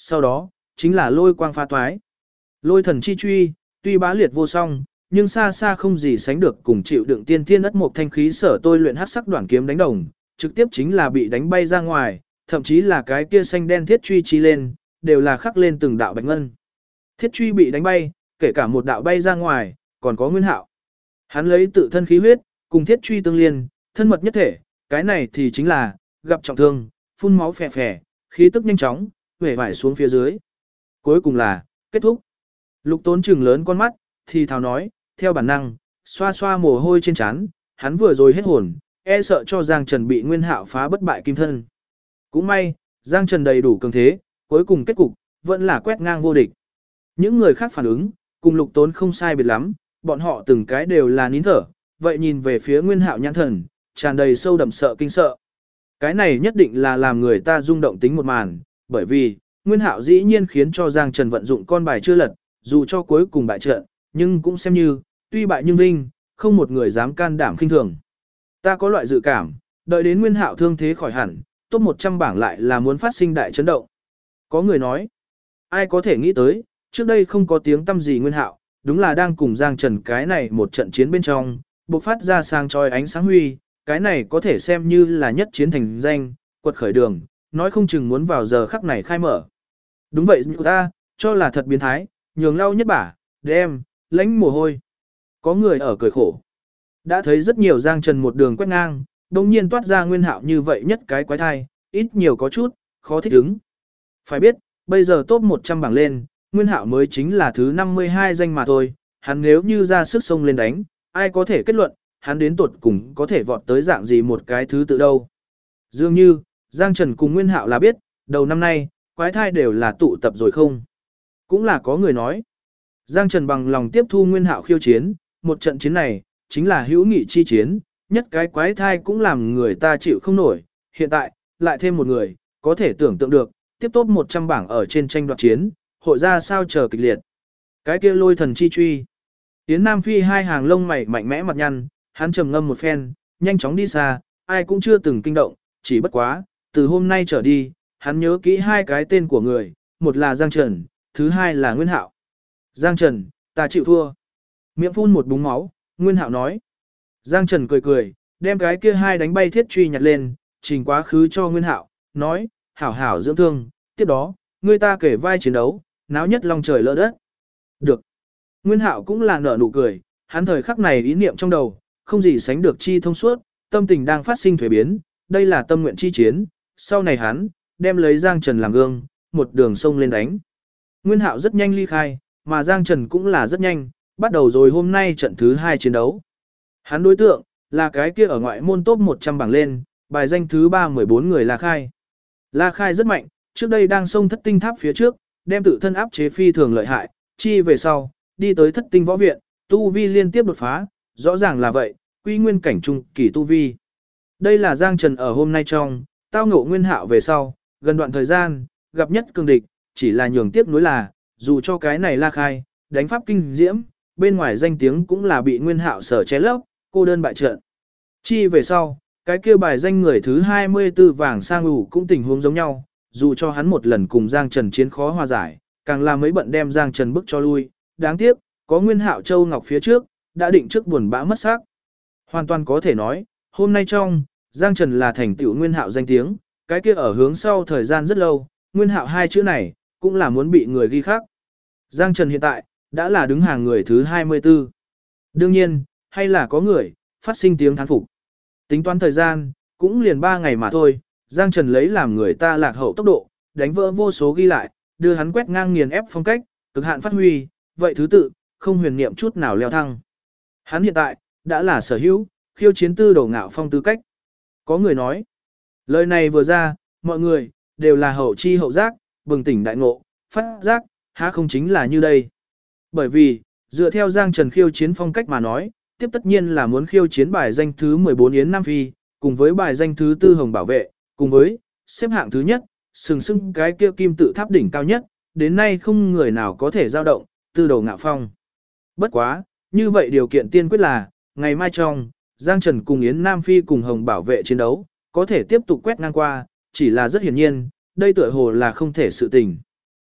Sau đó, chính là lôi quang phá toái. Lôi thần chi truy, tuy bá liệt vô song, nhưng xa xa không gì sánh được cùng chịu đựng tiên thiên ất mộc thanh khí sở tôi luyện hắc sắc đoạn kiếm đánh đồng, trực tiếp chính là bị đánh bay ra ngoài, thậm chí là cái kia xanh đen thiết truy chi lên, đều là khắc lên từng đạo bạch ngân. Thiết truy bị đánh bay, kể cả một đạo bay ra ngoài, còn có Nguyên Hạo. Hắn lấy tự thân khí huyết, cùng thiết truy tương liên, thân mật nhất thể, cái này thì chính là gặp trọng thương, phun máu phè phè, khí tức nhanh chóng, huệ vải xuống phía dưới. Cuối cùng là kết thúc. Lục Tốn trừng lớn con mắt, thì thào nói, theo bản năng, xoa xoa mồ hôi trên trán, hắn vừa rồi hết hồn, e sợ cho Giang Trần bị Nguyên Hạo phá bất bại kim thân. Cũng may, Giang Trần đầy đủ cường thế, cuối cùng kết cục vẫn là quét ngang vô địch. Những người khác phản ứng, cùng Lục Tốn không sai biệt lắm, bọn họ từng cái đều là nín thở, vậy nhìn về phía Nguyên Hạo nhãn thần, tràn đầy sâu đậm sợ kinh sợ. Cái này nhất định là làm người ta rung động tính một màn, bởi vì, Nguyên Hạo dĩ nhiên khiến cho Giang Trần vận dụng con bài chưa lật, dù cho cuối cùng bại trận, nhưng cũng xem như, tuy bại nhưng vinh, không một người dám can đảm khinh thường. Ta có loại dự cảm, đợi đến Nguyên Hạo thương thế khỏi hẳn, top 100 bảng lại là muốn phát sinh đại chấn động. Có người nói, ai có thể nghĩ tới, trước đây không có tiếng tăm gì Nguyên Hạo, đúng là đang cùng Giang Trần cái này một trận chiến bên trong, bộc phát ra sang chói ánh sáng huy, cái này có thể xem như là nhất chiến thành danh, quật khởi đường, nói không chừng muốn vào giờ khắc này khai mở. Đúng vậy ta, cho là thật biến thái, nhường lau nhất bả, đem, lãnh mồ hôi. Có người ở cười khổ. Đã thấy rất nhiều Giang Trần một đường quét ngang, đồng nhiên toát ra Nguyên Hạo như vậy nhất cái quái thai, ít nhiều có chút, khó thích ứng. Phải biết, bây giờ top 100 bảng lên, Nguyên Hạo mới chính là thứ 52 danh mà thôi, hắn nếu như ra sức sông lên đánh, ai có thể kết luận, hắn đến tuột cùng có thể vọt tới dạng gì một cái thứ tự đâu. Dường như, Giang Trần cùng Nguyên Hạo là biết, đầu năm nay, quái thai đều là tụ tập rồi không. Cũng là có người nói, Giang Trần bằng lòng tiếp thu Nguyên Hạo khiêu chiến, một trận chiến này, chính là hữu nghị chi chiến, nhất cái quái thai cũng làm người ta chịu không nổi, hiện tại, lại thêm một người, có thể tưởng tượng được, tiếp top 100 bảng ở trên tranh đoạt chiến, hội ra sao chờ kịch liệt. Cái kia lôi thần chi truy. Yến Nam Phi hai hàng lông mày mạnh mẽ mặt nhăn, hắn trầm ngâm một phen, nhanh chóng đi xa, ai cũng chưa từng kinh động, chỉ bất quá, từ hôm nay trở đi, hắn nhớ kỹ hai cái tên của người, một là Giang Trần, thứ hai là Nguyên Hạo. Giang Trần, ta chịu thua. Miệng phun một búng máu, Nguyên Hạo nói. Giang Trần cười cười, đem cái kia hai đánh bay thiết truy nhặt lên, trình quá khứ cho Nguyên Hạo, nói, hảo hảo dưỡng thương, tiếp đó, người ta kể vai chiến đấu, náo nhất long trời lỡ đất. Được. Nguyên Hạo cũng là nở nụ cười, hắn thời khắc này ý niệm trong đầu, không gì sánh được chi thông suốt, tâm tình đang phát sinh thuế biến, đây là tâm nguyện chi chiến, sau này hắn, đem lấy Giang Trần làm gương, một đường sông lên đánh. Nguyên Hạo rất nhanh ly khai, mà Giang Trần cũng là rất nhanh, bắt đầu rồi hôm nay trận thứ 2 chiến đấu. Hắn đối tượng, là cái kia ở ngoại môn top 100 bảng lên, bài danh thứ 314 người La Khai. La Khai rất mạnh, trước đây đang sông thất tinh tháp phía trước, đem tự thân áp chế phi thường lợi hại, chi về sau, đi tới thất tinh võ viện, tu vi liên tiếp đột phá, rõ ràng là vậy, quy nguyên cảnh trung kỳ tu vi. Đây là Giang Trần ở hôm nay trong, tao ngộ Nguyên Hạo về sau, gần đoạn thời gian, gặp nhất cường địch, chỉ là nhường tiếp nối là, dù cho cái này La Khai, đánh pháp kinh diễm, bên ngoài danh tiếng cũng là bị Nguyên Hạo sở ché lấp, cô đơn bại trận. Chi về sau, cái kia bài danh người thứ 24 vàng sang ủ cũng tình huống giống nhau, dù cho hắn một lần cùng Giang Trần chiến khó hòa giải, càng là mấy bận đem Giang Trần bức cho lui, đáng tiếc, có Nguyên Hạo Châu Ngọc phía trước, đã định trước buồn bã mất xác. Hoàn toàn có thể nói, hôm nay trong, Giang Trần là thành tựu Nguyên Hạo danh tiếng, cái kia ở hướng sau thời gian rất lâu, Nguyên Hạo hai chữ này, cũng là muốn bị người ghi khắc. Giang Trần hiện tại, đã là đứng hàng người thứ 24. Đương nhiên, hay là có người, phát sinh tiếng thán phục. Tính toán thời gian, cũng liền 3 ngày mà thôi, Giang Trần lấy làm người ta lạc hậu tốc độ, đánh vỡ vô số ghi lại, đưa hắn quét ngang nghiền ép phong cách, cực hạn phát huy, vậy thứ tự, không huyền niệm chút nào leo thăng. Hắn hiện tại, đã là sở hữu, khiêu chiến tư đầu ngạo phong tư cách. Có người nói, lời này vừa ra, mọi người, đều là hậu chi hậu giác, bừng tỉnh đại ngộ, phát giác, há không chính là như đây. Bởi vì, dựa theo Giang Trần khiêu chiến phong cách mà nói, tiếp tất nhiên là muốn khiêu chiến bài danh thứ 14 Yến Nam Phi, cùng với bài danh thứ 4 Hồng Bảo Vệ, cùng với xếp hạng thứ nhất, sừng sững cái kia kim tự tháp đỉnh cao nhất, đến nay không người nào có thể dao động, tư đầu ngạo phong. Bất quá, như vậy điều kiện tiên quyết là, ngày mai trong, Giang Trần cùng Yến Nam Phi cùng Hồng Bảo Vệ chiến đấu, có thể tiếp tục quét ngang qua, chỉ là rất hiển nhiên, đây tựa hồ là không thể sự tình.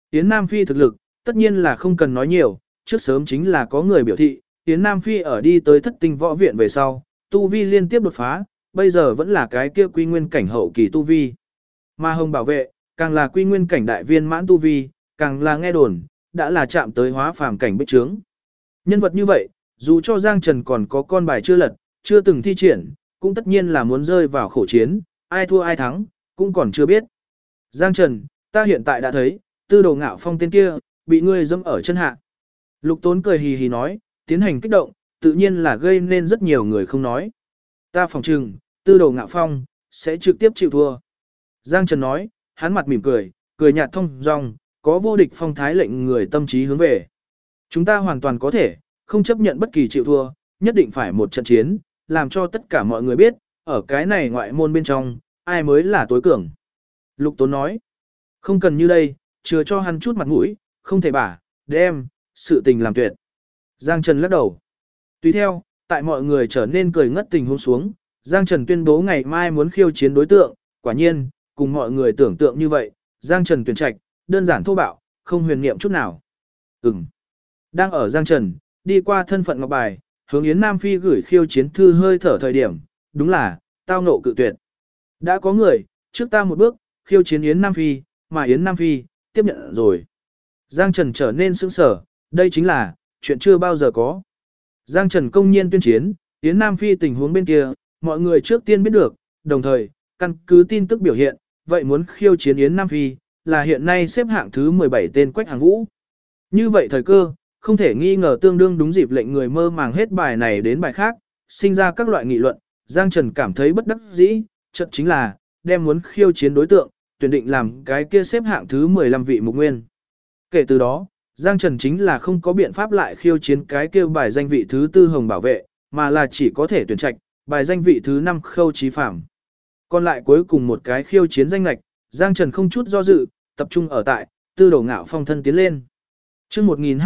Yến Nam Phi thực lực, tất nhiên là không cần nói nhiều, trước sớm chính là có người biểu thị, Yến Nam Phi ở đi tới thất tinh võ viện về sau, tu vi liên tiếp đột phá, bây giờ vẫn là cái kia quy nguyên cảnh hậu kỳ tu vi. Mà Hồng bảo vệ, càng là quy nguyên cảnh đại viên mãn tu vi, càng là nghe đồn, đã là chạm tới hóa phàm cảnh bích trướng. Nhân vật như vậy, dù cho Giang Trần còn có con bài chưa lật, chưa từng thi triển, cũng tất nhiên là muốn rơi vào khổ chiến, ai thua ai thắng, cũng còn chưa biết. Giang Trần, ta hiện tại đã thấy, Tư Đồ Ngạo Phong tên kia, bị ngươi dẫm ở chân hạ. Lục Tốn cười hì hì nói, tiến hành kích động, tự nhiên là gây nên rất nhiều người không nói. Ta phòng trừng, Tư Đồ Ngạo Phong, sẽ trực tiếp chịu thua. Giang Trần nói, hắn mặt mỉm cười, cười nhạt thông dong, có vô địch phong thái lệnh người tâm trí hướng về. Chúng ta hoàn toàn có thể, không chấp nhận bất kỳ chịu thua, nhất định phải một trận chiến, làm cho tất cả mọi người biết, ở cái này ngoại môn bên trong, ai mới là tối cường. Lục Tốn nói, không cần như đây, chừa cho hắn chút mặt mũi, không thể bả, đem, sự tình làm tuyệt. Giang Trần lắc đầu. Tùy theo, tại mọi người trở nên cười ngất tình huống xuống, Giang Trần tuyên bố ngày mai muốn khiêu chiến đối tượng, quả nhiên, cùng mọi người tưởng tượng như vậy, Giang Trần tuyển trạch, đơn giản thô bạo, không huyền niệm chút nào. Đang ở Giang Trần, đi qua thân phận ngọc bài, hướng Yến Nam Phi gửi khiêu chiến thư hơi thở thời điểm, đúng là, tao ngộ cự tuyệt. Đã có người, trước ta một bước, khiêu chiến Yến Nam Phi, mà Yến Nam Phi, tiếp nhận rồi. Giang Trần trở nên sững sở, đây chính là, chuyện chưa bao giờ có. Giang Trần công nhiên tuyên chiến, Yến Nam Phi tình huống bên kia, mọi người trước tiên biết được, đồng thời, căn cứ tin tức biểu hiện, vậy muốn khiêu chiến Yến Nam Phi, là hiện nay xếp hạng thứ 17 tên Quách Hàng Vũ. Như vậy thời cơ, không thể nghi ngờ tương đương đúng dịp lệnh người mơ màng hết bài này đến bài khác, sinh ra các loại nghị luận, Giang Trần cảm thấy bất đắc dĩ, chợt chính là, đem muốn khiêu chiến đối tượng, tuyển định làm cái kia xếp hạng thứ 15 vị mục nguyên. Kể từ đó, Giang Trần chính là không có biện pháp lại khiêu chiến cái kia bài danh vị thứ 4 Hồng bảo vệ, mà là chỉ có thể tuyển trạch, bài danh vị thứ 5 Khâu Chí Phạm. Còn lại cuối cùng một cái khiêu chiến danh lệch, Giang Trần không chút do dự, tập trung ở tại, Tư Đồ Ngạo Phong thân tiến lên. Chương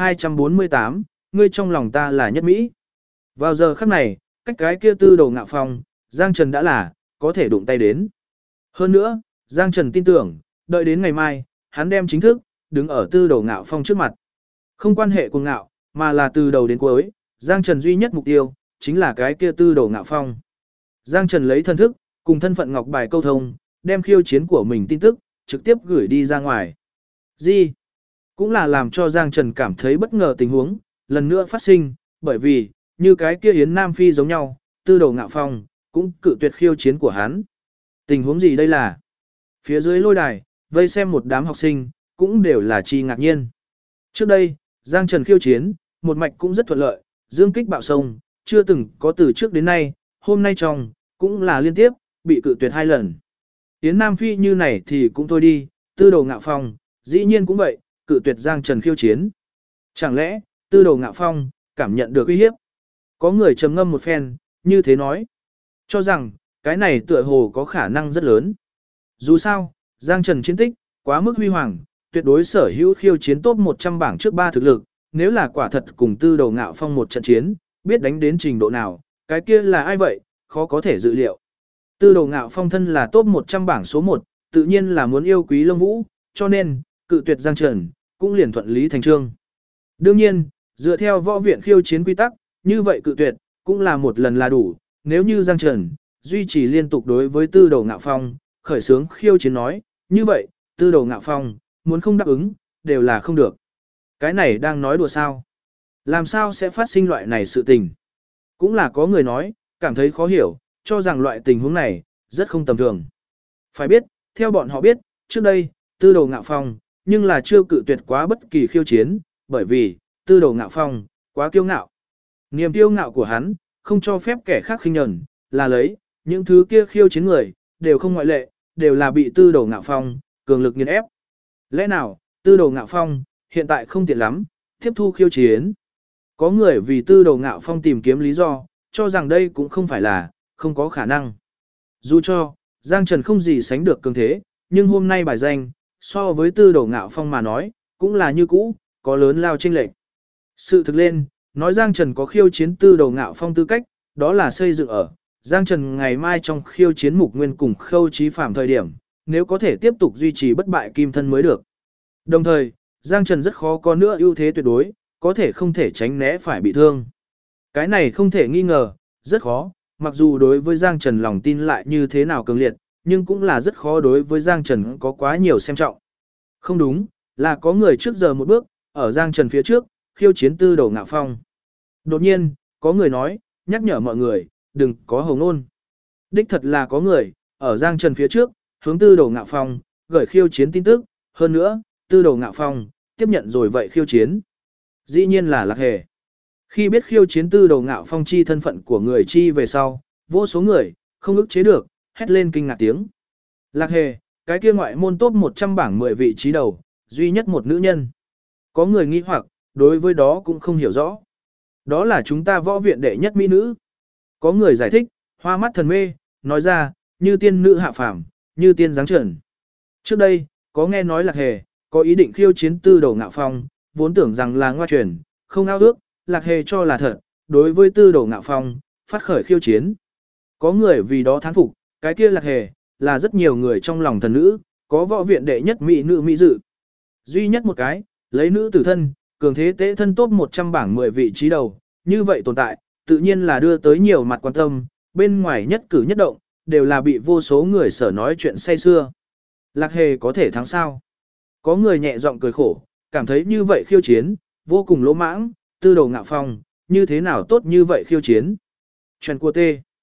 1248, ngươi trong lòng ta là nhất Mỹ. Vào giờ khắc này, cách cái kia Tư Đồ Ngạo Phong, Giang Trần đã là, có thể đụng tay đến. Hơn nữa, Giang Trần tin tưởng, đợi đến ngày mai, hắn đem chính thức, đứng ở Tư Đồ Ngạo Phong trước mặt. Không quan hệ cuồng ngạo, mà là từ đầu đến cuối, Giang Trần duy nhất mục tiêu, chính là cái kia Tư Đồ Ngạo Phong. Giang Trần lấy thân thức, cùng thân phận ngọc bài câu thông, đem khiêu chiến của mình tin tức, trực tiếp gửi đi ra ngoài. Gì? Cũng là làm cho Giang Trần cảm thấy bất ngờ tình huống, lần nữa phát sinh, bởi vì, như cái kia Yến Nam Phi giống nhau, Tư Đồ Ngạo Phong, cũng cự tuyệt khiêu chiến của hắn. Tình huống gì đây là? Phía dưới lôi đài, vây xem một đám học sinh, cũng đều là chi ngạc nhiên. Trước đây, Giang Trần khiêu chiến, một mạch cũng rất thuận lợi, dương kích bạo sông, chưa từng có từ trước đến nay, hôm nay trong, cũng là liên tiếp, bị cự tuyệt 2 lần. Yến Nam Phi như này thì cũng thôi đi, Tư Đồ Ngạo Phong, dĩ nhiên cũng vậy, cự tuyệt Giang Trần khiêu chiến. Chẳng lẽ, Tư Đồ Ngạo Phong, cảm nhận được uy hiếp? Có người trầm ngâm một phen, như thế nói. Cho rằng, cái này tựa hồ có khả năng rất lớn. Dù sao, Giang Trần chiến tích, quá mức huy hoàng, tuyệt đối sở hữu khiêu chiến top 100 bảng trước 3 thực lực, nếu là quả thật cùng Tư Đồ Ngạo Phong một trận chiến, biết đánh đến trình độ nào, cái kia là ai vậy, khó có thể dự liệu. Tư Đồ Ngạo Phong thân là top 100 bảng số 1, tự nhiên là muốn yêu quý Lông Vũ, cho nên, cự tuyệt Giang Trần, cũng liền thuận lý thành trương. Đương nhiên, dựa theo võ viện khiêu chiến quy tắc, như vậy cự tuyệt, cũng là một lần là đủ, nếu như Giang Trần, duy trì liên tục đối với Tư Đồ Ngạo Phong, khởi xướng khiêu chiến nói, như vậy, Tư Đồ Ngạo Phong, muốn không đáp ứng, đều là không được. Cái này đang nói đùa sao? Làm sao sẽ phát sinh loại này sự tình? Cũng là có người nói, cảm thấy khó hiểu, cho rằng loại tình huống này, rất không tầm thường. Phải biết, theo bọn họ biết, trước đây, Tư Đồ Ngạo Phong, nhưng là chưa cự tuyệt quá bất kỳ khiêu chiến, bởi vì, Tư Đồ Ngạo Phong, quá kiêu ngạo. Niềm kiêu ngạo của hắn, không cho phép kẻ khác khinh nhẫn, là lấy, những thứ kia khiêu chiến người, đều không ngoại lệ, đều là bị Tư Đồ Ngạo Phong, cường lực nghiền ép. Lẽ nào, Tư Đồ Ngạo Phong, hiện tại không tiện lắm, tiếp thu khiêu chiến. Có người vì Tư Đồ Ngạo Phong tìm kiếm lý do, cho rằng đây cũng không phải là, không có khả năng. Dù cho, Giang Trần không gì sánh được cường thế, nhưng hôm nay bài danh, so với Tư Đồ Ngạo Phong mà nói, cũng là như cũ, có lớn lao chênh lệch. Sự thực lên, nói Giang Trần có khiêu chiến Tư Đồ Ngạo Phong tư cách, đó là xây dựng ở Giang Trần ngày mai trong khiêu chiến Mục Nguyên cùng Khâu Chí Phạm thời điểm, nếu có thể tiếp tục duy trì bất bại kim thân mới được. Đồng thời, Giang Trần rất khó có nữa ưu thế tuyệt đối, có thể không thể tránh né phải bị thương. Cái này không thể nghi ngờ, rất khó, mặc dù đối với Giang Trần lòng tin lại như thế nào cường liệt, nhưng cũng là rất khó đối với Giang Trần có quá nhiều xem trọng. Không đúng, là có người trước giờ một bước, ở Giang Trần phía trước, khiêu chiến Tư Đồ Ngạo Phong. Đột nhiên, có người nói, nhắc nhở mọi người, đừng có hồng nôn. Đích thật là có người, ở Giang Trần phía trước, hướng Tư Đồ Ngạo Phong, gửi khiêu chiến tin tức, hơn nữa, Tư Đồ Ngạo Phong, tiếp nhận rồi vậy khiêu chiến. Dĩ nhiên là Lạc Hề. Khi biết khiêu chiến Tư Đồ Ngạo Phong chi thân phận của người chi về sau, vô số người, không ức chế được, hét lên kinh ngạc tiếng. Lạc Hề, cái kia ngoại môn top 100 bảng 10 vị trí đầu, duy nhất một nữ nhân. Có người nghi hoặc, đối với đó cũng không hiểu rõ. Đó là chúng ta võ viện đệ nhất mỹ nữ. Có người giải thích, hoa mắt thần mê, nói ra, như tiên nữ hạ phàm, như tiên giáng trần. Trước đây, có nghe nói Lạc Hề, có ý định khiêu chiến Tư Đồ Ngạo Phong, vốn tưởng rằng là ngoa truyền, không ao ước, Lạc Hề cho là thật, đối với Tư Đồ Ngạo Phong, phát khởi khiêu chiến. Có người vì đó thán phục, cái kia Lạc Hề, là rất nhiều người trong lòng thần nữ, có võ viện đệ nhất mỹ nữ mỹ dự. Duy nhất một cái, lấy nữ tử thân, cường thế tế thân top 100 bảng 10 vị trí đầu, như vậy tồn tại, tự nhiên là đưa tới nhiều mặt quan tâm, bên ngoài nhất cử nhất động, đều là bị vô số người sở nói chuyện say xưa. Lạc Hề có thể thắng sao? Có người nhẹ giọng cười khổ, cảm thấy như vậy khiêu chiến, vô cùng lỗ mãng, Tư Đồ Ngạo Phong, như thế nào tốt như vậy khiêu chiến. Chuyện của T.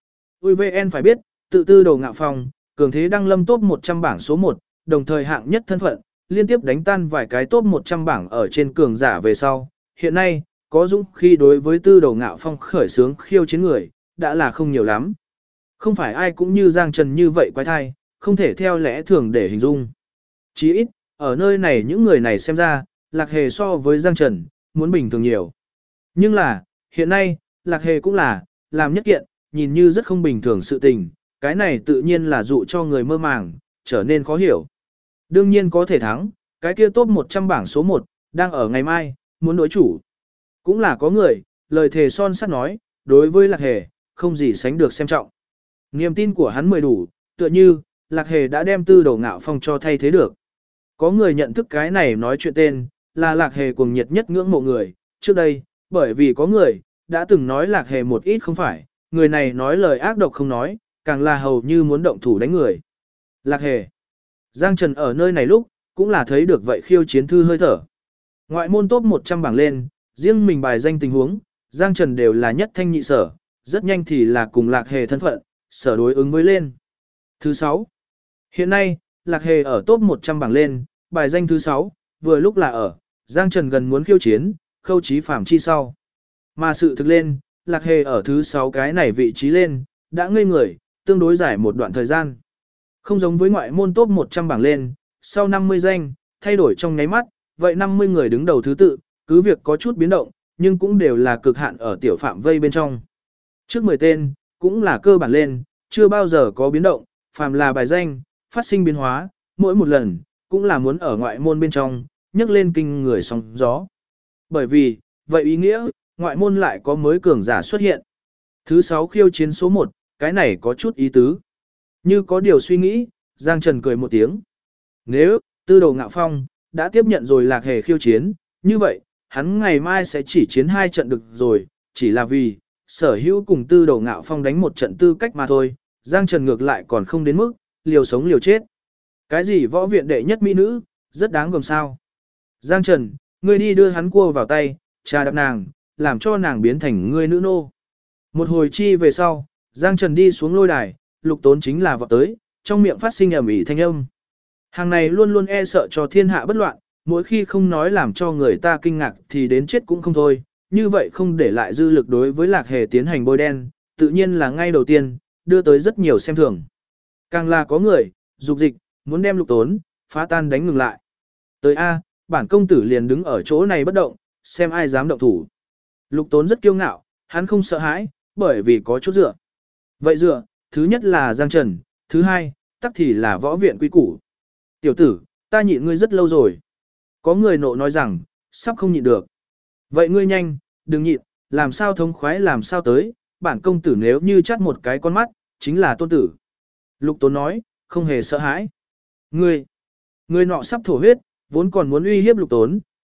UVN phải biết, tự Tư Đồ Ngạo Phong, cường thế đăng lâm top 100 bảng số 1, đồng thời hạng nhất thân phận, liên tiếp đánh tan vài cái top 100 bảng ở trên cường giả về sau. Hiện nay, có dũng khi đối với Tư Đồ Ngạo Phong khởi xướng khiêu chiến người, đã là không nhiều lắm. Không phải ai cũng như Giang Trần như vậy quái thai, không thể theo lẽ thường để hình dung. Chỉ ít, ở nơi này những người này xem ra, Lạc Hề so với Giang Trần, muốn bình thường nhiều. Nhưng là, hiện nay, Lạc Hề cũng là, làm nhất kiện, nhìn như rất không bình thường sự tình, cái này tự nhiên là dụ cho người mơ màng, trở nên khó hiểu. Đương nhiên có thể thắng, cái kia top 100 bảng số 1, đang ở ngày mai, muốn đối chủ. Cũng là có người, lời thề son sắt nói, đối với Lạc Hề, không gì sánh được xem trọng. Niềm tin của hắn mười đủ, tựa như, Lạc Hề đã đem Tư Đồ Ngạo Phong cho thay thế được. Có người nhận thức cái này nói chuyện tên, là Lạc Hề cuồng nhiệt nhất ngưỡng mộ người, trước đây, bởi vì có người, đã từng nói Lạc Hề một ít không phải, người này nói lời ác độc không nói, càng là hầu như muốn động thủ đánh người. Lạc Hề. Giang Trần ở nơi này lúc, cũng là thấy được vậy khiêu chiến thư hơi thở. Ngoại môn top 100 bảng lên, riêng mình bài danh tình huống, Giang Trần đều là nhất thanh nhị sở, rất nhanh thì là cùng Lạc Hề thân phận, sở đối ứng với lên. Thứ 6. Hiện nay, Lạc Hề ở top 100 bảng lên, bài danh thứ 6, vừa lúc là ở, Giang Trần gần muốn khiêu chiến, Khâu Chí Phàm chi sau. Mà sự thực lên, Lạc Hề ở thứ 6 cái này vị trí lên, đã ngây người, tương đối dài một đoạn thời gian. Không giống với ngoại môn top 100 bảng lên, sau 50 danh, thay đổi trong nháy mắt, vậy 50 người đứng đầu thứ tự, cứ việc có chút biến động, nhưng cũng đều là cực hạn ở tiểu phạm vây bên trong. Trước 10 tên, cũng là cơ bản lên, chưa bao giờ có biến động, phàm là bài danh, phát sinh biến hóa, mỗi một lần, cũng là muốn ở ngoại môn bên trong, nhấc lên kinh người sóng gió. Bởi vì, vậy ý nghĩa, ngoại môn lại có mới cường giả xuất hiện. Thứ 6 khiêu chiến số 1, cái này có chút ý tứ. Như có điều suy nghĩ, Giang Trần cười một tiếng. Nếu, Tư Đồ Ngạo Phong, đã tiếp nhận rồi Lạc Hề khiêu chiến, như vậy, hắn ngày mai sẽ chỉ chiến 2 trận được rồi, chỉ là vì, sở hữu cùng Tư Đồ Ngạo Phong đánh một trận tư cách mà thôi, Giang Trần ngược lại còn không đến mức, liều sống liều chết. Cái gì võ viện đệ nhất mỹ nữ, rất đáng gồm sao. Giang Trần, ngươi đi đưa hắn cua vào tay, trà đạp nàng, làm cho nàng biến thành ngươi nữ nô. Một hồi chi về sau, Giang Trần đi xuống lôi đài, Lục Tốn chính là vọt tới, trong miệng phát sinh ầm ĩ thanh âm. Hàng này luôn luôn e sợ cho thiên hạ bất loạn, mỗi khi không nói làm cho người ta kinh ngạc thì đến chết cũng không thôi, như vậy không để lại dư lực đối với Lạc Hề tiến hành bôi đen, tự nhiên là ngay đầu tiên, đưa tới rất nhiều xem thường. Càng là có người, dục dịch, muốn đem Lục Tốn, phá tan đánh ngừng lại. Tới A, bản công tử liền đứng ở chỗ này bất động, xem ai dám động thủ. Lục Tốn rất kiêu ngạo, hắn không sợ hãi, bởi vì có chút dựa. Vậy dựa, thứ nhất là Giang Trần, thứ hai, tắc thì là võ viện quy củ. Tiểu tử, ta nhịn ngươi rất lâu rồi. Có người nộ nói rằng, sắp không nhịn được. Vậy ngươi nhanh, đừng nhịn, làm sao thống khoái làm sao tới, bản công tử nếu như chắt một cái con mắt, chính là tôn tử. Lục Tốn nói, không hề sợ hãi. Ngươi nọ sắp thổ huyết, vốn còn muốn uy hiếp Lục Tốn,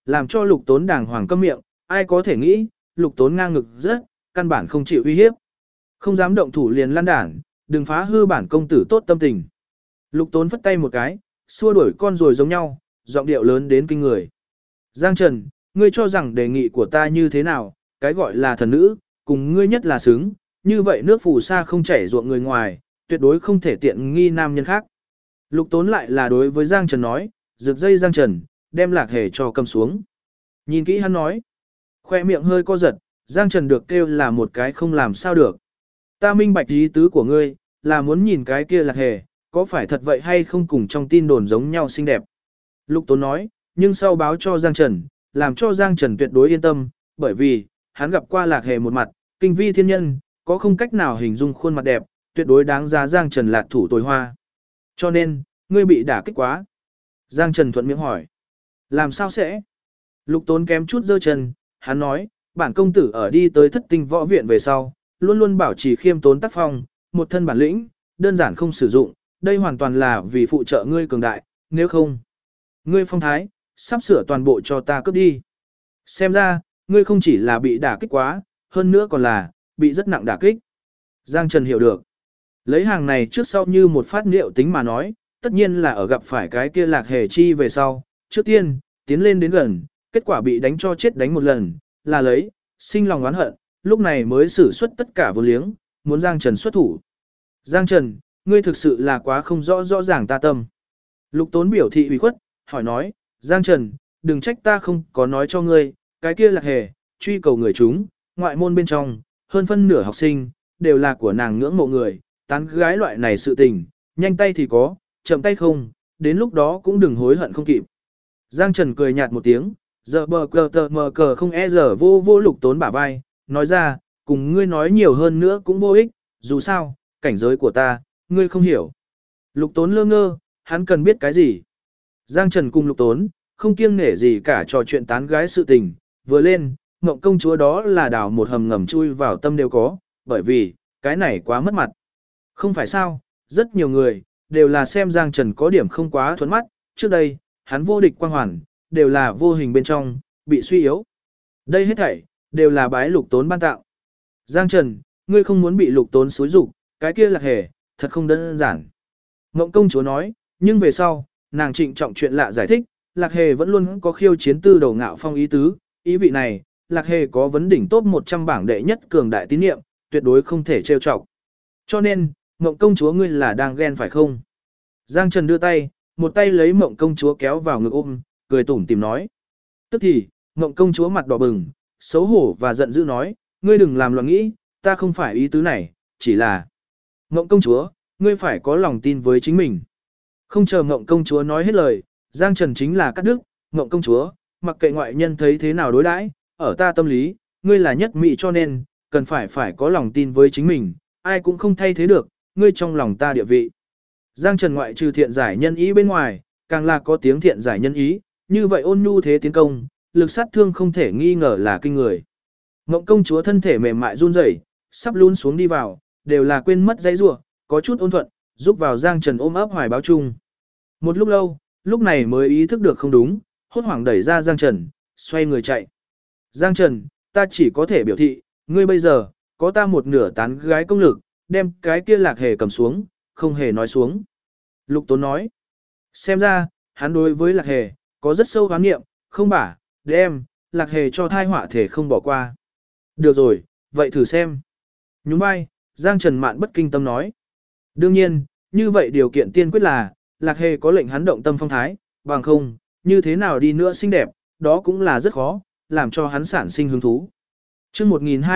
làm cho Lục Tốn đàng hoàng câm miệng, ai có thể nghĩ, Lục Tốn ngang ngực rất, căn bản không chịu uy hiếp. Không dám động thủ liền lan đản, đừng phá hư bản công tử tốt tâm tình. Lục Tốn phất tay một cái, xua đuổi con rồi giống nhau, giọng điệu lớn đến kinh người. Giang Trần, ngươi cho rằng đề nghị của ta như thế nào, cái gọi là thần nữ, cùng ngươi nhất là xứng, như vậy nước phù sa không chảy ruộng người ngoài, tuyệt đối không thể tiện nghi nam nhân khác. Lục Tốn lại là đối với Giang Trần nói, rực dây Giang Trần, đem Lạc Hề cho cầm xuống. Nhìn kỹ hắn nói, khoe miệng hơi co giật, Giang Trần được kêu là một cái không làm sao được. Ta minh bạch ý tứ của ngươi, là muốn nhìn cái kia Lạc Hề, có phải thật vậy hay không cùng trong tin đồn giống nhau xinh đẹp. Lục Tốn nói, nhưng sau báo cho Giang Trần, làm cho Giang Trần tuyệt đối yên tâm, bởi vì, hắn gặp qua Lạc Hề một mặt, kinh vi thiên nhân, có không cách nào hình dung khuôn mặt đẹp, tuyệt đối đáng giá Giang Trần lạc thủ tồi hoa. Cho nên, ngươi bị đả kích quá. Giang Trần thuận miệng hỏi. Làm sao sẽ? Lục Tốn kém chút giơ chân, hắn nói, bản công tử ở đi tới thất tinh võ viện về sau, luôn luôn bảo trì khiêm tốn tác phong, một thân bản lĩnh, đơn giản không sử dụng, đây hoàn toàn là vì phụ trợ ngươi cường đại, nếu không, ngươi phong thái, sắp sửa toàn bộ cho ta cướp đi. Xem ra, ngươi không chỉ là bị đả kích quá, hơn nữa còn là, bị rất nặng đả kích. Giang Trần hiểu được. Lấy hàng này trước sau như một phát liệu tính mà nói, tất nhiên là ở gặp phải cái kia Lạc Hề chi về sau, trước tiên, tiến lên đến gần, kết quả bị đánh cho chết đánh một lần, là lấy, sinh lòng oán hận, lúc này mới sử xuất tất cả vô liếng, muốn Giang Trần xuất thủ. Giang Trần, ngươi thực sự là quá không rõ ràng ta tâm. Lục Tốn biểu thị ủy khuất, hỏi nói, Giang Trần, đừng trách ta không có nói cho ngươi, cái kia Lạc Hề, truy cầu người chúng, ngoại môn bên trong, hơn phân nửa học sinh, đều là của nàng ngưỡng mộ người, tán gái loại này sự tình, nhanh tay thì có, chậm tay không, đến lúc đó cũng đừng hối hận không kịp. Giang Trần cười nhạt một tiếng, giờ bờ cờ tờ mờ cờ không e giờ vô Lục Tốn bả vai, nói ra, cùng ngươi nói nhiều hơn nữa cũng vô ích, dù sao, cảnh giới của ta, ngươi không hiểu. Lục Tốn lơ ngơ, hắn cần biết cái gì. Giang Trần cùng Lục Tốn, không kiêng nể gì cả trò chuyện tán gái sự tình, vừa lên, Ngộng công chúa đó là đào một hầm ngầm chui vào tâm đều có, bởi vì, cái này quá mất mặt. Không phải sao, rất nhiều người, đều là xem Giang Trần có điểm không quá thuẫn mắt, trước đây, hắn vô địch quang hoàn, đều là vô hình bên trong, bị suy yếu. Đây hết thảy, đều là bái Lục Tốn ban tạo. Giang Trần, ngươi không muốn bị Lục Tốn xúi rục, cái kia Lạc Hề, thật không đơn giản. Ngộng công chúa nói, nhưng về sau, nàng trịnh trọng chuyện lạ giải thích, Lạc Hề vẫn luôn có khiêu chiến tư đầu ngạo phong ý tứ, ý vị này, Lạc Hề có vấn đỉnh top 100 bảng đệ nhất cường đại tín nhiệm, tuyệt đối không thể trêu chọc. Cho nên, Ngộng công chúa ngươi là đang ghen phải không? Giang Trần đưa tay, một tay lấy Ngộng công chúa kéo vào ngực ôm, cười tủm tỉm nói. Tức thì, Ngộng công chúa mặt đỏ bừng, xấu hổ và giận dữ nói, ngươi đừng làm loạn nghĩ, ta không phải ý tứ này, chỉ là Ngộng công chúa, ngươi phải có lòng tin với chính mình. Không chờ Ngộng công chúa nói hết lời, Giang Trần chính là cắt đứt, Ngộng công chúa, mặc kệ ngoại nhân thấy thế nào đối đãi, ở ta tâm lý, ngươi là nhất mỹ cho nên, cần phải có lòng tin với chính mình, ai cũng không thay thế được, ngươi trong lòng ta địa vị. Giang Trần ngoại trừ thiện giải nhân ý bên ngoài, càng là có tiếng thiện giải nhân ý, như vậy ôn nhu thế tiến công, lực sát thương không thể nghi ngờ là kinh người. Ngộng công chúa thân thể mềm mại run rẩy, sắp lún xuống đi vào, đều là quên mất dãy rủa, có chút ôn thuận, giúp vào Giang Trần ôm ấp hoài báo chung. Một lúc lâu, lúc này mới ý thức được không đúng, hốt hoảng đẩy ra Giang Trần, xoay người chạy. Giang Trần, ta chỉ có thể biểu thị, ngươi bây giờ, có ta một nửa tán gái công lực, đem cái kia Lạc Hề cầm xuống, không hề nói xuống. Lục Tốn nói, xem ra, hắn đối với Lạc Hề, có rất sâu hoán nghiệm, không bả, đem, Lạc Hề cho thai họa thể không bỏ qua. Được rồi, vậy thử xem. Nhún vai, Giang Trần mạn bất kinh tâm nói. Đương nhiên, như vậy điều kiện tiên quyết là, Lạc Hề có lệnh hắn động tâm phong thái, bằng không, như thế nào đi nữa xinh đẹp, đó cũng là rất khó, làm cho hắn sản sinh hứng thú. Chương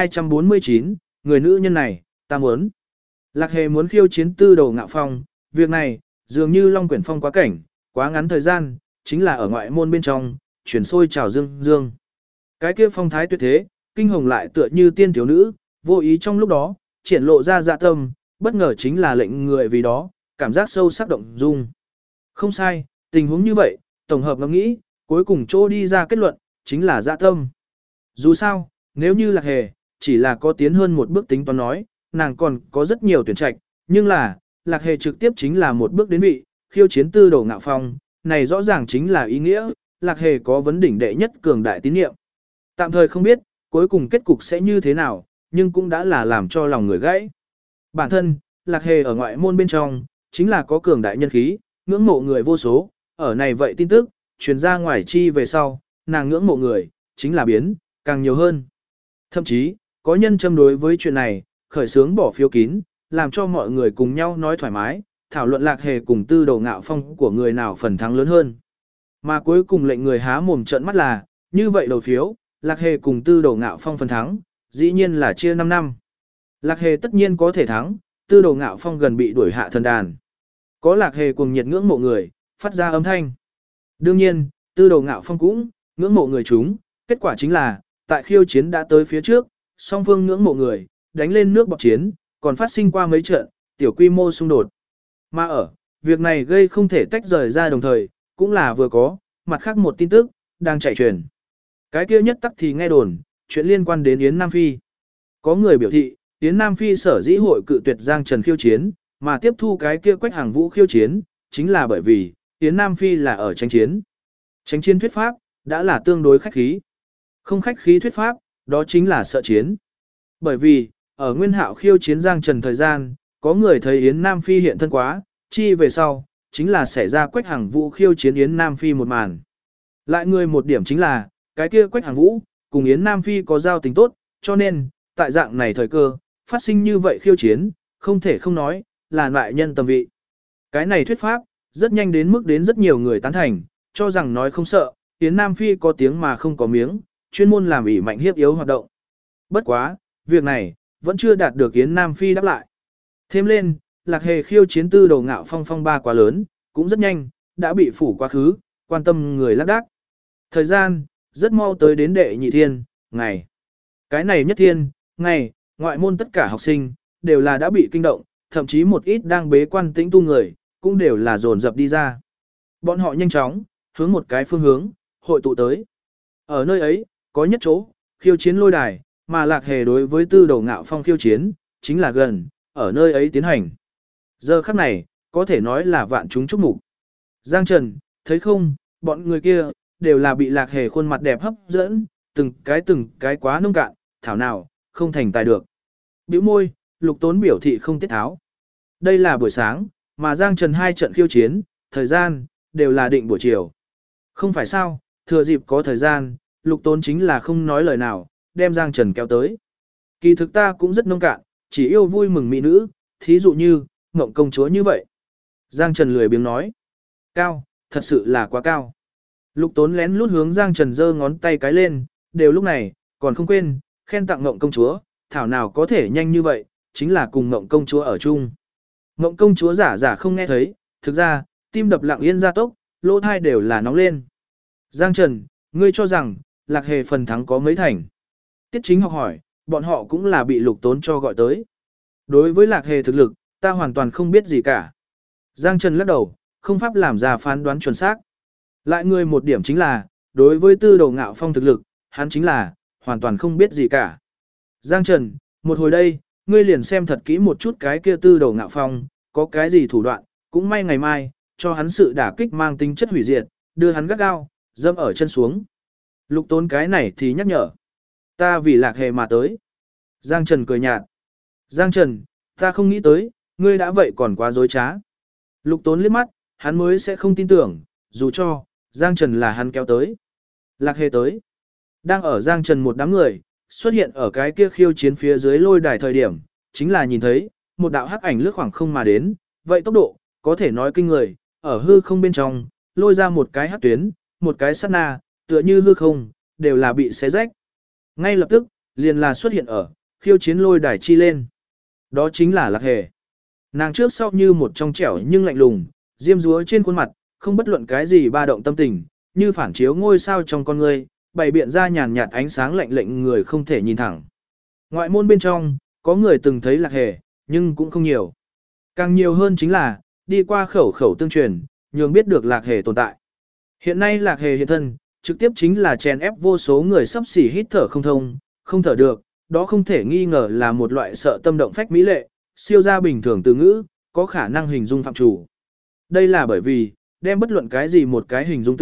1249, người nữ nhân này, ta muốn. Lạc Hề muốn khiêu chiến tư đầu ngạo phong, việc này, dường như Long Quyển Phong quá cảnh, quá ngắn thời gian, chính là ở ngoại môn bên trong, chuyển sôi trào dương. Cái kia phong thái tuyệt thế, kinh hồng lại tựa như tiên thiếu nữ, vô ý trong lúc đó, triển lộ ra dạ tâm, bất ngờ chính là lệnh người vì đó, cảm giác sâu sắc động dung. Không sai, tình huống như vậy, tổng hợp ngẫm nghĩ, cuối cùng chỗ đi ra kết luận, chính là dạ tâm. Dù sao, nếu như Lạc Hề, chỉ là có tiến hơn một bước tính toán nói, nàng còn có rất nhiều tuyển trạch, nhưng là, Lạc Hề trực tiếp chính là một bước đến vị, khiêu chiến tư đầu ngạo phong, này rõ ràng chính là ý nghĩa, Lạc Hề có vấn đỉnh đệ nhất cường đại tín nhiệm. Tạm thời không biết, cuối cùng kết cục sẽ như thế nào, nhưng cũng đã là làm cho lòng người gãy. Bản thân, Lạc Hề ở ngoại môn bên trong, chính là có cường đại nhân khí, ngưỡng mộ người vô số, ở này vậy tin tức, truyền ra ngoài chi về sau, nàng ngưỡng mộ người, chính là biến, càng nhiều hơn. Thậm chí, có nhân châm đối với chuyện này, khởi xướng bỏ phiếu kín, làm cho mọi người cùng nhau nói thoải mái, thảo luận Lạc Hề cùng Tư Đồ Ngạo Phong của người nào phần thắng lớn hơn. Mà cuối cùng lệnh người há mồm trợn mắt là, như vậy đầu phiếu, Lạc Hề cùng Tư Đồ Ngạo Phong phần thắng, dĩ nhiên là chia 5 năm. Lạc Hề tất nhiên có thể thắng, Tư Đồ Ngạo Phong gần bị đuổi hạ thần đàn. Có Lạc Hề cùng nhiệt ngưỡng mộ người, phát ra âm thanh. Đương nhiên, Tư Đồ Ngạo Phong cũng ngưỡng mộ người chúng, kết quả chính là, tại khiêu chiến đã tới phía trước, song phương ngưỡng mộ người, đánh lên nước bọt chiến, còn phát sinh qua mấy trận, tiểu quy mô xung đột. Mà ở, việc này gây không thể tách rời ra đồng thời, cũng là vừa có, mặt khác một tin tức, đang chạy truyền. Cái kia nhất tắc thì nghe đồn, chuyện liên quan đến Yến Nam Phi. Có người biểu thị, Yến Nam Phi sở dĩ hội cự tuyệt Giang Trần khiêu chiến, mà tiếp thu cái kia Quách Hàng Vũ khiêu chiến, chính là bởi vì, Yến Nam Phi là ở tranh chiến. Tranh chiến thuyết pháp, đã là tương đối khách khí. Không khách khí thuyết pháp, đó chính là sợ chiến. Bởi vì, ở Nguyên Hạo khiêu chiến Giang Trần thời gian, có người thấy Yến Nam Phi hiện thân quá, chi về sau, chính là xảy ra Quách Hàng Vũ khiêu chiến Yến Nam Phi một màn. Lại người một điểm chính là, cái kia Quách Hàng Vũ, cùng Yến Nam Phi có giao tình tốt, cho nên, tại dạng này thời cơ, phát sinh như vậy khiêu chiến, không thể không nói, là loại nhân tâm vị. Cái này thuyết pháp, rất nhanh đến mức đến rất nhiều người tán thành, cho rằng nói không sợ, Yến Nam Phi có tiếng mà không có miếng, chuyên môn làm ỷ mạnh hiếp yếu hoạt động. Bất quá, việc này, vẫn chưa đạt được Yến Nam Phi đáp lại. Thêm lên, Lạc Hề khiêu chiến Tư Đồ Ngạo Phong phong ba quá lớn, cũng rất nhanh, đã bị phủ quá khứ, quan tâm người lác đác. Thời gian, rất mau tới đến đệ nhị thiên, ngày. Cái này nhất thiên, ngày, ngoại môn tất cả học sinh, đều là đã bị kinh động, thậm chí một ít đang bế quan tĩnh tu người, cũng đều là dồn dập đi ra. Bọn họ nhanh chóng, hướng một cái phương hướng, hội tụ tới. Ở nơi ấy, có nhất chỗ, khiêu chiến lôi đài, mà Lạc Hề đối với Tư Đồ Ngạo Phong khiêu chiến, chính là gần, ở nơi ấy tiến hành. Giờ khắc này, có thể nói là vạn chúng chúc mục. Giang Trần, thấy không, bọn người kia, đều là bị Lạc Hề khuôn mặt đẹp hấp dẫn, từng cái quá nông cạn, thảo nào, không thành tài được. Biểu môi, Lục Tốn biểu thị không tiết tháo. Đây là buổi sáng, mà Giang Trần 2 trận khiêu chiến, thời gian, đều là định buổi chiều. Không phải sao, thừa dịp có thời gian, Lục Tốn chính là không nói lời nào, đem Giang Trần kéo tới. Kỳ thực ta cũng rất nông cạn, chỉ yêu vui mừng mỹ nữ, thí dụ như, Ngộng công chúa như vậy. Giang Trần lười biếng nói. Cao, thật sự là quá cao. Lục Tốn lén lút hướng Giang Trần giơ ngón tay cái lên, đều lúc này, còn không quên, khen tặng Ngộng công chúa, thảo nào có thể nhanh như vậy, chính là cùng Ngộng công chúa ở chung. Ngộng công chúa giả không nghe thấy, thực ra, tim đập lặng yên ra tốc, lỗ thai đều là nóng lên. Giang Trần, ngươi cho rằng, Lạc Hề phần thắng có mấy thành? Tiết Chính học hỏi, bọn họ cũng là bị Lục Tốn cho gọi tới. Đối với Lạc Hề thực lực, ta hoàn toàn không biết gì cả. Giang Trần lắc đầu, không pháp làm ra phán đoán chuẩn xác. Lại người một điểm chính là, đối với Tư Đồ Ngạo Phong thực lực, hắn chính là, hoàn toàn không biết gì cả. Giang Trần, một hồi đây, ngươi liền xem thật kỹ một chút cái kia Tư Đồ Ngạo Phong, có cái gì thủ đoạn, cũng may ngày mai, cho hắn sự đả kích mang tính chất hủy diệt, đưa hắn gắt gao, dâm ở chân xuống. Lục Tốn cái này thì nhắc nhở. Ta vì Lạc Hề mà tới. Giang Trần cười nhạt. Giang Trần, ta không nghĩ tới, ngươi đã vậy còn quá dối trá. Lục Tốn liếc mắt, hắn mới sẽ không tin tưởng, dù cho, Giang Trần là hắn kéo tới. Lạc Hề tới. Đang ở Giang Trần một đám người, xuất hiện ở cái kia khiêu chiến phía dưới lôi đài thời điểm, chính là nhìn thấy, một đạo hắc ảnh lướt khoảng không mà đến, vậy tốc độ, có thể nói kinh người, ở hư không bên trong, lôi ra một cái hắc tuyến, một cái sát na, tựa như hư không, đều là bị xé rách. Ngay lập tức, liền là xuất hiện ở, khiêu chiến lôi đài chi lên. Đó chính là Lạc Hề. Nàng trước sau như một trong trẻo nhưng lạnh lùng, diêm dúa trên khuôn mặt, không bất luận cái gì ba động tâm tình, như phản chiếu ngôi sao trong con người, bày biện ra nhàn nhạt ánh sáng lạnh lệnh người không thể nhìn thẳng. Ngoại môn bên trong, có người từng thấy Lạc Hề, nhưng cũng không nhiều. Càng nhiều hơn chính là, đi qua khẩu khẩu tương truyền, nhường biết được Lạc Hề tồn tại. Hiện nay Lạc Hề hiện thân, trực tiếp chính là chèn ép vô số người sắp xỉ hít thở không thông, không thở được, đó không thể nghi ngờ là một loại sợ tâm động phách mỹ lệ, siêu ra bình thường từ ngữ, có khả năng hình dung phạm chủ. Đây là bởi vì, đem bất luận cái gì một cái hình dung từ,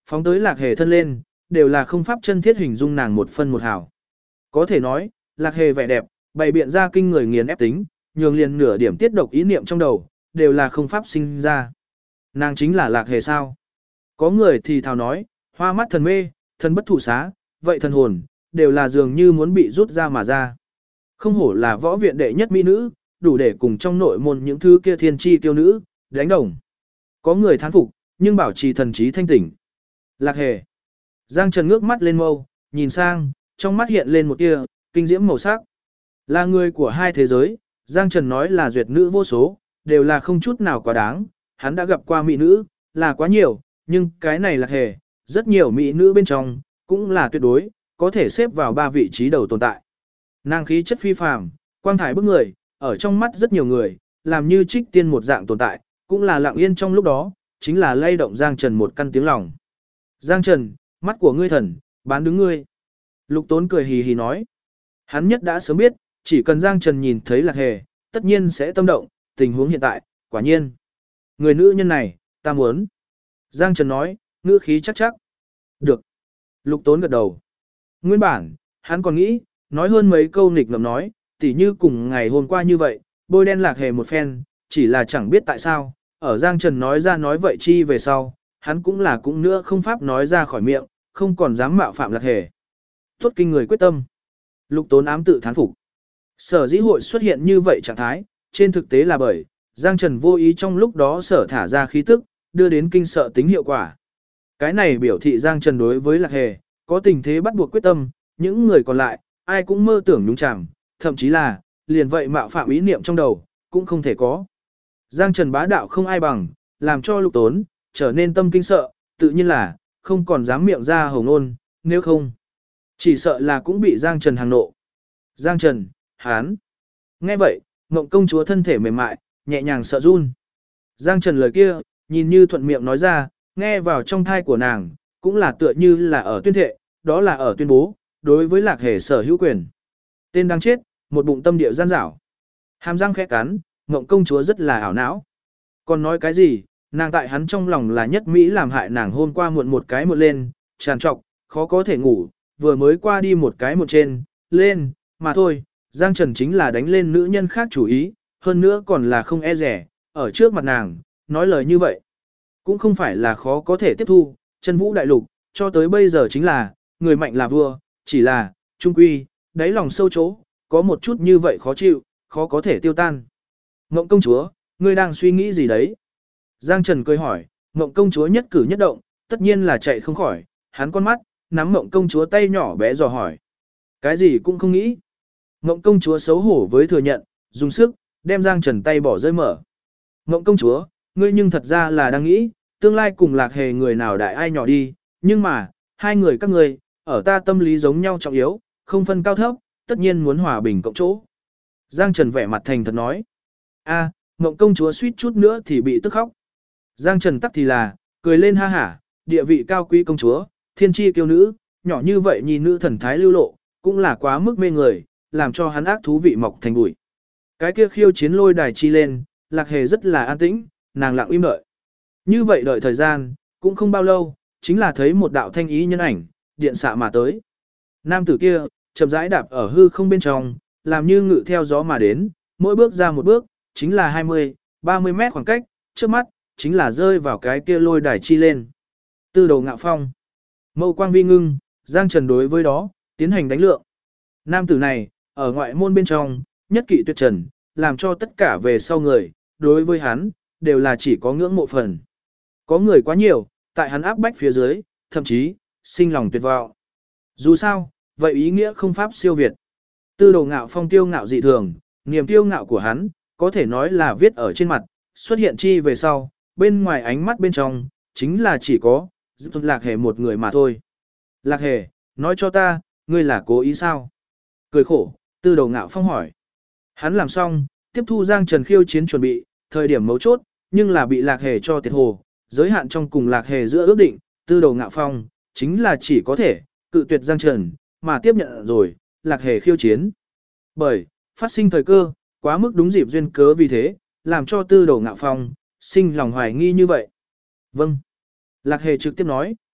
phóng tới Lạc Hề thân lên, đều là không pháp chân thiết hình dung nàng một phân một hào. Có thể nói, Lạc Hề vẻ đẹp, bày biện ra kinh người nghiền ép tính, nhường liền nửa điểm tiết độc ý niệm trong đầu, đều là không pháp sinh ra. Nàng chính là Lạc Hề sao? Có người thì thào nói, hoa mắt thần mê, thần bất thủ xá, vậy thần hồn, đều là dường như muốn bị rút ra mà ra. Không hổ là võ viện đệ nhất mỹ nữ, đủ để cùng trong nội môn những thứ kia thiên chi tiêu nữ, đánh đồng. Có người thán phục, nhưng bảo trì thần trí thanh tỉnh. Lạc Hề. Giang Trần ngước mắt lên mâu, nhìn sang, trong mắt hiện lên một tia kinh diễm màu sắc. Là người của hai thế giới, Giang Trần nói là duyệt nữ vô số, đều là không chút nào quá đáng, hắn đã gặp qua mỹ nữ, là quá nhiều, nhưng cái này Lạc Hề, rất nhiều mỹ nữ bên trong, cũng là tuyệt đối, có thể xếp vào 3 vị trí đầu tồn tại. Nàng khí chất phi phàm, quang thải bức người, ở trong mắt rất nhiều người, làm như trích tiên một dạng tồn tại, cũng là lặng yên trong lúc đó, chính là lay động Giang Trần một căn tiếng lòng. Giang Trần, mắt của ngươi thần, bán đứng ngươi. Lục Tốn cười hì hì nói. Hắn nhất đã sớm biết, chỉ cần Giang Trần nhìn thấy Lạc Hề, tất nhiên sẽ tâm động, tình huống hiện tại, quả nhiên. Người nữ nhân này, ta muốn. Giang Trần nói, ngữ khí chắc chắc. Được. Lục Tốn gật đầu. Nguyên bản, hắn còn nghĩ, nói hơn mấy câu nghịch ngợm nói, tỉ như cùng ngày hôm qua như vậy, bôi đen Lạc Hề một phen, chỉ là chẳng biết tại sao, ở Giang Trần nói ra nói vậy chi về sau, hắn cũng là cũng nữa không pháp nói ra khỏi miệng, không còn dám mạo phạm Lạc Hề. Tốt kinh người quyết tâm. Lục Tốn ám tự thán phục. Sở dĩ hội xuất hiện như vậy trạng thái, trên thực tế là bởi, Giang Trần vô ý trong lúc đó sở thả ra khí tức, đưa đến kinh sợ tính hiệu quả. Cái này biểu thị Giang Trần đối với Lạc Hề, có tình thế bắt buộc quyết tâm, những người còn lại, ai cũng mơ tưởng nhúng chàm, thậm chí là, liền vậy mạo phạm ý niệm trong đầu, cũng không thể có. Giang Trần bá đạo không ai bằng, làm cho Lục Tốn, trở nên tâm kinh sợ, tự nhiên là, không còn dám miệng ra hồng ngôn, nếu không, chỉ sợ là cũng bị Giang Trần hàng nộ. Giang Trần, hán. Nghe vậy, Ngộng công chúa thân thể mềm mại, nhẹ nhàng sợ run. Giang Trần lời kia, nhìn như thuận miệng nói ra, nghe vào trong thai của nàng, cũng là tựa như là ở tuyên thệ, đó là ở tuyên bố, đối với Lạc Hề sở hữu quyền. Tên đang chết, một bụng tâm địa gian dảo. Hàm răng khẽ cắn, Ngộng công chúa rất là ảo não. Còn nói cái gì, nàng tại hắn trong lòng là nhất Mỹ làm hại nàng hôm qua muộn một cái muộn lên, tràn trọc, khó có thể ngủ, vừa mới qua đi một cái một trên, lên, mà thôi, Giang Trần chính là đánh lên nữ nhân khác chủ ý, hơn nữa còn là không e rẻ, ở trước mặt nàng, nói lời như vậy. Cũng không phải là khó có thể tiếp thu, chân vũ đại lục, cho tới bây giờ chính là, người mạnh là vua, chỉ là, trung quy, đáy lòng sâu chỗ, có một chút như vậy khó chịu, khó có thể tiêu tan. Ngộng công chúa, ngươi đang suy nghĩ gì đấy? Giang Trần cười hỏi, Ngộng công chúa nhất cử nhất động, tất nhiên là chạy không khỏi, hắn con mắt, nắm Ngộng công chúa tay nhỏ bé dò hỏi. Cái gì cũng không nghĩ. Ngộng công chúa xấu hổ với thừa nhận, dùng sức, đem Giang Trần tay bỏ rơi mở. Ngộng công chúa, ngươi nhưng thật ra là đang nghĩ, tương lai cùng Lạc Hề người nào đại ai nhỏ đi, nhưng mà, hai người các ngươi, ở ta tâm lý giống nhau trọng yếu, không phân cao thấp, tất nhiên muốn hòa bình cộng chỗ. Giang Trần vẻ mặt thành thật nói. A, Ngộng công chúa suýt chút nữa thì bị tức khóc. Giang Trần tắc thì là, cười lên ha hả, địa vị cao quý công chúa, thiên chi kiêu nữ, nhỏ như vậy nhìn nữ thần thái lưu lộ, cũng là quá mức mê người, làm cho hắn ác thú vị mọc thành bụi. Cái kia khiêu chiến lôi đài chi lên, Lạc Hề rất là an tĩnh, nàng lặng im đợi. Như vậy đợi thời gian, cũng không bao lâu, chính là thấy một đạo thanh ý nhân ảnh, điện xạ mà tới. Nam tử kia, chậm rãi đạp ở hư không bên trong, làm như ngự theo gió mà đến, mỗi bước ra một bước, chính là 20, 30 mét khoảng cách, trước mắt, chính là rơi vào cái kia lôi đài chi lên. Tư đầu ngạo phong. Mâu quang vi ngưng, Giang Trần đối với đó, tiến hành đánh lượng. Nam tử này, ở ngoại môn bên trong, nhất kỵ tuyệt trần, làm cho tất cả về sau người, đối với hắn, đều là chỉ có ngưỡng mộ phần. Có người quá nhiều, tại hắn áp bách phía dưới, thậm chí, sinh lòng tuyệt vọng. Dù sao, vậy ý nghĩa không pháp siêu việt. Tư đầu ngạo phong tiêu ngạo dị thường, niềm tiêu ngạo của hắn, có thể nói là viết ở trên mặt, xuất hiện chi về sau, bên ngoài ánh mắt bên trong, chính là chỉ có, giúp Lạc Hề một người mà thôi. Lạc Hề, nói cho ta, ngươi là cố ý sao? Cười khổ, tư đầu ngạo phong hỏi. Hắn làm xong, tiếp thu Giang Trần khiêu chiến chuẩn bị, thời điểm mấu chốt, nhưng là bị Lạc Hề cho tiệt hồ, giới hạn trong cùng Lạc Hề giữa ước định, tư đầu ngạo phong, chính là chỉ có thể, cự tuyệt Giang Trần, mà tiếp nhận rồi, Lạc Hề khiêu chiến. Bởi, phát sinh thời cơ, quá mức đúng dịp duyên cớ vì thế, làm cho tư đầu ngạo phong, sinh lòng hoài nghi như vậy. Vâng. Lạc Hề trực tiếp nói,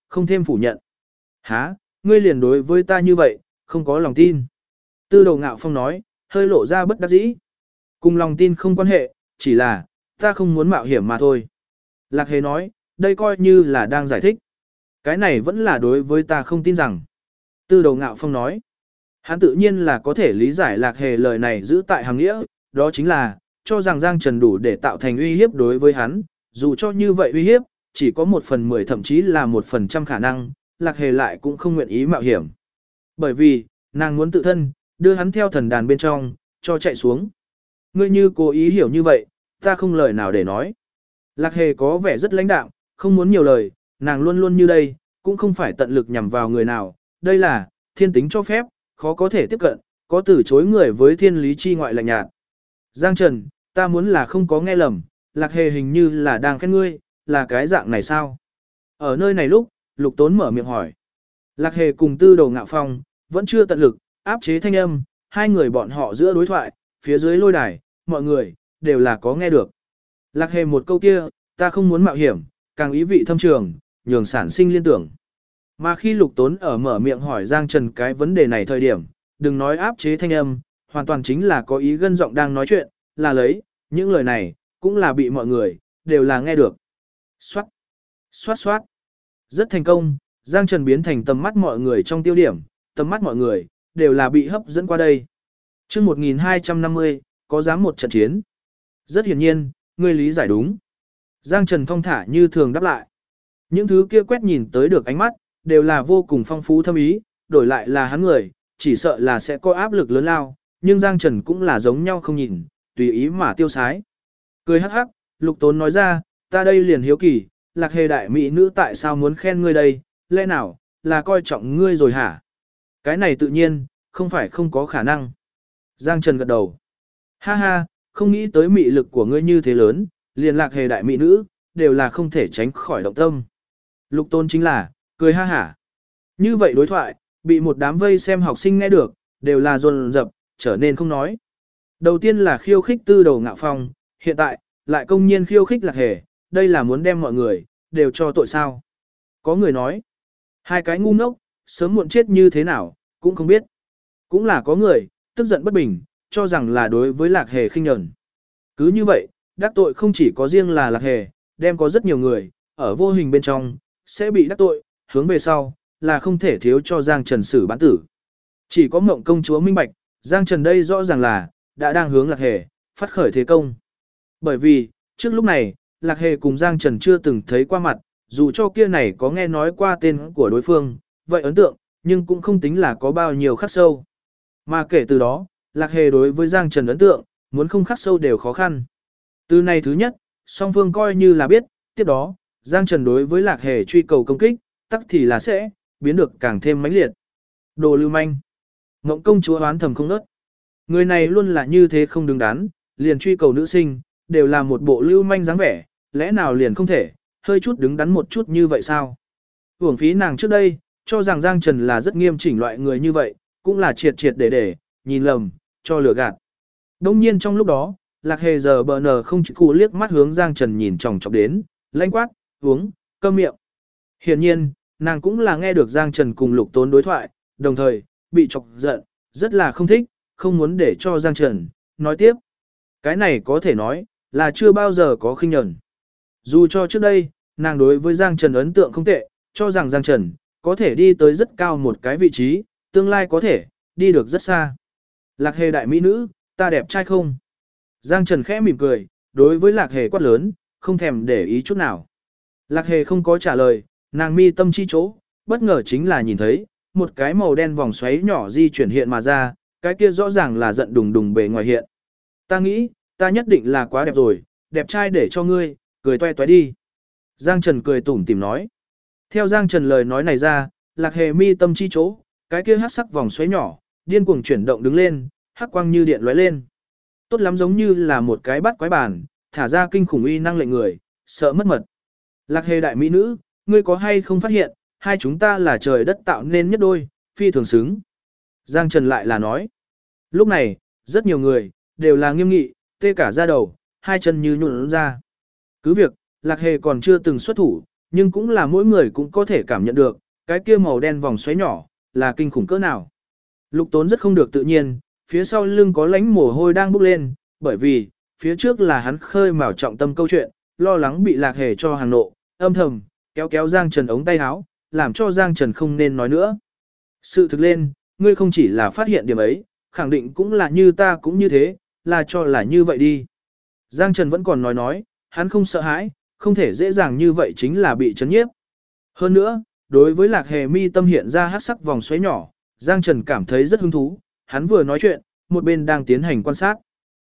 không thêm phủ nhận. Hả, ngươi liền đối với ta như vậy, không có lòng tin. Tư Đồ Ngạo Phong nói, hơi lộ ra bất đắc dĩ. Cùng lòng tin không quan hệ, chỉ là, ta không muốn mạo hiểm mà thôi. Lạc Hề nói, đây coi như là đang giải thích. Cái này vẫn là đối với ta không tin rằng. Tư Đồ Ngạo Phong nói, hắn tự nhiên là có thể lý giải Lạc Hề lời này giữ tại hàng nghĩa, đó chính là, cho rằng Giang Trần đủ để tạo thành uy hiếp đối với hắn, dù cho như vậy uy hiếp, chỉ có 1/10 thậm chí là 1% khả năng, Lạc Hề lại cũng không nguyện ý mạo hiểm. Bởi vì, nàng muốn tự thân, đưa hắn theo thần đàn bên trong, cho chạy xuống. Ngươi như cố ý hiểu như vậy, ta không lời nào để nói. Lạc Hề có vẻ rất lãnh đạm, không muốn nhiều lời, nàng luôn luôn như đây, cũng không phải tận lực nhằm vào người nào, đây là, thiên tính cho phép, khó có thể tiếp cận, có từ chối người với thiên lý chi ngoại lạnh nhạt. Giang Trần, ta muốn là không có nghe lầm, Lạc Hề hình như là đang khen ngươi, là cái dạng này sao? Ở nơi này lúc, Lục Tốn mở miệng hỏi. Lạc Hề cùng Tư Đồ Ngạo Phong, vẫn chưa tận lực, áp chế thanh âm, hai người bọn họ giữa đối thoại, phía dưới lôi đài, mọi người, đều là có nghe được. Lạc Hề một câu kia, ta không muốn mạo hiểm, càng ý vị thâm trường, nhường sản sinh liên tưởng. Mà khi Lục Tốn ở mở miệng hỏi Giang Trần cái vấn đề này thời điểm, đừng nói áp chế thanh âm, hoàn toàn chính là có ý gân giọng đang nói chuyện, là lấy, những lời này, cũng là bị mọi người, đều là nghe được. Xoát, xoát xoát. Rất thành công, Giang Trần biến thành tầm mắt mọi người trong tiêu điểm, tầm mắt mọi người, đều là bị hấp dẫn qua đây. Trước 1250, có dám một trận chiến. Rất hiển nhiên, ngươi lý giải đúng. Giang Trần thong thả như thường đáp lại. Những thứ kia quét nhìn tới được ánh mắt, đều là vô cùng phong phú thâm ý, đổi lại là hắn người, chỉ sợ là sẽ có áp lực lớn lao, nhưng Giang Trần cũng là giống nhau không nhìn, tùy ý mà tiêu sái. Cười hắc hắc, Lục Tốn nói ra, ta đây liền hiếu kỳ, Lạc Hề đại mỹ nữ tại sao muốn khen ngươi đây, lẽ nào, là coi trọng ngươi rồi hả? Cái này tự nhiên, không phải không có khả năng. Giang Trần gật đầu. Ha ha, không nghĩ tới mị lực của ngươi như thế lớn, liền Lạc Hề đại mỹ nữ, đều là không thể tránh khỏi động tâm. Lục Tôn chính là, cười ha hả. Như vậy đối thoại, bị một đám vây xem học sinh nghe được, đều là dồn dập, trở nên không nói. Đầu tiên là khiêu khích Tư Đồ Ngạo Phong, hiện tại, lại công nhiên khiêu khích Lạc Hề, đây là muốn đem mọi người, đều cho tội sao. Có người nói, hai cái ngu ngốc, sớm muộn chết như thế nào, cũng không biết. Cũng là có người, tức giận bất bình, cho rằng là đối với Lạc Hề khinh nhẫn. Cứ như vậy, đắc tội không chỉ có riêng là Lạc Hề, đem có rất nhiều người, ở vô hình bên trong, sẽ bị đắc tội, hướng về sau, là không thể thiếu cho Giang Trần xử bán tử. Chỉ có Mộng công chúa minh bạch, Giang Trần đây rõ ràng là, đã đang hướng Lạc Hề, phát khởi thế công. Bởi vì, trước lúc này, Lạc Hề cùng Giang Trần chưa từng thấy qua mặt, dù cho kia này có nghe nói qua tên của đối phương, vậy ấn tượng, nhưng cũng không tính là có bao nhiêu khắc sâu. Mà kể từ đó, Lạc Hề đối với Giang Trần ấn tượng, muốn không khắc sâu đều khó khăn. Từ này thứ nhất, song phương coi như là biết, tiếp đó, Giang Trần đối với Lạc Hề truy cầu công kích, tắc thì là sẽ, biến được càng thêm mãnh liệt. Đồ lưu manh. Ngộng công chúa oán thầm không nớt. Người này luôn là như thế không đứng đắn, liền truy cầu nữ sinh, đều là một bộ lưu manh dáng vẻ, lẽ nào liền không thể, hơi chút đứng đắn một chút như vậy sao? Uổng phí nàng trước đây, cho rằng Giang Trần là rất nghiêm chỉnh loại người như vậy, cũng là triệt triệt để, nhìn lầm, cho lừa gạt. Đông nhiên trong lúc đó, Lạc Hề giờ bờ nờ không chỉ cụ liếc mắt hướng Giang Trần nhìn chòng chọc đến, lãnh quát, uống, câm miệng. Hiển nhiên, nàng cũng là nghe được Giang Trần cùng Lục Tốn đối thoại, đồng thời, bị chọc giận, rất là không thích, không muốn để cho Giang Trần nói tiếp. Cái này có thể nói, là chưa bao giờ có khinh nhẫn. Dù cho trước đây, nàng đối với Giang Trần ấn tượng không tệ, cho rằng Giang Trần có thể đi tới rất cao một cái vị trí, tương lai có thể đi được rất xa. Lạc Hề đại mỹ nữ, ta đẹp trai không? Giang Trần khẽ mỉm cười, đối với Lạc Hề quát lớn, không thèm để ý chút nào. Lạc Hề không có trả lời, nàng mi tâm chi chỗ, bất ngờ chính là nhìn thấy, một cái màu đen vòng xoáy nhỏ di chuyển hiện mà ra, cái kia rõ ràng là giận đùng đùng bề ngoài hiện. Ta nghĩ, ta nhất định là quá đẹp rồi, đẹp trai để cho ngươi, cười toe toé đi. Giang Trần cười tủm tỉm nói. Theo Giang Trần lời nói này ra, Lạc Hề mi tâm chi chỗ, cái kia hắc sắc vòng xoáy nhỏ, điên cuồng chuyển động đứng lên, hắc quang như điện lóe lên. Tốt lắm giống như là một cái bắt quái bản, thả ra kinh khủng uy năng lệnh người, sợ mất mật. Lạc Hề đại mỹ nữ, ngươi có hay không phát hiện, hai chúng ta là trời đất tạo nên nhất đôi, phi thường xứng. Giang Trần lại là nói. Lúc này, rất nhiều người, đều là nghiêm nghị, tê cả da đầu, hai chân như nhuộn ra. Cứ việc, Lạc Hề còn chưa từng xuất thủ, nhưng cũng là mỗi người cũng có thể cảm nhận được, cái kia màu đen vòng xoáy nhỏ, là kinh khủng cỡ nào. Lục Tốn rất không được tự nhiên, phía sau lưng có lánh mồ hôi đang bốc lên, bởi vì, phía trước là hắn khơi mào trọng tâm câu chuyện, lo lắng bị Lạc Hề cho hàng nộ, âm thầm, kéo kéo Giang Trần ống tay áo, làm cho Giang Trần không nên nói nữa. Sự thực lên, ngươi không chỉ là phát hiện điểm ấy, khẳng định cũng là như ta cũng như thế, là cho là như vậy đi. Giang Trần vẫn còn nói, hắn không sợ hãi, không thể dễ dàng như vậy chính là bị chấn nhiếp. Hơn nữa, đối với Lạc Hề mi tâm hiện ra hắc sắc vòng xoáy nhỏ, Giang Trần cảm thấy rất hứng thú, hắn vừa nói chuyện, một bên đang tiến hành quan sát.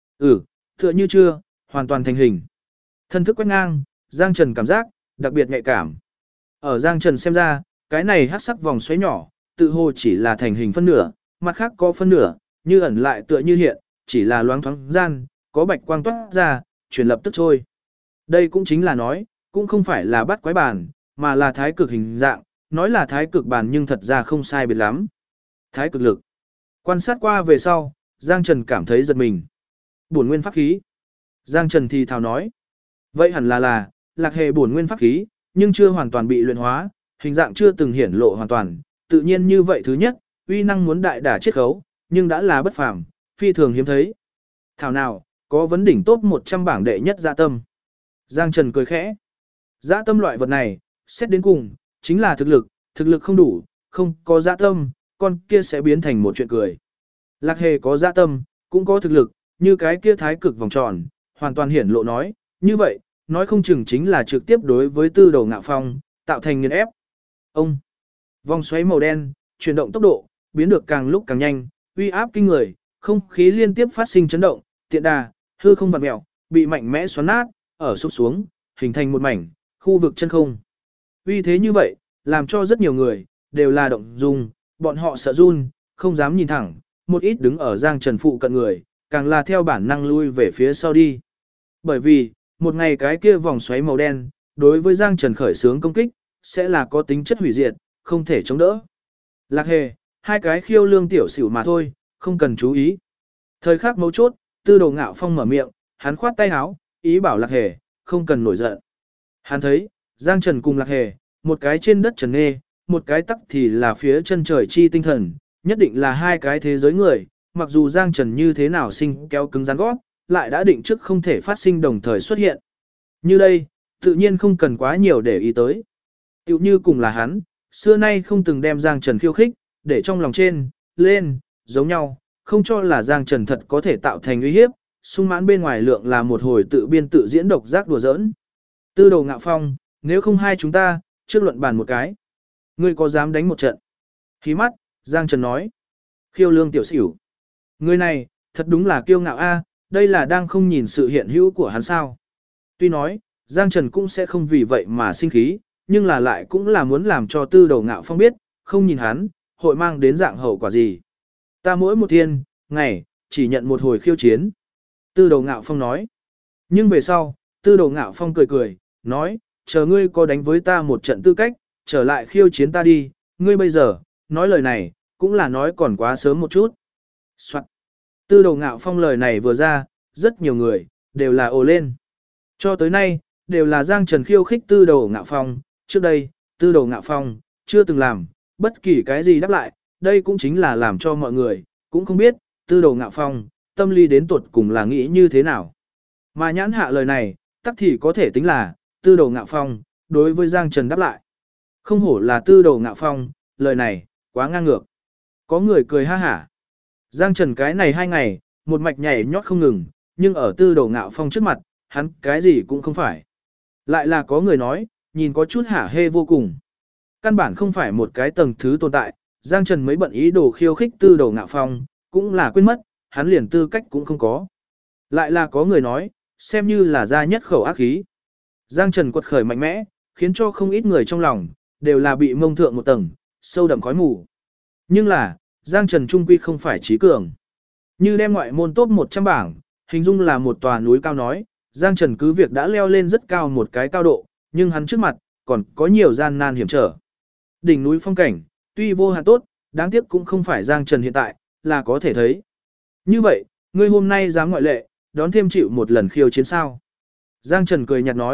Tựa như chưa, hoàn toàn thành hình. Thân thức quét ngang, Giang Trần cảm giác, đặc biệt nhạy cảm. Ở Giang Trần xem ra, cái này hắc sắc vòng xoáy nhỏ, tự hồ chỉ là thành hình phân nửa, mặt khác có phân nửa, như ẩn lại tựa như hiện, chỉ là loáng thoáng gian, có bạch quang toát ra, chuyển lập tức trôi. Đây cũng chính là nói, cũng không phải là bắt quái bàn, mà là thái cực hình dạng, nói là thái cực bàn nhưng thật ra không sai biệt lắm. Thái cực lực. Quan sát qua về sau, Giang Trần cảm thấy giật mình. Bổn nguyên pháp khí. Giang Trần thì thào nói. Vậy hẳn là Lạc Hề bổn nguyên pháp khí, nhưng chưa hoàn toàn bị luyện hóa, hình dạng chưa từng hiển lộ hoàn toàn, tự nhiên như vậy thứ nhất, uy năng muốn đại đả chiết khấu, nhưng đã là bất phàm, phi thường hiếm thấy. Thảo nào, có vấn đỉnh top 100 bảng đệ nhất dạ tâm. Giang Trần cười khẽ. Dạ tâm loại vật này, xét đến cùng, chính là thực lực không đủ, không có dạ tâm, con kia sẽ biến thành một chuyện cười. Lạc Hề có dạ tâm, cũng có thực lực, như cái kia thái cực vòng tròn, hoàn toàn hiển lộ nói, như vậy, nói không chừng chính là trực tiếp đối với Tư Đồ Ngạo Phong, tạo thành nghiền ép. Ông, vòng xoáy màu đen, chuyển động tốc độ, biến được càng lúc càng nhanh, uy áp kinh người, không khí liên tiếp phát sinh chấn động, tiện đà, hư không vặn mèo, bị mạnh mẽ xoắn nát, ở sụp xuống, hình thành một mảnh, khu vực chân không. Uy thế như vậy, làm cho rất nhiều người, đều là động dung, bọn họ sợ run, không dám nhìn thẳng, một ít đứng ở Giang Trần phụ cận người, càng là theo bản năng lui về phía sau đi. Bởi vì, một ngày cái kia vòng xoáy màu đen, đối với Giang Trần khởi xướng công kích, sẽ là có tính chất hủy diệt, không thể chống đỡ. Lạc Hề, hai cái khiêu lương tiểu xỉu mà thôi, không cần chú ý. Thời khắc mấu chốt, Tư Đồ Ngạo Phong mở miệng, hắn khoát tay áo, ý bảo Lạc Hề, không cần nổi giận. Hắn thấy, Giang Trần cùng Lạc Hề, một cái trên đất trần nghê, một cái tắc thì là phía chân trời chi tinh thần, nhất định là hai cái thế giới người, mặc dù Giang Trần như thế nào sinh kéo cứng rắn gót, lại đã định trước không thể phát sinh đồng thời xuất hiện. Như đây, tự nhiên không cần quá nhiều để ý tới. Tiểu như cùng là hắn, xưa nay không từng đem Giang Trần khiêu khích, để trong lòng trên, lên, giống nhau, không cho là Giang Trần thật có thể tạo thành uy hiếp, sung mãn bên ngoài lượng là một hồi tự biên tự diễn độc giác đùa giỡn. Tư Đồ Ngạo Phong, nếu không hai chúng ta, trước luận bàn một cái. Ngươi có dám đánh một trận? Khí mắt, Giang Trần nói. Khiêu lương tiểu xỉu. Người này, thật đúng là kiêu ngạo a, đây là đang không nhìn sự hiện hữu của hắn sao. Tuy nói, Giang Trần cũng sẽ không vì vậy mà sinh khí, nhưng là lại cũng là muốn làm cho Tư Đồ Ngạo Phong biết, không nhìn hắn, hội mang đến dạng hậu quả gì. Ta mỗi một thiên, ngày, chỉ nhận một hồi khiêu chiến. Tư Đồ Ngạo Phong nói. Nhưng về sau, Tư Đồ Ngạo Phong cười cười, nói, chờ ngươi có đánh với ta một trận tư cách, trở lại khiêu chiến ta đi, ngươi bây giờ, nói lời này, cũng là nói còn quá sớm một chút. Soạn. Tư Đồ Ngạo Phong lời này vừa ra, rất nhiều người, đều là ồ lên. Cho tới nay, đều là Giang Trần khiêu khích Tư Đồ Ngạo Phong, trước đây, Tư Đồ Ngạo Phong, chưa từng làm, bất kỳ cái gì đáp lại, đây cũng chính là làm cho mọi người, cũng không biết, Tư Đồ Ngạo Phong, tâm lý đến tuột cùng là nghĩ như thế nào. Mà nhãn hạ lời này, tắc thì có thể tính là, Tư Đồ Ngạo Phong, đối với Giang Trần đáp lại. Không hổ là Tư Đồ Ngạo Phong, lời này, quá ngang ngược. Có người cười ha hả. Giang Trần cái này 2 ngày, một mạch nhảy nhót không ngừng, nhưng ở Tư Đồ Ngạo Phong trước mặt, hắn cái gì cũng không phải. Lại là có người nói, nhìn có chút hả hê vô cùng. Căn bản không phải một cái tầng thứ tồn tại, Giang Trần mới bận ý đồ khiêu khích Tư Đồ Ngạo Phong, cũng là quên mất, hắn liền tư cách cũng không có. Lại là có người nói, xem như là ra nhất khẩu ác khí. Giang Trần quật khởi mạnh mẽ, khiến cho không ít người trong lòng, đều là bị mông thượng một tầng, sâu đậm khói mù. Nhưng là, Giang Trần trung quy không phải trí cường. Như đem ngoại môn top 100 bảng, hình dung là một tòa núi cao nói, Giang Trần cứ việc đã leo lên rất cao một cái cao độ, nhưng hắn trước mặt, còn có nhiều gian nan hiểm trở. Đỉnh núi phong cảnh, tuy vô hạn tốt, đáng tiếc cũng không phải Giang Trần hiện tại, là có thể thấy. Như vậy, ngươi hôm nay dám ngoại lệ, đón thêm chịu một lần khiêu chiến sao. Giang Trần cười nhạt nói,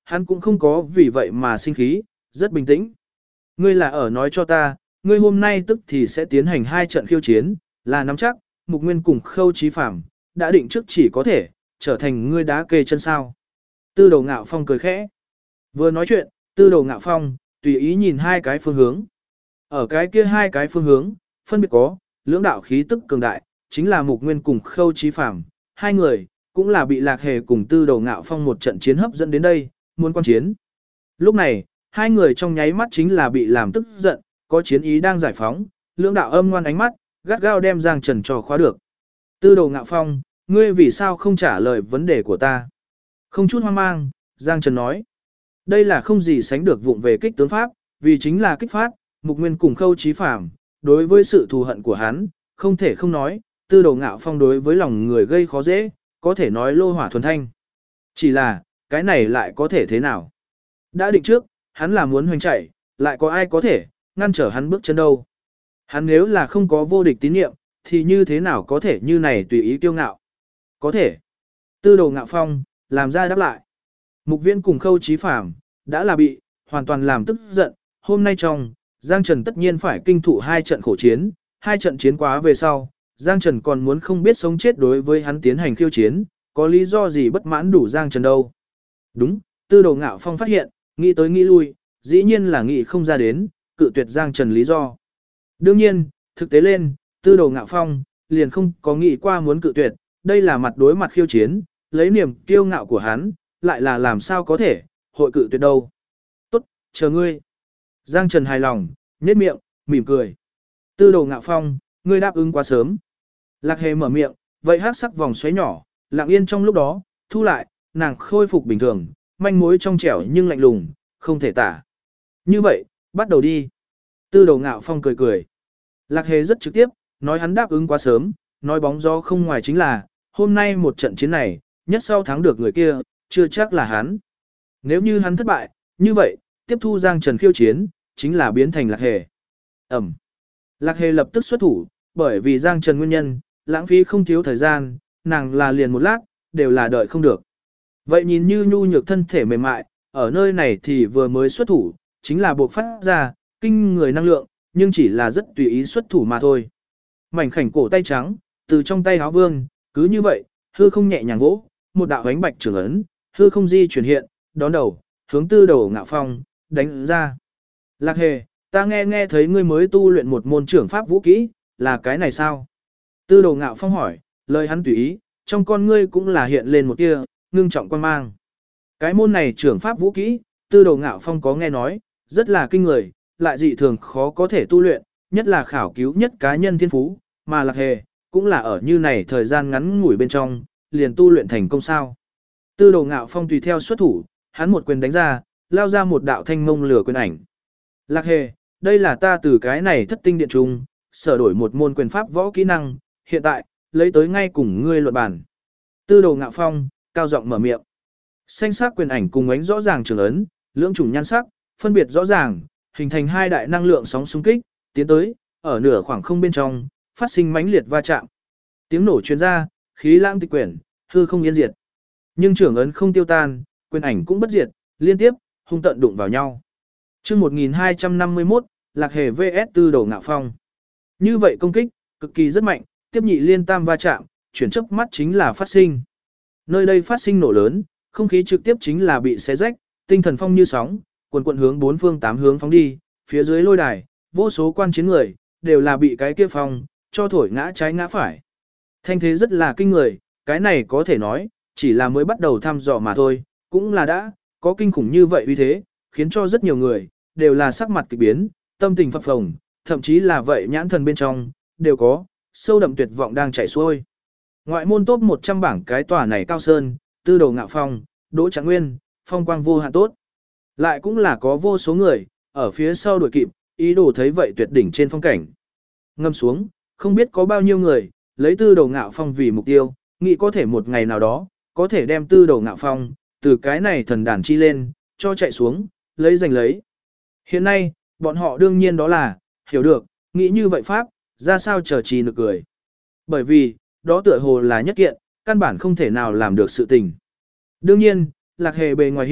hắn cũng không có vì vậy mà sinh khí, rất bình tĩnh. Ngươi là ở nói cho ta, ngươi hôm nay tức thì sẽ tiến hành 2 trận khiêu chiến, là nắm chắc, Mục Nguyên cùng Khâu Chí Phạm, đã định trước chỉ có thể, trở thành ngươi đá kê chân sao. Tư Đồ Ngạo Phong cười khẽ. Vừa nói chuyện, Tư Đồ Ngạo Phong, tùy ý nhìn 2 cái phương hướng. Ở cái kia 2 cái phương hướng, phân biệt có, lưỡng đạo khí tức cường đại, chính là Mục Nguyên cùng Khâu Chí Phạm, 2 người, cũng là bị Lạc Hề cùng Tư Đồ Ngạo Phong một trận chiến hấp dẫn đến đây, muốn quan chiến. Lúc này, 2 người trong nháy mắt chính là bị làm tức giận, có chiến ý đang giải phóng, lưỡng đạo âm ngoan ánh mắt, gắt gao đem Giang Trần cho khóa được. Tư Đồ Ngạo Phong, ngươi vì sao không trả lời vấn đề của ta? Không chút hoang mang, Giang Trần nói. Đây là không gì sánh được vụng về kích tướng pháp, vì chính là kích phát, Mục Nguyên cùng Khâu Chí Phạm, đối với sự thù hận của hắn, không thể không nói, Tư Đồ Ngạo Phong đối với lòng người gây khó dễ, có thể nói lô hỏa thuần thanh. Chỉ là, cái này lại có thể thế nào? Đã định trước, hắn là muốn hoành chạy, lại có ai có thể ngăn trở hắn bước chân đâu? Hắn nếu là không có vô địch tín nhiệm, thì như thế nào có thể như này tùy ý kiêu ngạo? Có thể. Tư Đồ Ngạo Phong, làm ra đáp lại. Mục Viễn cùng Khâu Chí Phạm, đã là bị, hoàn toàn làm tức giận, hôm nay trong, Giang Trần tất nhiên phải kinh thụ 2 trận khổ chiến, 2 trận chiến quá về sau, Giang Trần còn muốn không biết sống chết đối với hắn tiến hành khiêu chiến, có lý do gì bất mãn đủ Giang Trần đâu. Đúng, Tư Đồ Ngạo Phong phát hiện, nghĩ tới nghĩ lui, dĩ nhiên là nghĩ không ra đến, cự tuyệt Giang Trần lý do. Đương nhiên, thực tế lên, Tư Đồ Ngạo Phong, liền không có nghĩ qua muốn cự tuyệt, đây là mặt đối mặt khiêu chiến, lấy niềm kiêu ngạo của hắn, lại là làm sao có thể, hội cự tuyệt đâu. Tốt, chờ ngươi. Giang Trần hài lòng, nhếch miệng, mỉm cười. Tư Đồ Ngạo Phong, ngươi đáp ứng quá sớm. Lạc Hề mở miệng, vậy hắc sắc vòng xoáy nhỏ, lặng yên trong lúc đó, thu lại, nàng khôi phục bình thường, manh mối trong trẻo nhưng lạnh lùng, không thể tả. Như vậy, bắt đầu đi. Tư Đồ Ngạo Phong cười cười. Lạc Hề rất trực tiếp, nói hắn đáp ứng quá sớm, nói bóng gió không ngoài chính là, hôm nay một trận chiến này, nhất sau thắng được người kia, chưa chắc là hắn. Nếu như hắn thất bại, như vậy, tiếp thu Giang Trần khiêu chiến, chính là biến thành Lạc Hề. Ẩm. Lạc Hề lập tức xuất thủ, bởi vì Giang Trần nguyên nhân, lãng phí không thiếu thời gian, nàng là liền một lát, đều là đợi không được. Vậy nhìn như nhu nhược thân thể mềm mại, ở nơi này thì vừa mới xuất thủ, chính là buộc phát ra, kinh người năng lượng, nhưng chỉ là rất tùy ý xuất thủ mà thôi. Mảnh khảnh cổ tay trắng, từ trong tay áo vương, cứ như vậy, hư không nhẹ nhàng vỗ, một đạo ánh bạch trường ấn, hư không di chuyển hiện, đón đầu, hướng Tư Đồ Ngạo Phong, đánh ra. Lạc Hề, ta nghe thấy ngươi mới tu luyện một môn trưởng pháp vũ kỹ, là cái này sao? Tư Đồ Ngạo Phong hỏi, lời hắn tùy ý, trong con ngươi cũng là hiện lên một tia ngưng trọng quan mang. Cái môn này trưởng pháp vũ kỹ, Tư Đồ Ngạo Phong có nghe nói, rất là kinh người, lại dị thường khó có thể tu luyện, nhất là khảo cứu nhất cá nhân thiên phú, mà Lạc Hề, cũng là ở như này thời gian ngắn ngủi bên trong, liền tu luyện thành công sao. Tư Đồ Ngạo Phong tùy theo xuất thủ, hắn một quyền đánh ra, lao ra một đạo thanh mông lửa quyền ảnh. Lạc Hề, đây là ta từ cái này thất tinh điện trung, sở đổi một môn quyền pháp võ kỹ năng, hiện tại, lấy tới ngay cùng ngươi luận bản. Tư Đồ Ngạo Phong, cao giọng mở miệng. Xanh sắc quyền ảnh cùng ánh rõ ràng trường ấn, lưỡng chủng nhan sắc, phân biệt rõ ràng, hình thành 2 đại năng lượng sóng xung kích, tiến tới, ở nửa khoảng không bên trong, phát sinh mãnh liệt va chạm. Tiếng nổ truyền ra, khí lãng tịch quyển, hư không yên diệt. Nhưng trường ấn không tiêu tan, quyền ảnh cũng bất diệt, liên tiếp, hung tận đụng vào nhau. Chương 1251, Lạc Hề vs Tư Đồ Ngạo Phong. Như vậy công kích, cực kỳ rất mạnh, tiếp nhị liên tam va chạm, chuyển chớp mắt chính là phát sinh. Nơi đây phát sinh nổ lớn, không khí trực tiếp chính là bị xé rách, tinh thần phong như sóng, quần quần hướng 4 phương 8 hướng phóng đi, phía dưới lôi đài, vô số quan chiến người, đều là bị cái kia phong, cho thổi ngã trái ngã phải. Thanh thế rất là kinh người, cái này có thể nói, chỉ là mới bắt đầu thăm dò mà thôi, cũng là đã, có kinh khủng như vậy uy thế, khiến cho rất nhiều người, đều là sắc mặt kỳ biến, tâm tình phập phồng, thậm chí là vậy nhãn thần bên trong, đều có, sâu đậm tuyệt vọng đang chảy xuôi. Ngoại môn top 100 bảng cái tòa này cao sơn, Tư Đồ Ngạo Phong, Đỗ Trạng Nguyên, phong quang vô hạn tốt. Lại cũng là có vô số người, ở phía sau đuổi kịp, ý đồ thấy vậy tuyệt đỉnh trên phong cảnh. Ngâm xuống, không biết có bao nhiêu người, lấy Tư Đồ Ngạo Phong vì mục tiêu, nghĩ có thể một ngày nào đó, có thể đem Tư Đồ Ngạo Phong, từ cái này thần đàn chi lên, cho chạy xuống, lấy giành lấy. Hiện nay, bọn họ đương nhiên đó là, hiểu được, nghĩ như vậy Pháp, ra sao chờ trì nực cười. Bởi vì, đó tựa hồ là nhất kiện, căn bản không thể nào làm được sự tình. Đương nhiên, Lạc Hề bề ngoài hiện,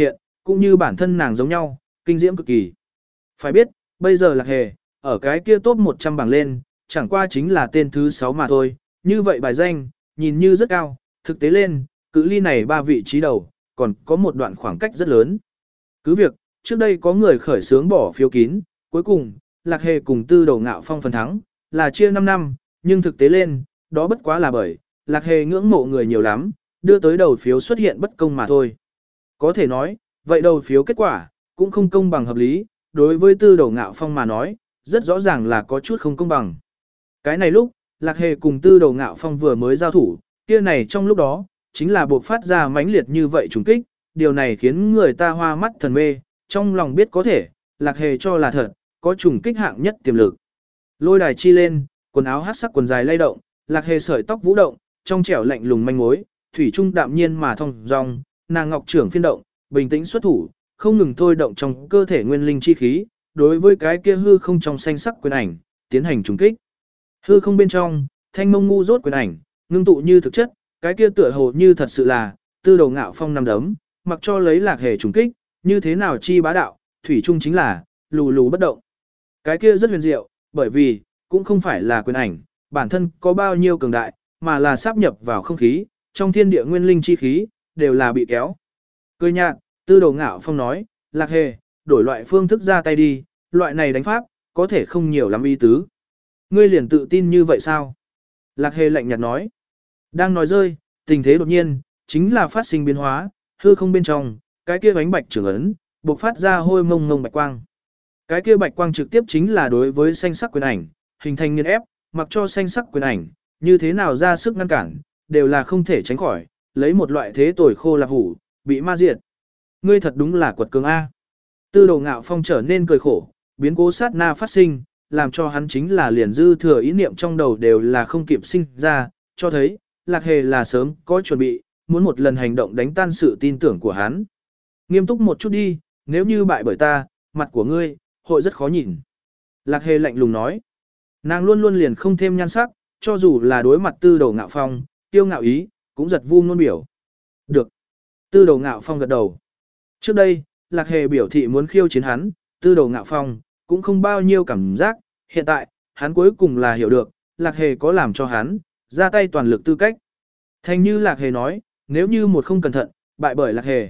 cũng như bản thân nàng giống nhau, kinh diễm cực kỳ. Phải biết, bây giờ Lạc Hề, ở cái kia top 100 bảng lên, chẳng qua chính là tên thứ 6 mà thôi, như vậy bài danh, nhìn như rất cao, thực tế lên, cự ly này 3 vị trí đầu, còn có một đoạn khoảng cách rất lớn. Cứ việc, trước đây có người khởi xướng bỏ phiếu kín, cuối cùng, Lạc Hề cùng Tư Đầu Ngạo Phong phần thắng, là chia 5 năm, nhưng thực tế lên, đó bất quá là bởi, Lạc Hề ngưỡng mộ người nhiều lắm, đưa tới đầu phiếu xuất hiện bất công mà thôi. Có thể nói, vậy đầu phiếu kết quả, cũng không công bằng hợp lý, đối với Tư Đầu Ngạo Phong mà nói, rất rõ ràng là có chút không công bằng. Cái này lúc, Lạc Hề cùng Tư Đầu Ngạo Phong vừa mới giao thủ, kia này trong lúc đó, chính là buộc phát ra mãnh liệt như vậy trùng kích, điều này khiến người ta hoa mắt thần mê, trong lòng biết có thể, Lạc Hề cho là thật, có trùng kích hạng nhất tiềm lực. Lôi đài chi lên, quần áo hát sắc quần dài lay động, Lạc Hề sợi tóc vũ động, trong trẻo lạnh lùng manh mối, thủy trung đạm nhiên mà thông dong, nàng ngọc trưởng phiên động, bình tĩnh xuất thủ, không ngừng thôi động trong cơ thể nguyên linh chi khí, đối với cái kia hư không trong xanh sắc quyền ảnh, tiến hành trùng kích. Hư không bên trong, thanh mông ngu rốt quyền ảnh, ngưng tụ như thực chất, cái kia tựa hồ như thật sự là Tư Đầu Ngạo Phong nằm đấm, mặc cho lấy Lạc Hề trùng kích, như thế nào chi bá đạo, thủy trung chính là lù lù bất động. Cái kia rất huyền diệu, bởi vì cũng không phải là quyền ảnh, bản thân có bao nhiêu cường đại, mà là sáp nhập vào không khí, trong thiên địa nguyên linh chi khí đều là bị kéo. Cười nhạt, Tư Đầu Ngạo Phong nói, Lạc Hề, đổi loại phương thức ra tay đi, loại này đánh pháp, có thể không nhiều lắm ý tứ. Ngươi liền tự tin như vậy sao? Lạc Hề lạnh nhạt nói. Đang nói rơi, tình thế đột nhiên, chính là phát sinh biến hóa, hư không bên trong, cái kia bánh bạch trưởng ấn, bộc phát ra hôi mông mông bạch quang. Cái kia bạch quang trực tiếp chính là đối với xanh sắc quyền ảnh, hình thành nghiền ép, mặc cho xanh sắc quyền ảnh, như thế nào ra sức ngăn cản, đều là không thể tránh khỏi, lấy một loại thế tồi khô là hủ, bị ma diệt. Ngươi thật đúng là quật cường A. Tư Đầu Ngạo Phong trở nên cười khổ, biến cố sát na phát sinh, làm cho hắn chính là liền dư thừa ý niệm trong đầu đều là không kịp sinh ra, cho thấy, Lạc Hề là sớm có chuẩn bị, muốn một lần hành động đánh tan sự tin tưởng của hắn. Nghiêm túc một chút đi, nếu như bại bởi ta, mặt của ngươi, hội rất khó nhìn. Lạc Hề lạnh lùng nói, nàng luôn luôn liền không thêm nhan sắc, cho dù là đối mặt Tư Đầu Ngạo Phong, tiêu ngạo ý, cũng giật vu ngôn biểu. Được. Tư Đầu Ngạo Phong gật đầu. Trước đây, Lạc Hề biểu thị muốn khiêu chiến hắn, Tư Đầu Ngạo Phong, cũng không bao nhiêu cảm giác, hiện tại, hắn cuối cùng là hiểu được, Lạc Hề có làm cho hắn, ra tay toàn lực tư cách. Thành như Lạc Hề nói, nếu như một không cẩn thận, bại bởi Lạc Hề,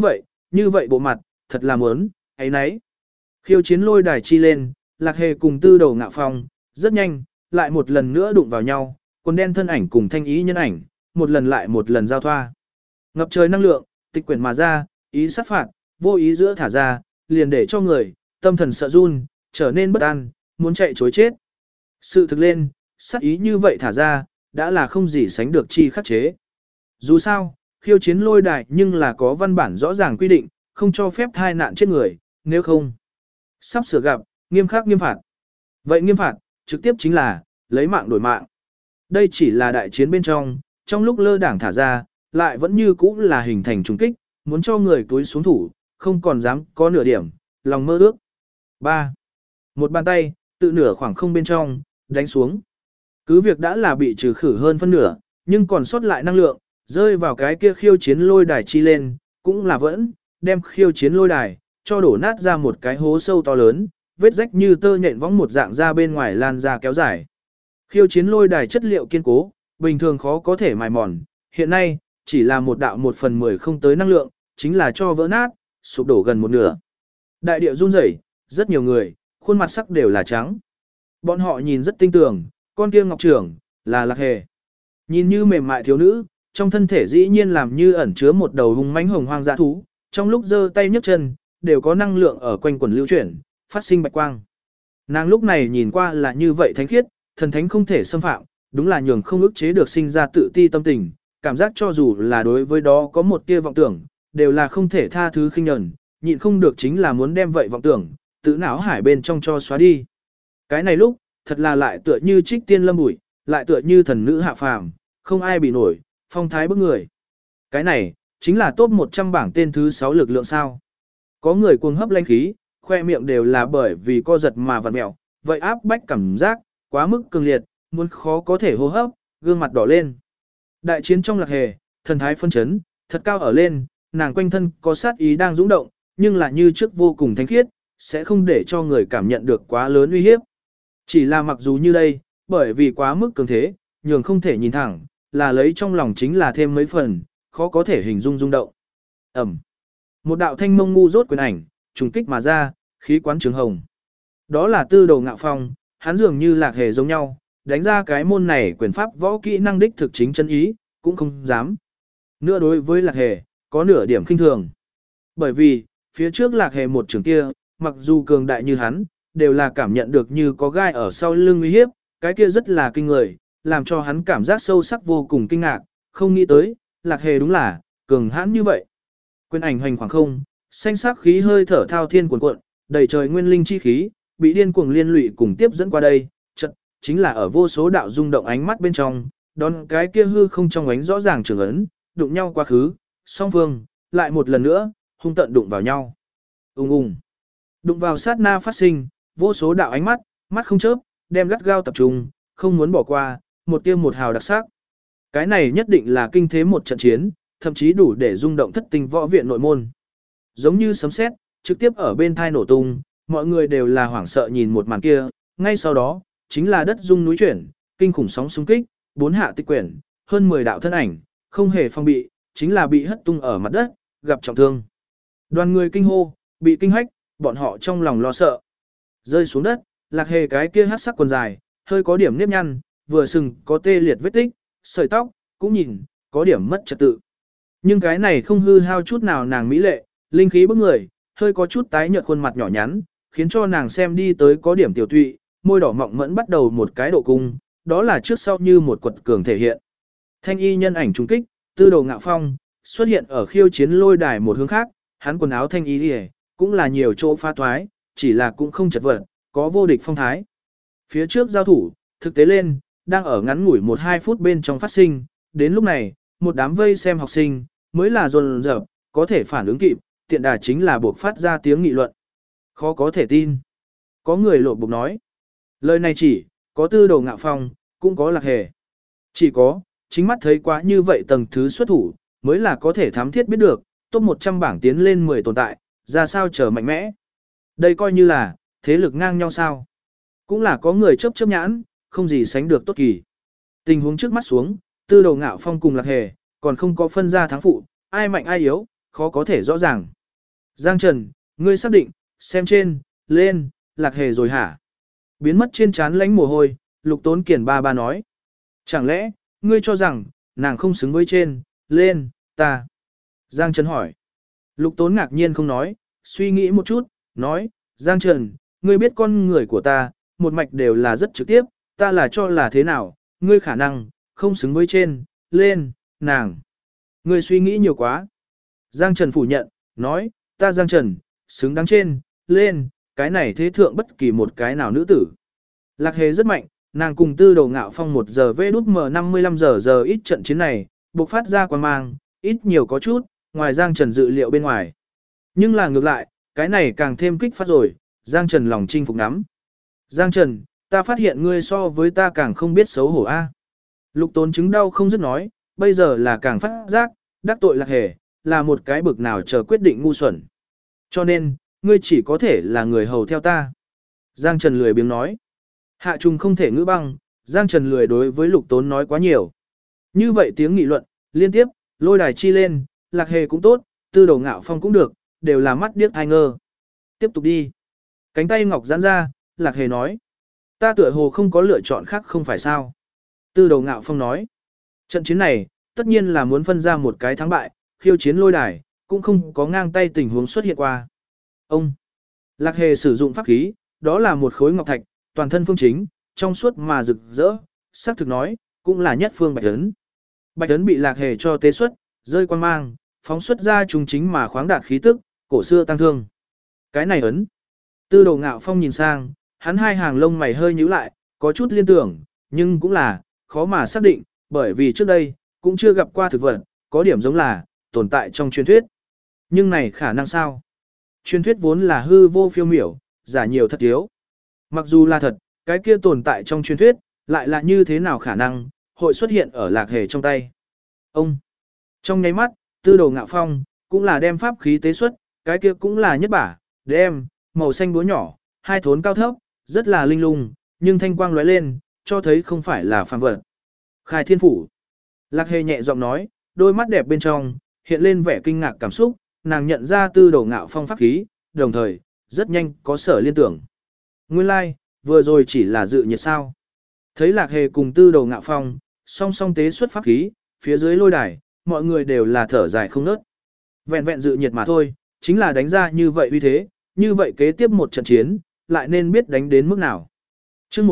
như vậy bộ mặt, thật là muốn, ấy nấy. Khiêu chiến lôi đài chi lên, Lạc Hề cùng Tư Đầu Ngạo Phong, rất nhanh, lại một lần nữa đụng vào nhau, quần đen thân ảnh cùng thanh ý nhân ảnh, một lần lại một lần giao thoa. Ngập trời năng lượng, tịch quyển mà ra, ý sát phạt, vô ý giữa thả ra, liền để cho người, tâm thần sợ run, trở nên bất an, muốn chạy chối chết. Sự thực lên, sát ý như vậy thả ra, đã là không gì sánh được chi khắc chế. Dù sao, khiêu chiến lôi đài nhưng là có văn bản rõ ràng quy định, không cho phép thai nạn chết người, nếu không. Sắp sửa gặp, nghiêm khắc nghiêm phạt. Vậy nghiêm phạt, trực tiếp chính là, lấy mạng đổi mạng. Đây chỉ là đại chiến bên trong lúc lơ đảng thả ra, lại vẫn như cũ là hình thành trùng kích, muốn cho người túi xuống thủ, không còn dám có nửa điểm, lòng mơ ước. 3. Một bàn tay, tự nửa khoảng không bên trong, đánh xuống. Cứ việc đã là bị trừ khử hơn phân nửa, nhưng còn sót lại năng lượng, rơi vào cái kia khiêu chiến lôi đài chi lên, cũng là vẫn, đem khiêu chiến lôi đài, cho đổ nát ra một cái hố sâu to lớn, vết rách như tơ nhện võng một dạng ra bên ngoài lan ra kéo dài. Khiêu chiến lôi đài chất liệu kiên cố, bình thường khó có thể mài mòn, hiện nay, chỉ là một đạo 1/10 không tới năng lượng, chính là cho vỡ nát, sụp đổ gần một nửa. Đại địa run rẩy, rất nhiều người, khuôn mặt sắc đều là trắng. Bọn họ nhìn rất tinh tường, con kia ngọc trưởng, là Lạc Hề. Nhìn như mềm mại thiếu nữ, trong thân thể dĩ nhiên làm như ẩn chứa một đầu hung mãnh hồng hoang dã thú, trong lúc giơ tay nhấc chân, đều có năng lượng ở quanh quần lưu chuyển, phát sinh bạch quang. Nàng lúc này nhìn qua là như vậy thánh khiết, thần thánh không thể xâm phạm, đúng là nhường không ức chế được sinh ra tự ti tâm tình, cảm giác cho dù là đối với đó có một tia vọng tưởng, đều là không thể tha thứ khinh nhẫn, nhịn không được chính là muốn đem vậy vọng tưởng, tự não hải bên trong cho xóa đi. Cái này lúc, thật là lại tựa như trích tiên lâm bụi, lại tựa như thần nữ hạ phàm, không ai bị nổi, phong thái bức người. Cái này, chính là top 100 bảng tên thứ 6 lực lượng sao. Có người cuồng hấp lanh khí, khoe miệng đều là bởi vì co giật mà vặn mẹo, vậy áp bách cảm giác, quá mức cường liệt, muốn khó có thể hô hấp, gương mặt đỏ lên. Đại chiến trong Lạc Hề, thần thái phân chấn, thật cao ở lên, nàng quanh thân có sát ý đang dũng động, nhưng là như trước vô cùng thánh khiết, sẽ không để cho người cảm nhận được quá lớn uy hiếp. Chỉ là mặc dù như đây, bởi vì quá mức cường thế, nhường không thể nhìn thẳng, là lấy trong lòng chính là thêm mấy phần, khó có thể hình dung rung động. Ẩm. Một đạo thanh mông ngu rốt quyền ảnh, trùng kích mà ra, khí quán trường hồng. Đó là Tư Đồ Ngạo Phong, hắn dường như Lạc Hề giống nhau, đánh ra cái môn này quyền pháp võ kỹ năng đích thực chính chân ý, cũng không dám. Nữa đối với Lạc Hề, có nửa điểm khinh thường. Bởi vì, phía trước Lạc Hề một trường kia, mặc dù cường đại như hắn, đều là cảm nhận được như có gai ở sau lưng uy hiếp, cái kia rất là kinh người, làm cho hắn cảm giác sâu sắc vô cùng kinh ngạc, không nghĩ tới, Lạc Hề đúng là cường hãn như vậy. Quyền ảnh hoành khoảng không, xanh sắc khí hơi thở thao thiên cuồn cuộn, đầy trời nguyên linh chi khí, bị điên cuồng liên lụy cùng tiếp dẫn qua đây, chợt chính là ở vô số đạo rung động ánh mắt bên trong, đón cái kia hư không trong ánh rõ ràng trường ấn, đụng nhau quá khứ, song phương lại một lần nữa hung tận đụng vào nhau. Ùng ùng. Đụng vào sát na phát sinh, vô số đạo ánh mắt, mắt không chớp, đem gắt gao tập trung, không muốn bỏ qua, một tia một hào đặc sắc. Cái này nhất định là kinh thế một trận chiến, thậm chí đủ để rung động thất tinh võ viện nội môn. Giống như sấm sét, trực tiếp ở bên thai nổ tung, mọi người đều là hoảng sợ nhìn một màn kia, ngay sau đó, chính là đất rung núi chuyển, kinh khủng sóng xung kích, bốn hạ tịch quyển, hơn 10 đạo thân ảnh, không hề phong bị, chính là bị hất tung ở mặt đất, gặp trọng thương. Đoàn người kinh hô, bị kinh hách, bọn họ trong lòng lo sợ. Rơi xuống đất, Lạc Hề cái kia hắc sắc quần dài, hơi có điểm nếp nhăn, vừa sừng có tê liệt vết tích, sợi tóc, cũng nhìn, có điểm mất trật tự. Nhưng cái này không hư hao chút nào nàng mỹ lệ, linh khí bức người, hơi có chút tái nhợt khuôn mặt nhỏ nhắn, khiến cho nàng xem đi tới có điểm tiểu tụy, môi đỏ mọng mẫn bắt đầu một cái độ cung, đó là trước sau như một quật cường thể hiện. Thanh y nhân ảnh trùng kích, Tư Đồ Ngạo Phong, xuất hiện ở khiêu chiến lôi đài một hướng khác, hắn quần áo thanh y liễu, cũng là nhiều chỗ pha thoái, chỉ là cũng không chật vật, có vô địch phong thái. Phía trước giao thủ, thực tế lên, đang ở ngắn ngủi 1-2 phút bên trong phát sinh, đến lúc này, một đám vây xem học sinh, mới là dồn dập, có thể phản ứng kịp, tiện đà chính là buộc phát ra tiếng nghị luận. Khó có thể tin. Có người lộ bục nói. Lời này chỉ, có Tư Đồ Ngạo Phong, cũng có Lạc Hề. Chỉ có, chính mắt thấy quá như vậy tầng thứ xuất thủ, mới là có thể thám thiết biết được, top 100 bảng tiến lên 10 tồn tại, ra sao trở mạnh mẽ. Đây coi như là, thế lực ngang nhau sao. Cũng là có người chớp chớp nhãn, không gì sánh được tốt kỳ. Tình huống trước mắt xuống, Tư Đồ Ngạo Phong cùng Lạc Hề, còn không có phân ra thắng phụ, ai mạnh ai yếu, khó có thể rõ ràng. Giang Trần, ngươi xác định, xem trên, lên, Lạc Hề rồi hả? Biến mất trên trán lánh mồ hôi, Lục Tốn Kiền ba ba nói. Chẳng lẽ, ngươi cho rằng, nàng không xứng với trên, lên, ta? Giang Trần hỏi. Lục Tốn ngạc nhiên không nói, suy nghĩ một chút, nói, Giang Trần, ngươi biết con người của ta, một mạch đều là rất trực tiếp, ta là cho là thế nào, ngươi khả năng, không xứng với trên, lên, nàng. Ngươi suy nghĩ nhiều quá. Giang Trần phủ nhận, nói, ta Giang Trần, xứng đáng trên, lên, cái này thế thượng bất kỳ một cái nào nữ tử. Lạc Hề rất mạnh, nàng cùng Tư Đồ Ngạo Phong 1 giờ V55 giờ ít trận chiến này, bộc phát ra quan mang, ít nhiều có chút, ngoài Giang Trần dự liệu bên ngoài. Nhưng là ngược lại, cái này càng thêm kích phát rồi, Giang Trần lòng chinh phục nắm. Giang Trần, ta phát hiện ngươi so với ta càng không biết xấu hổ a. Lục Tốn chứng đau không dứt nói, bây giờ là càng phát giác, đắc tội Lạc Hề, là một cái bực nào chờ quyết định ngu xuẩn. Cho nên, ngươi chỉ có thể là người hầu theo ta. Giang Trần lười biếng nói. Hạ trùng không thể ngữ băng, Giang Trần lười đối với Lục Tốn nói quá nhiều. Như vậy tiếng nghị luận, liên tiếp, lôi đài chi lên, Lạc Hề cũng tốt, Tư Đồ Ngạo Phong cũng được, đều là mắt điếc thai ngơ. Tiếp tục đi. Cánh tay ngọc giãn ra, Lạc Hề nói. Ta tựa hồ không có lựa chọn khác không phải sao. Tư Đồ Ngạo Phong nói. Trận chiến này, tất nhiên là muốn phân ra một cái thắng bại, khiêu chiến lôi đài, cũng không có ngang tay tình huống xuất hiện qua. Ông. Lạc Hề sử dụng pháp khí, đó là một khối ngọc thạch, toàn thân phương chính, trong suốt mà rực rỡ, xác thực nói, cũng là nhất phương bạch ấn. Bạch ấn bị Lạc Hề cho tế xuất, rơi quang mang, phóng xuất ra trùng chính mà khoáng đạt khí tức, cổ xưa tăng thương. Cái này ấn. Tư Đồ Ngạo Phong nhìn sang, hắn hai hàng lông mày hơi nhíu lại, có chút liên tưởng, nhưng cũng là khó mà xác định, bởi vì trước đây cũng chưa gặp qua thực vật, có điểm giống là tồn tại trong truyền thuyết. Nhưng này khả năng sao? Truyền thuyết vốn là hư vô phiêu miểu, giả nhiều thật thiếu. Mặc dù là thật, cái kia tồn tại trong truyền thuyết, lại là như thế nào khả năng hội xuất hiện ở Lạc Hề trong tay. Ông. Trong nháy mắt, Tư Đồ Ngạo Phong cũng là đem pháp khí tế xuất, Cái kia cũng là nhất bả, đem, màu xanh búa nhỏ, hai thốn cao thấp, rất là linh lung, nhưng thanh quang lóe lên, cho thấy không phải là phàm vật. Khai Thiên Phủ. Lạc Hề nhẹ giọng nói, đôi mắt đẹp bên trong, hiện lên vẻ kinh ngạc cảm xúc, nàng nhận ra Tư Đồ Ngạo Phong pháp khí, đồng thời, rất nhanh có sở liên tưởng. Nguyên lai, vừa rồi chỉ là dự nhiệt sao. Thấy Lạc Hề cùng Tư Đồ Ngạo Phong, song song tế xuất pháp khí, phía dưới lôi đài, mọi người đều là thở dài không nớt. Vẹn vẹn dự nhiệt mà thôi, chính là đánh ra như vậy uy thế, như vậy kế tiếp một trận chiến, lại nên biết đánh đến mức nào. Chương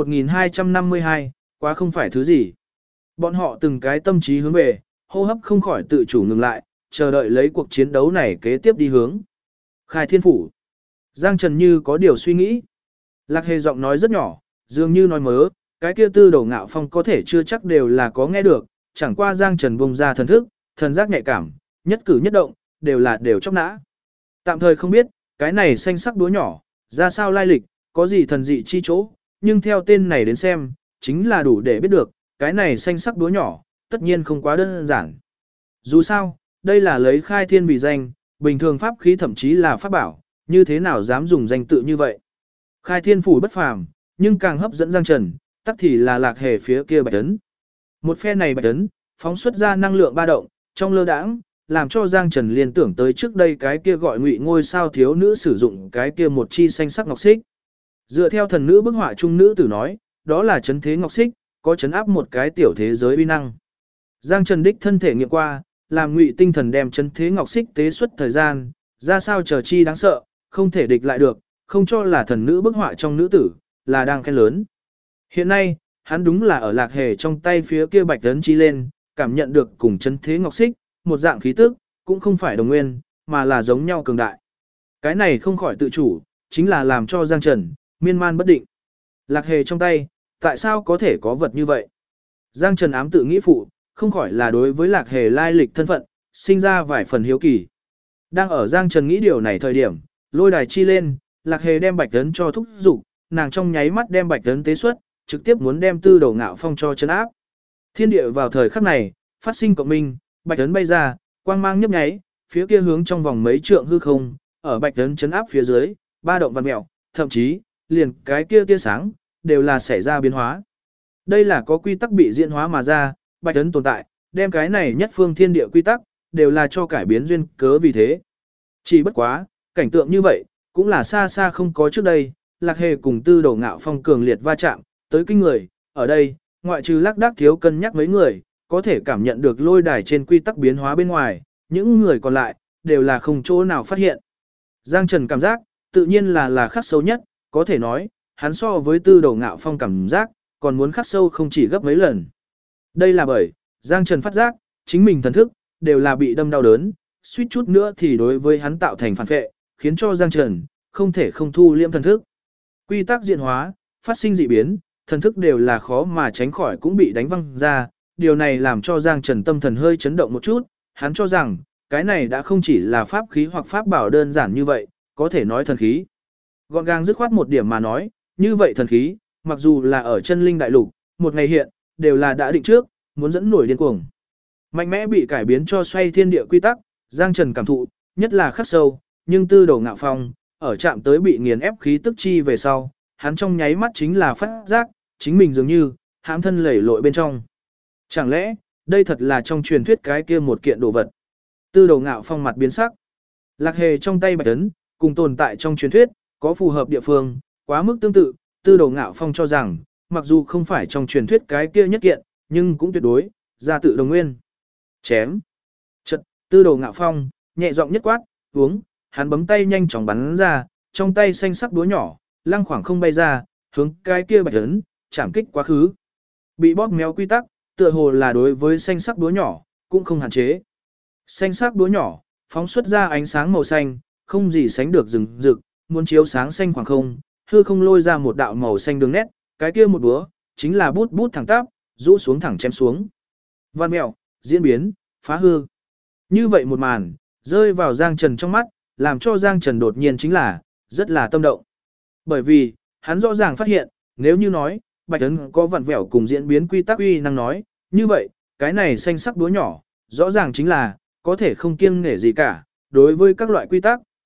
1252, quá không phải thứ gì. Bọn họ từng cái tâm trí hướng về, hô hấp không khỏi tự chủ ngừng lại, chờ đợi lấy cuộc chiến đấu này kế tiếp đi hướng. Khai Thiên Phủ. Giang Trần như có điều suy nghĩ. Lạc Hề giọng nói rất nhỏ, dường như nói mớ, cái kia Tư Đồ Ngạo Phong có thể chưa chắc đều là có nghe được, chẳng qua Giang Trần bùng ra thần thức, thần giác nhạy cảm, nhất cử nhất động, đều chóc nã. Tạm thời không biết, cái này xanh sắc đúa nhỏ, ra sao lai lịch, có gì thần dị chi chỗ, nhưng theo tên này đến xem, chính là đủ để biết được, cái này xanh sắc đúa nhỏ, tất nhiên không quá đơn giản. Dù sao, đây là lấy khai thiên vì danh, bình thường pháp khí thậm chí là pháp bảo, như thế nào dám dùng danh tự như vậy. Khai Thiên Phủ bất phàm, nhưng càng hấp dẫn Giang Trần, tắc thì là Lạc Hề phía kia bạch tấn. Một phe này bạch tấn, phóng xuất ra năng lượng ba động, trong lơ đãng, làm cho Giang Trần liên tưởng tới trước đây cái kia gọi ngụy ngôi sao thiếu nữ sử dụng cái kia một chi xanh sắc ngọc xích. Dựa theo thần nữ bức họa trung nữ tử nói, đó là chấn thế ngọc xích, có chấn áp một cái tiểu thế giới uy năng. Giang Trần đích thân thể nghiệm qua, làm ngụy tinh thần đem chấn thế ngọc xích tế xuất thời gian, ra sao chờ chi đáng sợ, không thể địch lại được, không cho là thần nữ bức họa trong nữ tử, là đang khen lớn. Hiện nay, hắn đúng là ở Lạc Hề trong tay phía kia bạch tấn chi lên, cảm nhận được cùng chấn thế ngọc xích, một dạng khí tức, cũng không phải đồng nguyên, mà là giống nhau cường đại. Cái này không khỏi tự chủ, chính là làm cho Giang Trần, miên man bất định. Lạc Hề trong tay, tại sao có thể có vật như vậy? Giang Trần ám tự nghĩ phụ, không khỏi là đối với Lạc Hề lai lịch thân phận, sinh ra vài phần hiếu kỳ. Đang ở Giang Trần nghĩ điều này thời điểm, lôi đài chi lên, Lạc Hề đem bạch tấn cho thúc dục, nàng trong nháy mắt đem bạch tấn tế xuất, trực tiếp muốn đem Tư Đồ Ngạo Phong cho chấn áp. Thiên địa vào thời khắc này, phát sinh cộng minh, bạch tấn bay ra, quang mang nhấp nháy, phía kia hướng trong vòng mấy trượng hư không, ở bạch tấn chấn áp phía dưới, ba động văn mèo, thậm chí, liền cái kia tia sáng, đều là xảy ra biến hóa. Đây là có quy tắc bị diễn hóa mà ra, bạch tấn tồn tại, đem cái này nhất phương thiên địa quy tắc, đều là cho cải biến duyên cớ vì thế. Chỉ bất quá, cảnh tượng như vậy, cũng là xa xa không có trước đây, Lạc Hề cùng Tư Đồ Ngạo Phong cường liệt va chạm, tới kinh người, ở đây, ngoại trừ Lác Đác thiếu cân nhắc mấy người, có thể cảm nhận được lôi đài trên quy tắc biến hóa bên ngoài, những người còn lại, đều là không chỗ nào phát hiện. Giang Trần cảm giác, tự nhiên là khắc sâu nhất, có thể nói, hắn so với Tư Đồ Ngạo Phong cảm giác, còn muốn khắc sâu không chỉ gấp mấy lần. Đây là bởi, Giang Trần phát giác, chính mình thần thức, đều là bị đâm đau đớn, suýt chút nữa thì đối với hắn tạo thành phản phệ, khiến cho Giang Trần, không thể không thu liễm thần thức. Quy tắc diễn hóa, phát sinh dị biến, thần thức đều là khó mà tránh khỏi cũng bị đánh văng ra, điều này làm cho Giang Trần tâm thần hơi chấn động một chút, hắn cho rằng, cái này đã không chỉ là pháp khí hoặc pháp bảo đơn giản như vậy, có thể nói thần khí. Gọn gàng dứt khoát một điểm mà nói, như vậy thần khí, mặc dù là ở chân linh đại lục, một ngày hiện, đều là đã định trước, muốn dẫn nổi điên cuồng. Mạnh mẽ bị cải biến cho xoay thiên địa quy tắc, Giang Trần cảm thụ, nhất là khắc sâu, nhưng Tư Đồ Ngạo Phong, ở chạm tới bị nghiền ép khí tức chi về sau, hắn trong nháy mắt chính là phát giác, chính mình dường như, hãm thân lẩy lội bên trong. Chẳng lẽ, đây thật là trong truyền thuyết cái kia một kiện đồ vật. Tư Đồ Ngạo Phong mặt biến sắc. Lạc Hề trong tay bạch tấn, cùng tồn tại trong truyền thuyết, có phù hợp địa phương, quá mức tương tự, Tư Đồ Ngạo Phong cho rằng, mặc dù không phải trong truyền thuyết cái kia nhất kiện, nhưng cũng tuyệt đối, ra tự đồng nguyên. Chém. Chật, Tư Đồ Ngạo Phong, nhẹ giọng nhất quát, uống, hắn bấm tay nhanh chóng bắn ra, trong tay xanh sắc đúa nhỏ, lăng khoảng không bay ra, hướng cái kia bạch tấn, chạm kích quá khứ. Bị bóp méo quy tắc, tựa hồ là đối với xanh sắc đúa nhỏ, cũng không hạn chế. Xanh sắc đúa nhỏ, phóng xuất ra ánh sáng màu xanh, không gì sánh được rừng rực, muốn chiếu sáng xanh khoảng không, hư không lôi ra một đạo màu xanh đường nét, cái kia một búa, chính là bút bút thẳng tắp, rũ xuống thẳng chém xuống. Văn mèo, diễn biến, phá hư. Như vậy một màn, rơi vào Giang Trần trong mắt, làm cho Giang Trần đột nhiên chính là, rất là tâm động. Bởi vì, hắn rõ ràng phát hiện, nếu như nói, bạch tấn có vặn vẹo cùng diễn biến quy tắc uy năng nói, như vậy, cái này xanh sắc đúa nhỏ, rõ ràng chính là, có thể không kiêng nể gì cả, đối với các loại quy tắc,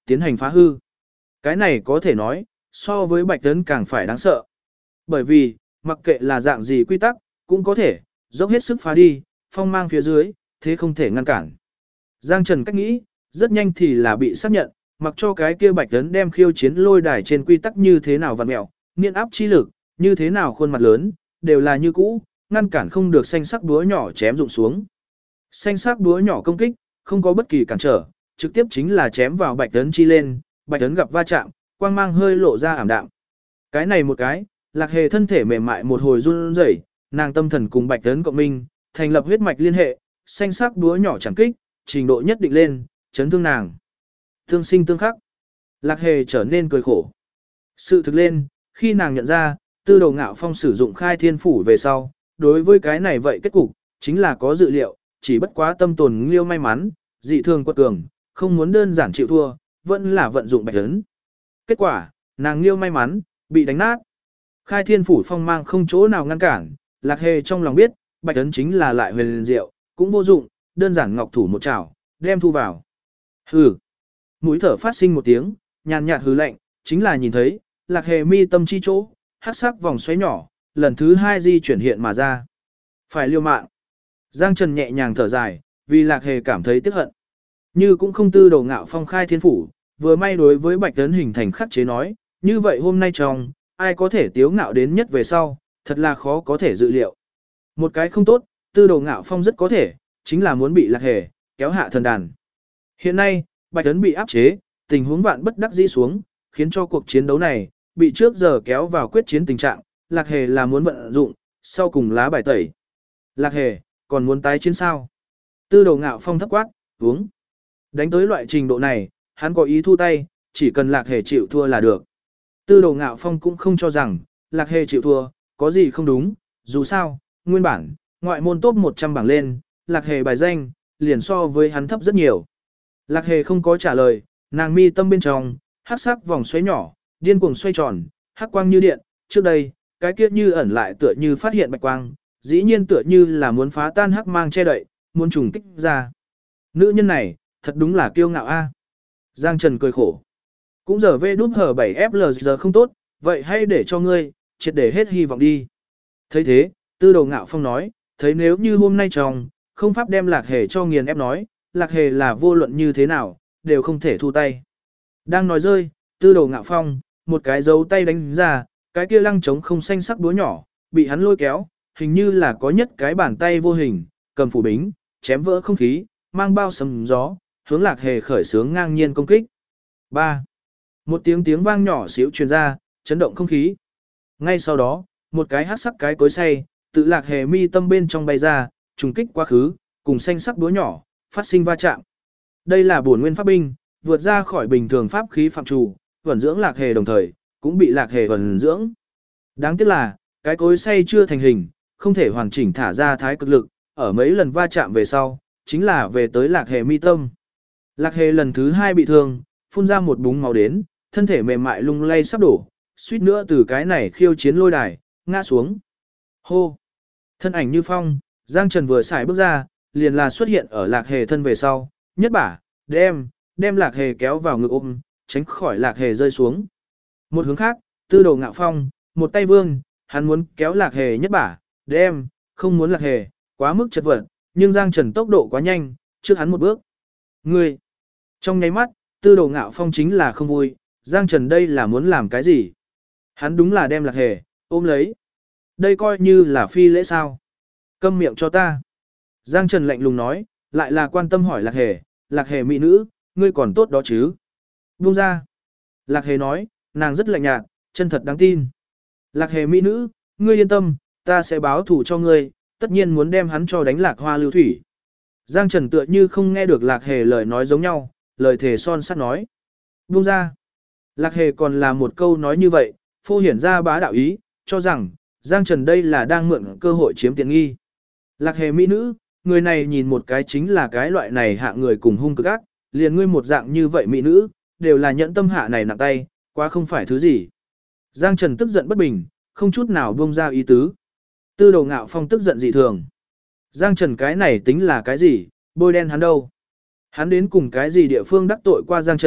tiến hành phá hư. Cái này có thể nói, so với Bạch Tấn càng phải đáng sợ. Bởi vì, mặc kệ là dạng gì quy tắc, cũng có thể, dốc hết sức phá đi, phong mang phía dưới, thế không thể ngăn cản. Giang Trần cách nghĩ, rất nhanh thì là bị xác nhận, mặc cho cái kia Bạch Tấn đem khiêu chiến lôi đài trên quy tắc như thế nào vặn mẹo, nghiên áp chi lực, như thế nào khuôn mặt lớn, đều là như cũ, ngăn cản không được xanh sắc búa nhỏ chém rụng xuống. Xanh sắc búa nhỏ công kích, không có bất kỳ cản trở, trực tiếp chính là chém vào Bạch Tấn chi lên, Bạch Tấn gặp va chạm, quang mang hơi lộ ra ảm đạm. Cái này một cái, Lạc Hề thân thể mềm mại một hồi run rẩy, nàng tâm thần cùng Bạch Tấn cộng minh, thành lập huyết mạch liên hệ, xanh sắc búa nhỏ chẳng kích, trình độ nhất định lên, chấn thương nàng. Tương sinh tương khắc. Lạc Hề trở nên cười khổ. Sự thực lên, khi nàng nhận ra, Tư Đồ Ngạo Phong sử dụng khai thiên phủ về sau, đối với cái này vậy kết cục, chính là có dự liệu, chỉ bất quá tâm tồn liêu may mắn, dị thường quật cường, không muốn đơn giản chịu thua, vẫn là vận dụng Bạch Tấn. Kết quả, nàng liêu may mắn, bị đánh nát. Khai thiên phủ phong mang không chỗ nào ngăn cản, Lạc Hề trong lòng biết, Bạch Tấn chính là lại huyền liền diệu, cũng vô dụng, đơn giản ngọc thủ một chảo, đem thu vào. Hừ. Mũi thở phát sinh một tiếng, nhàn nhạt hừ lạnh, chính là nhìn thấy, Lạc Hề mi tâm chi chỗ, hắc sắc vòng xoáy nhỏ, lần thứ 2 di chuyển hiện mà ra. Phải liều mạng. Giang Trần nhẹ nhàng thở dài, vì Lạc Hề cảm thấy tiếc hận. Như cũng không Tư Đồ Ngạo Phong khai thiên phủ, vừa may đối với Bạch Tấn hình thành khắc chế nói, như vậy hôm nay trong, ai có thể tiếu ngạo đến nhất về sau, thật là khó có thể dự liệu. Một cái không tốt, Tư Đồ Ngạo Phong rất có thể, chính là muốn bị Lạc Hề kéo hạ thần đàn. Hiện nay, Bạch Tấn bị áp chế, tình huống vạn bất đắc dĩ xuống, khiến cho cuộc chiến đấu này bị trước giờ kéo vào quyết chiến tình trạng, Lạc Hề là muốn vận dụng, sau cùng lá bài tẩy. Lạc Hề, còn muốn tái chiến sao? Tư Đồ Ngạo Phong thấp quát, uống. Đánh tới loại trình độ này, hắn có ý thu tay, chỉ cần Lạc Hề chịu thua là được. Tư Đồ Ngạo Phong cũng không cho rằng, Lạc Hề chịu thua, có gì không đúng, dù sao, nguyên bản, ngoại môn top 100 bảng lên, Lạc Hề bài danh, liền so với hắn thấp rất nhiều. Lạc Hề không có trả lời, nàng mi tâm bên trong, hắc sắc vòng xoáy nhỏ, điên cuồng xoay tròn, hắc quang như điện, trước đây, cái kia như ẩn lại tựa như phát hiện bạch quang, dĩ nhiên tựa như là muốn phá tan hắc mang che đậy, muốn trùng kích ra. Nữ nhân này, thật đúng là kiêu ngạo a. Giang Trần cười khổ. Cũng giờ V đúp hở 7FL giờ không tốt, vậy hay để cho ngươi, triệt để hết hy vọng đi. Thấy thế, Tư Đồ Ngạo Phong nói, thấy nếu như hôm nay trong, không pháp đem Lạc Hề cho nghiền ép nói, Lạc Hề là vô luận như thế nào, đều không thể thu tay. Đang nói rơi, Tư Đồ Ngạo Phong, một cái dấu tay đánh ra, cái kia lăng trống không xanh sắc búa nhỏ, bị hắn lôi kéo, hình như là có nhất cái bàn tay vô hình, cầm phủ bính, chém vỡ không khí, mang bao sấm gió, hướng Lạc Hề khởi xướng ngang nhiên công kích. 3. Một tiếng vang nhỏ xíu truyền ra, chấn động không khí. Ngay sau đó, một cái hắc sắc cái cối xay, tự Lạc Hề mi tâm bên trong bay ra, trùng kích quá khứ, cùng xanh sắc búa nhỏ, phát sinh va chạm. Đây là bổn nguyên pháp binh, vượt ra khỏi bình thường pháp khí phạm trù, vẩn dưỡng Lạc Hề đồng thời, cũng bị Lạc Hề vẩn dưỡng. Đáng tiếc là, cái cối xay chưa thành hình, không thể hoàn chỉnh thả ra thái cực lực, ở mấy lần va chạm về sau, chính là về tới Lạc Hề mi tâm. Lạc Hề lần thứ 2 bị thương, phun ra một búng máu đến, thân thể mềm mại lung lay sắp đổ, suýt nữa từ cái này khiêu chiến lôi đài, ngã xuống. Hô! Thân ảnh như phong, Giang Trần vừa xài bước ra, liền là xuất hiện ở Lạc Hề thân về sau, nhất bả, đem Lạc Hề kéo vào ngực ôm, tránh khỏi Lạc Hề rơi xuống. Một hướng khác, Tư Đồ Ngạo Phong, một tay vương, hắn muốn kéo Lạc Hề nhất bả, không muốn Lạc Hề, quá mức chật vật, nhưng Giang Trần tốc độ quá nhanh, trước hắn một bước. Ngươi! Trong nháy mắt, Tư Đồ Ngạo Phong chính là không vui, Giang Trần đây là muốn làm cái gì? Hắn đúng là đem Lạc Hề, ôm lấy. Đây coi như là phi lễ sao? Câm miệng cho ta. Giang Trần lạnh lùng nói, lại là quan tâm hỏi Lạc Hề mỹ nữ, ngươi còn tốt đó chứ? Buông ra. Lạc Hề nói, nàng rất lạnh nhạt, chân thật đáng tin. Lạc Hề mỹ nữ, ngươi yên tâm, ta sẽ báo thù cho ngươi, tất nhiên muốn đem hắn cho đánh Lạc Hoa lưu thủy. Giang Trần tựa như không nghe được Lạc Hề lời nói giống nhau, lời thề son sắt nói. Buông ra. Lạc Hề còn là một câu nói như vậy, phô hiển ra bá đạo ý, cho rằng, Giang Trần đây là đang mượn cơ hội chiếm tiện nghi. Lạc Hề mỹ nữ, người này nhìn một cái chính là cái loại này hạ người cùng hung cực ác, liền ngươi một dạng như vậy mỹ nữ, đều là nhẫn tâm hạ này nặng tay, quá không phải thứ gì. Giang Trần tức giận bất bình, không chút nào buông ra ý tứ. Tư Đồ Ngạo Phong tức giận dị thường. Giang Trần cái này tính là cái gì, bôi đen hắn đâu. Hắn đến cùng cái gì địa phương đắc tội qua Giang Trần,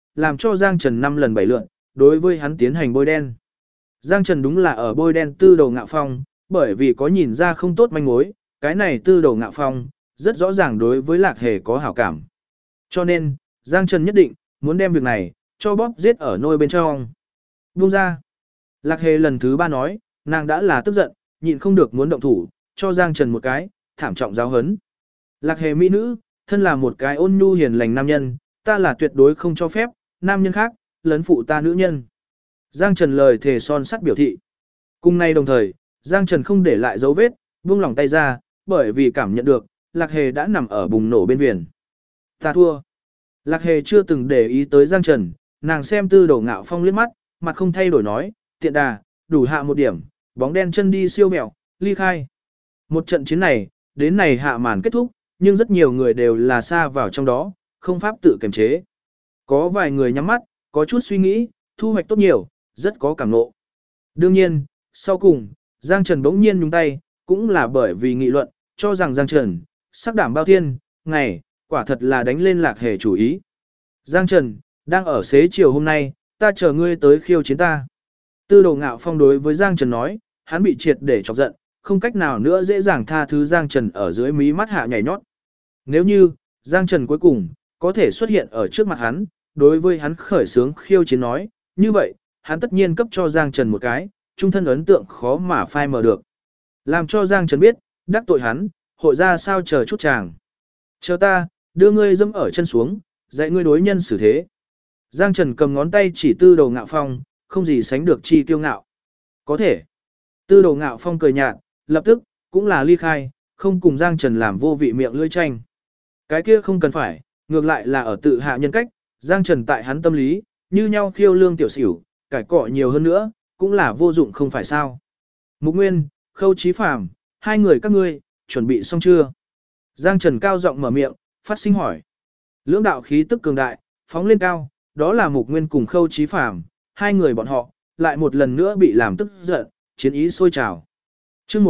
làm cho Giang Trần 5 lần 7 lượt, đối với hắn tiến hành bôi đen. Giang Trần đúng là ở bôi đen Tư Đồ Ngạo Phong, bởi vì có nhìn ra không tốt manh mối, cái này Tư Đồ Ngạo Phong, rất rõ ràng đối với Lạc Hề có hảo cảm. Cho nên, Giang Trần nhất định, muốn đem việc này, cho bóp giết ở nôi bên trong. Buông ra. Lạc Hề lần thứ 3 nói, nàng đã là tức giận, nhịn không được muốn động thủ, cho Giang Trần một cái, thảm trọng giáo hấn. Lạc Hề mỹ nữ, thân là một cái ôn nhu hiền lành nam nhân, ta là tuyệt đối không cho phép, nam nhân khác, lấn phụ ta nữ nhân. Giang Trần lời thề son sắt biểu thị. Cùng nay đồng thời, Giang Trần không để lại dấu vết, buông lỏng tay ra, bởi vì cảm nhận được, Lạc Hề đã nằm ở bùng nổ bên viền. Ta thua. Lạc Hề chưa từng để ý tới Giang Trần, nàng xem Tư Đồ Ngạo Phong liếc mắt, mặt không thay đổi nói, tiện đà, đủ hạ một điểm, bóng đen chân đi siêu mẹo, ly khai. Một trận chiến này, đến này hạ màn kết thúc, nhưng rất nhiều người đều là xa vào trong đó, không pháp tự kiềm chế. Có vài người nhắm mắt, có chút suy nghĩ, thu hoạch tốt nhiều, rất có cảm ngộ. Đương nhiên, sau cùng, Giang Trần bỗng nhiên nhúng tay, cũng là bởi vì nghị luận, cho rằng Giang Trần, sắc đảm bao thiên, ngày, quả thật là đánh lên Lạc Hề chủ ý. Giang Trần, đang ở xế chiều hôm nay, ta chờ ngươi tới khiêu chiến ta. Tư Đồ Ngạo Phong đối với Giang Trần nói, hắn bị triệt để chọc giận, không cách nào nữa dễ dàng tha thứ Giang Trần ở dưới mí mắt hạ nhảy nhót. Nếu như, Giang Trần cuối cùng, có thể xuất hiện ở trước mặt hắn, đối với hắn khởi sướng khiêu chiến nói, như vậy, hắn tất nhiên cấp cho Giang Trần một cái, trung thân ấn tượng khó mà phai mờ được. Làm cho Giang Trần biết, đắc tội hắn, hội ra sao chờ chút chàng. Chờ ta, đưa ngươi dẫm ở chân xuống, dạy ngươi đối nhân xử thế. Giang Trần cầm ngón tay chỉ Tư Đồ Ngạo Phong, không gì sánh được chi kiêu ngạo. Có thể. Tư Đồ Ngạo Phong cười nhạt, lập tức, cũng là ly khai, không cùng Giang Trần làm vô vị miệng lưỡi tranh. Cái kia không cần phải, ngược lại là ở tự hạ nhân cách, Giang Trần tại hắn tâm lý, như nhau khiêu lương tiểu xỉu, cải cọ nhiều hơn nữa, cũng là vô dụng không phải sao. Mục Nguyên, Khâu Chí Phàm, hai người các ngươi, chuẩn bị xong chưa? Giang Trần cao giọng mở miệng, phát sinh hỏi. Lưỡng đạo khí tức cường đại, phóng lên cao, đó là Mục Nguyên cùng Khâu Chí Phàm, hai người bọn họ, lại một lần nữa bị làm tức giận, chiến ý sôi trào. Chương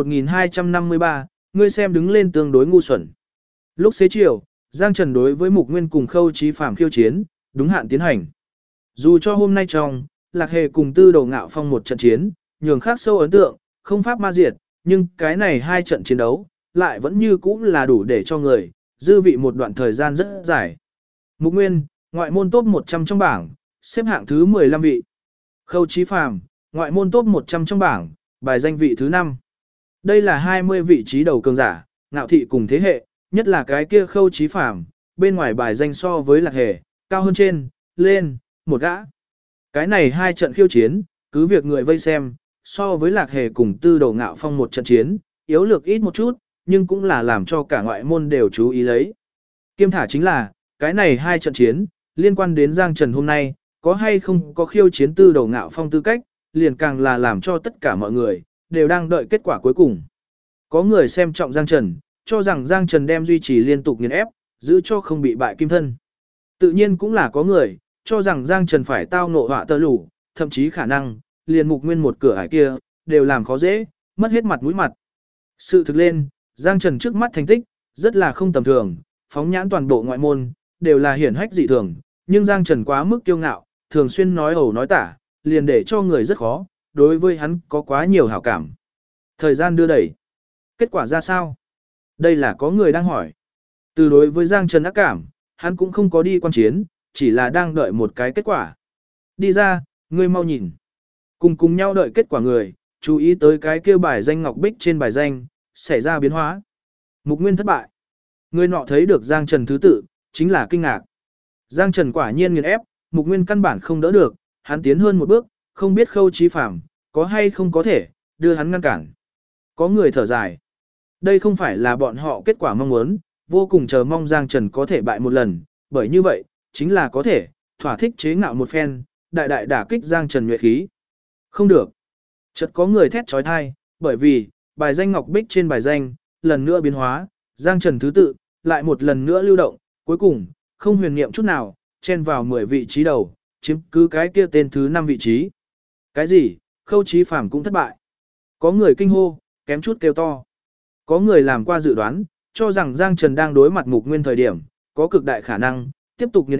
1253, ngươi xem đứng lên tương đối ngu xuẩn. Lúc xế chiều, Giang Trần đối với Mục Nguyên cùng Khâu Chí Phàm khiêu chiến, đúng hạn tiến hành. Dù cho hôm nay trong, Lạc Hề cùng Tư Đồ Ngạo Phong một trận chiến, nhường khắc sâu ấn tượng, không pháp ma diệt, nhưng cái này hai trận chiến đấu, lại vẫn như cũ là đủ để cho người, dư vị một đoạn thời gian rất dài. Mục Nguyên, ngoại môn top 100 trong bảng, xếp hạng thứ 15 vị. Khâu Chí Phàm, ngoại môn top 100 trong bảng, bài danh vị thứ 5. Đây là 20 vị trí đầu cường giả, ngạo thị cùng thế hệ, nhất là cái kia Khâu Chí Phàm, bên ngoài bài danh so với Lạc Hề, cao hơn trên, lên, một gã. Cái này hai trận khiêu chiến, cứ việc người vây xem, so với Lạc Hề cùng Tư Đồ Ngạo Phong một trận chiến, yếu lược ít một chút, nhưng cũng là làm cho cả ngoại môn đều chú ý lấy. Kiêm thả chính là, cái này hai trận chiến, liên quan đến Giang Trần hôm nay, có hay không có khiêu chiến Tư Đồ Ngạo Phong tư cách, liền càng là làm cho tất cả mọi người, đều đang đợi kết quả cuối cùng. Có người xem trọng Giang Trần, cho rằng Giang Trần đem duy trì liên tục nghiền ép, giữ cho không bị bại kim thân. Tự nhiên cũng là có người, cho rằng Giang Trần phải tao ngộ họa tơ lủ, thậm chí khả năng, liền Mục Nguyên một cửa ải kia, đều làm khó dễ, mất hết mặt mũi mặt. Sự thực lên, Giang Trần trước mắt thành tích, rất là không tầm thường, phóng nhãn toàn bộ ngoại môn, đều là hiển hách dị thường, nhưng Giang Trần quá mức kiêu ngạo, thường xuyên nói ẩu nói tả, liền để cho người rất khó, đối với hắn có quá nhiều hảo cảm. Thời gian đưa đẩy. Kết quả ra sao? Đây là có người đang hỏi. Từ đối với Giang Trần ác cảm, hắn cũng không có đi quan chiến, chỉ là đang đợi một cái kết quả. Đi ra, ngươi mau nhìn. Cùng nhau đợi kết quả người, chú ý tới cái kêu bài danh ngọc bích trên bài danh, xảy ra biến hóa. Mục Nguyên thất bại. Người nọ thấy được Giang Trần thứ tự, chính là kinh ngạc. Giang Trần quả nhiên nghiền ép, Mục Nguyên căn bản không đỡ được, hắn tiến hơn một bước, không biết Khâu Chí Phàm có hay không có thể, đưa hắn ngăn cản. Có người thở dài. Đây không phải là bọn họ kết quả mong muốn, vô cùng chờ mong Giang Trần có thể bại một lần, bởi như vậy, chính là có thể, thỏa thích chế ngạo một phen, đại đại đả kích Giang Trần nhuệ khí. Không được. Chợt có người thét trói thai, bởi vì, bài danh ngọc bích trên bài danh, lần nữa biến hóa, Giang Trần thứ tự, lại một lần nữa lưu động, cuối cùng, không huyền niệm chút nào, chen vào 10 vị trí đầu, chiếm cứ cái kia tên thứ 5 vị trí. Cái gì, Khâu Chí Phàm cũng thất bại. Có người kinh hô, kém chút kêu to. Có người làm qua dự đoán, cho rằng Giang Trần đang đối mặt Mục Nguyên thời điểm, có cực đại khả năng, tiếp tục nghiền ép,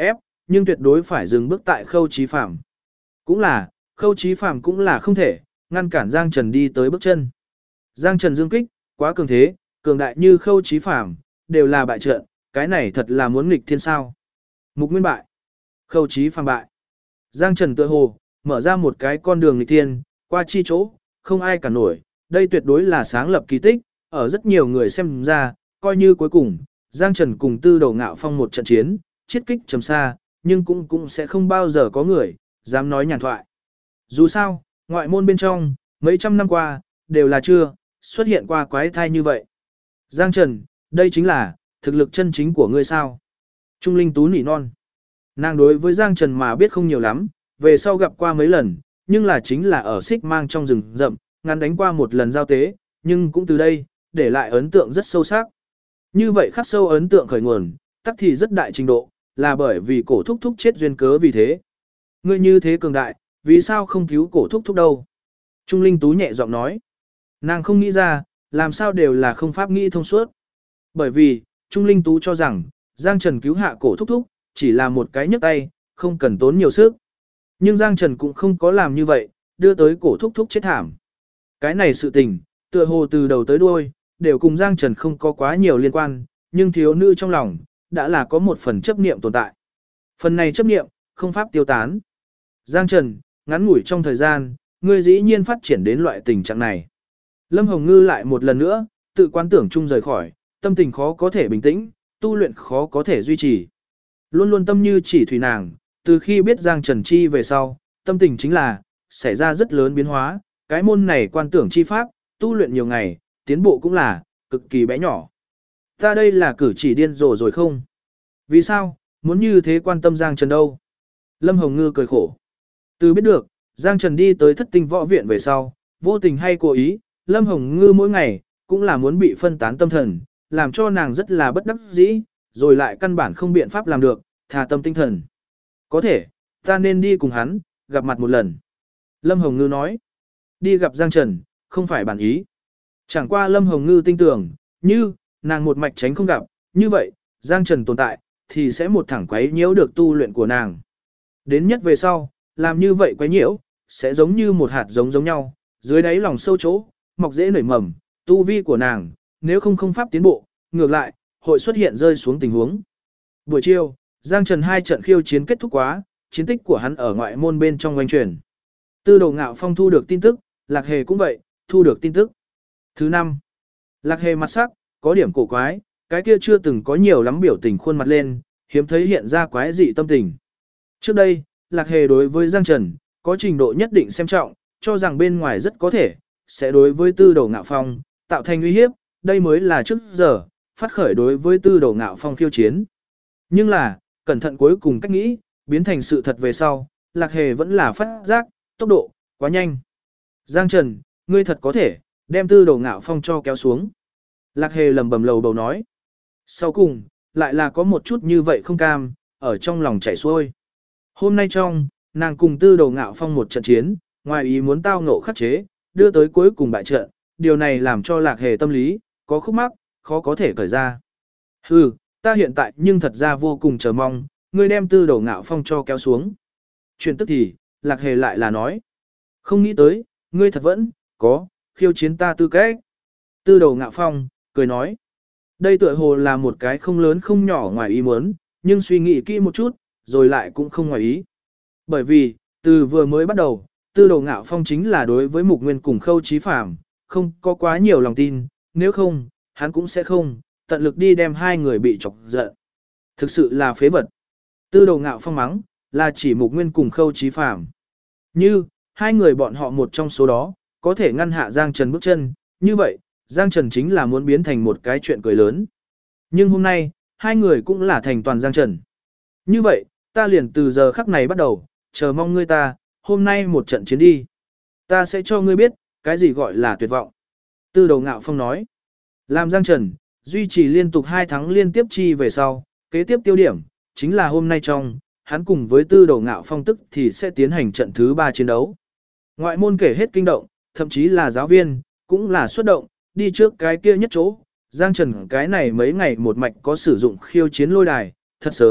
nhưng tuyệt đối phải dừng bước tại Khâu Chí Phàm. Cũng là, Khâu Chí Phàm cũng là không thể, ngăn cản Giang Trần đi tới bước chân. Giang Trần dương kích, quá cường thế, cường đại như Khâu Chí Phàm, đều là bại trận, cái này thật là muốn nghịch thiên sao. Mục Nguyên bại, Khâu Chí Phàm bại. Giang Trần tựa hồ, mở ra một cái con đường nghịch thiên, qua chi chỗ, không ai cản nổi, đây tuyệt đối là sáng lập kỳ tích, ở rất nhiều người xem ra, coi như cuối cùng, Giang Trần cùng Tư Đầu Ngạo Phong một trận chiến, chiết kích trầm xa, nhưng cũng sẽ không bao giờ có người dám nói nhàn thoại. Dù sao, ngoại môn bên trong, mấy trăm năm qua, đều là chưa xuất hiện qua quái thai như vậy. Giang Trần, đây chính là thực lực chân chính của ngươi sao? Trung Linh Tú nỉ non. Nàng đối với Giang Trần mà biết không nhiều lắm, về sau gặp qua mấy lần, nhưng là chính là ở xích mang trong rừng rậm, ngắn đánh qua một lần giao tế, nhưng cũng từ đây, để lại ấn tượng rất sâu sắc. Như vậy khắc sâu ấn tượng khởi nguồn, tắc thì rất đại trình độ, là bởi vì cổ thúc thúc chết duyên cớ vì thế. Ngươi như thế cường đại, vì sao không cứu cổ thúc thúc đâu? Trung Linh Tú nhẹ giọng nói. Nàng không nghĩ ra, làm sao đều là không pháp nghĩ thông suốt. Bởi vì, Trung Linh Tú cho rằng, Giang Trần cứu hạ cổ thúc thúc, chỉ là một cái nhấc tay, không cần tốn nhiều sức. Nhưng Giang Trần cũng không có làm như vậy, đưa tới cổ thúc thúc chết thảm. Cái này sự tình, tựa hồ từ đầu tới đuôi, đều cùng Giang Trần không có quá nhiều liên quan, nhưng thiếu nữ trong lòng, đã là có một phần chấp niệm tồn tại. Phần này chấp niệm, không pháp tiêu tán. Giang Trần, ngắn ngủi trong thời gian, ngươi dĩ nhiên phát triển đến loại tình trạng này. Lâm Hồng Ngư lại một lần nữa, tự quán tưởng chung rời khỏi, tâm tình khó có thể bình tĩnh, tu luyện khó có thể duy trì. Luôn luôn tâm như chỉ thủy nàng, từ khi biết Giang Trần chi về sau, tâm tình chính là, xảy ra rất lớn biến hóa, cái môn này quan tưởng chi pháp, tu luyện nhiều ngày, tiến bộ cũng là, cực kỳ bé nhỏ. Ta đây là cử chỉ điên rồ rồi không? Vì sao, muốn như thế quan tâm Giang Trần đâu? Lâm Hồng Ngư cười khổ. Từ biết được, Giang Trần đi tới thất tinh võ viện về sau, vô tình hay cố ý, Lâm Hồng Ngư mỗi ngày, cũng là muốn bị phân tán tâm thần, làm cho nàng rất là bất đắc dĩ, rồi lại căn bản không biện pháp làm được, thà tâm tinh thần. Có thể, ta nên đi cùng hắn, gặp mặt một lần. Lâm Hồng Ngư nói, đi gặp Giang Trần, không phải bản ý. Chẳng qua Lâm Hồng Ngư tin tưởng, như, nàng một mạch tránh không gặp, như vậy, Giang Trần tồn tại, thì sẽ một thẳng quấy nhiễu được tu luyện của nàng. Đến nhất về sau, làm như vậy quấy nhiễu, sẽ giống như một hạt giống giống nhau, dưới đáy lòng sâu chỗ, mọc dễ nảy mầm, tu vi của nàng, nếu không pháp tiến bộ, ngược lại, hội xuất hiện rơi xuống tình huống. Buổi chiều, Giang Trần 2 trận khiêu chiến kết thúc quá, chiến tích của hắn ở ngoại môn bên trong oanh truyền. Tư Đầu Ngạo Phong thu được tin tức, Lạc Hề cũng vậy, thu được tin tức. Thứ 5. Lạc Hề mặt sắc, có điểm cổ quái, cái kia chưa từng có nhiều lắm biểu tình khuôn mặt lên, hiếm thấy hiện ra quái dị tâm tình. Trước đây, Lạc Hề đối với Giang Trần, có trình độ nhất định xem trọng, cho rằng bên ngoài rất có thể, sẽ đối với Tư Đầu Ngạo Phong, tạo thành uy hiếp, đây mới là trước giờ, phát khởi đối với Tư Đầu Ngạo Phong khiêu chiến. Nhưng là, cẩn thận cuối cùng cách nghĩ, biến thành sự thật về sau, Lạc Hề vẫn là phát giác, tốc độ, quá nhanh. Giang Trần, ngươi thật có thể, đem Tư Đầu Ngạo Phong cho kéo xuống. Lạc Hề lầm bầm lầu bầu nói. Sau cùng, lại là có một chút như vậy không cam, ở trong lòng chảy xuôi. Hôm nay trong, nàng cùng Tư Đầu Ngạo Phong một trận chiến, ngoài ý muốn tao ngộ khắc chế, đưa tới cuối cùng bại trận, điều này làm cho Lạc Hề tâm lý, có khúc mắc, khó có thể cởi ra. Hừ, ta hiện tại nhưng thật ra vô cùng chờ mong, ngươi đem Tư Đầu Ngạo Phong cho kéo xuống. Chuyện tức thì, Lạc Hề lại là nói. Không nghĩ tới, ngươi thật vẫn, có, khiêu chiến ta tư cách. Tư Đầu Ngạo Phong, cười nói. Đây tựa hồ là một cái không lớn không nhỏ ngoài ý muốn, nhưng suy nghĩ kỹ một chút, rồi lại cũng không ngoài ý. Bởi vì, từ vừa mới bắt đầu, Tư Đầu Ngạo Phong chính là đối với Mục Nguyên cùng Khâu Chí Phàm, không có quá nhiều lòng tin, nếu không, hắn cũng sẽ không, tận lực đi đem hai người bị chọc giận. Thực sự là phế vật. Tư Đầu Ngạo Phong mắng, là chỉ Mục Nguyên cùng Khâu Chí Phàm. Như, hai người bọn họ một trong số đó, có thể ngăn hạ Giang Trần bước chân, như vậy, Giang Trần chính là muốn biến thành một cái chuyện cười lớn. Nhưng hôm nay, hai người cũng là thành toàn Giang Trần. Như vậy, ta liền từ giờ khắc này bắt đầu, chờ mong ngươi ta, hôm nay một trận chiến đi. Ta sẽ cho ngươi biết, cái gì gọi là tuyệt vọng. Tư Đầu Ngạo Phong nói. Làm Giang Trần, duy trì liên tục 2 thắng liên tiếp chi về sau, kế tiếp tiêu điểm, chính là hôm nay trong, hắn cùng với Tư Đầu Ngạo Phong tức thì sẽ tiến hành trận thứ 3 chiến đấu. Ngoại môn kể hết kinh động, thậm chí là giáo viên, cũng là xuất động, đi trước cái kia nhất chỗ. Giang Trần cái này mấy ngày một mạch có sử dụng khiêu chiến lôi đài, thật sớm,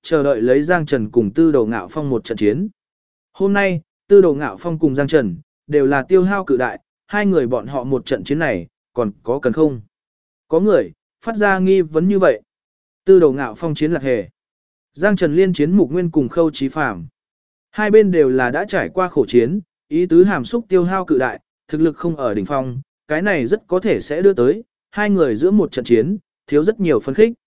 chờ đợi lấy Giang Trần cùng Tư Đồ Ngạo Phong một trận chiến. Hôm nay, Tư Đồ Ngạo Phong cùng Giang Trần đều là tiêu hao cự đại, hai người bọn họ một trận chiến này, còn có cần không? Có người phát ra nghi vấn như vậy. Tư Đồ Ngạo Phong chiến Lạc Hề, Giang Trần liên chiến Mục Nguyên cùng Khâu Chí Phàm. Hai bên đều là đã trải qua khổ chiến, ý tứ hàm xúc tiêu hao cự đại, thực lực không ở đỉnh phong, cái này rất có thể sẽ đưa tới hai người giữa một trận chiến, thiếu rất nhiều phân khích.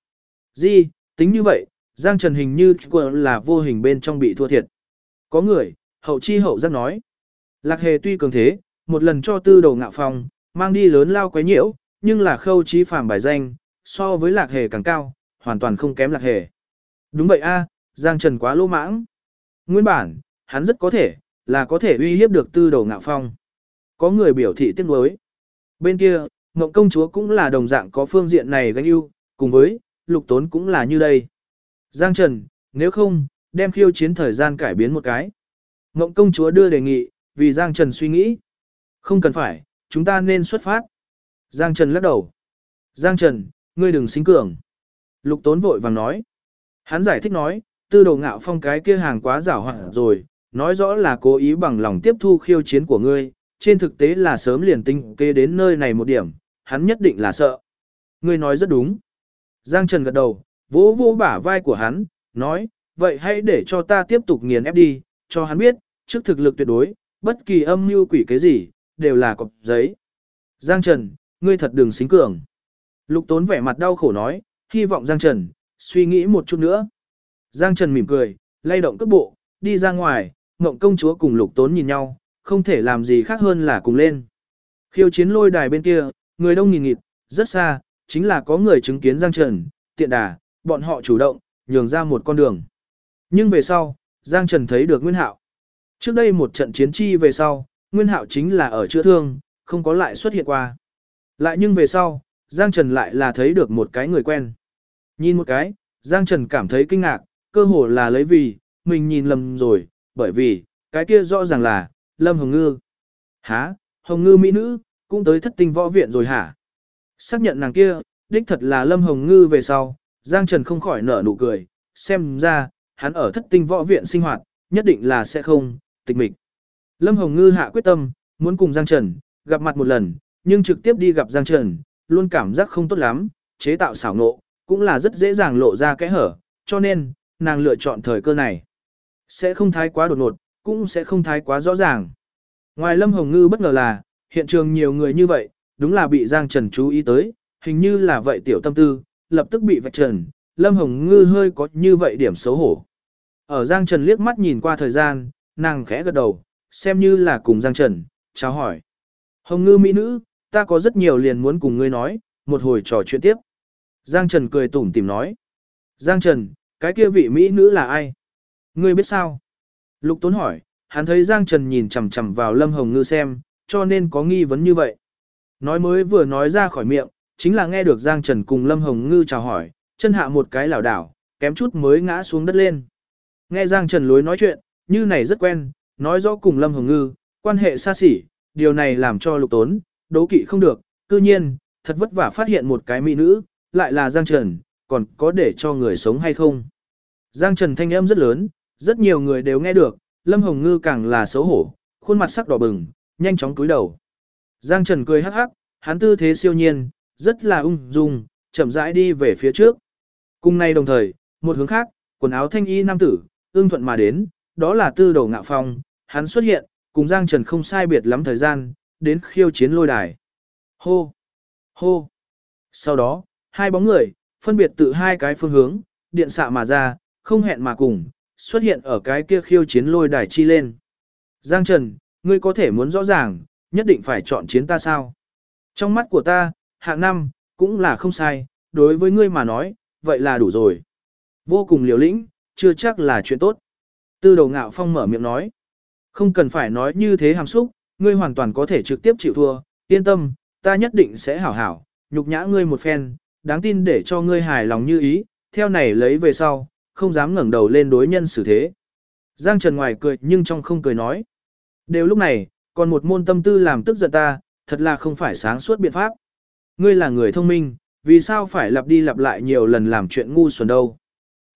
Tính như vậy, Giang Trần hình như là vô hình bên trong bị thua thiệt. Có người hậu chi hậu giác nói, Lạc Hề tuy cường thế, một lần cho Tư Đồ Ngạo Phong mang đi lớn lao quấy nhiễu, nhưng là Khâu Chí Phàm bài danh so với Lạc Hề càng cao, hoàn toàn không kém Lạc Hề. Đúng vậy a, Giang Trần quá lỗ mãng. Nguyên bản, hắn rất có thể uy hiếp được Tư Đồ Ngạo Phong. Có người biểu thị tiếc nuối. Bên kia, Ngộng công chúa cũng là đồng dạng có phương diện này gánh ưu, cùng với Lục Tốn cũng là như đây. Giang Trần, nếu không, đem khiêu chiến thời gian cải biến một cái. Ngộng công chúa đưa đề nghị, vì Giang Trần suy nghĩ. Không cần phải, chúng ta nên xuất phát. Giang Trần lắc đầu. Giang Trần, ngươi đừng xính cường. Lục Tốn vội vàng nói. Hắn giải thích nói, Tư Đồ Ngạo Phong cái kia hàng quá giảo hoạt rồi, nói rõ là cố ý bằng lòng tiếp thu khiêu chiến của ngươi, trên thực tế là sớm liền tinh kế đến nơi này một điểm, hắn nhất định là sợ. Ngươi nói rất đúng. Giang Trần gật đầu, vỗ vỗ bả vai của hắn, nói, vậy hãy để cho ta tiếp tục nghiền ép đi, cho hắn biết, trước thực lực tuyệt đối, bất kỳ âm mưu quỷ cái gì, đều là cọc giấy. Giang Trần, ngươi thật đừng xính cường. Lục Tốn vẻ mặt đau khổ nói, hy vọng Giang Trần, suy nghĩ một chút nữa. Giang Trần mỉm cười, lay động cước bộ, đi ra ngoài, Ngộng công chúa cùng Lục Tốn nhìn nhau, không thể làm gì khác hơn là cùng lên. Khiêu chiến lôi đài bên kia, người đông nghìn nghịt, rất xa, chính là có người chứng kiến Giang Trần, tiện đà, bọn họ chủ động, nhường ra một con đường. Nhưng về sau, Giang Trần thấy được Nguyên Hạo. Trước đây một trận chiến chi về sau, Nguyên Hạo chính là ở chữa thương, không có lại xuất hiện qua. Lại nhưng về sau, Giang Trần lại là thấy được một cái người quen. Nhìn một cái, Giang Trần cảm thấy kinh ngạc, cơ hồ là lấy vì, mình nhìn lầm rồi, bởi vì, cái kia rõ ràng là, Lâm Hồng Ngư. Hả, Hồng Ngư mỹ nữ, cũng tới Thất Tinh võ viện rồi hả? Xác nhận nàng kia, đích thật là Lâm Hồng Ngư về sau, Giang Trần không khỏi nở nụ cười, xem ra, hắn ở Thất Tinh võ viện sinh hoạt, nhất định là sẽ không tịch mịch. Lâm Hồng Ngư hạ quyết tâm, muốn cùng Giang Trần gặp mặt một lần, nhưng trực tiếp đi gặp Giang Trần, luôn cảm giác không tốt lắm, chế tạo xảo nộ, cũng là rất dễ dàng lộ ra kẽ hở, cho nên, nàng lựa chọn thời cơ này. Sẽ không thái quá đột ngột, cũng sẽ không thái quá rõ ràng. Ngoài Lâm Hồng Ngư bất ngờ là, hiện trường nhiều người như vậy, đúng là bị Giang Trần chú ý tới, hình như là vậy tiểu tâm tư, lập tức bị vạch trần, Lâm Hồng Ngư hơi có như vậy điểm xấu hổ. Ở Giang Trần liếc mắt nhìn qua thời gian, nàng khẽ gật đầu, xem như là cùng Giang Trần, chào hỏi. Hồng Ngư mỹ nữ, ta có rất nhiều liền muốn cùng ngươi nói, một hồi trò chuyện tiếp. Giang Trần cười tủm tỉm nói. Giang Trần, cái kia vị mỹ nữ là ai? Ngươi biết sao? Lục Tốn hỏi, hắn thấy Giang Trần nhìn chằm chằm vào Lâm Hồng Ngư xem, cho nên có nghi vấn như vậy. Nói mới vừa nói ra khỏi miệng, chính là nghe được Giang Trần cùng Lâm Hồng Ngư chào hỏi, chân hạ một cái lảo đảo, kém chút mới ngã xuống đất lên. Nghe Giang Trần lối nói chuyện, như này rất quen, nói rõ cùng Lâm Hồng Ngư, quan hệ xa xỉ, điều này làm cho Lục Tốn, đố kỵ không được, cư nhiên, thật vất vả phát hiện một cái mỹ nữ, lại là Giang Trần, còn có để cho người sống hay không. Giang Trần thanh âm rất lớn, rất nhiều người đều nghe được, Lâm Hồng Ngư càng là xấu hổ, khuôn mặt sắc đỏ bừng, nhanh chóng cúi đầu. Giang Trần cười hắc hắc, hắn tư thế siêu nhiên, rất là ung dung, chậm rãi đi về phía trước. Cùng nay đồng thời, một hướng khác, quần áo thanh y nam tử, ương thuận mà đến, đó là Tư Đồ Ngạo Phong, hắn xuất hiện, cùng Giang Trần không sai biệt lắm thời gian, đến khiêu chiến lôi đài. Hô! Hô! Sau đó, hai bóng người, phân biệt từ hai cái phương hướng, điện xạ mà ra, không hẹn mà cùng, xuất hiện ở cái kia khiêu chiến lôi đài chi lên. Giang Trần, ngươi có thể muốn rõ ràng, nhất định phải chọn chiến ta sao? Trong mắt của ta, hạng năm, cũng là không sai, đối với ngươi mà nói, vậy là đủ rồi. Vô cùng liều lĩnh, chưa chắc là chuyện tốt. Tư Đồ Ngạo Phong mở miệng nói. Không cần phải nói như thế hàm xúc, ngươi hoàn toàn có thể trực tiếp chịu thua, yên tâm, ta nhất định sẽ hảo hảo, nhục nhã ngươi một phen, đáng tin để cho ngươi hài lòng như ý, theo này lấy về sau, không dám ngẩng đầu lên đối nhân xử thế. Giang Trần ngoài cười nhưng trong không cười nói. Đều lúc này, còn một môn tâm tư làm tức giận ta, thật là không phải sáng suốt biện pháp. Ngươi là người thông minh, vì sao phải lặp đi lặp lại nhiều lần làm chuyện ngu xuẩn đâu.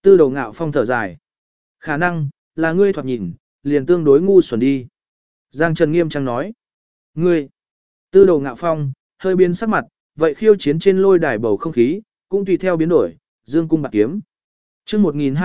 Tư Đồ Ngạo Phong thở dài. Khả năng, là ngươi thoạt nhìn, liền tương đối ngu xuẩn đi. Giang Trần nghiêm trang nói. Ngươi, Tư Đồ Ngạo Phong, hơi biến sắc mặt, vậy khiêu chiến trên lôi đài bầu không khí, cũng tùy theo biến đổi, dương cung bạc kiếm. Chương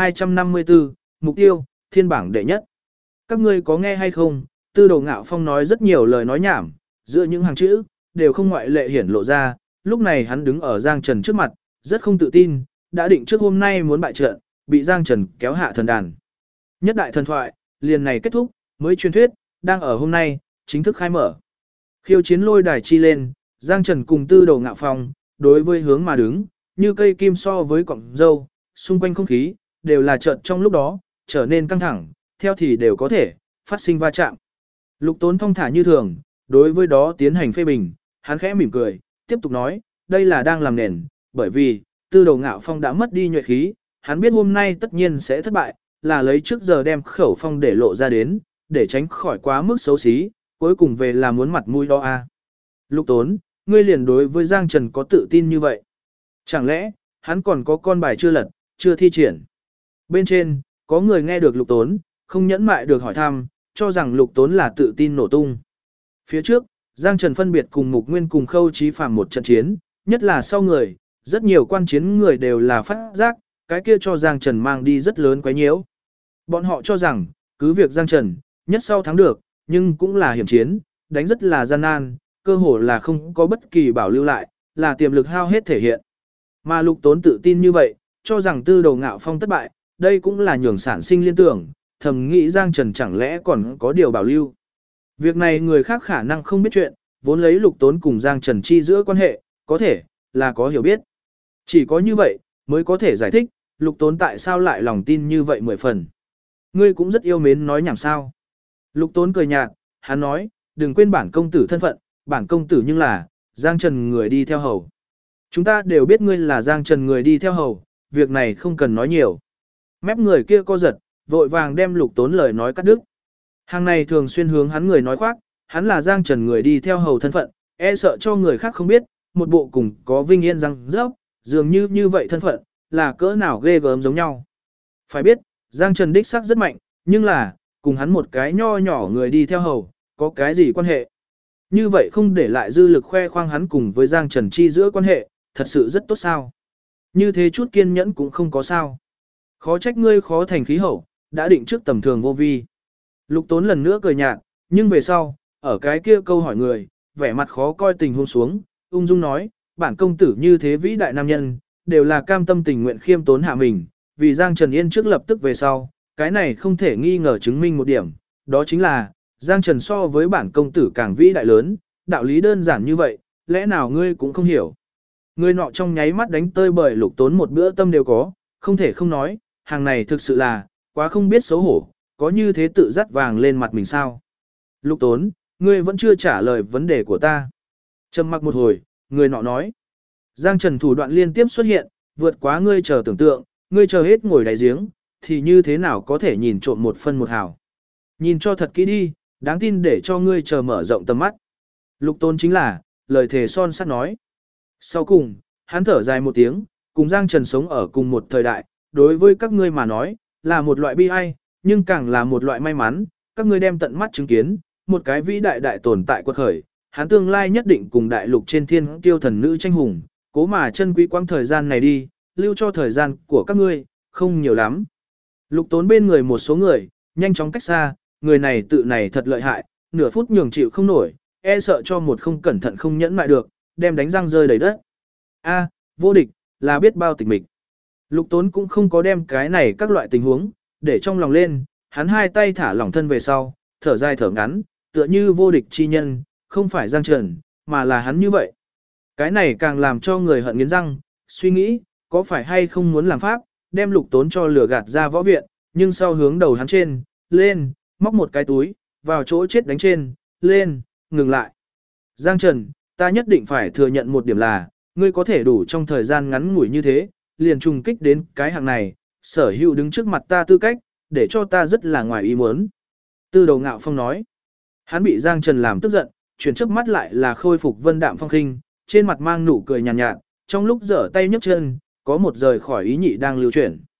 1254, mục tiêu, thiên bảng đệ nhất. Các ngươi có nghe hay không? Tư Đồ Ngạo Phong nói rất nhiều lời nói nhảm, giữa những hàng chữ, đều không ngoại lệ hiển lộ ra, lúc này hắn đứng ở Giang Trần trước mặt, rất không tự tin, đã định trước hôm nay muốn bại trận, bị Giang Trần kéo hạ thần đàn. Nhất đại thần thoại, liền này kết thúc, mới truyền thuyết, đang ở hôm nay, chính thức khai mở. Khiêu chiến lôi đài chi lên, Giang Trần cùng Tư Đồ Ngạo Phong, đối với hướng mà đứng, như cây kim so với cọng dâu, xung quanh không khí, đều là chợt trong lúc đó, trở nên căng thẳng, theo thì đều có thể, phát sinh va chạm. Lục Tốn thong thả như thường, đối với đó tiến hành phê bình, hắn khẽ mỉm cười, tiếp tục nói, đây là đang làm nền, bởi vì, Tư Đồ Ngạo Phong đã mất đi nhuệ khí, hắn biết hôm nay tất nhiên sẽ thất bại, là lấy trước giờ đem khẩu phong để lộ ra đến, để tránh khỏi quá mức xấu xí, cuối cùng về là muốn mặt mũi đó a. Lục Tốn, ngươi liền đối với Giang Trần có tự tin như vậy. Chẳng lẽ, hắn còn có con bài chưa lật, chưa thi triển. Bên trên, có người nghe được Lục Tốn, không nhẫn mại được hỏi thăm, cho rằng Lục Tốn là tự tin nổ tung. Phía trước, Giang Trần phân biệt cùng Mục Nguyên cùng Khâu Chí Phàm một trận chiến, nhất là sau người, rất nhiều quan chiến người đều là phát giác, cái kia cho Giang Trần mang đi rất lớn quấy nhiễu. Bọn họ cho rằng, cứ việc Giang Trần, nhất sau thắng được, nhưng cũng là hiểm chiến, đánh rất là gian nan, cơ hồ là không có bất kỳ bảo lưu lại, là tiềm lực hao hết thể hiện. Mà Lục Tốn tự tin như vậy, cho rằng Tư Đồ Ngạo Phong thất bại, đây cũng là nhường sản sinh liên tưởng, thầm nghĩ Giang Trần chẳng lẽ còn có điều bảo lưu. Việc này người khác khả năng không biết chuyện, vốn lấy Lục Tốn cùng Giang Trần chi giữa quan hệ, có thể là có hiểu biết. Chỉ có như vậy, mới có thể giải thích, Lục Tốn tại sao lại lòng tin như vậy 10 phần. Ngươi cũng rất yêu mến nói nhảm sao. Lục Tốn cười nhạt, hắn nói, đừng quên bản công tử thân phận, bản công tử nhưng là, Giang Trần người đi theo hầu. Chúng ta đều biết ngươi là Giang Trần người đi theo hầu, việc này không cần nói nhiều. Mép người kia co giật, vội vàng đem Lục Tốn lời nói cắt đứt. Hàng này thường xuyên hướng hắn người nói khoác, hắn là Giang Trần người đi theo hầu thân phận, e sợ cho người khác không biết, một bộ cùng có vinh yên răng rớp, dường như vậy thân phận, là cỡ nào ghê gớm giống nhau. Phải biết, Giang Trần đích sắc rất mạnh, nhưng là, cùng hắn một cái nho nhỏ người đi theo hầu, có cái gì quan hệ. Như vậy không để lại dư lực khoe khoang hắn cùng với Giang Trần chi giữa quan hệ, thật sự rất tốt sao. Như thế chút kiên nhẫn cũng không có sao. Khó trách ngươi khó thành khí hậu, đã định trước tầm thường vô vi. Lục Tốn lần nữa cười nhạt, nhưng về sau, ở cái kia câu hỏi người, vẻ mặt khó coi tình huống xuống, ung dung nói, bản công tử như thế vĩ đại nam nhân, đều là cam tâm tình nguyện khiêm tốn hạ mình, vì Giang Trần Yên trước lập tức về sau, cái này không thể nghi ngờ chứng minh một điểm, đó chính là, Giang Trần so với bản công tử càng vĩ đại lớn, đạo lý đơn giản như vậy, lẽ nào ngươi cũng không hiểu. Người nọ trong nháy mắt đánh tơi bởi Lục Tốn một bữa tâm đều có, không thể không nói, hàng này thực sự là, quá không biết xấu hổ, có như thế tự dắt vàng lên mặt mình sao. Lục Tốn, ngươi vẫn chưa trả lời vấn đề của ta. Trầm mặc một hồi, người nọ nói. Giang Trần thủ đoạn liên tiếp xuất hiện, vượt quá ngươi chờ tưởng tượng, ngươi chờ hết ngồi đáy giếng, thì như thế nào có thể nhìn trộm một phân một hào. Nhìn cho thật kỹ đi, đáng tin để cho ngươi chờ mở rộng tầm mắt. Lục Tốn chính là, lời thề son sắt nói. Sau cùng, hắn thở dài một tiếng, cùng Giang Trần sống ở cùng một thời đại, đối với các ngươi mà nói, là một loại bi ai, nhưng càng là một loại may mắn, các ngươi đem tận mắt chứng kiến, một cái vĩ đại đại tồn tại quật khởi, hắn tương lai nhất định cùng đại lục trên thiên tiêu thần nữ tranh hùng, cố mà chân quý quãng thời gian này đi, lưu cho thời gian của các ngươi, không nhiều lắm. Lục Tốn bên người một số người, nhanh chóng cách xa, người này tự này thật lợi hại, nửa phút nhường chịu không nổi, e sợ cho một không cẩn thận không nhẫn mại được, đem đánh răng rơi đầy đất. A, vô địch, là biết bao tịch mịch. Lục Tốn cũng không có đem cái này các loại tình huống, để trong lòng lên, hắn hai tay thả lỏng thân về sau, thở dài thở ngắn, tựa như vô địch chi nhân, không phải Giang Trần, mà là hắn như vậy. Cái này càng làm cho người hận nghiến răng, suy nghĩ, có phải hay không muốn làm pháp, đem Lục Tốn cho lửa gạt ra võ viện, nhưng sau hướng đầu hắn trên, lên, móc một cái túi, vào chỗ chết đánh trên, lên, ngừng lại. Giang Trần, ta nhất định phải thừa nhận một điểm là, ngươi có thể đủ trong thời gian ngắn ngủi như thế, liền trùng kích đến cái hạng này, sở hữu đứng trước mặt ta tư cách, để cho ta rất là ngoài ý muốn. Tư Đồ Ngạo Phong nói, hắn bị Giang Trần làm tức giận, chuyển chớp mắt lại là khôi phục vân đạm phong khinh, trên mặt mang nụ cười nhàn nhạt, trong lúc giở tay nhấc chân, có một rời khỏi ý nhị đang lưu chuyển.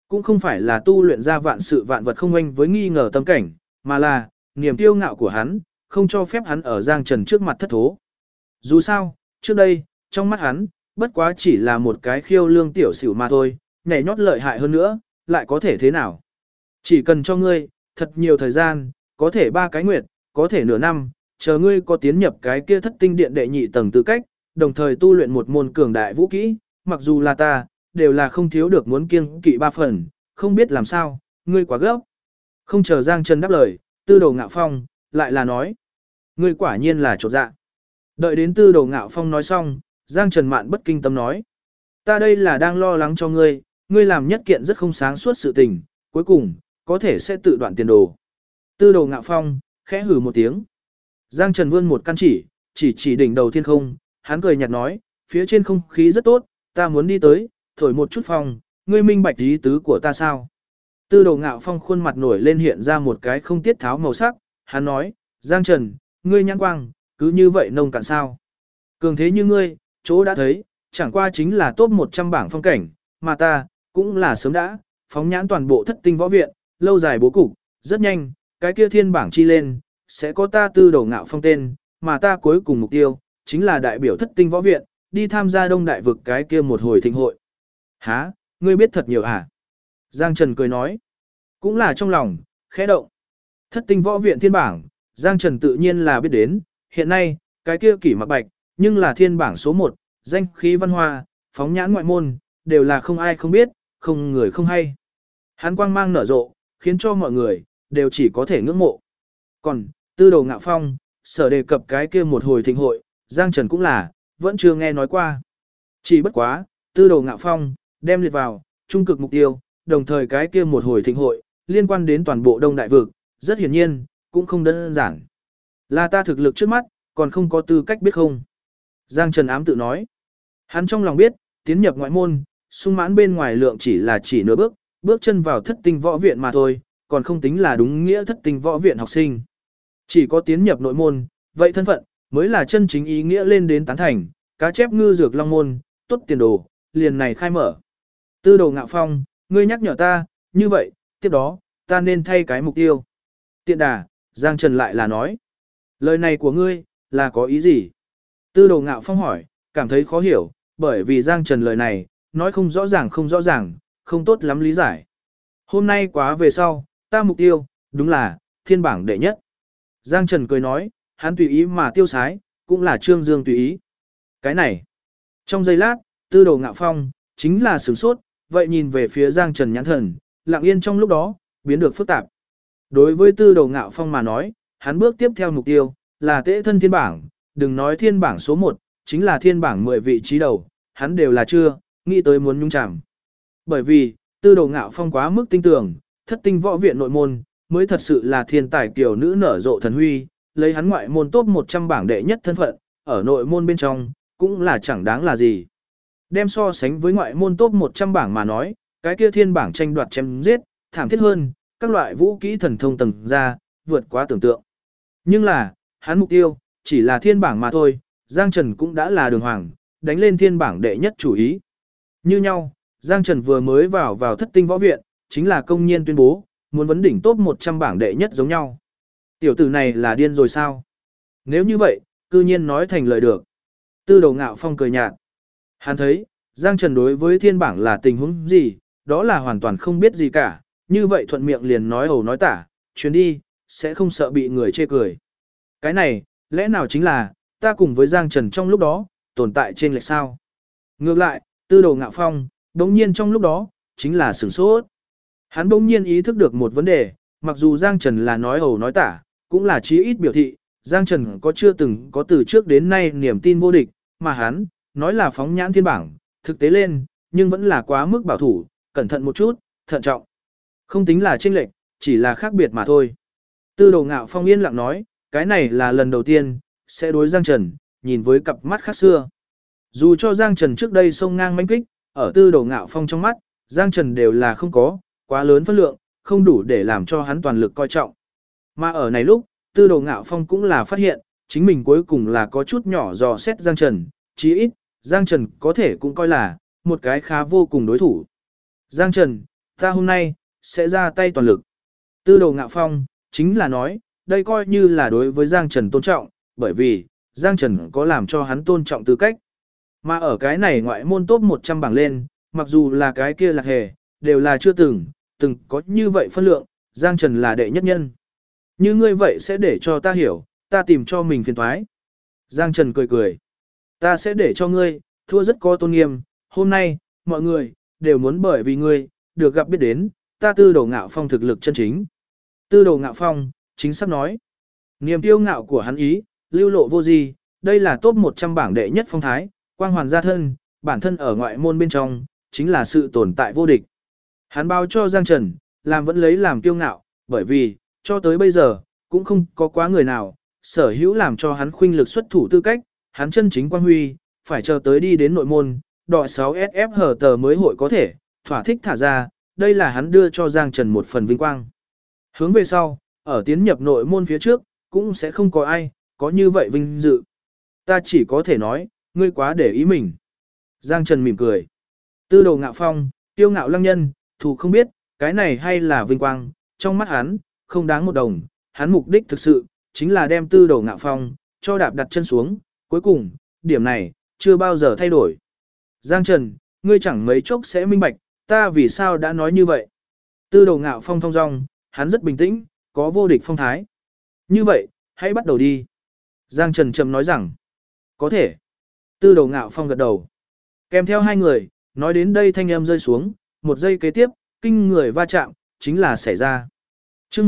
Cũng không phải là tu luyện ra vạn sự vạn vật không anh với nghi ngờ tâm cảnh, mà là niềm kiêu ngạo của hắn, không cho phép hắn ở Giang Trần trước mặt thất thố. Dù sao, trước đây, trong mắt hắn, bất quá chỉ là một cái khiêu lương tiểu xỉu mà thôi, nhảy nhót lợi hại hơn nữa, lại có thể thế nào? Chỉ cần cho ngươi, thật nhiều thời gian, có thể 3 cái nguyệt, có thể nửa năm, chờ ngươi có tiến nhập cái kia thất tinh điện đệ nhị tầng tư cách, đồng thời tu luyện một môn cường đại vũ kỹ, mặc dù là ta, đều là không thiếu được muốn kiêng kỵ 3 phần, không biết làm sao, ngươi quá gấp. Không chờ Giang Trần đáp lời, Tư Đồ Ngạo Phong lại là nói, ngươi quả nhiên là chột dạ. Đợi đến Tư Đồ Ngạo Phong nói xong, Giang Trần Mạn bất kinh tâm nói, ta đây là đang lo lắng cho ngươi, ngươi làm nhất kiện rất không sáng suốt sự tình, cuối cùng, có thể sẽ tự đoạn tiền đồ. Tư Đồ Ngạo Phong, khẽ hừ một tiếng. Giang Trần vươn một căn chỉ đỉnh đầu thiên không, hắn cười nhạt nói, phía trên không khí rất tốt, ta muốn đi tới, thổi một chút phong, ngươi minh bạch ý tứ của ta sao? Tư Đồ Ngạo Phong khuôn mặt nổi lên hiện ra một cái không tiết tháo màu sắc, hắn nói, Giang Trần, ngươi nhãn quang, cứ như vậy nông cạn sao? Cường thế như ngươi, chỗ đã thấy, chẳng qua chính là top 100 bảng phong cảnh, mà ta, cũng là sớm đã, phóng nhãn toàn bộ thất tinh võ viện, lâu dài bố cục, rất nhanh, cái kia thiên bảng chi lên, sẽ có ta Tư Đồ Ngạo Phong tên, mà ta cuối cùng mục tiêu, chính là đại biểu thất tinh võ viện, đi tham gia đông đại vực cái kia một hồi thịnh hội. Hả, ngươi biết thật nhiều hả? Giang Trần cười nói, cũng là trong lòng, khẽ động. Thất tinh võ viện thiên bảng, Giang Trần tự nhiên là biết đến, hiện nay, cái kia kỷ mặc bạch, nhưng là thiên bảng số 1, danh khí văn hoa, phóng nhãn ngoại môn, đều là không ai không biết, không người không hay. Hắn quang mang nở rộ, khiến cho mọi người, đều chỉ có thể ngưỡng mộ. Còn, Tư Đồ Ngạo Phong, sở đề cập cái kia một hồi thịnh hội, Giang Trần cũng là, vẫn chưa nghe nói qua. Chỉ bất quá, Tư Đồ Ngạo Phong, đem liệt vào, trung cực mục tiêu, đồng thời cái kia một hồi thịnh hội, liên quan đến toàn bộ đông đại vực, rất hiển nhiên, cũng không đơn giản. Là ta thực lực trước mắt, còn không có tư cách biết không. Giang Trần ám tự nói. Hắn trong lòng biết, tiến nhập ngoại môn, sung mãn bên ngoài lượng chỉ nửa bước, bước chân vào thất tinh võ viện mà thôi, còn không tính là đúng nghĩa thất tinh võ viện học sinh. Chỉ có tiến nhập nội môn, vậy thân phận, mới là chân chính ý nghĩa lên đến tán thành, cá chép ngư dược long môn, tốt tiền đồ, liền này khai mở. Tư Đồ Ngạo Phong, ngươi nhắc nhở ta, như vậy, tiếp đó, ta nên thay cái mục tiêu. Tiện đà, Giang Trần lại là nói. Lời này của ngươi, là có ý gì? Tư Đồ Ngạo Phong hỏi, cảm thấy khó hiểu, bởi vì Giang Trần lời này, nói không rõ ràng, không tốt lắm lý giải. Hôm nay quá về sau, ta mục tiêu, đúng là, thiên bảng đệ nhất. Giang Trần cười nói, hắn tùy ý mà tiêu sái, cũng là Trương Dương tùy ý. Cái này, trong giây lát, Tư Đồ Ngạo Phong, chính là sửng sốt, vậy nhìn về phía Giang Trần nhãn thần, lặng yên trong lúc đó, biến được phức tạp. Đối với Tư Đồ Ngạo Phong mà nói, hắn bước tiếp theo mục tiêu, là tễ thân thiên bảng, đừng nói thiên bảng số 1, chính là thiên bảng 10 vị trí đầu, hắn đều là chưa, nghĩ tới muốn nhung chạm. Bởi vì, Tư Đồ Ngạo Phong quá mức tinh tưởng, thất tinh võ viện nội môn, mới thật sự là thiên tài kiểu nữ nở rộ thần huy, lấy hắn ngoại môn top 100 bảng đệ nhất thân phận, ở nội môn bên trong, cũng là chẳng đáng là gì. Đem so sánh với ngoại môn top 100 bảng mà nói, cái kia thiên bảng tranh đoạt chém giết, thảm thiết hơn, các loại vũ kỹ thần thông tầng ra, vượt quá tưởng tượng. Nhưng là, hắn mục tiêu, chỉ là thiên bảng mà thôi, Giang Trần cũng đã là đường hoàng, đánh lên thiên bảng đệ nhất chủ ý. Như nhau, Giang Trần vừa mới vào thất tinh võ viện, chính là công nhiên tuyên bố, muốn vấn đỉnh top 100 bảng đệ nhất giống nhau. Tiểu tử này là điên rồi sao? Nếu như vậy, cư nhiên nói thành lời được. Tư Đồ Ngạo Phong cười nhạt. Hắn thấy, Giang Trần đối với thiên bảng là tình huống gì, đó là hoàn toàn không biết gì cả, như vậy thuận miệng liền nói ẩu nói tả, chuyến đi, sẽ không sợ bị người chê cười. Cái này, lẽ nào chính là, ta cùng với Giang Trần trong lúc đó, tồn tại trên lệch sao? Ngược lại, Tư Đồ Ngạo Phong, đống nhiên trong lúc đó, chính là sửng sốt. Hắn bỗng nhiên ý thức được một vấn đề, mặc dù Giang Trần là nói ẩu nói tả, cũng là chí ít biểu thị, Giang Trần chưa từng có từ trước đến nay niềm tin vô địch, mà hắn, nói là phóng nhãn thiên bảng, thực tế lên, nhưng vẫn là quá mức bảo thủ, cẩn thận một chút, thận trọng. Không tính là chênh lệch, chỉ là khác biệt mà thôi. Tư Đồ Ngạo Phong yên lặng nói, cái này là lần đầu tiên, sẽ đối Giang Trần, nhìn với cặp mắt khác xưa. Dù cho Giang Trần trước đây xông ngang manh kích, ở Tư Đồ Ngạo Phong trong mắt, Giang Trần đều là không có, quá lớn phân lượng, không đủ để làm cho hắn toàn lực coi trọng. Mà ở này lúc, Tư Đồ Ngạo Phong cũng là phát hiện, chính mình cuối cùng là có chút nhỏ dò xét Giang Trần, chí ít, Giang Trần có thể cũng coi là một cái khá vô cùng đối thủ. Giang Trần, ta hôm nay sẽ ra tay toàn lực. Tư Đồ Ngạo Phong chính là nói, đây coi như là đối với Giang Trần tôn trọng, bởi vì Giang Trần có làm cho hắn tôn trọng tư cách. Mà ở cái này ngoại môn top 100 bảng lên, mặc dù là cái kia Lạc Hề, đều là chưa từng có như vậy phân lượng, Giang Trần là đệ nhất nhân. Như ngươi vậy sẽ để cho ta hiểu, ta tìm cho mình phiền toái. Giang Trần cười cười. Ta sẽ để cho ngươi, thua rất có tôn nghiêm, hôm nay, mọi người, đều muốn bởi vì ngươi, được gặp biết đến, ta Tư Đồ Ngạo Phong thực lực chân chính. Tư Đồ Ngạo Phong, chính xác nói. Niềm kiêu ngạo của hắn ý, lưu lộ vô gì, đây là top 100 bảng đệ nhất phong thái, quang hoàn gia thân, bản thân ở ngoại môn bên trong, chính là sự tồn tại vô địch. Hắn báo cho Giang Trần, làm vẫn lấy làm kiêu ngạo, bởi vì, cho tới bây giờ, cũng không có quá người nào, sở hữu làm cho hắn khuynh lực xuất thủ tư cách, hắn chân chính quang huy, phải chờ tới đi đến nội môn, đọ 6SF hở tờ mới hội có thể, thỏa thích thả ra, đây là hắn đưa cho Giang Trần một phần vinh quang. Hướng về sau, ở tiến nhập nội môn phía trước, cũng sẽ không có ai, có như vậy vinh dự. Ta chỉ có thể nói, ngươi quá để ý mình. Giang Trần mỉm cười. Tư Đồ Ngạo Phong, tiêu ngạo lăng nhân, thù không biết, cái này hay là vinh quang, trong mắt hắn, không đáng một đồng, hắn mục đích thực sự, chính là đem Tư Đồ Ngạo Phong, cho đạp đặt chân xuống, cuối cùng, điểm này, chưa bao giờ thay đổi. Giang Trần, ngươi chẳng mấy chốc sẽ minh bạch, ta vì sao đã nói như vậy. Tư Đồ Ngạo Phong thong dong, hắn rất bình tĩnh, có vô địch phong thái. Như vậy, hãy bắt đầu đi. Giang Trần trầm nói rằng, có thể. Tư Đồ Ngạo Phong gật đầu. Kèm theo hai người, nói đến đây thanh âm rơi xuống, một giây kế tiếp, kinh người va chạm, chính là xảy ra. Trước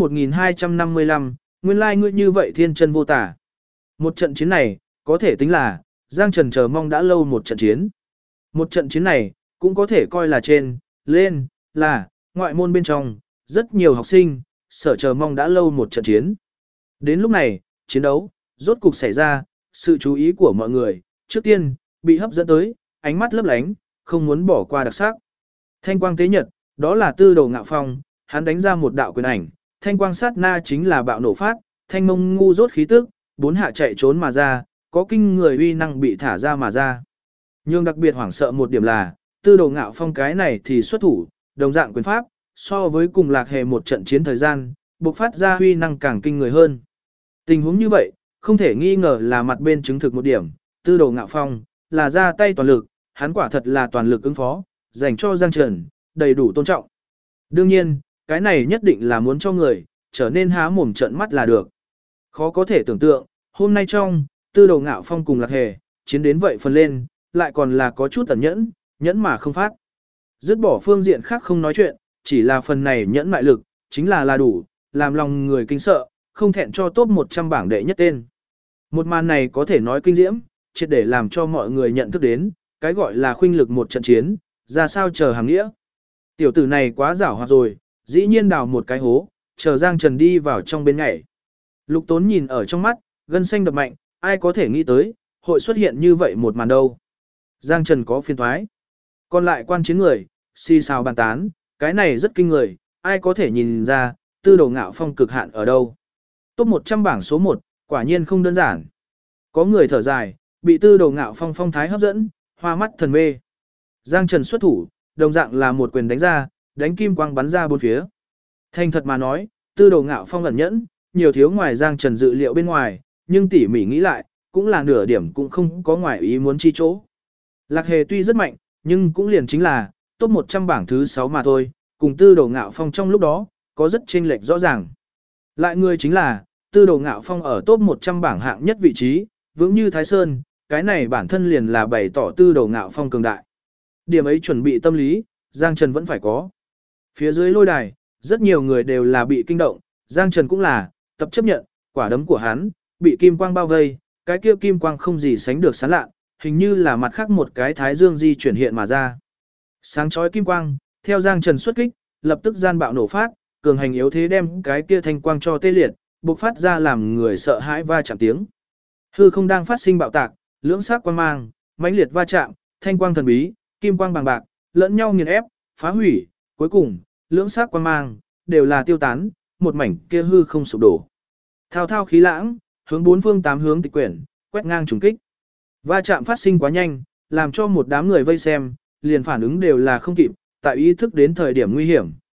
1255, nguyên lai ngươi như vậy thiên chân vô tả. Một trận chiến này, có thể tính là, Giang Trần chờ mong đã lâu một trận chiến. Một trận chiến này, cũng có thể coi là trên, lên, là, ngoại môn bên trong, rất nhiều học sinh, sở chờ mong đã lâu một trận chiến. Đến lúc này, chiến đấu, rốt cục xảy ra, sự chú ý của mọi người, trước tiên, bị hấp dẫn tới, ánh mắt lấp lánh, không muốn bỏ qua đặc sắc. Thanh quang tế nhật, đó là Tư Đồ Ngạo Phong, hắn đánh ra một đạo quyền ảnh, thanh quang sát na chính là bạo nổ phát, thanh mông ngu rốt khí tức, bốn hạ chạy trốn mà ra, có kinh người uy năng bị thả ra mà ra. Nhưng đặc biệt hoảng sợ một điểm là, Tư Đồ Ngạo Phong cái này thì xuất thủ, đồng dạng quyền pháp, so với cùng Lạc Hề một trận chiến thời gian, bộc phát ra uy năng càng kinh người hơn. Tình huống như vậy, không thể nghi ngờ là mặt bên chứng thực một điểm, Tư Đồ Ngạo Phong là ra tay toàn lực, hắn quả thật là toàn lực ứng phó, dành cho Giang Trần, đầy đủ tôn trọng. Đương nhiên, cái này nhất định là muốn cho người trở nên há mồm trợn mắt là được. Khó có thể tưởng tượng, hôm nay trong Tư Đồ Ngạo Phong cùng Lạc Hề, chiến đến vậy phần lên, lại còn là có chút ẩn nhẫn, nhẫn mà không phát. Dứt bỏ phương diện khác không nói chuyện, chỉ là phần này nhẫn mại lực, chính là đủ, làm lòng người kinh sợ, không thẹn cho top 100 bảng đệ nhất tên. Một màn này có thể nói kinh diễm, triệt để làm cho mọi người nhận thức đến, cái gọi là khuynh lực một trận chiến, ra sao chờ hàng nghĩa. Tiểu tử này quá giảo hoạt rồi, dĩ nhiên đào một cái hố, chờ Giang Trần đi vào trong bên nhảy. Lục Tốn nhìn ở trong mắt, gân xanh đập mạnh, ai có thể nghĩ tới, hội xuất hiện như vậy một màn đâu. Giang Trần có phiền thoái. Còn lại quan chiến người, xì xào bàn tán, cái này rất kinh người, ai có thể nhìn ra, Tư Đồ Ngạo Phong cực hạn ở đâu. Top 100 bảng số 1, quả nhiên không đơn giản. Có người thở dài, bị Tư Đồ Ngạo Phong phong thái hấp dẫn, hoa mắt thần mê. Giang Trần xuất thủ, đồng dạng là một quyền đánh ra, đánh kim quang bắn ra bốn phía. Thành thật mà nói, Tư Đồ Ngạo Phong ẩn nhẫn, nhiều thiếu ngoài Giang Trần dự liệu bên ngoài, nhưng tỉ mỉ nghĩ lại, cũng là nửa điểm cũng không có ngoài ý muốn chi chỗ. Lạc Hề tuy rất mạnh, nhưng cũng liền chính là top 100 bảng thứ 6 mà thôi, cùng Tư Đồ Ngạo Phong trong lúc đó, có rất chênh lệch rõ ràng. Lại người chính là, Tư Đồ Ngạo Phong ở top 100 bảng hạng nhất vị trí, vững như Thái Sơn, cái này bản thân liền là bày tỏ Tư Đồ Ngạo Phong cường đại. Điểm ấy chuẩn bị tâm lý, Giang Trần vẫn phải có. Phía dưới lôi đài, rất nhiều người đều là bị kinh động, Giang Trần cũng là, tập chấp nhận, quả đấm của hắn, bị kim quang bao vây, cái kia kim quang không gì sánh được sáng lạ, hình như là mặt khác một cái thái dương di chuyển hiện mà ra. Sáng chói kim quang, theo Giang Trần xuất kích, lập tức gian bạo nổ phát, cường hành yếu thế đem cái kia thanh quang cho tê liệt, bộc phát ra làm người sợ hãi va chạm tiếng. Hư không đang phát sinh bạo tạc, lưỡng sắc quang mang, mãnh liệt va chạm, thanh quang thần bí, kim quang bằng bạc, lẫn nhau nghiền ép, phá hủy, cuối cùng, lưỡng sắc quang mang đều là tiêu tán, một mảnh kia hư không sụp đổ. Thao thao khí lãng, hướng bốn phương tám hướng tịch quyển, quét ngang trùng kích. Va chạm phát sinh quá nhanh, làm cho một đám người vây xem, liền phản ứng đều là không kịp, tại ý thức đến thời điểm nguy hiểm,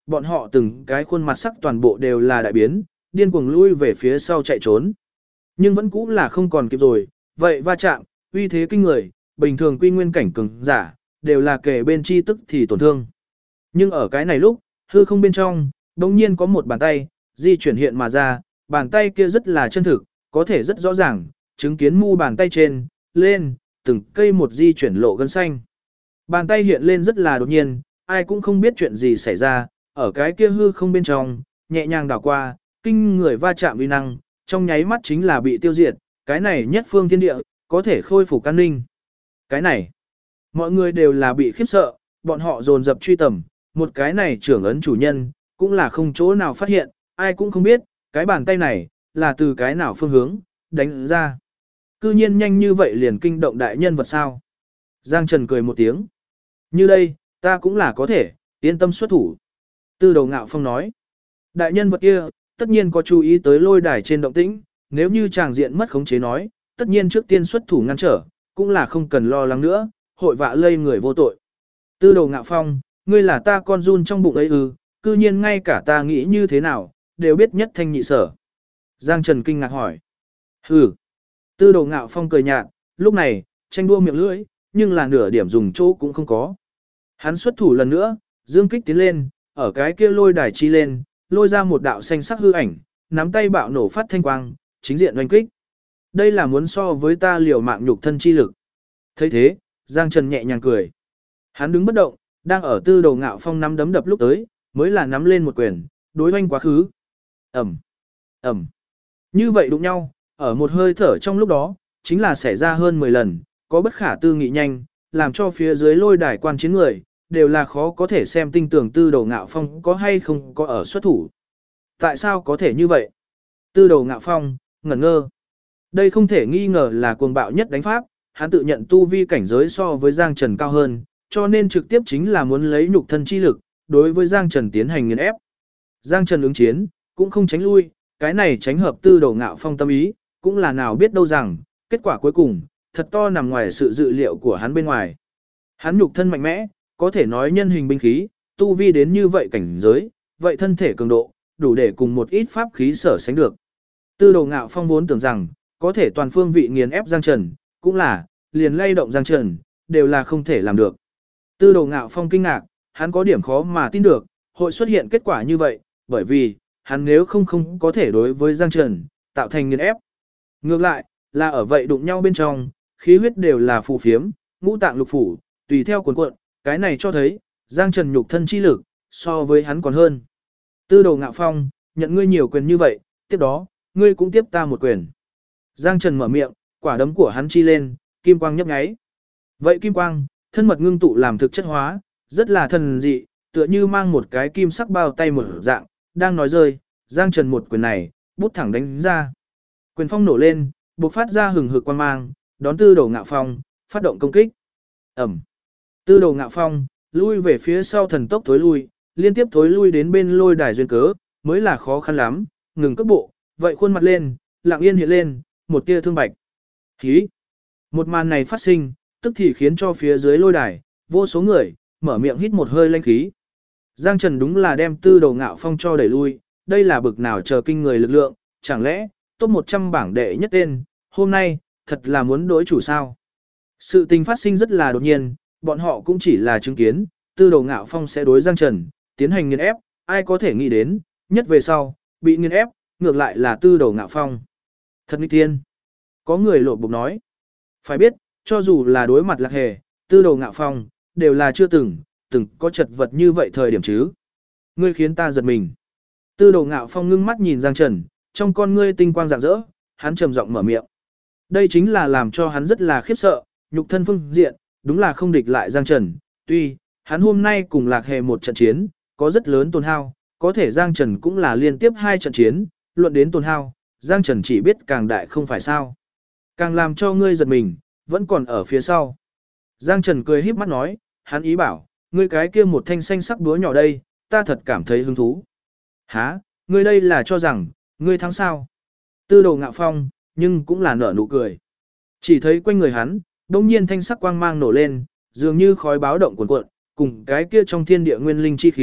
bọn họ từng cái khuôn mặt sắc toàn bộ đều là đại biến, điên cuồng lui về phía sau chạy trốn. Nhưng vẫn cũng là không còn kịp rồi, vậy va chạm, uy thế kinh người, bình thường quy nguyên cảnh cường giả, đều là kể bên chi tức thì tổn thương. Nhưng ở cái này lúc, hư không bên trong, đột nhiên có một bàn tay, di chuyển hiện mà ra, bàn tay kia rất là chân thực, có thể rất rõ ràng, chứng kiến mu bàn tay trên, lên, từng cây một di chuyển lộ gân xanh. Bàn tay hiện lên rất là đột nhiên, ai cũng không biết chuyện gì xảy ra, ở cái kia hư không bên trong, nhẹ nhàng đảo qua, kinh người va chạm uy năng, trong nháy mắt chính là bị tiêu diệt, cái này nhất phương thiên địa, có thể khôi phục an ninh. Cái này, mọi người đều là bị khiếp sợ, bọn họ dồn dập truy tầm, một cái này trưởng ấn chủ nhân, cũng là không chỗ nào phát hiện, ai cũng không biết, cái bàn tay này, là từ cái nào phương hướng, đánh ra. Cư nhiên nhanh như vậy liền kinh động đại nhân vật sao. Giang Trần cười một tiếng. Như đây, ta cũng là có thể, yên tâm xuất thủ. Tư Đầu Ngạo Phong nói. Đại nhân vật kia, tất nhiên có chú ý tới lôi đài trên động tĩnh, nếu như chàng diện mất khống chế nói, tất nhiên trước tiên xuất thủ ngăn trở, cũng là không cần lo lắng nữa, hội vạ lây người vô tội. Tư Đầu Ngạo Phong, ngươi là ta con run trong bụng ấy ư, cư nhiên ngay cả ta nghĩ như thế nào, đều biết nhất thanh nhị sở. Giang Trần kinh ngạc hỏi. Hừ. Tư Đầu Ngạo Phong cười nhạt, lúc này, tranh đua miệng lưỡi, nhưng là nửa điểm dùng chỗ cũng không có. Hắn xuất thủ lần nữa, dương kích tiến lên, ở cái kia lôi đài chi lên, lôi ra một đạo xanh sắc hư ảnh, nắm tay bạo nổ phát thanh quang, chính diện oanh kích. Đây là muốn so với ta liều mạng nhục thân chi lực. Thấy thế, Giang Trần nhẹ nhàng cười. Hắn đứng bất động, đang ở Tư Đầu Ngạo Phong nắm đấm đập lúc tới, mới là nắm lên một quyền, đối oanh quá khứ. Ẩm, Ẩm. Như vậy đụng nhau, ở một hơi thở trong lúc đó, chính là xảy ra hơn 10 lần, có bất khả tư nghị nhanh, làm cho phía dưới lôi đài quan chiến người, đều là khó có thể xem tinh tưởng Tư Đầu Ngạo Phong có hay không có ở xuất thủ. Tại sao có thể như vậy? Tư Đầu Ngạo Phong, ngẩn ngơ. Đây không thể nghi ngờ là cuồng bạo nhất đánh pháp, hắn tự nhận tu vi cảnh giới so với Giang Trần cao hơn, cho nên trực tiếp chính là muốn lấy nhục thân chi lực, đối với Giang Trần tiến hành nghiền ép. Giang Trần ứng chiến, cũng không tránh lui, cái này tránh hợp Tư Đầu Ngạo Phong tâm ý, cũng là nào biết đâu rằng, kết quả cuối cùng, thật to nằm ngoài sự dự liệu của hắn bên ngoài. Hắn nhục thân mạnh mẽ, có thể nói nhân hình binh khí, tu vi đến như vậy cảnh giới, vậy thân thể cường độ, đủ để cùng một ít pháp khí sở sánh được. Tư Đầu Ngạo Phong vốn tưởng rằng, có thể toàn phương vị nghiền ép Giang Trần, cũng là, liền lay động Giang Trần, đều là không thể làm được. Tư Đầu Ngạo Phong kinh ngạc, hắn có điểm khó mà tin được, hội xuất hiện kết quả như vậy, bởi vì, hắn nếu không có thể đối với Giang Trần, tạo thành nghiền ép. Ngược lại, là ở vậy đụng nhau bên trong, khí huyết đều là phù phiếm, ngũ tạng lục phủ, tùy theo cuộn cuộn, cái này cho thấy, Giang Trần nhục thân chi lực, so với hắn còn hơn. Tư Đầu Ngạo Phong, nhận ngươi nhiều quyền như vậy, tiếp đó, ngươi cũng tiếp ta một quyền. Giang Trần mở miệng, quả đấm của hắn chi lên, kim quang nhấp nháy. Vậy kim quang, thân mật ngưng tụ làm thực chất hóa, rất là thần dị, tựa như mang một cái kim sắc bao tay một dạng, đang nói rơi, Giang Trần một quyền này, bút thẳng đánh ra. Quyền phong nổ lên, bộc phát ra hừng hực quang mang, đón Tư Đầu Ngạo Phong, phát động công kích. Ẩm. Tư Đầu Ngạo Phong, lui về phía sau thần tốc thối lui, liên tiếp thối lui đến bên lôi đài duyên cớ, mới là khó khăn lắm, ngừng cước bộ, vậy khuôn mặt lên, lặng yên hiện lên, một tia thương bạch. Hí. Một màn này phát sinh, tức thì khiến cho phía dưới lôi đài, vô số người, mở miệng hít một hơi lanh khí. Giang Trần đúng là đem Tư Đầu Ngạo Phong cho đẩy lui, đây là bực nào chờ kinh người lực lượng, chẳng lẽ, top 100 bảng đệ nhất tên, hôm nay, thật là muốn đối chủ sao. Sự tình phát sinh rất là đột nhiên, bọn họ cũng chỉ là chứng kiến, Tư Đầu Ngạo Phong sẽ đối Giang Trần, tiến hành nghiền ép, ai có thể nghĩ đến, nhất về sau, bị nghiền ép, ngược lại là Tư Đầu Ngạo Phong. Thật nghịch thiên. Có người lộ bục nói. Phải biết, cho dù là đối mặt Lạc Hề, Tư Đầu Ngạo Phong, đều là chưa từng có chật vật như vậy thời điểm chứ. Ngươi khiến ta giật mình. Tư Đầu Ngạo Phong ngưng mắt nhìn Giang Trần, trong con ngươi tinh quang rạng rỡ, hắn trầm giọng mở miệng. Đây chính là làm cho hắn rất là khiếp sợ, nhục thân phương diện, đúng là không địch lại Giang Trần. Tuy, hắn hôm nay cùng Lạc Hề một trận chiến, có rất lớn tổn hao, có thể Giang Trần cũng là liên tiếp 2 trận chiến, luận đến tổn hao, Giang Trần chỉ biết càng đại không phải sao. Càng làm cho ngươi giật mình, vẫn còn ở phía sau. Giang Trần cười híp mắt nói, hắn ý bảo, ngươi cái kia một thanh xanh sắc búa nhỏ đây, ta thật cảm thấy hứng thú. Hả, ngươi đây là cho rằng, ngươi thắng sao? Tư Đầu Ngạo Phong, nhưng cũng là nở nụ cười. Chỉ thấy quanh người hắn, đông nhiên thanh sắc quang mang nổ lên, dường như khói báo động cuồn cuộn, cùng cái kia trong thiên địa nguyên linh chi khí,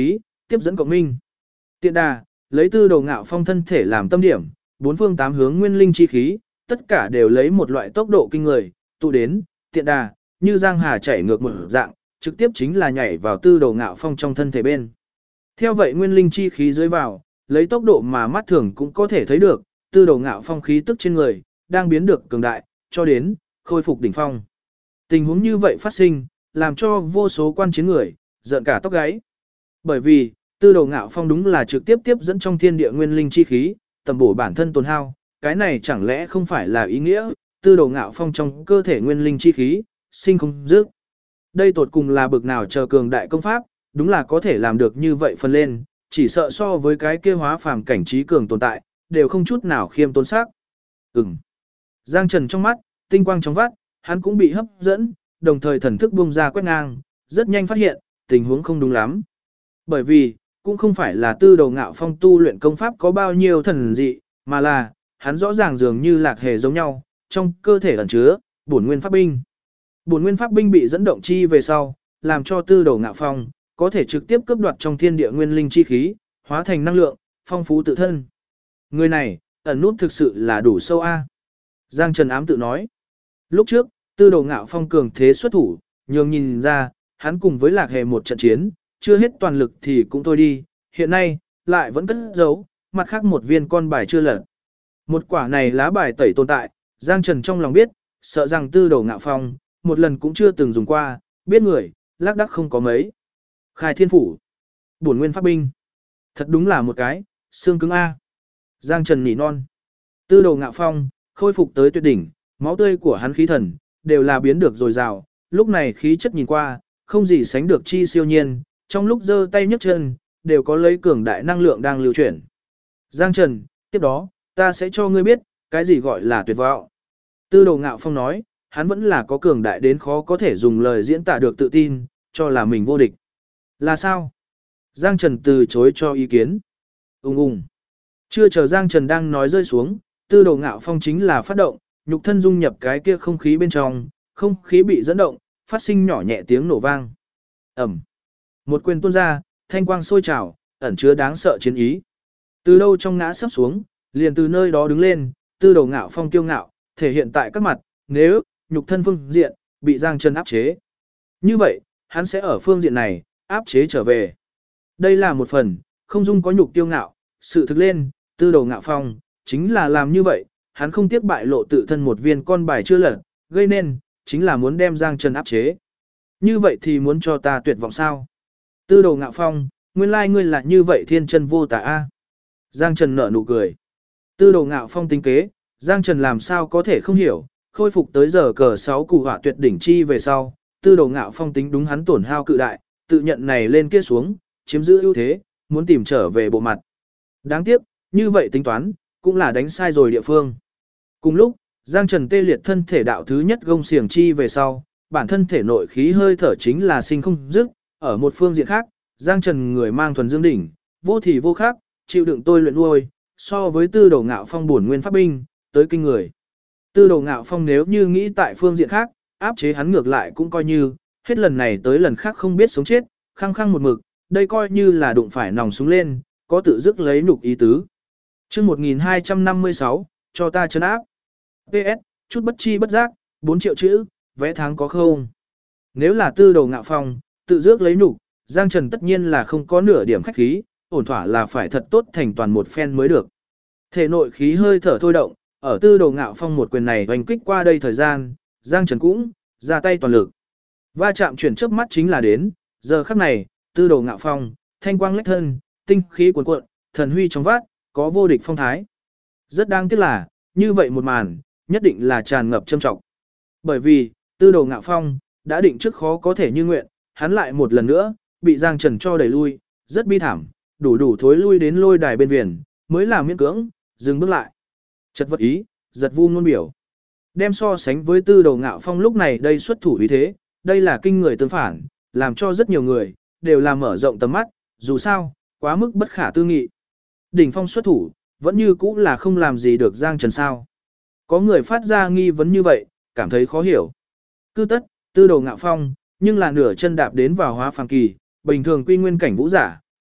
tiếp dẫn cộng minh. Tiện đà, lấy tư đầu ngạo phong thân thể làm tâm điểm, bốn phương tám hướng nguyên linh chi khí, tất cả đều lấy một loại tốc độ kinh người, tụ đến, tiện đà, như giang hà chảy ngược một dạng, trực tiếp chính là nhảy vào tư đầu ngạo phong trong thân thể bên. Theo vậy nguyên linh chi khí dưới vào, lấy tốc độ mà mắt thường cũng có thể thấy được, tư đầu ngạo phong khí tức trên người, đang biến được cường đại, cho đến, khôi phục đỉnh phong. Tình huống như vậy phát sinh, làm cho vô số quan chiến người, giận cả tóc gáy. Bởi vì, tư đầu ngạo phong đúng là trực tiếp tiếp dẫn trong thiên địa nguyên linh chi khí, tầm bổ bản thân tồn hao, cái này chẳng lẽ không phải là ý nghĩa, tư đầu ngạo phong trong cơ thể nguyên linh chi khí, sinh không dứt. Đây tột cùng là bực nào chờ cường đại công pháp, đúng là có thể làm được như vậy phân lên, chỉ sợ so với cái kia hóa phàm cảnh trí cường tồn tại, đều không chút nào khiêm tốn sắc. Giang Trần trong mắt, tinh quang trong vắt, hắn cũng bị hấp dẫn, đồng thời thần thức bung ra quét ngang, rất nhanh phát hiện, tình huống không đúng lắm. Bởi vì, cũng không phải là tư đầu ngạo phong tu luyện công pháp có bao nhiêu thần dị, mà là, hắn rõ ràng dường như lạc hề giống nhau, trong cơ thể ẩn chứa, bổn nguyên pháp binh. Bổn nguyên pháp binh bị dẫn động chi về sau, làm cho tư đầu ngạo phong, có thể trực tiếp cướp đoạt trong thiên địa nguyên linh chi khí, hóa thành năng lượng, phong phú tự thân. Người này, ẩn nút thực sự là đủ sâu a. Giang Trần ám tự nói. Lúc trước, tư đầu ngạo phong cường thế xuất thủ, nhường nhìn ra, hắn cùng với lạc hề một trận chiến, chưa hết toàn lực thì cũng thôi đi, hiện nay, lại vẫn cất giấu, mặt khác một viên con bài chưa lật. Một quả này lá bài tẩy tồn tại, Giang Trần trong lòng biết, sợ rằng tư đầu ngạo phong, một lần cũng chưa từng dùng qua, biết người, lác đắc không có mấy. Khai thiên phủ, bổn nguyên pháp binh, thật đúng là một cái, xương cứng A. Giang Trần nỉ non, tư đầu ngạo phong, khôi phục tới tuyệt đỉnh, máu tươi của hắn khí thần, đều là biến được dồi dào, lúc này khí chất nhìn qua, không gì sánh được chi siêu nhiên, trong lúc giơ tay nhấc chân, đều có lấy cường đại năng lượng đang lưu chuyển. Giang Trần, tiếp đó, ta sẽ cho ngươi biết, cái gì gọi là tuyệt vọng. Tư đầu ngạo phong nói, hắn vẫn là có cường đại đến khó có thể dùng lời diễn tả được tự tin, cho là mình vô địch. Là sao? Giang Trần từ chối cho ý kiến. Chưa chờ Giang Trần đang nói rơi xuống, tư đầu ngạo phong chính là phát động, nhục thân dung nhập cái kia không khí bên trong, không khí bị dẫn động, phát sinh nhỏ nhẹ tiếng nổ vang. Ẩm. Một quyền tuôn ra, thanh quang sôi trào, ẩn chứa đáng sợ chiến ý. Từ đâu trong ngã sắp xuống, liền từ nơi đó đứng lên, tư đầu ngạo phong kiêu ngạo, thể hiện tại các mặt, nếu nhục thân phương diện bị Giang Trần áp chế. Như vậy, hắn sẽ ở phương diện này áp chế trở về. Đây là một phần, không dung có nhục tiêu ngạo, sự thực lên, tư đầu ngạo phong, chính là làm như vậy, hắn không tiếc bại lộ tự thân một viên con bài chưa lật, gây nên, chính là muốn đem Giang Trần áp chế. Như vậy thì muốn cho ta tuyệt vọng sao? Tư đầu ngạo phong, nguyên lai ngươi là như vậy thiên chân vô tả a. Giang Trần nở nụ cười. Tư đầu ngạo phong tính kế, Giang Trần làm sao có thể không hiểu, khôi phục tới giờ cờ 6 cụ hỏa tuyệt đỉnh chi về sau, tư đầu ngạo phong tính đúng hắn tổn hao cự đại, tự nhận này lên kia xuống, chiếm giữ ưu thế, muốn tìm trở về bộ mặt. Đáng tiếc, như vậy tính toán, cũng là đánh sai rồi địa phương. Cùng lúc, Giang Trần tê liệt thân thể đạo thứ nhất gông xiềng chi về sau, bản thân thể nội khí hơi thở chính là sinh không dứt, ở một phương diện khác, Giang Trần người mang thuần dương đỉnh, vô thì vô khác, chịu đựng tôi luyện nuôi, so với tư đầu ngạo phong bổn nguyên pháp binh, tới kinh người. Tư đầu ngạo phong nếu như nghĩ tại phương diện khác, áp chế hắn ngược lại cũng coi như, hết lần này tới lần khác không biết sống chết, khăng khăng một mực, đây coi như là đụng phải nòng súng lên, có tự dứt lấy nhục ý tứ. Chương 1256, cho ta trấn áp. PS, chút bất chi bất giác, 4 triệu chữ, vẽ tháng có không? Nếu là tư đầu ngạo phong, tự dứt lấy nhục, Giang Trần tất nhiên là không có nửa điểm khách khí, ổn thỏa là phải thật tốt thành toàn một phen mới được. Thể nội khí hơi thở thôi động, ở tư đầu ngạo phong một quyền này hoành kích qua đây thời gian, Giang Trần cũng ra tay toàn lực. Va chạm chuyển chớp mắt chính là đến, giờ khắc này, tư đầu ngạo phong, thanh quang lách thân, tinh khí cuồn cuộn, thần huy trong vát, có vô địch phong thái. Rất đáng tiếc là, như vậy một màn, nhất định là tràn ngập châm trọng. Bởi vì, tư đầu ngạo phong, đã định trước khó có thể như nguyện, hắn lại một lần nữa, bị Giang Trần cho đẩy lui, rất bi thảm, đủ thối lui đến lôi đài bên viền, mới là miễn cưỡng, dừng bước lại. Chật vật ý, giật vu ngôn biểu. Đem so sánh với tư đầu ngạo phong lúc này đây xuất thủ ý thế, đây là kinh người tương phản, làm cho rất nhiều người, đều là mở rộng tầm mắt, dù sao, quá mức bất khả tư nghị. Đỉnh phong xuất thủ, vẫn như cũ là không làm gì được Giang Trần sao. Có người phát ra nghi vấn như vậy, cảm thấy khó hiểu. Cứ tất, tư đầu ngạo phong, nhưng là nửa chân đạp đến vào hóa phàm kỳ, bình thường quy nguyên cảnh vũ giả,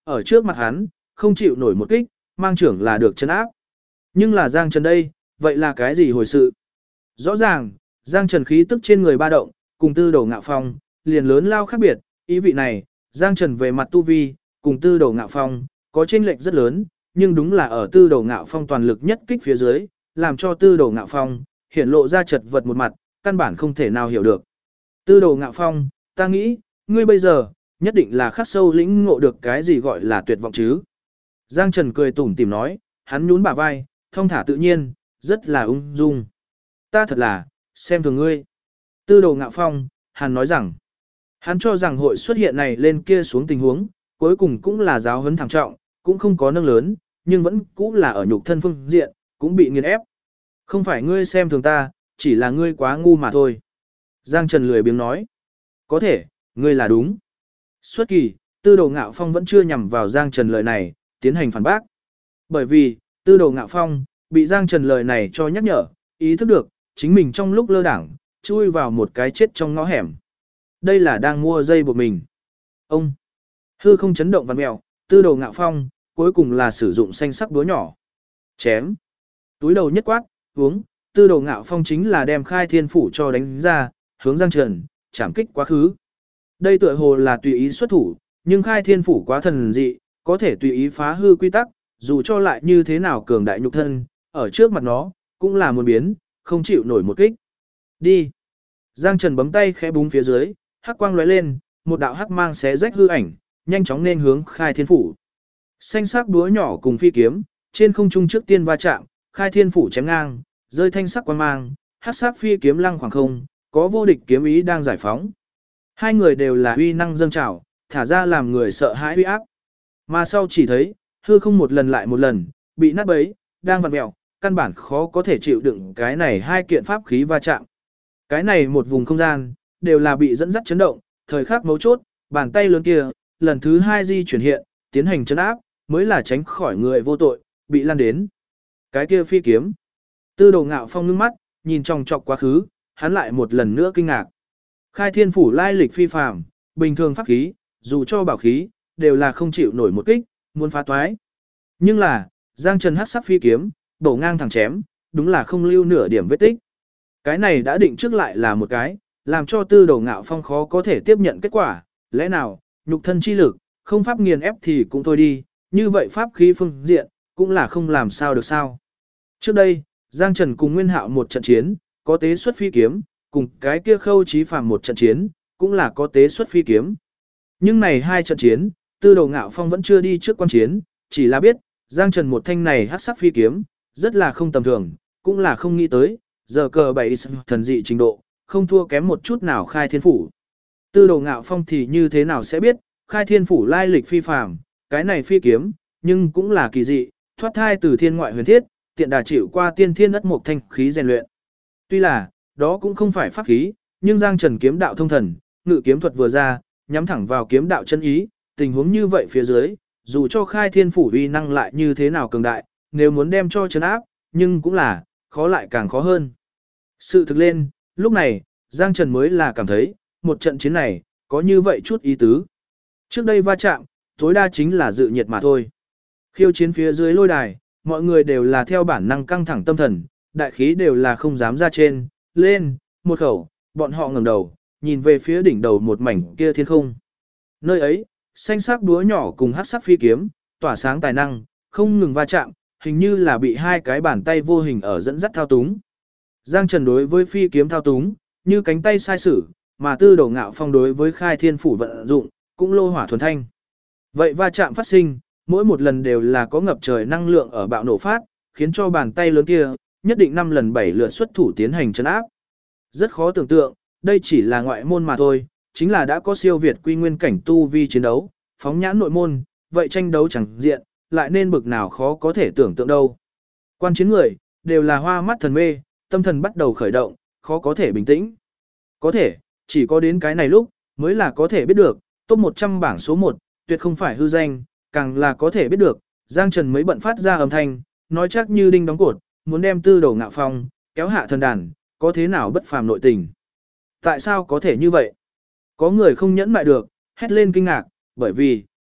ở trước mặt hắn, không chịu nổi một kích, mang trưởng là được trấn áp. Nhưng là Giang Trần đây, vậy là cái gì hồi sự? Rõ ràng, Giang Trần khí tức trên người ba động, cùng Tư Đồ Ngạo Phong, liền lớn lao khác biệt, ý vị này, Giang Trần về mặt tu vi, cùng Tư Đồ Ngạo Phong, có chênh lệch rất lớn, nhưng đúng là ở Tư Đồ Ngạo Phong toàn lực nhất kích phía dưới, làm cho Tư Đồ Ngạo Phong, hiện lộ ra chật vật một mặt, căn bản không thể nào hiểu được. Tư Đồ Ngạo Phong, ta nghĩ, ngươi bây giờ, nhất định là khắc sâu lĩnh ngộ được cái gì gọi là tuyệt vọng chứ. Giang Trần cười tủm tỉm nói, hắn nhún bả vai, thong thả tự nhiên, rất là ung dung. Ta thật là, xem thường ngươi. Tư Đồ Ngạo Phong, hắn nói rằng, hắn cho rằng hội xuất hiện này lên kia xuống tình huống, cuối cùng cũng là giáo huấn thảm trọng, cũng không có nâng lớn, nhưng vẫn cũng là ở nhục thân phương diện, cũng bị nghiền ép. Không phải ngươi xem thường ta, chỉ là ngươi quá ngu mà thôi. Giang Trần lười biếng nói, có thể, ngươi là đúng. Xuất kỳ, Tư Đồ Ngạo Phong vẫn chưa nhằm vào Giang Trần lời này, tiến hành phản bác. Bởi vì, Tư Đồ Ngạo Phong, bị Giang Trần lời này cho nhắc nhở, ý thức được, chính mình trong lúc lơ đảng, chui vào một cái chết trong ngõ hẻm. Đây là đang mua dây buộc mình. Ông, hư không chấn động vặn mèo, Tư Đồ Ngạo Phong, cuối cùng là sử dụng xanh sắc búa nhỏ. Chém. Túi đầu nhất quát, uống, Tư Đồ Ngạo Phong chính là đem Khai Thiên Phủ cho đánh ra, hướng Giang Trần, chạm kích quá khứ. Đây tựa hồ là tùy ý xuất thủ, nhưng Khai Thiên Phủ quá thần dị, có thể tùy ý phá hư quy tắc, dù cho lại như thế nào cường đại nhục thân, ở trước mặt nó, cũng là một biến, không chịu nổi một kích. Đi. Giang Trần bấm tay khẽ búng phía dưới, hắc quang lóe lên, một đạo hắc mang xé rách hư ảnh, nhanh chóng nên hướng Khai Thiên Phủ. Xanh sắc búa nhỏ cùng phi kiếm, trên không trung trước tiên va chạm, Khai Thiên Phủ chém ngang, rơi thanh sắc quang mang, hắc sắc phi kiếm lăng khoảng không, có vô địch kiếm ý đang giải phóng. Hai người đều là uy năng dâng trào, thả ra làm người sợ hãi uy áp. Mà sau chỉ thấy, hư không một lần lại một lần, bị nát bấy, đang vặn mèo, căn bản khó có thể chịu đựng cái này hai kiện pháp khí va chạm. Cái này một vùng không gian, đều là bị dẫn dắt chấn động, thời khắc mấu chốt, bàn tay lớn kia, lần thứ hai di chuyển hiện, tiến hành chấn áp, mới là tránh khỏi người vô tội, bị lan đến. Cái kia phi kiếm. Tư Đồ Ngạo Phong ngưng mắt, nhìn trong trọc quá khứ, hắn lại một lần nữa kinh ngạc. Khai Thiên Phủ lai lịch phi phàm, bình thường pháp khí, dù cho bảo khí, đều là không chịu nổi một kích, muốn phá toái. Nhưng là, Giang Trần hắc sắc phi kiếm, bổ ngang thẳng chém, đúng là không lưu nửa điểm vết tích. Cái này đã định trước lại là một cái, làm cho Tư Đồ Ngạo Phong khó có thể tiếp nhận kết quả, lẽ nào, nhục thân chi lực, không pháp nghiền ép thì cũng thôi đi, như vậy pháp khí phương diện, cũng là không làm sao được sao. Trước đây, Giang Trần cùng Nguyên Hạo một trận chiến, có tế xuất phi kiếm, cùng cái kia Khâu Chí Phàm một trận chiến, cũng là có tế xuất phi kiếm. Nhưng này hai trận chiến, Tư Đồ Ngạo Phong vẫn chưa đi trước quan chiến, chỉ là biết, Giang Trần một thanh này hắc sắc phi kiếm, rất là không tầm thường, cũng là không nghĩ tới, giờ cờ bảy thần dị trình độ, không thua kém một chút nào Khai Thiên Phủ. Tư Đồ Ngạo Phong thì như thế nào sẽ biết, Khai Thiên Phủ lai lịch phi phàm, cái này phi kiếm, nhưng cũng là kỳ dị, thoát thai từ thiên ngoại huyền thiết, tiện đà chịu qua tiên thiên ất mộc thanh khí rèn luyện. Tuy là, đó cũng không phải pháp khí, nhưng Giang Trần kiếm đạo thông thần, ngự kiếm thuật vừa ra, nhắm thẳng vào kiếm đạo chân ý, tình huống như vậy phía dưới, dù cho Khai Thiên Phủ uy năng lại như thế nào cường đại, nếu muốn đem cho trấn áp, nhưng cũng là, khó lại càng khó hơn. Sự thực lên, lúc này, Giang Trần mới là cảm thấy, một trận chiến này, có như vậy chút ý tứ. Trước đây va chạm, tối đa chính là dự nhiệt mà thôi. Khiêu chiến phía dưới lôi đài, mọi người đều là theo bản năng căng thẳng tâm thần, đại khí đều là không dám ra trên, lên, một khẩu, bọn họ ngẩng đầu, nhìn về phía đỉnh đầu một mảnh kia thiên không. Nơi ấy, xanh sắc đúa nhỏ cùng hắc sắc phi kiếm, tỏa sáng tài năng, không ngừng va chạm, hình như là bị hai cái bàn tay vô hình ở dẫn dắt thao túng. Giang Trần đối với phi kiếm thao túng, như cánh tay sai sử, mà Tư Đồ Ngạo Phong đối với Khai Thiên Phủ vận dụng, cũng lô hỏa thuần thanh. Vậy va chạm phát sinh, mỗi một lần đều là có ngập trời năng lượng ở bạo nổ phát, khiến cho bàn tay lớn kia, nhất định 5 lần 7 lượt xuất thủ tiến hành trấn áp. Rất khó tưởng tượng, đây chỉ là ngoại môn mà thôi, chính là đã có siêu việt quy nguyên cảnh tu vi chiến đấu, phóng nhãn nội môn, vậy tranh đấu chẳng diện, lại nên bực nào khó có thể tưởng tượng đâu. Quan chiến người, đều là hoa mắt thần mê, tâm thần bắt đầu khởi động, khó có thể bình tĩnh. Có thể, chỉ có đến cái này lúc, mới là có thể biết được, top 100 bảng số 1, tuyệt không phải hư danh, càng là có thể biết được, Giang Trần mới bận phát ra âm thanh, nói chắc như đinh đóng cột, muốn đem Tư Đồ Ngạo Phong, kéo hạ thần đàn, có thế nào bất phàm nội tình. Tại sao có thể như vậy? Có người không nhẫn mại được, hét lên kinh ngạc, bởi vì,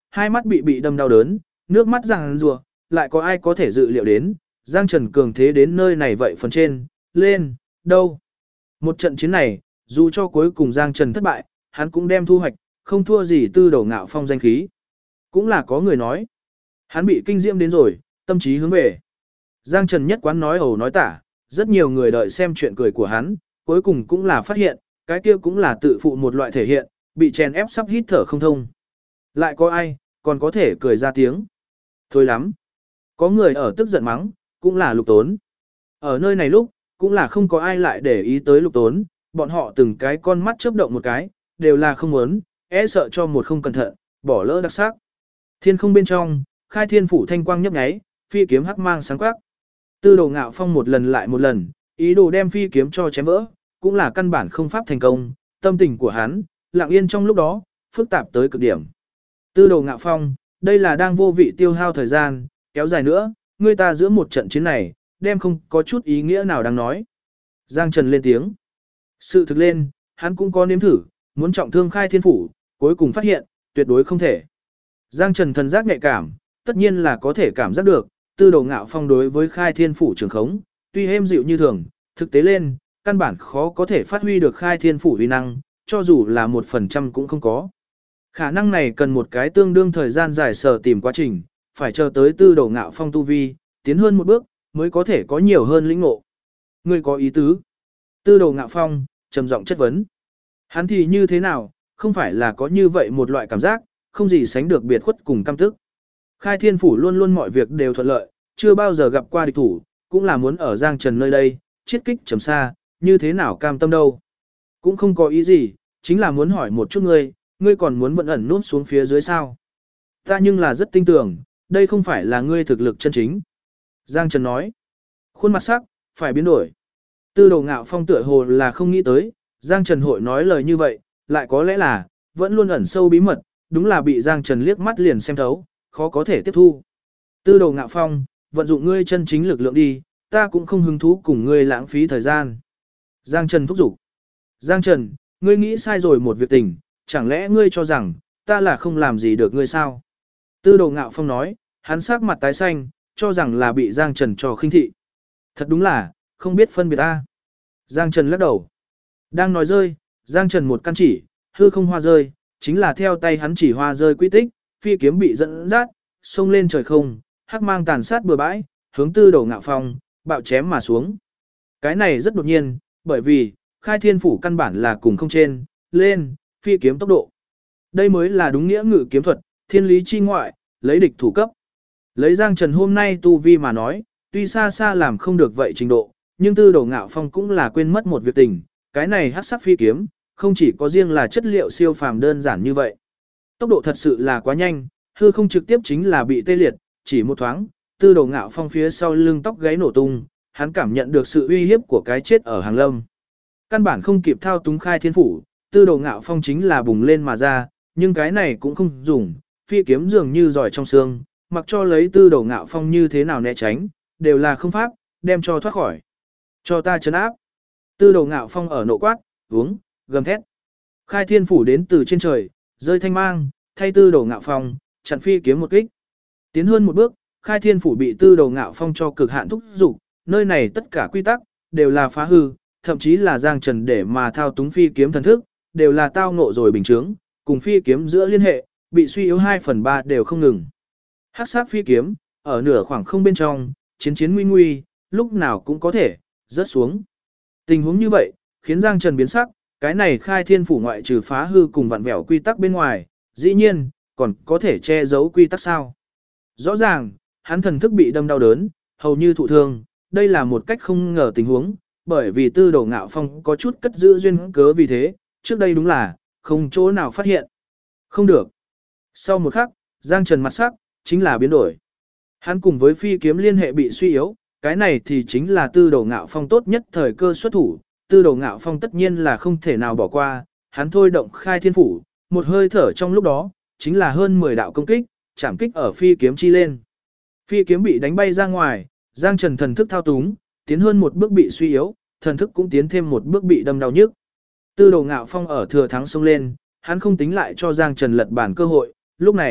hai mắt bị đâm đau đớn, nước mắt ràng rùa, lại có ai có thể dự liệu đến, Giang Trần cường thế đến nơi này vậy phần trên, lên, đâu. Một trận chiến này, dù cho cuối cùng Giang Trần thất bại, hắn cũng đem thu hoạch, không thua gì Tư Đồ Ngạo Phong danh khí. Cũng là có người nói, hắn bị kinh diễm đến rồi, tâm trí hướng về. Giang Trần nhất quán nói ẩu nói tả, rất nhiều người đợi xem chuyện cười của hắn, cuối cùng cũng là phát hiện, cái kia cũng là tự phụ một loại thể hiện, bị chèn ép sắp hít thở không thông. Lại có ai, còn có thể cười ra tiếng. Thôi lắm. Có người ở tức giận mắng, cũng là Lục Tốn. Ở nơi này lúc, cũng là không có ai lại để ý tới Lục Tốn, bọn họ từng cái con mắt chớp động một cái, đều là không muốn, e sợ cho một không cẩn thận, bỏ lỡ đặc sắc. Thiên không bên trong, Khai Thiên phủ thanh quang nhấp nháy, phi kiếm hắc mang sáng quắc. Tư Đồ Ngạo Phong một lần lại một lần, ý đồ đem phi kiếm cho chém vỡ, cũng là căn bản không pháp thành công, tâm tình của hắn, lặng yên trong lúc đó, phức tạp tới cực điểm. Tư Đồ Ngạo Phong, đây là đang vô vị tiêu hao thời gian, kéo dài nữa, người ta giữa một trận chiến này, đem không có chút ý nghĩa nào đang nói. Giang Trần lên tiếng. Sự thực lên, hắn cũng có nếm thử, muốn trọng thương Khai Thiên phủ, cuối cùng phát hiện, tuyệt đối không thể. Giang Trần thần giác nhạy cảm, tất nhiên là có thể cảm giác được, Tư Đồ Ngạo Phong đối với Khai Thiên phủ trường khống, tuy êm dịu như thường, thực tế lên, căn bản khó có thể phát huy được Khai Thiên phủ uy năng, cho dù là 1% cũng không có. Khả năng này cần một cái tương đương thời gian dài sở tìm quá trình, phải chờ tới Tư Đồ Ngạo Phong tu vi, tiến hơn một bước, mới có thể có nhiều hơn lĩnh ngộ. Ngươi có ý tứ? Tư Đồ Ngạo Phong trầm giọng chất vấn. Hắn thì như thế nào, không phải là có như vậy một loại cảm giác, không gì sánh được biệt khuất cùng căm tức. Khai Thiên phủ luôn luôn mọi việc đều thuận lợi, chưa bao giờ gặp qua địch thủ, cũng là muốn ở Giang Trần nơi đây, chiết kích trầm xa, như thế nào cam tâm đâu. Cũng không có ý gì, chính là muốn hỏi một chút ngươi còn muốn vẫn ẩn núp xuống phía dưới sao. Ta nhưng là rất tin tưởng, đây không phải là ngươi thực lực chân chính. Giang Trần nói, khuôn mặt sắc, phải biến đổi. Tư Đồ Ngạo Phong tựa hồ là không nghĩ tới, Giang Trần hội nói lời như vậy, lại có lẽ là, vẫn luôn ẩn sâu bí mật, đúng là bị Giang Trần liếc mắt liền xem thấu, khó có thể tiếp thu. Tư Đồ Ngạo Phong, vận dụng ngươi chân chính lực lượng đi, ta cũng không hứng thú cùng ngươi lãng phí thời gian. Giang Trần thúc giục. Giang Trần, ngươi nghĩ sai rồi một việc tình, chẳng lẽ ngươi cho rằng, ta là không làm gì được ngươi sao? Tư Đồ Ngạo Phong nói, hắn sắc mặt tái xanh, cho rằng là bị Giang Trần cho khinh thị. Thật đúng là, không biết phân biệt ta. Giang Trần lắc đầu. Đang nói rơi, Giang Trần một căn chỉ, hư không hoa rơi, chính là theo tay hắn chỉ hoa rơi quy tích, phi kiếm bị dẫn dắt, xông lên trời không, hắc mang tàn sát bừa bãi, hướng Tư Đồ Ngạo Phong, bạo chém mà xuống. Cái này rất đột nhiên, bởi vì, Khai Thiên phủ căn bản là cùng không trên, lên, phi kiếm tốc độ. Đây mới là đúng nghĩa ngự kiếm thuật, thiên lý chi ngoại, lấy địch thủ cấp. Lấy Giang Trần hôm nay tu vi mà nói, tuy xa xa làm không được vậy trình độ, nhưng Tư Đồ Ngạo Phong cũng là quên mất một việc tình, cái này hắc sắc phi kiếm, không chỉ có riêng là chất liệu siêu phàm đơn giản như vậy. Tốc độ thật sự là quá nhanh, hư không trực tiếp chính là bị tê liệt, chỉ một thoáng, Tư Đồ Ngạo Phong phía sau lưng tóc gáy nổ tung, hắn cảm nhận được sự uy hiếp của cái chết ở hàng lâm. Căn bản không kịp thao túng Khai Thiên phủ, Tư Đồ Ngạo Phong chính là bùng lên mà ra, nhưng cái này cũng không dùng, phi kiếm dường như giỏi trong xương, mặc cho lấy Tư Đồ Ngạo Phong như thế nào né tránh, đều là không pháp, đem cho thoát khỏi. Cho ta trấn áp. Tư Đồ Ngạo Phong ở nộ quát, uống, gầm thét. Khai Thiên phủ đến từ trên trời, rơi thanh mang, thay Tư Đồ Ngạo Phong, chặn phi kiếm một kích. Tiến hơn một bước, Khai Thiên phủ bị Tư Đồ Ngạo Phong cho cực hạn thúc dục, nơi này tất cả quy tắc đều là phá hư, thậm chí là Giang Trần để mà thao túng phi kiếm thần thức, đều là tao ngộ rồi bình chứng, cùng phi kiếm giữa liên hệ, bị suy yếu 2/3 đều không ngừng. Hắc sát phi kiếm, ở nửa khoảng không bên trong, chiến nguy nguy, lúc nào cũng có thể rớt xuống. Tình huống như vậy, khiến Giang Trần biến sắc, cái này Khai Thiên phủ ngoại trừ phá hư cùng vặn vẹo quy tắc bên ngoài, dĩ nhiên, còn có thể che giấu quy tắc sao? Rõ ràng, hắn thần thức bị đâm đau đớn, hầu như thụ thương, đây là một cách không ngờ tình huống, bởi vì Tư Đồ Ngạo Phong có chút cất giữ duyên cớ vì thế, trước đây đúng là, không chỗ nào phát hiện. Không được. Sau một khắc, Giang Trần mặt sắc, chính là biến đổi. Hắn cùng với phi kiếm liên hệ bị suy yếu, cái này thì chính là Tư Đồ Ngạo Phong tốt nhất thời cơ xuất thủ. Tư Đồ Ngạo Phong tất nhiên là không thể nào bỏ qua, hắn thôi động Khai Thiên phủ, một hơi thở trong lúc đó, chính là hơn 10 đạo công kích, chạm kích ở phi kiếm chi lên. Phi kiếm bị đánh bay ra ngoài, Giang Trần thần thức thao túng, tiến hơn một bước bị suy yếu, thần thức cũng tiến thêm một bước bị đâm đau nhức. Tư Đồ Ngạo Phong ở thừa thắng xông lên, hắn không tính lại cho Giang Trần lật bản cơ hội, lúc này,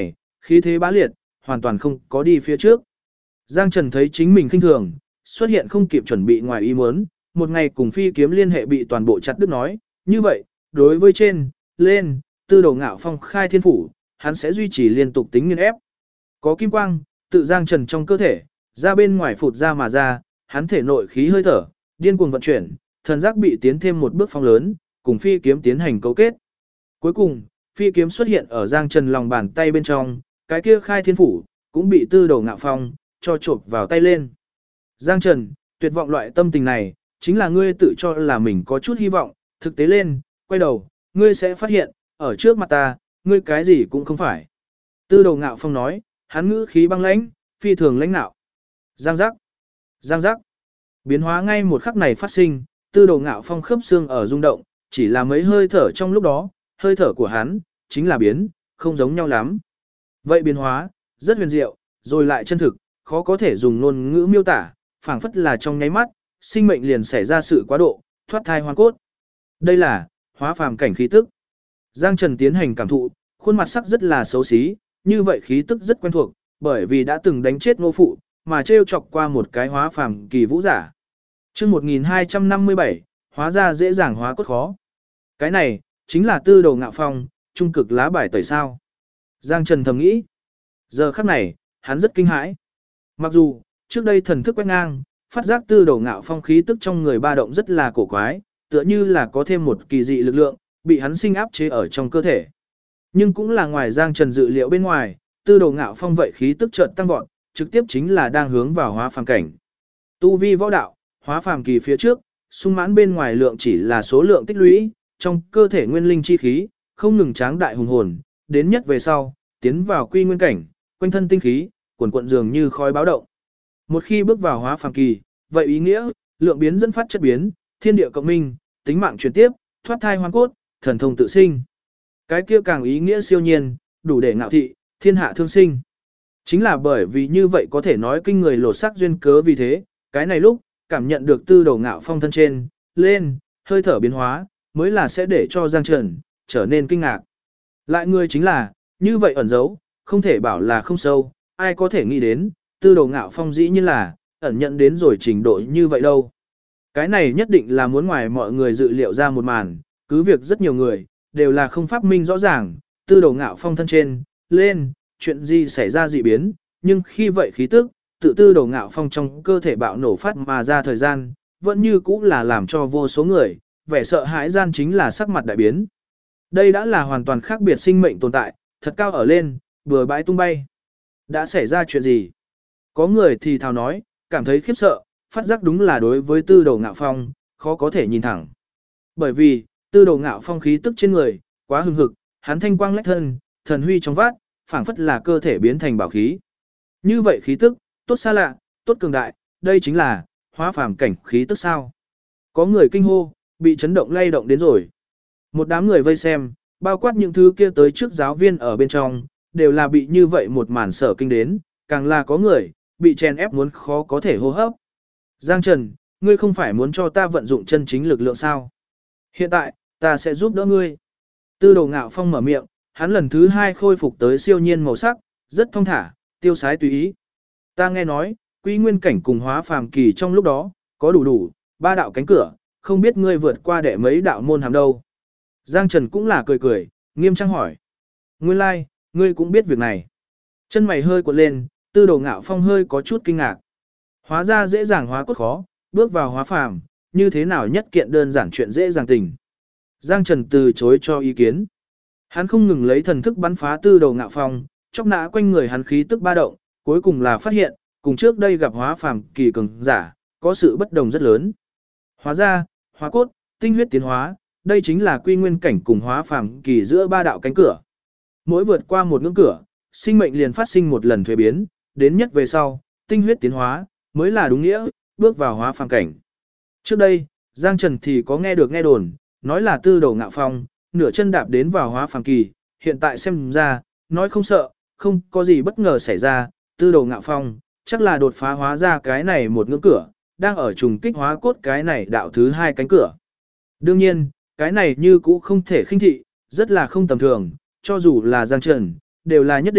khí thế bá liệt, hoàn toàn không có đi phía trước. Giang Trần thấy chính mình khinh thường, xuất hiện không kịp chuẩn bị ngoài ý muốn, một ngày cùng phi kiếm liên hệ bị toàn bộ chặt đứt nói, như vậy, đối với trên, lên, tư đồ ngạo phong khai thiên phủ, hắn sẽ duy trì liên tục tính nghiên ép. Có kim quang, tự Giang Trần trong cơ thể, ra bên ngoài phụt ra mà ra, hắn thể nội khí hơi thở, điên cuồng vận chuyển, thần giác bị tiến thêm một bước phong lớn, cùng phi kiếm tiến hành cấu kết. Cuối cùng, phi kiếm xuất hiện ở Giang Trần lòng bàn tay bên trong, cái kia khai thiên phủ, cũng bị tư đồ ngạo phong, cho chộp vào tay lên. Giang Trần, tuyệt vọng loại tâm tình này, chính là ngươi tự cho là mình có chút hy vọng, thực tế lên, quay đầu, ngươi sẽ phát hiện, ở trước mặt ta, ngươi cái gì cũng không phải. Tư đồ ngạo phong nói, hắn ngữ khí băng lãnh, phi thường lãnh nạo. Giang giác, giang giác. Biến hóa ngay một khắc này phát sinh, tư đồ ngạo phong khớp xương ở rung động, chỉ là mấy hơi thở trong lúc đó, hơi thở của hắn, chính là biến, không giống nhau lắm. Vậy biến hóa, rất huyền diệu, rồi lại chân thực, khó có thể dùng ngôn ngữ miêu tả, phảng phất là trong nháy mắt, sinh mệnh liền xảy ra sự quá độ, thoát thai hoàn cốt. Đây là hóa phàm cảnh khí tức. Giang Trần tiến hành cảm thụ, khuôn mặt sắc rất là xấu xí, như vậy khí tức rất quen thuộc, bởi vì đã từng đánh chết Ngô Phụ, mà trêu chọc qua một cái hóa phàm kỳ vũ giả. Chương 1257, hóa ra dễ dàng hóa cốt khó. Cái này chính là tư đồ ngạo phong, trung cực lá bài tẩy sao? Giang Trần thầm nghĩ. Giờ khắc này, hắn rất kinh hãi. Mặc dù, trước đây thần thức quét ngang, phát giác tư đồ ngạo phong khí tức trong người ba động rất là cổ quái, tựa như là có thêm một kỳ dị lực lượng, bị hắn sinh áp chế ở trong cơ thể. Nhưng cũng là ngoài Giang Trần dự liệu bên ngoài, tư đồ ngạo phong vậy khí tức chợt tăng vọt, trực tiếp chính là đang hướng vào hóa phàm cảnh. Tu vi võ đạo, hóa phàm kỳ phía trước, sung mãn bên ngoài lượng chỉ là số lượng tích lũy, trong cơ thể nguyên linh chi khí, không ngừng tráng đại hùng hồn, đến nhất về sau, tiến vào quy nguyên cảnh, quanh thân tinh khí, quần quận dường như khói báo động. Một khi bước vào hóa phàm kỳ, vậy ý nghĩa, lượng biến dẫn phát chất biến, thiên địa cộng minh, tính mạng chuyển tiếp, thoát thai hoàn cốt, thần thông tự sinh. Cái kia càng ý nghĩa siêu nhiên, đủ để ngạo thị, thiên hạ thương sinh. Chính là bởi vì như vậy có thể nói kinh người lột xác duyên cớ vì thế, cái này lúc, cảm nhận được tư đồ ngạo phong thân trên, lên, hơi thở biến hóa, mới là sẽ để cho Giang Trần, trở nên kinh ngạc. Lại người chính là, như vậy ẩn giấu, không thể bảo là không sâu, ai có thể nghĩ đến, tư đồ ngạo phong dĩ như là, ẩn nhận đến rồi trình độ như vậy đâu. Cái này nhất định là muốn ngoài mọi người dự liệu ra một màn, cứ việc rất nhiều người, đều là không pháp minh rõ ràng, tư đồ ngạo phong thân trên, lên, chuyện gì xảy ra dị biến, nhưng khi vậy khí tức, tự tư đồ ngạo phong trong cơ thể bạo nổ phát mà ra thời gian, vẫn như cũ là làm cho vô số người, vẻ sợ hãi gian chính là sắc mặt đại biến. Đây đã là hoàn toàn khác biệt sinh mệnh tồn tại, thật cao ở lên, vừa bãi tung bay. Đã xảy ra chuyện gì? Có người thì thào nói, cảm thấy khiếp sợ, phát giác đúng là đối với tư đồ ngạo phong, khó có thể nhìn thẳng. Bởi vì, tư đồ ngạo phong khí tức trên người, quá hừng hực, hắn thanh quang lách thân, thần huy trong vát, phảng phất là cơ thể biến thành bảo khí. Như vậy khí tức, tốt xa lạ, tốt cường đại, đây chính là hóa phàm cảnh khí tức sao? Có người kinh hô, bị chấn động lay động đến rồi. Một đám người vây xem, bao quát những thứ kia tới trước giáo viên ở bên trong, đều là bị như vậy một màn sở kinh đến, càng là có người, bị chèn ép muốn khó có thể hô hấp. Giang Trần, ngươi không phải muốn cho ta vận dụng chân chính lực lượng sao? Hiện tại, ta sẽ giúp đỡ ngươi. Tư đồ ngạo phong mở miệng, hắn lần thứ hai khôi phục tới siêu nhiên màu sắc, rất thong thả, tiêu sái tùy ý. Ta nghe nói, quy nguyên cảnh cùng hóa phàm kỳ trong lúc đó, có đủ ba đạo cánh cửa, không biết ngươi vượt qua đệ mấy đạo môn hàm đâu. Giang Trần cũng là cười cười, nghiêm trang hỏi. Nguyên lai, like, ngươi cũng biết việc này. Chân mày hơi cuộn lên, tư đồ ngạo phong hơi có chút kinh ngạc. Hóa ra dễ dàng hóa cốt khó, bước vào hóa phàm, như thế nào nhất kiện đơn giản chuyện dễ dàng tình. Giang Trần từ chối cho ý kiến. Hắn không ngừng lấy thần thức bắn phá tư đồ ngạo phong, chóc nã quanh người hắn khí tức ba động, cuối cùng là phát hiện, cùng trước đây gặp hóa phàm kỳ cường giả, có sự bất đồng rất lớn. Hóa ra, hóa cốt, tinh huyết tiến hóa, đây chính là quy nguyên cảnh cùng hóa phàm kỳ giữa ba đạo cánh cửa. Mỗi vượt qua một ngưỡng cửa, sinh mệnh liền phát sinh một lần thuế biến, đến nhất về sau, tinh huyết tiến hóa, mới là đúng nghĩa, bước vào hóa phàm cảnh. Trước đây, Giang Trần thì có nghe được nghe đồn, nói là tư đồ ngạo phong, nửa chân đạp đến vào hóa phàm kỳ, hiện tại xem ra, nói không sợ, không có gì bất ngờ xảy ra, tư đồ ngạo phong, chắc là đột phá hóa ra cái này một ngưỡng cửa, đang ở trùng kích hóa cốt cái này đạo thứ hai cánh cửa. Đương nhiên, cái này như cũ không thể khinh thị, rất là không tầm thường, cho dù là Giang Trần, đều là nhất định,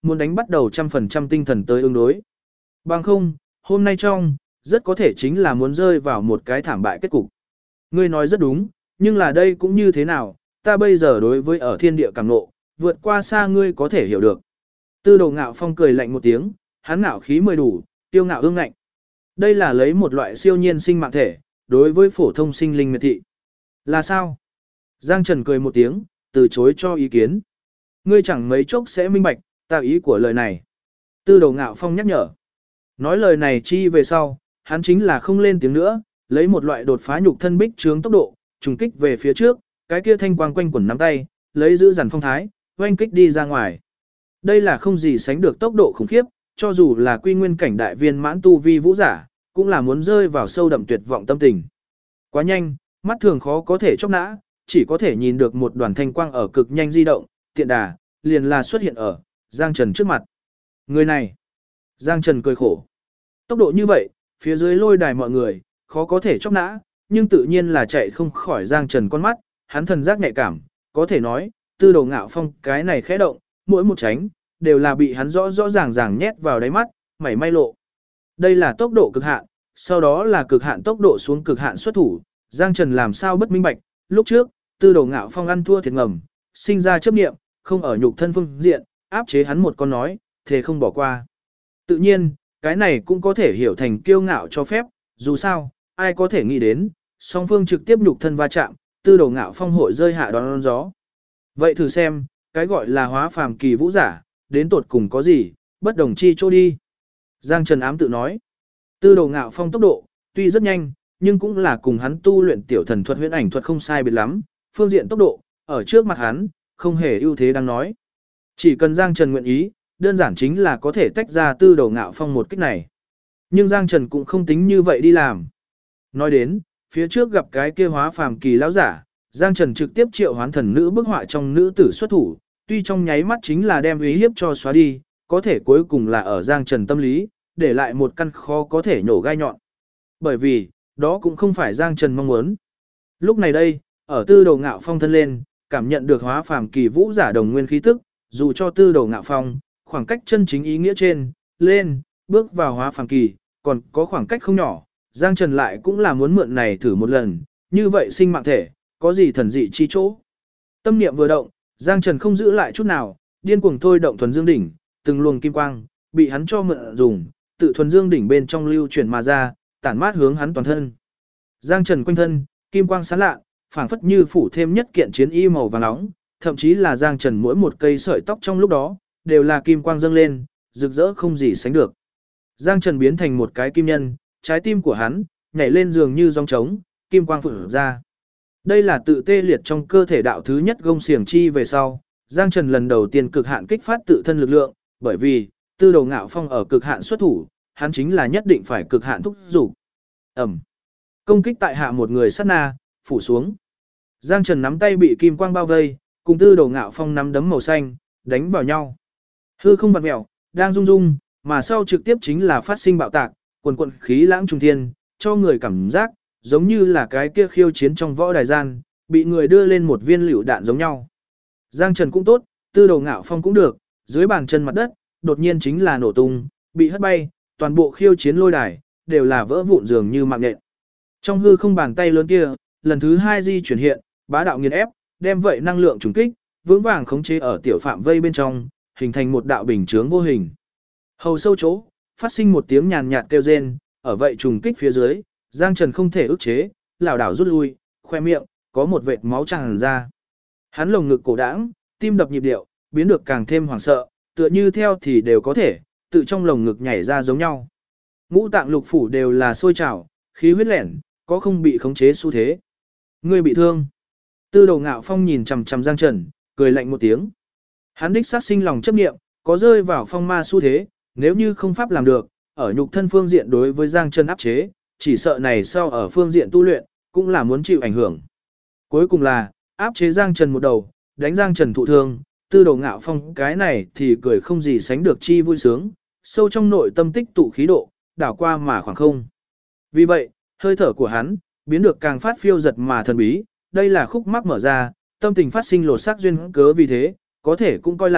muốn đánh bắt đầu 100% tinh thần tới ứng đối. Bằng không, hôm nay trong, rất có thể chính là muốn rơi vào một cái thảm bại kết cục. Ngươi nói rất đúng, nhưng là đây cũng như thế nào, ta bây giờ đối với ở thiên địa cảm nộ, vượt qua xa ngươi có thể hiểu được. Tư Đồ Ngạo Phong cười lạnh một tiếng, hắn ngạo khí mười đủ, tiêu ngạo ương ngạnh. Đây là lấy một loại siêu nhiên sinh mạng thể, đối với phổ thông sinh linh miệt thị. Là sao? Giang Trần cười một tiếng, từ chối cho ý kiến. Ngươi chẳng mấy chốc sẽ minh bạch, ta ý của lời này. Tư Đồ Ngạo Phong nhắc nhở. Nói lời này chi về sau, hắn chính là không lên tiếng nữa, lấy một loại đột phá nhục thân bích trướng tốc độ, trùng kích về phía trước, cái kia thanh quang quanh quẩn nắm tay, lấy giữ dằn phong thái, oanh kích đi ra ngoài. Đây là không gì sánh được tốc độ khủng khiếp, cho dù là quy nguyên cảnh đại viên mãn tu vi vũ giả, cũng là muốn rơi vào sâu đậm tuyệt vọng tâm tình. Quá nhanh, mắt thường khó có thể chốc nã, chỉ có thể nhìn được một đoàn thanh quang ở cực nhanh di động, tiện đà, liền là xuất hiện ở Giang Trần trước mặt. Người này, Giang Trần cười khổ. Tốc độ như vậy, phía dưới lôi đài mọi người, khó có thể chốc nã, nhưng tự nhiên là chạy không khỏi Giang Trần con mắt, hắn thần giác nhạy cảm, có thể nói, Tư Đồ Ngạo Phong cái này khẽ động, mỗi một tránh, đều là bị hắn rõ rõ ràng ràng nhét vào đáy mắt, mảy may lộ. Đây là tốc độ cực hạn, sau đó là cực hạn tốc độ xuống cực hạn xuất thủ, Giang Trần làm sao bất minh bạch, lúc trước, Tư Đồ Ngạo Phong ăn thua thiệt ngầm, sinh ra chấp niệm, không ở nhục thân phương diện, áp chế hắn một con nói, thề không bỏ qua. Tự nhiên, cái này cũng có thể hiểu thành kiêu ngạo cho phép, dù sao, ai có thể nghĩ đến, song phương trực tiếp nhục thân va chạm, Tư Đồ Ngạo Phong hội rơi hạ đón gió. Vậy thử xem, cái gọi là hóa phàm kỳ vũ giả, đến tột cùng có gì, bất đồng chi chỗ đi. Giang Trần ám tự nói, Tư Đồ Ngạo Phong tốc độ, tuy rất nhanh, nhưng cũng là cùng hắn tu luyện tiểu thần thuật huyễn ảnh thuật không sai biệt lắm, phương diện tốc độ, ở trước mặt hắn, không hề ưu thế đang nói. Chỉ cần Giang Trần nguyện ý, đơn giản chính là có thể tách ra Tư Đồ Ngạo Phong một kích này. Nhưng Giang Trần cũng không tính như vậy đi làm. Nói đến, phía trước gặp cái kia hóa phàm kỳ lão giả, Giang Trần trực tiếp triệu hoán thần nữ bức họa trong nữ tử xuất thủ, tuy trong nháy mắt chính là đem uy hiếp cho xóa đi, có thể cuối cùng là ở Giang Trần tâm lý, để lại một căn khó có thể nhổ gai nhọn. Bởi vì, đó cũng không phải Giang Trần mong muốn. Lúc này đây, ở Tư Đồ Ngạo Phong thân lên, cảm nhận được hóa phàm kỳ vũ giả đồng nguyên khí tức, dù cho Tư Đồ Ngạo Phong, khoảng cách chân chính ý nghĩa trên, lên, bước vào hóa phàm kỳ, còn có khoảng cách không nhỏ, Giang Trần lại cũng là muốn mượn này thử một lần, như vậy sinh mạng thể, có gì thần dị chi chỗ. Tâm niệm vừa động, Giang Trần không giữ lại chút nào, điên cuồng thôi động thuần dương đỉnh, từng luồng kim quang, bị hắn cho mượn dùng, tự thuần dương đỉnh bên trong lưu chuyển mà ra, tản mát hướng hắn toàn thân. Giang Trần quanh thân, kim quang sáng lạ, phảng phất như phủ thêm nhất kiện chiến y màu vàng nóng, thậm chí là Giang Trần mỗi một cây sợi tóc trong lúc đó, đều là kim quang dâng lên, rực rỡ không gì sánh được. Giang Trần biến thành một cái kim nhân, trái tim của hắn nhảy lên dường như giông trống, kim quang phượng ra. Đây là tự tê liệt trong cơ thể đạo thứ nhất gông xiềng chi về sau, Giang Trần lần đầu tiên cực hạn kích phát tự thân lực lượng, bởi vì Tư Đồ Ngạo Phong ở cực hạn xuất thủ, hắn chính là nhất định phải cực hạn thúc dục. Ầm. Công kích tại hạ một người sát na, phủ xuống. Giang Trần nắm tay bị kim quang bao vây, cùng Tư Đồ Ngạo Phong nắm đấm màu xanh, đánh vào nhau. Hư không vặn mèo, đang rung rung, mà sau trực tiếp chính là phát sinh bạo tạc, quần quần khí lãng trùng thiên, cho người cảm giác giống như là cái kia khiêu chiến trong võ đài gian, bị người đưa lên một viên lựu đạn giống nhau. Giang Trần cũng tốt, Tư Đồ Ngạo Phong cũng được, dưới bàn chân mặt đất, đột nhiên chính là nổ tung, bị hất bay, toàn bộ khiêu chiến lôi đài đều là vỡ vụn dường như mạng nhện. Trong hư không bàn tay lớn kia, lần thứ hai di chuyển hiện, bá đạo nghiền ép, đem vậy năng lượng trùng kích, vững vàng khống chế ở tiểu phạm vây bên trong, hình thành một đạo bình chướng vô hình. Hầu sâu chỗ, phát sinh một tiếng nhàn nhạt kêu rên, ở vậy trùng kích phía dưới, Giang Trần không thể ức chế, lảo đảo rút lui, khoe miệng có một vệt máu tràn ra. Hắn lồng ngực cổ đãng, tim đập nhịp điệu, biến được càng thêm hoảng sợ, tựa như theo thì đều có thể, tự trong lồng ngực nhảy ra giống nhau. Ngũ tạng lục phủ đều là sôi trào, khí huyết lẻn, có không bị khống chế xu thế. Ngươi bị thương. Tư Đồ Ngạo Phong nhìn chằm chằm Giang Trần, cười lạnh một tiếng. Hắn đích sát sinh lòng chấp niệm, có rơi vào phong ma xu thế, nếu như không pháp làm được, ở nhục thân phương diện đối với Giang Trần áp chế, chỉ sợ này sau ở phương diện tu luyện, cũng là muốn chịu ảnh hưởng. Cuối cùng là, áp chế Giang Trần một đầu, đánh Giang Trần thụ thương, Tư Đồ Ngạo Phong cái này thì cười không gì sánh được chi vui sướng, sâu trong nội tâm tích tụ khí độ, đảo qua mà khoảng không. Vì vậy, hơi thở của hắn, biến được càng phát phiêu giật mà thần bí, đây là khúc mắc mở ra, tâm tình phát sinh lột xác duyên cớ vì thế, có thể cũng coi là,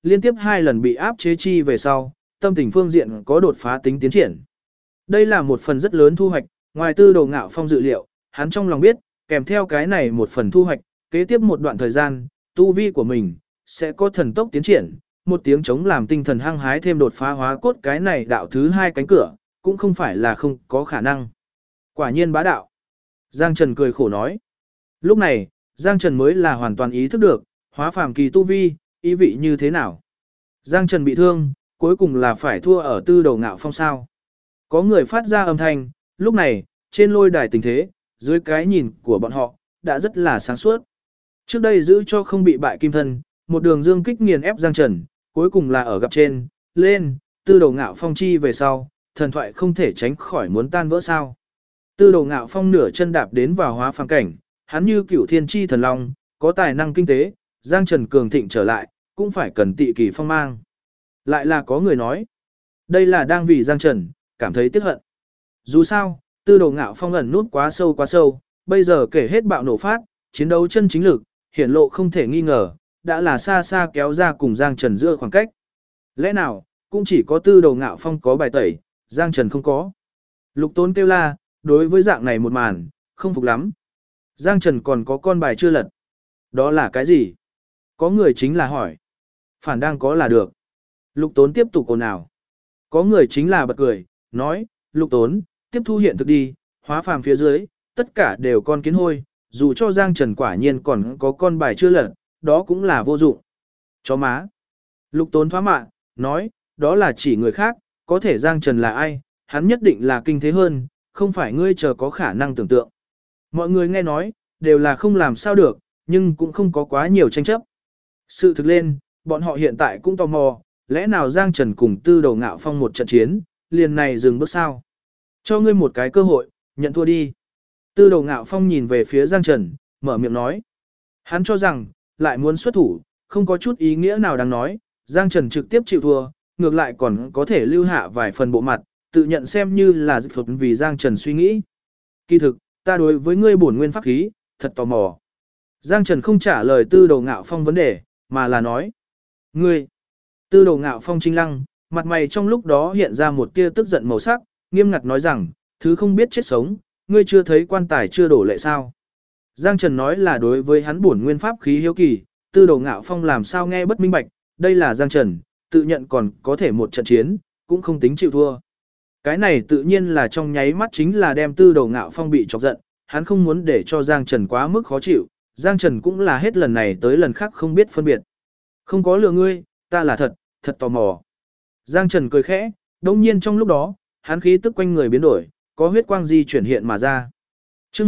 liên tiếp 2 lần bị áp chế chi về sau, tâm tình phương diện có đột phá tính tiến triển. Đây là một phần rất lớn thu hoạch, ngoài Tư Đồ Ngạo Phong dự liệu, hắn trong lòng biết, kèm theo cái này một phần thu hoạch, kế tiếp một đoạn thời gian, tu vi của mình sẽ có thần tốc tiến triển, một tiếng chống làm tinh thần hăng hái thêm đột phá hóa cốt cái này đạo thứ 2 cánh cửa, cũng không phải là không có khả năng. Quả nhiên bá đạo. Giang Trần cười khổ nói. Lúc này, Giang Trần mới là hoàn toàn ý thức được, hóa phàm kỳ tu vi, ý vị như thế nào. Giang Trần bị thương, cuối cùng là phải thua ở Tư Đồ Ngạo Phong sao. Có người phát ra âm thanh, lúc này, trên lôi đài tình thế, dưới cái nhìn của bọn họ, đã rất là sáng suốt. Trước đây giữ cho không bị bại kim thân, một đường dương kích nghiền ép Giang Trần, cuối cùng là ở gặp trên, lên, Tư Đồ Ngạo Phong chi về sau, thần thoại không thể tránh khỏi muốn tan vỡ sao. Tư Đồ Ngạo Phong nửa chân đạp đến vào hóa phàm cảnh, hắn như cửu thiên chi thần long, có tài năng kinh tế, Giang Trần cường thịnh trở lại, cũng phải cần tị kỳ phong mang. Lại là có người nói, đây là đang vì Giang Trần, cảm thấy tiếc hận. Dù sao, Tư Đồ Ngạo Phong ẩn nút quá sâu, bây giờ kể hết bạo nổ phát, chiến đấu chân chính lực, hiển lộ không thể nghi ngờ, đã là xa xa kéo ra cùng Giang Trần giữa khoảng cách. Lẽ nào, cũng chỉ có Tư Đồ Ngạo Phong có bài tẩy, Giang Trần không có. Lục Tốn kêu la, đối với dạng này một màn, không phục lắm. Giang Trần còn có con bài chưa lật. Đó là cái gì? Có người chính là hỏi. Phản đang có là được. Lục Tốn tiếp tục ồn ào. Có người chính là bật cười, nói, Lục Tốn, tiếp thu hiện thực đi, hóa phàm phía dưới, tất cả đều con kiến hôi, dù cho Giang Trần quả nhiên còn có con bài chưa lật, đó cũng là vô dụng. Chó má. Lục Tốn thoá mạ, nói, đó là chỉ người khác, có thể Giang Trần là ai, hắn nhất định là kinh thế hơn, không phải ngươi chờ có khả năng tưởng tượng. Mọi người nghe nói, đều là không làm sao được, nhưng cũng không có quá nhiều tranh chấp. Sự thực lên, bọn họ hiện tại cũng tò mò, lẽ nào Giang Trần cùng Tư Đồ Ngạo Phong một trận chiến, liền này dừng bước sao? Cho ngươi một cái cơ hội, nhận thua đi. Tư Đồ Ngạo Phong nhìn về phía Giang Trần, mở miệng nói. Hắn cho rằng, lại muốn xuất thủ, không có chút ý nghĩa nào đáng nói, Giang Trần trực tiếp chịu thua, ngược lại còn có thể lưu hạ vài phần bộ mặt, tự nhận xem như là dịch thuật vì Giang Trần suy nghĩ. Kỳ thực, ta đối với ngươi bổn nguyên pháp khí, thật tò mò. Giang Trần không trả lời Tư Đồ Ngạo Phong vấn đề, mà là nói. Ngươi, Tư Đồ Ngạo Phong trinh lăng, mặt mày trong lúc đó hiện ra một tia tức giận màu sắc, nghiêm ngặt nói rằng, thứ không biết chết sống, ngươi chưa thấy quan tài chưa đổ lệ sao. Giang Trần nói là đối với hắn bổn nguyên pháp khí hiếu kỳ, Tư Đồ Ngạo Phong làm sao nghe bất minh bạch, đây là Giang Trần, tự nhận còn có thể một trận chiến, cũng không tính chịu thua. Cái này tự nhiên là trong nháy mắt chính là đem Tư Đồ Ngạo Phong bị chọc giận, hắn không muốn để cho Giang Trần quá mức khó chịu, Giang Trần cũng là hết lần này tới lần khác không biết phân biệt. Không có lừa ngươi, ta là thật tò mò. Giang Trần cười khẽ, đồng nhiên trong lúc đó, hắn khí tức quanh người biến đổi, có huyết quang di chuyển hiện mà ra. Chương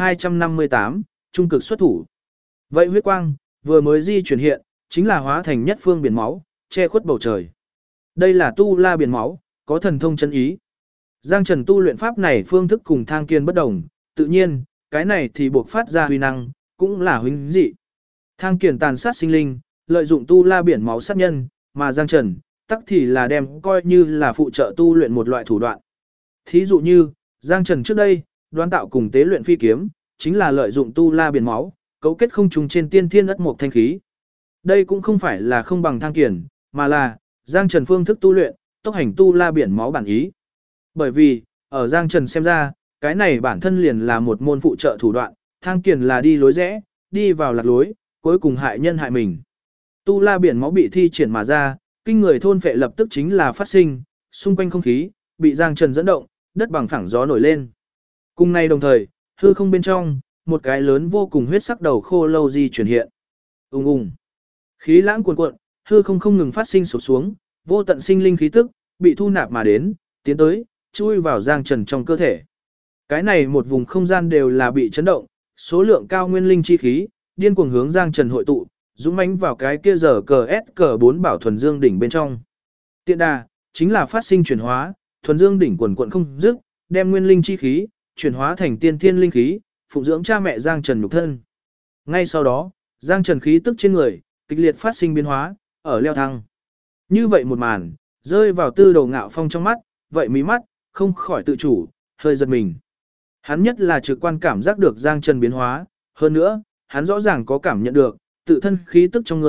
1258, trung cực xuất thủ. Vậy huyết quang, vừa mới di chuyển hiện, chính là hóa thành nhất phương biển máu, che khuất bầu trời. Đây là tu la biển máu, có thần thông chân ý. Giang Trần tu luyện pháp này phương thức cùng Thang Kiên bất đồng, tự nhiên, cái này thì buộc phát ra huy năng, cũng là huynh dị. Thang Kiên tàn sát sinh linh, lợi dụng tu la biển máu sát nhân, mà Giang Trần, tắc thì là đem coi như là phụ trợ tu luyện một loại thủ đoạn. Thí dụ như, Giang Trần trước đây, đoán tạo cùng tế luyện phi kiếm, chính là lợi dụng tu la biển máu, cấu kết không trùng trên tiên thiên ất mộc thanh khí. Đây cũng không phải là không bằng Thang Kiền, mà là Giang Trần phương thức tu luyện, tốc hành tu la biển máu bản ý. Bởi vì, ở Giang Trần xem ra, cái này bản thân liền là một môn phụ trợ thủ đoạn, Thang Kiền là đi lối rẽ, đi vào lạc lối, cuối cùng hại nhân hại mình. Tu la biển máu bị thi triển mà ra, kinh người thôn phệ lập tức chính là phát sinh, xung quanh không khí, bị Giang Trần dẫn động, đất bằng phẳng gió nổi lên. Cùng này đồng thời, hư không bên trong, một cái lớn vô cùng huyết sắc đầu khô lâu di chuyển hiện. Ùng ùng. Khí lãng cuồn cuộn, hư không không ngừng phát sinh sụp xuống, vô tận sinh linh khí tức bị thu nạp mà đến, tiến tới, chui vào Giang Trần trong cơ thể. Cái này một vùng không gian đều là bị chấn động, số lượng cao nguyên linh chi khí, điên cuồng hướng Giang Trần hội tụ, dũng mãnh vào cái kia giờ cờ S cờ 4 bảo thuần dương đỉnh bên trong. Tiện đà, chính là phát sinh chuyển hóa, thuần dương đỉnh quần quận không dứt, đem nguyên linh chi khí chuyển hóa thành tiên thiên linh khí, phụng dưỡng cha mẹ Giang Trần nhục thân. Ngay sau đó, Giang Trần khí tức trên người kịch liệt phát sinh biến hóa, ở leo thăng. Như vậy một màn, rơi vào Tư Đồ Ngạo Phong trong mắt, vậy mí mắt không khỏi tự chủ, hơi giật mình. Hắn nhất là trực quan cảm giác được Giang Trần biến hóa, hơn nữa, hắn rõ ràng có cảm nhận được tự thân khí tức trong người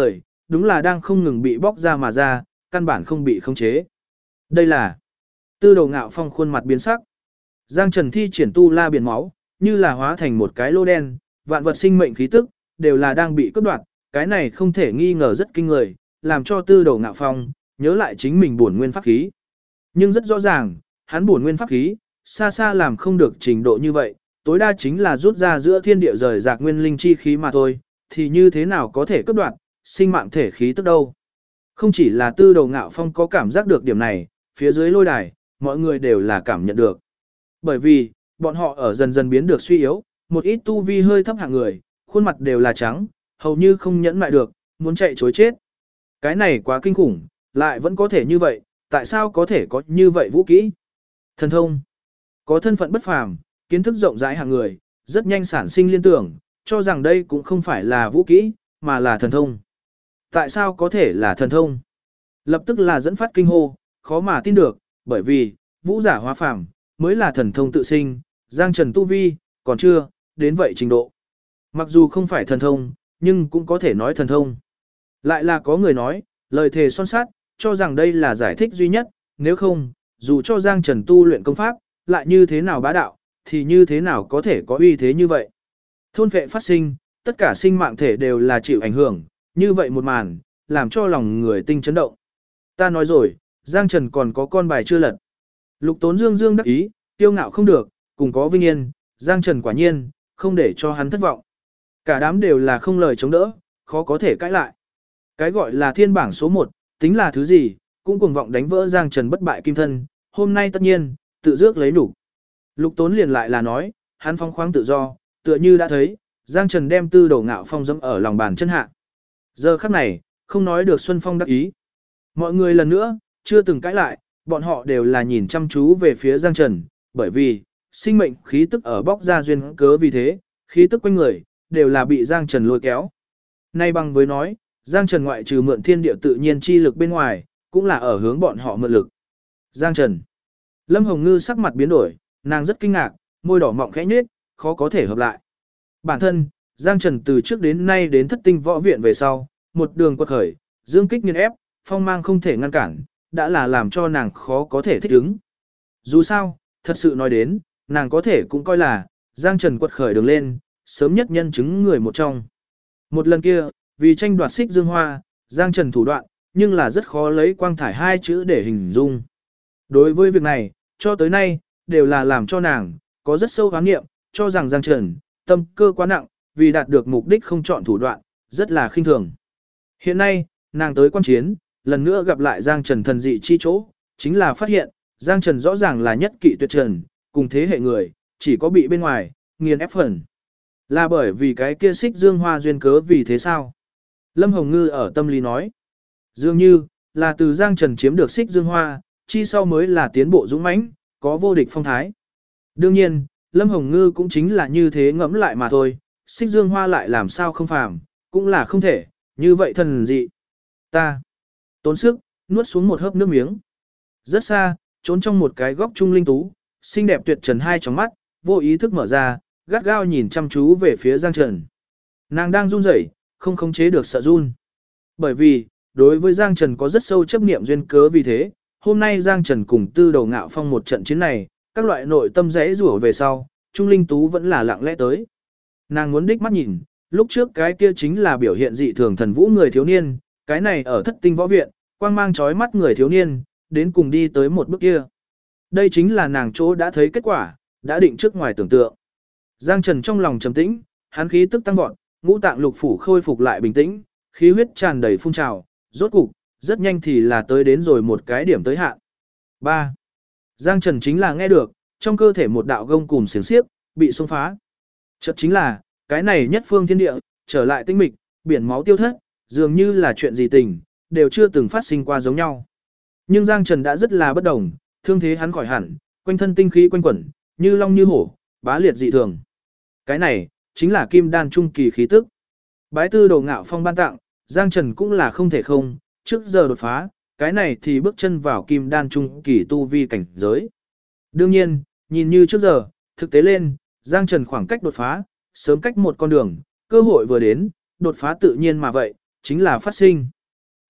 đúng là đang không ngừng bị bóc ra mà ra, căn bản không bị khống chế. Đây là Tư Đồ Ngạo Phong khuôn mặt biến sắc. Giang Trần thi triển tu la biển máu, như là hóa thành một cái lô đen, vạn vật sinh mệnh khí tức, đều là đang bị cướp đoạt, cái này không thể nghi ngờ rất kinh người, làm cho Tư Đồ Ngạo Phong nhớ lại chính mình bổn nguyên pháp khí. Nhưng rất rõ ràng, hắn bổn nguyên pháp khí, xa xa làm không được trình độ như vậy, tối đa chính là rút ra giữa thiên địa rời rạc nguyên linh chi khí mà thôi, thì như thế nào có thể cướp đoạt sinh mạng thể khí tức đâu. Không chỉ là Tư Đồ Ngạo Phong có cảm giác được điểm này, phía dưới lôi đài, mọi người đều là cảm nhận được. Bởi vì, bọn họ ở dần dần biến được suy yếu, một ít tu vi hơi thấp hạng người, khuôn mặt đều là trắng, hầu như không nhẫn lại được, muốn chạy chối chết. Cái này quá kinh khủng, lại vẫn có thể như vậy, tại sao có thể có như vậy vũ kỹ? Thần thông, có thân phận bất phàm, kiến thức rộng rãi hạng người, rất nhanh sản sinh liên tưởng, cho rằng đây cũng không phải là vũ kỹ, mà là thần thông. Tại sao có thể là thần thông? Lập tức là dẫn phát kinh hô, khó mà tin được, bởi vì, vũ giả hóa phàm, mới là thần thông tự sinh, Giang Trần tu vi, còn chưa, đến vậy trình độ. Mặc dù không phải thần thông, nhưng cũng có thể nói thần thông. Lại là có người nói, lời thề son sát, cho rằng đây là giải thích duy nhất, nếu không, dù cho Giang Trần tu luyện công pháp, lại như thế nào bá đạo, thì như thế nào có thể có uy thế như vậy. Thôn vệ phát sinh, tất cả sinh mạng thể đều là chịu ảnh hưởng, như vậy một màn, làm cho lòng người tinh chấn động. Ta nói rồi, Giang Trần còn có con bài chưa lật. Lục Tốn Dương Dương đắc ý, kiêu ngạo không được, cùng có vinh yên, Giang Trần quả nhiên, không để cho hắn thất vọng. Cả đám đều là không lời chống đỡ, khó có thể cãi lại. Cái gọi là thiên bảng số 1, tính là thứ gì, cũng cuồng vọng đánh vỡ Giang Trần bất bại kim thân, hôm nay tất nhiên, tự dước lấy đủ. Lục Tốn liền lại là nói, hắn phong khoáng tự do, tựa như đã thấy, Giang Trần đem Tư Đồ Ngạo Phong dẫm ở lòng bàn chân hạ. Giờ khắc này, không nói được Xuân Phong đắc ý. Mọi người lần nữa, chưa từng cãi lại, bọn họ đều là nhìn chăm chú về phía Giang Trần, bởi vì, sinh mệnh khí tức ở bóc ra duyên cớ vì thế, khí tức quanh người, đều là bị Giang Trần lôi kéo. Nay bằng với nói, Giang Trần ngoại trừ mượn thiên địa tự nhiên chi lực bên ngoài, cũng là ở hướng bọn họ mượn lực. Giang Trần. Lâm Hồng Ngư sắc mặt biến đổi, nàng rất kinh ngạc, môi đỏ mọng khẽ nhếch, khó có thể hợp lại. Bản thân, Giang Trần từ trước đến nay đến Thất Tinh Võ Viện về sau, một đường quật khởi, dương kích nghiền ép, phong mang không thể ngăn cản, đã là làm cho nàng khó có thể thích ứng. Dù sao, thật sự nói đến, nàng có thể cũng coi là, Giang Trần quật khởi đường lên, sớm nhất nhân chứng người một trong. Một lần kia, vì tranh đoạt xích dương hoa, Giang Trần thủ đoạn, nhưng là rất khó lấy quang thải hai chữ để hình dung. Đối với việc này, cho tới nay, đều là làm cho nàng, có rất sâu hoán nghiệm, cho rằng Giang Trần, tâm cơ quá nặng, vì đạt được mục đích không chọn thủ đoạn, rất là khinh thường. Hiện nay, nàng tới quan chiến, lần nữa gặp lại Giang Trần thần dị chi chỗ, chính là phát hiện, Giang Trần rõ ràng là nhất kỵ tuyệt trần, cùng thế hệ người, chỉ có bị bên ngoài, nghiền ép phần. Là bởi vì cái kia xích dương hoa duyên cớ vì thế sao? Lâm Hồng Ngư ở tâm lý nói. Dường như, là từ Giang Trần chiếm được xích dương hoa, chi sau mới là tiến bộ dũng mãnh, có vô địch phong thái. Đương nhiên, Lâm Hồng Ngư cũng chính là như thế ngẫm lại mà thôi, xích dương hoa lại làm sao không phàm, cũng là không thể, như vậy thần dị. Ta tốn sức, nuốt xuống một hớp nước miếng. Rất xa, trốn trong một cái góc trung linh tú, xinh đẹp tuyệt trần hai tròng mắt, vô ý thức mở ra, gắt gao nhìn chăm chú về phía Giang Trần. Nàng đang run rẩy, không khống chế được sợ run. Bởi vì, đối với Giang Trần có rất sâu chấp niệm duyên cớ vì thế, hôm nay Giang Trần cùng Tư Đồ Ngạo Phong một trận chiến này, các loại nội tâm rẽ rủa về sau, Trung Linh Tú vẫn là lặng lẽ tới. Nàng muốn đích mắt nhìn, lúc trước cái kia chính là biểu hiện dị thường thần vũ người thiếu niên, cái này ở Thất Tinh Võ Viện, quang mang chói mắt người thiếu niên, đến cùng đi tới một bước kia. Đây chính là nàng chỗ đã thấy kết quả, đã định trước ngoài tưởng tượng. Giang Trần trong lòng trầm tĩnh, hắn khí tức tăng vọt, ngũ tạng lục phủ khôi phục lại bình tĩnh, khí huyết tràn đầy phun trào, rốt cục, rất nhanh thì là tới đến rồi một cái điểm tới hạn. 3. Giang Trần chính là nghe được, trong cơ thể một đạo gông cùm xiềng xiếc bị xông phá. Chợt chính là, cái này nhất phương thiên địa, trở lại tinh mịch, biển máu tiêu thất, dường như là chuyện gì tình, đều chưa từng phát sinh qua giống nhau. Nhưng Giang Trần đã rất là bất đồng, thương thế hắn khỏi hẳn, quanh thân tinh khí quanh quẩn, như long như hổ, bá liệt dị thường. Cái này, chính là kim đan trung kỳ khí tức. Bái Tư Đồ Ngạo Phong ban tặng, Giang Trần cũng là không thể không, trước giờ đột phá, cái này thì bước chân vào kim đan trung kỳ tu vi cảnh giới. Đương nhiên, nhìn như trước giờ, thực tế lên, Giang Trần khoảng cách đột phá, sớm cách một con đường, cơ hội vừa đến, đột phá tự nhiên mà vậy, chính là phát sinh.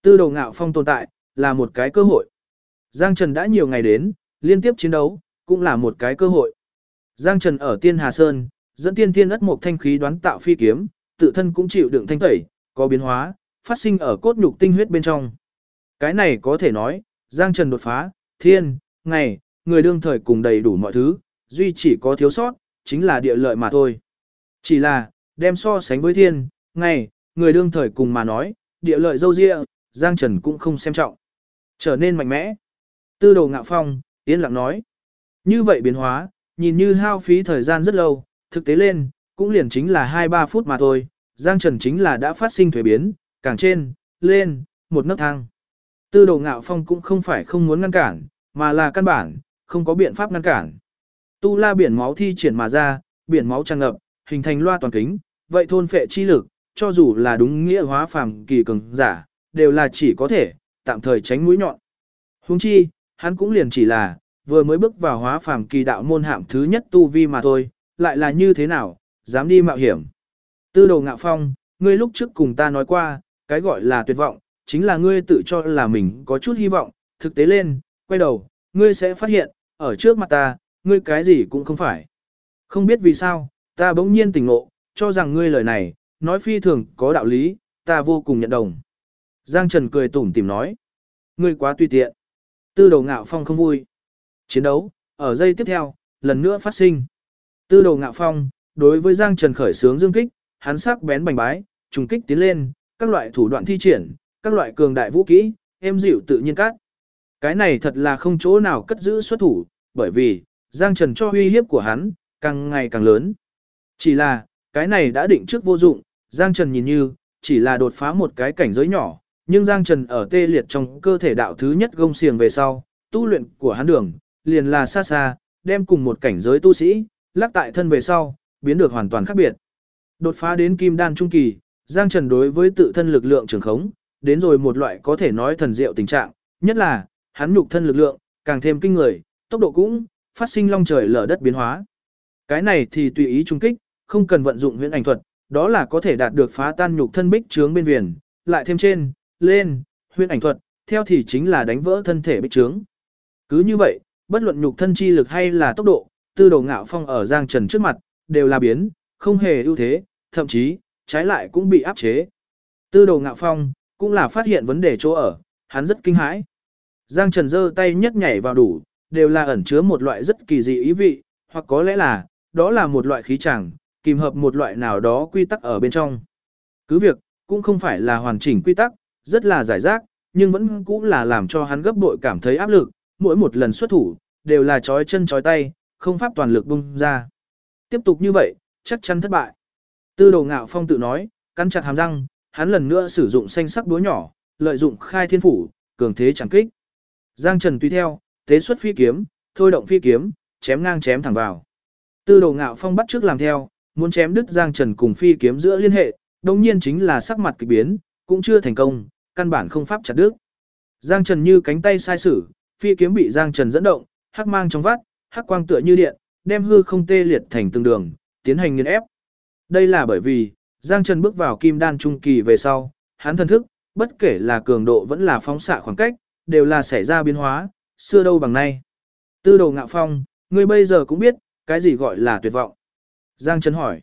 Tư Đồ Ngạo Phong tồn tại, là một cái cơ hội. Giang Trần đã nhiều ngày đến, liên tiếp chiến đấu, cũng là một cái cơ hội. Giang Trần ở Tiên Hà Sơn, dẫn tiên thiên ất mộc thanh khí đoán tạo phi kiếm, tự thân cũng chịu đựng thanh tẩy, có biến hóa, phát sinh ở cốt nhục tinh huyết bên trong. Cái này có thể nói, Giang Trần đột phá, thiên, ngày, người đương thời cùng đầy đủ mọi thứ, duy chỉ có thiếu sót, chính là địa lợi mà thôi. Chỉ là, đem so sánh với thiên, ngày, người đương thời cùng mà nói, địa lợi dâu dịa, Giang Trần cũng không xem trọng. Trở nên mạnh mẽ. Tư Đồ Ngạo Phong, yên lặng nói. Như vậy biến hóa, nhìn như hao phí thời gian rất lâu, thực tế lên, cũng liền chính là 2-3 phút mà thôi. Giang Trần chính là đã phát sinh thuế biến, càng trên, lên, một nấc thang. Tư Đồ Ngạo Phong cũng không phải không muốn ngăn cản, mà là căn bản, không có biện pháp ngăn cản. Tu La biển máu thi triển mà ra, biển máu tràn ngập, hình thành loa toàn kính, vậy thôn phệ chi lực, cho dù là đúng nghĩa hóa phàm kỳ cường giả, đều là chỉ có thể tạm thời tránh mũi nhọn. Huống chi, hắn cũng liền chỉ là vừa mới bước vào hóa phàm kỳ đạo môn hạm thứ nhất tu vi mà thôi, lại là như thế nào, dám đi mạo hiểm. Tư Đồ Ngạo Phong, ngươi lúc trước cùng ta nói qua, cái gọi là tuyệt vọng, chính là ngươi tự cho là mình có chút hy vọng, thực tế lên, quay đầu, ngươi sẽ phát hiện, ở trước mặt ta, ngươi cái gì cũng không phải. Không biết vì sao, ta bỗng nhiên tỉnh ngộ, cho rằng ngươi lời này, nói phi thường có đạo lý, ta vô cùng nhận đồng. Giang Trần cười tủm tỉm nói, ngươi quá tùy tiện. Tư Đồ Ngạo Phong không vui. Chiến đấu, ở giây tiếp theo, lần nữa phát sinh. Tư Đồ Ngạo Phong, đối với Giang Trần khởi sướng dương kích, hắn sắc bén bành bái, trùng kích tiến lên, các loại thủ đoạn thi triển, các loại cường đại vũ kỹ, êm dịu tự nhiên cắt. Cái này thật là không chỗ nào cất giữ xuất thủ, bởi vì, Giang Trần cho uy hiếp của hắn, càng ngày càng lớn. Chỉ là, cái này đã định trước vô dụng, Giang Trần nhìn như, chỉ là đột phá một cái cảnh giới nhỏ, nhưng Giang Trần ở tê liệt trong cơ thể đạo thứ nhất gông xiềng về sau, tu luyện của hắn đường, liền là xa xa, đem cùng một cảnh giới tu sĩ, lắc tại thân về sau, biến được hoàn toàn khác biệt. Đột phá đến kim đan trung kỳ, Giang Trần đối với tự thân lực lượng trường khống, đến rồi một loại có thể nói thần diệu tình trạng, nhất là, hắn nhục thân lực lượng, càng thêm kinh người, tốc độ cũng, phát sinh long trời lở đất biến hóa. Cái này thì tùy ý trung kích, không cần vận dụng huyễn ảnh thuật, đó là có thể đạt được phá tan nhục thân bích trướng bên viền, lại thêm trên, lên, huyễn ảnh thuật, theo thì chính là đánh vỡ thân thể bích trướng. Cứ như vậy, bất luận nhục thân chi lực hay là tốc độ, Tư Đồ Ngạo Phong ở Giang Trần trước mặt, đều là biến, không hề ưu thế, thậm chí, trái lại cũng bị áp chế. Tư Đồ Ngạo Phong, cũng là phát hiện vấn đề chỗ ở, hắn rất kinh hãi. Giang Trần giơ tay nhất nhảy vào đủ, đều là ẩn chứa một loại rất kỳ dị ý vị, hoặc có lẽ là, đó là một loại khí chẳng, kìm hợp một loại nào đó quy tắc ở bên trong. Cứ việc, cũng không phải là hoàn chỉnh quy tắc, rất là giải rác, nhưng vẫn cũng là làm cho hắn gấp bội cảm thấy áp lực, mỗi một lần xuất thủ, đều là chói chân chói tay, không pháp toàn lực bung ra. Tiếp tục như vậy, chắc chắn thất bại. Tư Đồ Ngạo Phong tự nói, cắn chặt hàm răng, hắn lần nữa sử dụng xanh sắc búa nhỏ, lợi dụng khai thiên phủ, cường thế chẳng kích. Giang Trần tùy theo, tế xuất phi kiếm, thôi động phi kiếm, chém ngang chém thẳng vào. Tư Đồ Ngạo Phong bắt trước làm theo, muốn chém đứt Giang Trần cùng phi kiếm giữa liên hệ, đồng nhiên chính là sắc mặt kỳ biến, cũng chưa thành công, căn bản không pháp chặt đứt. Giang Trần như cánh tay sai sử, phi kiếm bị Giang Trần dẫn động, hắc mang trong vắt, hắc quang tựa như điện, đem hư không tê liệt thành từng đường, tiến hành nghiền ép. Đây là bởi vì, Giang Trần bước vào kim đan trung kỳ về sau, hắn thần thức, bất kể là cường độ vẫn là phóng xạ khoảng cách, đều là xảy ra biến hóa, xưa đâu bằng nay. Tư Đồ Ngạo Phong, ngươi bây giờ cũng biết, cái gì gọi là tuyệt vọng. Giang Trần hỏi.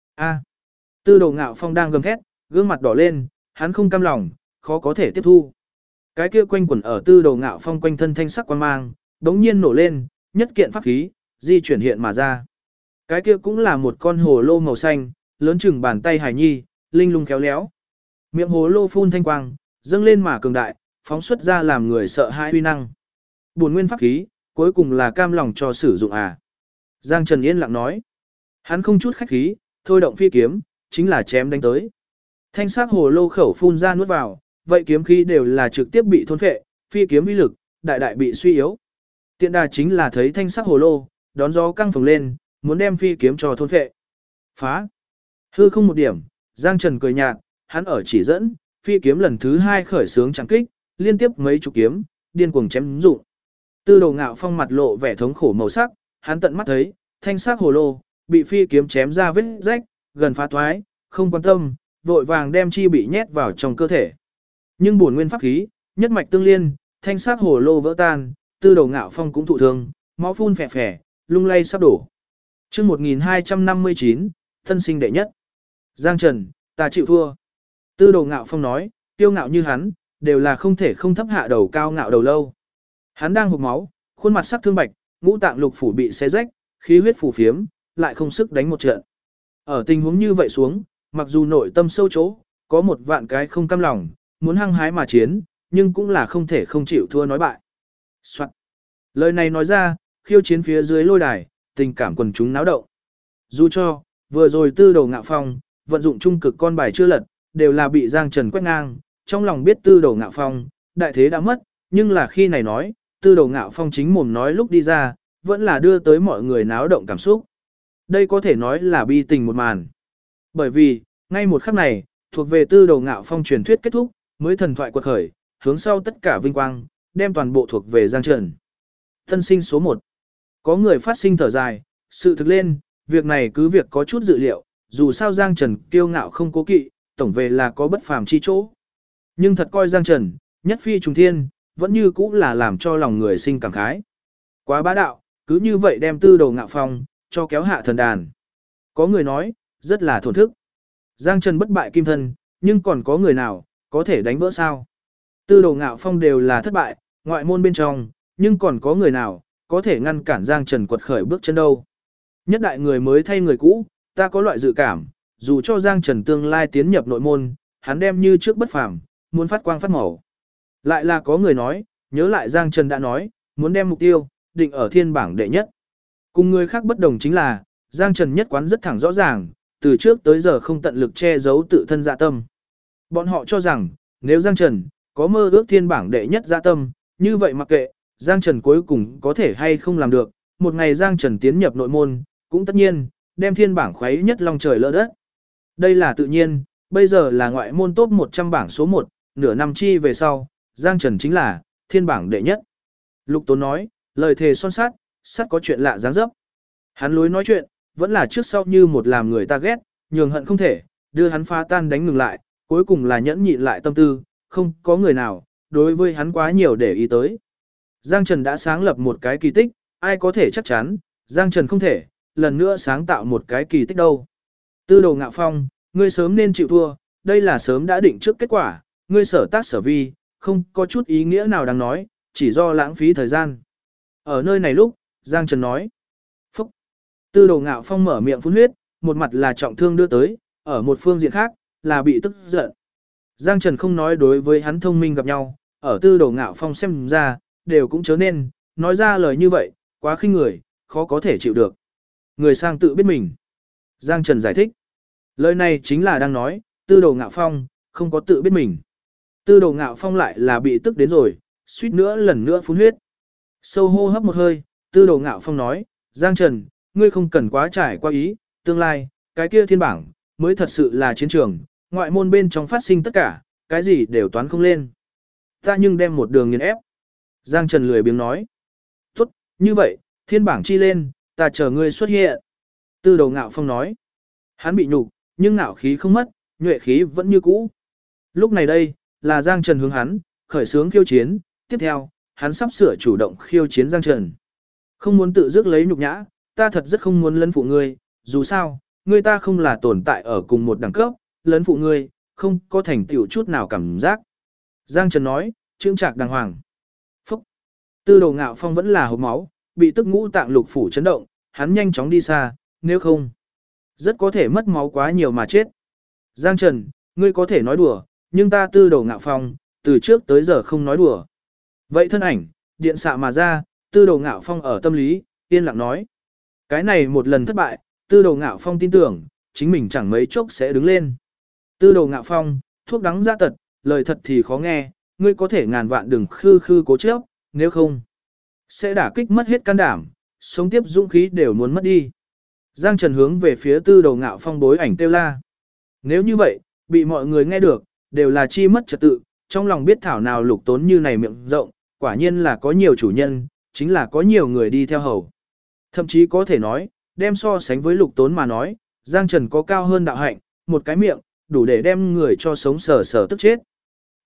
Tư Đồ Ngạo Phong đang gầm thét, gương mặt đỏ lên, hắn không cam lòng, khó có thể tiếp thu. Cái kia quanh quẩn ở Tư Đồ Ngạo Phong quanh thân thanh sắc quang mang, đống nhiên nổ lên, nhất kiện pháp khí, di chuyển hiện mà ra. Cái kia cũng là một con hồ lô màu xanh, lớn chừng bàn tay hải nhi, linh lung khéo léo. Miệng hồ lô phun thanh quang, dâng lên mà cường đại, phóng xuất ra làm người sợ hãi uy năng. Bổn nguyên pháp khí, cuối cùng là cam lòng cho sử dụng à. Giang Trần yên lặng nói. Hắn không chút khách khí, thôi động phi kiếm, chính là chém đánh tới. Thanh sắc hồ lô khẩu phun ra nuốt vào, vậy kiếm khí đều là trực tiếp bị thôn phệ, phi kiếm uy lực, đại đại bị suy yếu. Tiện đà chính là thấy thanh sắc hồ lô, đón gió căng phồng lên, muốn đem phi kiếm cho thôn phệ. Phá. Hư không một điểm, Giang Trần cười nhạt, hắn ở chỉ dẫn, phi kiếm lần thứ 2 khởi sướng chẳng kích, liên tiếp mấy chục kiếm, điên cuồng chém dụng. Tư Đồ Ngạo Phong mặt lộ vẻ thống khổ màu sắc, hắn tận mắt thấy, thanh sắc hồ lô bị phi kiếm chém ra vết rách, gần phá thoái, không quan tâm, vội vàng đem chi bị nhét vào trong cơ thể. Nhưng bổn nguyên pháp khí, nhất mạch tương liên, thanh sắc hồ lô vỡ tan, Tư Đồ Ngạo Phong cũng thụ thương, máu phun phè phè, lung lay sắp đổ. Chương 1259, thân sinh đệ nhất. Giang Trần, ta chịu thua. Tư Đồ Ngạo Phong nói, kiêu ngạo như hắn, đều là không thể không thấp hạ đầu cao ngạo đầu lâu. Hắn đang hộc máu, khuôn mặt sắc thương bạch, ngũ tạng lục phủ bị xé rách, khí huyết phù phiếm, lại không sức đánh một trận. Ở tình huống như vậy xuống, mặc dù nội tâm sâu chỗ, có một vạn cái không cam lòng, muốn hăng hái mà chiến, nhưng cũng là không thể không chịu thua nói bại. Soạn. Lời này nói ra, khiêu chiến phía dưới lôi đài, tình cảm quần chúng náo động. Dù cho, vừa rồi Tư Đồ Ngạo Phong, vận dụng trung cực con bài chưa lật, đều là bị Giang Trần quét ngang, trong lòng biết Tư Đồ Ngạo Phong, đại thế đã mất, nhưng là khi này nói, Tư Đồ Ngạo Phong chính mồm nói lúc đi ra, vẫn là đưa tới mọi người náo động cảm xúc. Đây có thể nói là bi tình một màn. Bởi vì, ngay một khắc này, thuộc về Tư Đồ Ngạo Phong truyền thuyết kết thúc, mới thần thoại quật khởi, hướng sau tất cả vinh quang, đem toàn bộ thuộc về Giang Trần. Thân sinh số 1. Có người phát sinh thở dài, sự thực lên, việc này cứ việc có chút dự liệu, dù sao Giang Trần kiêu ngạo không cố kỵ, tổng về là có bất phàm chi chỗ. Nhưng thật coi Giang Trần, nhất phi trùng thiên, vẫn như cũ là làm cho lòng người sinh cảm khái. Quá bá đạo, cứ như vậy đem Tư Đồ Ngạo Phong, cho kéo hạ thần đàn. Có người nói, rất là thổn thức. Giang Trần bất bại kim thân, nhưng còn có người nào, có thể đánh vỡ sao? Tư Đồ Ngạo Phong đều là thất bại, ngoại môn bên trong, nhưng còn có người nào, có thể ngăn cản Giang Trần quật khởi bước chân đâu? Nhất đại người mới thay người cũ, ta có loại dự cảm, dù cho Giang Trần tương lai tiến nhập nội môn, hắn đem như trước bất phàm, muốn phát quang phát màu. Lại là có người nói, nhớ lại Giang Trần đã nói, muốn đem mục tiêu, định ở thiên bảng đệ nhất. Cùng người khác bất đồng chính là, Giang Trần nhất quán rất thẳng rõ ràng, từ trước tới giờ không tận lực che giấu tự thân dạ tâm. Bọn họ cho rằng, nếu Giang Trần có mơ ước thiên bảng đệ nhất dạ tâm, như vậy mặc kệ, Giang Trần cuối cùng có thể hay không làm được, một ngày Giang Trần tiến nhập nội môn, cũng tất nhiên, đem thiên bảng khuấy nhất long trời lỡ đất. Đây là tự nhiên, bây giờ là ngoại môn top 100 bảng số 1, nửa năm chi về sau, Giang Trần chính là thiên bảng đệ nhất. Lục Tốn nói, lời thề son sát, sắt có chuyện lạ dáng dấp. Hắn lối nói chuyện, vẫn là trước sau như một làm người ta ghét, nhường hận không thể, đưa hắn phá tan đánh ngừng lại, cuối cùng là nhẫn nhịn lại tâm tư, không có người nào, đối với hắn quá nhiều để ý tới. Giang Trần đã sáng lập một cái kỳ tích, ai có thể chắc chắn, Giang Trần không thể, lần nữa sáng tạo một cái kỳ tích đâu. Tư Đồ Ngạo Phong, ngươi sớm nên chịu thua, đây là sớm đã định trước kết quả, ngươi sở tác sở vi, không có chút ý nghĩa nào đáng nói, chỉ do lãng phí thời gian. Ở nơi này lúc, Giang Trần nói. Phúc. Tư Đồ Ngạo Phong mở miệng phun huyết, một mặt là trọng thương đưa tới, ở một phương diện khác, là bị tức giận. Giang Trần không nói đối với hắn thông minh gặp nhau, ở Tư Đồ Ngạo Phong xem ra, đều cũng chớ nên, nói ra lời như vậy, quá khinh người, khó có thể chịu được. Người sang tự biết mình. Giang Trần giải thích. Lời này chính là đang nói, Tư Đồ Ngạo Phong, không có tự biết mình. Tư Đồ Ngạo Phong lại là bị tức đến rồi, suýt nữa lần nữa phun huyết. Sâu hô hấp một hơi, Tư Đồ Ngạo Phong nói, Giang Trần, ngươi không cần quá trải qua ý, tương lai, cái kia thiên bảng, mới thật sự là chiến trường, ngoại môn bên trong phát sinh tất cả, cái gì đều toán không lên. Ta nhưng đem một đường nghiền ép. Giang Trần lười biếng nói, tốt, như vậy, thiên bảng chi lên, ta chờ ngươi xuất hiện. Tư Đồ Ngạo Phong nói, hắn bị nhục, nhưng ngạo khí không mất, nhuệ khí vẫn như cũ. Lúc này đây, là Giang Trần hướng hắn, khởi xướng khiêu chiến, tiếp theo, hắn sắp sửa chủ động khiêu chiến Giang Trần. Không muốn tự dứt lấy nhục nhã, ta thật rất không muốn lấn phụ ngươi, dù sao, ngươi ta không là tồn tại ở cùng một đẳng cấp, lấn phụ ngươi, không có thành tựu chút nào cảm giác. Giang Trần nói, chững chạc đàng hoàng. Phúc! Tư Đồ Ngạo Phong vẫn là hộc máu, bị tức ngũ tạng lục phủ chấn động, hắn nhanh chóng đi xa, nếu không, rất có thể mất máu quá nhiều mà chết. Giang Trần, ngươi có thể nói đùa, nhưng ta Tư Đồ Ngạo Phong, từ trước tới giờ không nói đùa. Vậy thân ảnh, điện xạ mà ra, Tư Đồ Ngạo Phong ở tâm lý, yên lặng nói. Cái này một lần thất bại, Tư Đồ Ngạo Phong tin tưởng, chính mình chẳng mấy chốc sẽ đứng lên. Tư Đồ Ngạo Phong, thuốc đắng ra tật, lời thật thì khó nghe, ngươi có thể ngàn vạn đừng khư khư cố chấp, nếu không, sẽ đả kích mất hết can đảm, sống tiếp dũng khí đều muốn mất đi. Giang Trần hướng về phía Tư Đồ Ngạo Phong bối ảnh kêu la. Nếu như vậy, bị mọi người nghe được, đều là chi mất trật tự, trong lòng biết thảo nào Lục Tốn như này miệng rộng, quả nhiên là có nhiều chủ nhân, chính là có nhiều người đi theo hầu. Thậm chí có thể nói, đem so sánh với Lục Tốn mà nói, Giang Trần có cao hơn đạo hạnh, một cái miệng, đủ để đem người cho sống sờ sờ tức chết.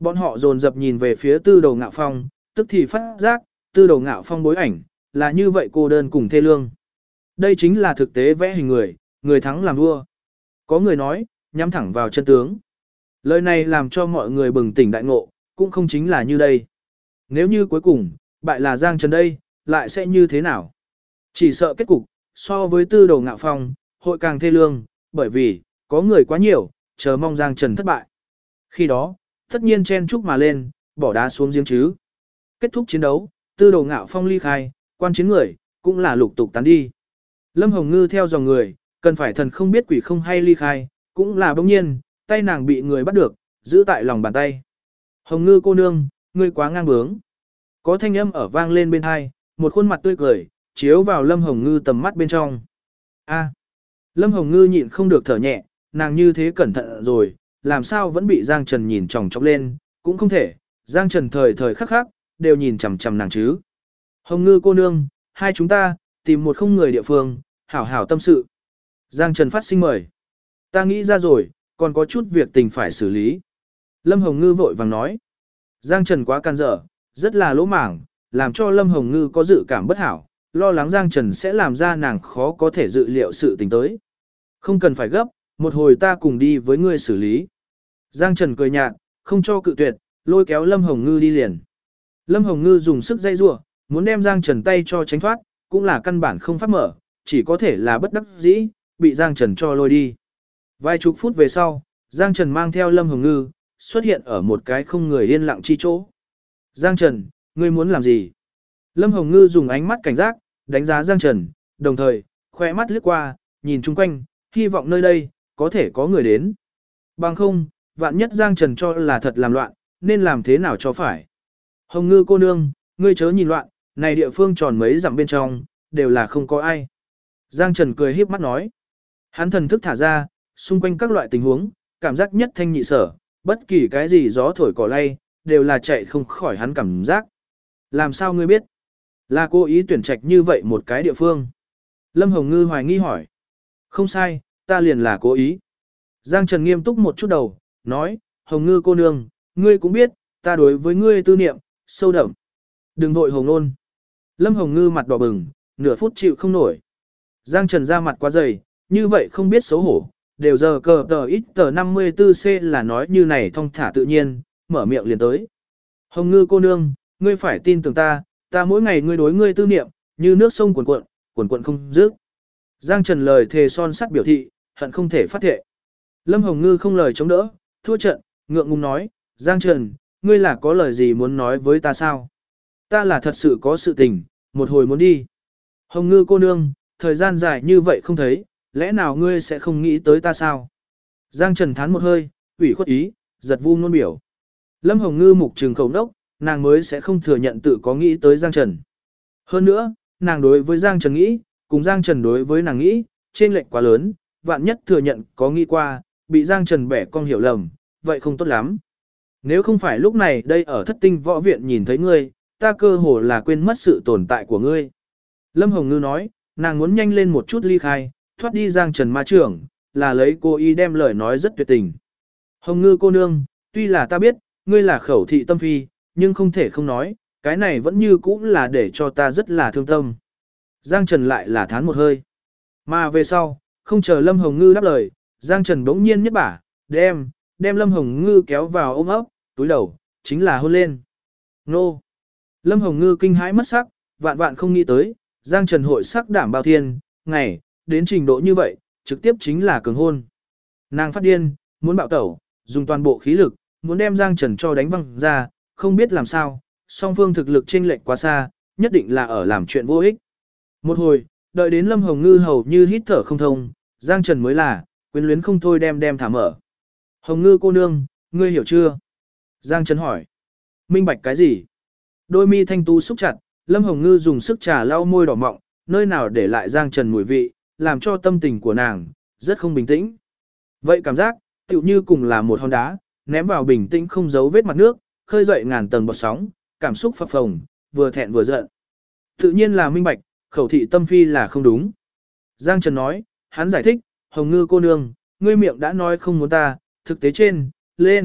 Bọn họ dồn dập nhìn về phía Tư Đồ Ngạo Phong, tức thì phát giác, Tư Đồ Ngạo Phong bối ảnh, là như vậy cô đơn cùng thê lương. Đây chính là thực tế vẽ hình người, người thắng làm vua. Có người nói, nhắm thẳng vào chân tướng. Lời này làm cho mọi người bừng tỉnh đại ngộ, cũng không chính là như đây. Nếu như cuối cùng, bại là Giang Trần đây, lại sẽ như thế nào? Chỉ sợ kết cục, so với Tư Đồ Ngạo Phong, hội càng thê lương, bởi vì, có người quá nhiều, chờ mong Giang Trần thất bại. Khi đó, tất nhiên chen chúc mà lên, bỏ đá xuống giếng chứ. Kết thúc chiến đấu, Tư Đồ Ngạo Phong ly khai, quan chiến người, cũng là lục tục tán đi. Lâm Hồng Ngư theo dòng người, cần phải thần không biết quỷ không hay ly khai, cũng là bỗng nhiên, tay nàng bị người bắt được, giữ tại lòng bàn tay. Hồng Ngư cô nương, ngươi quá ngang bướng. Có thanh âm ở vang lên bên hai, một khuôn mặt tươi cười, chiếu vào Lâm Hồng Ngư tầm mắt bên trong. A. Lâm Hồng Ngư nhịn không được thở nhẹ, nàng như thế cẩn thận rồi, làm sao vẫn bị Giang Trần nhìn chòng chọc lên, cũng không thể, Giang Trần thời thời khắc khắc, đều nhìn chằm chằm nàng chứ. Hồng Ngư cô nương, hai chúng ta, tìm một không người địa phương, hảo hảo tâm sự. Giang Trần phát sinh mời. Ta nghĩ ra rồi, còn có chút việc tình phải xử lý. Lâm Hồng Ngư vội vàng nói. Giang Trần quá can dở, rất là lỗ mảng, làm cho Lâm Hồng Ngư có dự cảm bất hảo, lo lắng Giang Trần sẽ làm ra nàng khó có thể dự liệu sự tình tới. Không cần phải gấp, một hồi ta cùng đi với ngươi xử lý. Giang Trần cười nhạt, không cho cự tuyệt, lôi kéo Lâm Hồng Ngư đi liền. Lâm Hồng Ngư dùng sức dây rủa, muốn đem Giang Trần tay cho tránh thoát, cũng là căn bản không pháp mở, chỉ có thể là bất đắc dĩ, bị Giang Trần cho lôi đi. Vài chục phút về sau, Giang Trần mang theo Lâm Hồng Ngư, xuất hiện ở một cái không người yên lặng chi chỗ. Giang Trần, ngươi muốn làm gì? Lâm Hồng Ngư dùng ánh mắt cảnh giác, đánh giá Giang Trần, đồng thời, khoe mắt lướt qua, nhìn chung quanh, hy vọng nơi đây, có thể có người đến. Bằng không, vạn nhất Giang Trần cho là thật làm loạn, nên làm thế nào cho phải. Hồng Ngư cô nương, ngươi chớ nhìn loạn, này địa phương tròn mấy dặm bên trong, đều là không có ai. Giang Trần cười híp mắt nói. Hắn thần thức thả ra, xung quanh các loại tình huống, cảm giác nhất thanh nhị sở, bất kỳ cái gì gió thổi cỏ lay, đều là chạy không khỏi hắn cảm giác. Làm sao ngươi biết? Là cố ý tuyển trạch như vậy một cái địa phương. Lâm Hồng Ngư hoài nghi hỏi. Không sai, ta liền là cố ý. Giang Trần nghiêm túc một chút đầu, nói, Hồng Ngư cô nương, ngươi cũng biết, ta đối với ngươi tư niệm, sâu đậm. Đừng vội hồng nôn. Lâm Hồng Ngư mặt đỏ bừng, nửa phút chịu không nổi. Giang Trần ra mặt quá dày, như vậy không biết xấu hổ, đều giờ cờ tờ ít tờ 54C là nói như này thong thả tự nhiên, mở miệng liền tới. Hồng Ngư cô nương, ngươi phải tin tưởng ta, ta mỗi ngày ngươi đối ngươi tư niệm, như nước sông cuồn cuộn không dứt. Giang Trần lời thề son sắt biểu thị, hận không thể phát thệ. Lâm Hồng Ngư không lời chống đỡ, thua trận, ngượng ngùng nói, Giang Trần, ngươi là có lời gì muốn nói với ta sao? Ta là thật sự có sự tình, một hồi muốn đi. Hồng Ngư cô nương, thời gian dài như vậy không thấy, lẽ nào ngươi sẽ không nghĩ tới ta sao? Giang Trần thán một hơi, ủy khuất ý, giật vu ngôn biểu. Lâm Hồng Ngư mục trừng khẩu đốc, nàng mới sẽ không thừa nhận tự có nghĩ tới Giang Trần. Hơn nữa, nàng đối với Giang Trần nghĩ, cùng Giang Trần đối với nàng nghĩ, chênh lệch quá lớn, vạn nhất thừa nhận có nghĩ qua, bị Giang Trần bẻ cong hiểu lầm, vậy không tốt lắm. Nếu không phải lúc này đây ở Thất Tinh Võ Viện nhìn thấy ngươi, ta cơ hồ là quên mất sự tồn tại của ngươi. Lâm Hồng Ngư nói, nàng muốn nhanh lên một chút ly khai, thoát đi Giang Trần ma trưởng, là lấy cô ý đem lời nói rất tuyệt tình. Hồng Ngư cô nương, tuy là ta biết, ngươi là khẩu thị tâm phi, nhưng không thể không nói, cái này vẫn như cũ là để cho ta rất là thương tâm. Giang Trần lại là thán một hơi. Mà về sau, không chờ Lâm Hồng Ngư đáp lời, Giang Trần bỗng nhiên nhất bả, đem Lâm Hồng Ngư kéo vào ôm ấp, túi đầu, chính là hôn lên. Nô! Lâm Hồng Ngư kinh hãi mất sắc, vạn vạn không nghĩ tới, Giang Trần hội sắc đảm bao thiên, ngày, đến trình độ như vậy, trực tiếp chính là cường hôn. Nàng phát điên, muốn bạo tẩu, dùng toàn bộ khí lực, muốn đem Giang Trần cho đánh văng ra, không biết làm sao, song phương thực lực chênh lệch quá xa, nhất định là ở làm chuyện vô ích. Một hồi, đợi đến Lâm Hồng Ngư hầu như hít thở không thông, Giang Trần mới là, quyến luyến không thôi đem thả mở. Hồng Ngư cô nương, ngươi hiểu chưa? Giang Trần hỏi. Minh bạch cái gì? Đôi mi thanh tú xúc chặt, Lâm Hồng Ngư dùng sức trà lau môi đỏ mọng, nơi nào để lại Giang Trần mùi vị, làm cho tâm tình của nàng rất không bình tĩnh. Vậy cảm giác, tựu như cùng là một hòn đá, ném vào bình tĩnh không giấu vết mặt nước, khơi dậy ngàn tầng bọt sóng, cảm xúc phập phồng, vừa thẹn vừa giận. Tự nhiên là minh bạch, khẩu thị tâm phi là không đúng. Giang Trần nói, hắn giải thích, Hồng Ngư cô nương, ngươi miệng đã nói không muốn ta, thực tế trên, lên,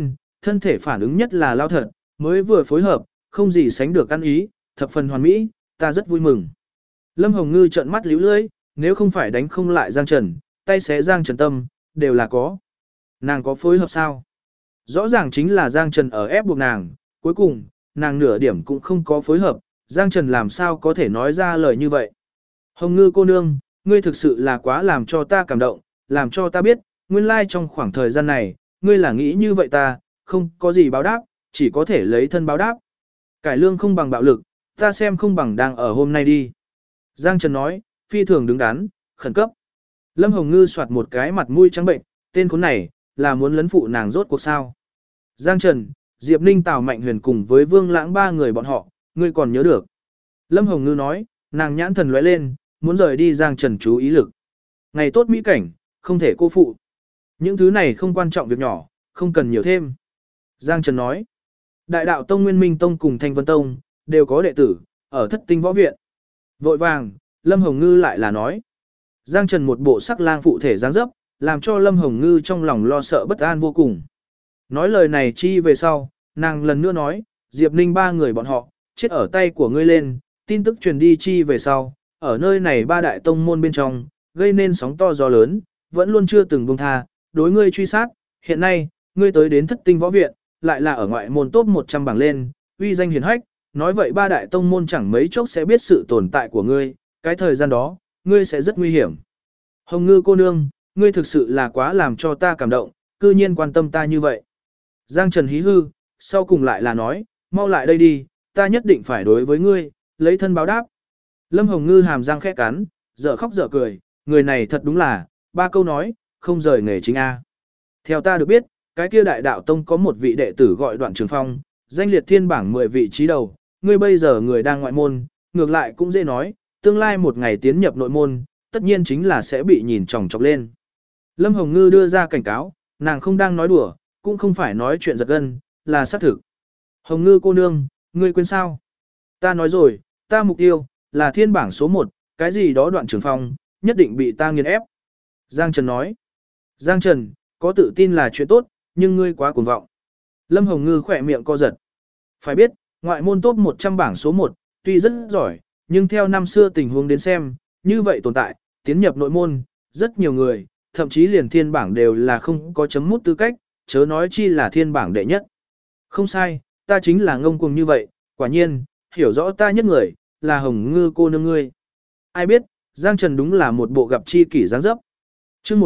Thân thể phản ứng nhất là lao thật, mới vừa phối hợp, không gì sánh được ăn ý, thập phần hoàn mỹ, ta rất vui mừng. Lâm Hồng Ngư trợn mắt líu lưỡi, nếu không phải đánh không lại Giang Trần, tay xé Giang Trần tâm, đều là có. Nàng có phối hợp sao? Rõ ràng chính là Giang Trần ở ép buộc nàng, cuối cùng, nàng nửa điểm cũng không có phối hợp, Giang Trần làm sao có thể nói ra lời như vậy. Hồng Ngư cô nương, ngươi thực sự là quá làm cho ta cảm động, làm cho ta biết, nguyên lai trong khoảng thời gian này, ngươi là nghĩ như vậy ta, không có gì báo đáp, chỉ có thể lấy thân báo đáp. Cải lương không bằng bạo lực, ta xem không bằng đang ở hôm nay đi. Giang Trần nói, phi thường đứng đắn, khẩn cấp. Lâm Hồng Ngư soạt một cái mặt mũi trắng bệnh, tên khốn này, là muốn lấn phụ nàng rốt cuộc sao. Giang Trần, Diệp Ninh Tào Mạnh Huyền cùng với Vương Lãng ba người bọn họ, ngươi còn nhớ được. Lâm Hồng Ngư nói, nàng nhãn thần lóe lên, muốn rời đi Giang Trần chú ý lực. Ngày tốt mỹ cảnh, không thể cô phụ. Những thứ này không quan trọng việc nhỏ, không cần nhiều thêm. Giang Trần nói, Đại đạo Tông Nguyên Minh Tông cùng Thanh Vân Tông, đều có đệ tử, ở Thất Tinh Võ Viện. Vội vàng, Lâm Hồng Ngư lại là nói. Giang Trần một bộ sắc lang phụ thể dáng dấp, làm cho Lâm Hồng Ngư trong lòng lo sợ bất an vô cùng. Nói lời này chi về sau, nàng lần nữa nói, Diệp Ninh ba người bọn họ, chết ở tay của ngươi lên, tin tức truyền đi chi về sau, ở nơi này ba đại tông môn bên trong, gây nên sóng to gió lớn, vẫn luôn chưa từng buông tha, đối ngươi truy sát, hiện nay, ngươi tới đến Thất Tinh Võ Viện, lại là ở ngoại môn top 100 bảng lên, uy danh hiển hách, nói vậy ba đại tông môn chẳng mấy chốc sẽ biết sự tồn tại của ngươi, cái thời gian đó, ngươi sẽ rất nguy hiểm. Hồng Ngư cô nương, ngươi thực sự là quá làm cho ta cảm động, cư nhiên quan tâm ta như vậy. Giang Trần hí hư, sau cùng lại là nói, mau lại đây đi, ta nhất định phải đối với ngươi, lấy thân báo đáp. Lâm Hồng Ngư hàm răng khẽ cắn, dở khóc dở cười, người này thật đúng là, ba câu nói, không rời nghề chính A. Theo ta được biết, cái kia đại đạo tông có một vị đệ tử gọi Đoạn Trường Phong, danh liệt thiên bảng 10 vị trí đầu, ngươi bây giờ người đang ngoại môn, ngược lại cũng dễ nói, tương lai một ngày tiến nhập nội môn, tất nhiên chính là sẽ bị nhìn chòng chọc lên. Lâm Hồng Ngư đưa ra cảnh cáo, nàng không đang nói đùa, cũng không phải nói chuyện giật gân, là xác thực. Hồng Ngư cô nương, ngươi quên sao? Ta nói rồi, ta mục tiêu, là thiên bảng số 1, cái gì đó Đoạn Trường Phong, nhất định bị ta nghiền ép. Giang Trần nói, Giang Trần, có tự tin là chuyện tốt, nhưng ngươi quá cuồng vọng. Lâm Hồng Ngư khỏe miệng co giật. Phải biết, ngoại môn top 100 bảng số 1, tuy rất giỏi, nhưng theo năm xưa tình huống đến xem, như vậy tồn tại, tiến nhập nội môn, rất nhiều người, thậm chí liền thiên bảng đều là không có chấm mút tư cách, chớ nói chi là thiên bảng đệ nhất. Không sai, ta chính là ngông cuồng như vậy, quả nhiên, hiểu rõ ta nhất người, là Hồng Ngư cô nương ngươi. Ai biết, Giang Trần đúng là một bộ gặp chi kỷ dáng dấp. Chương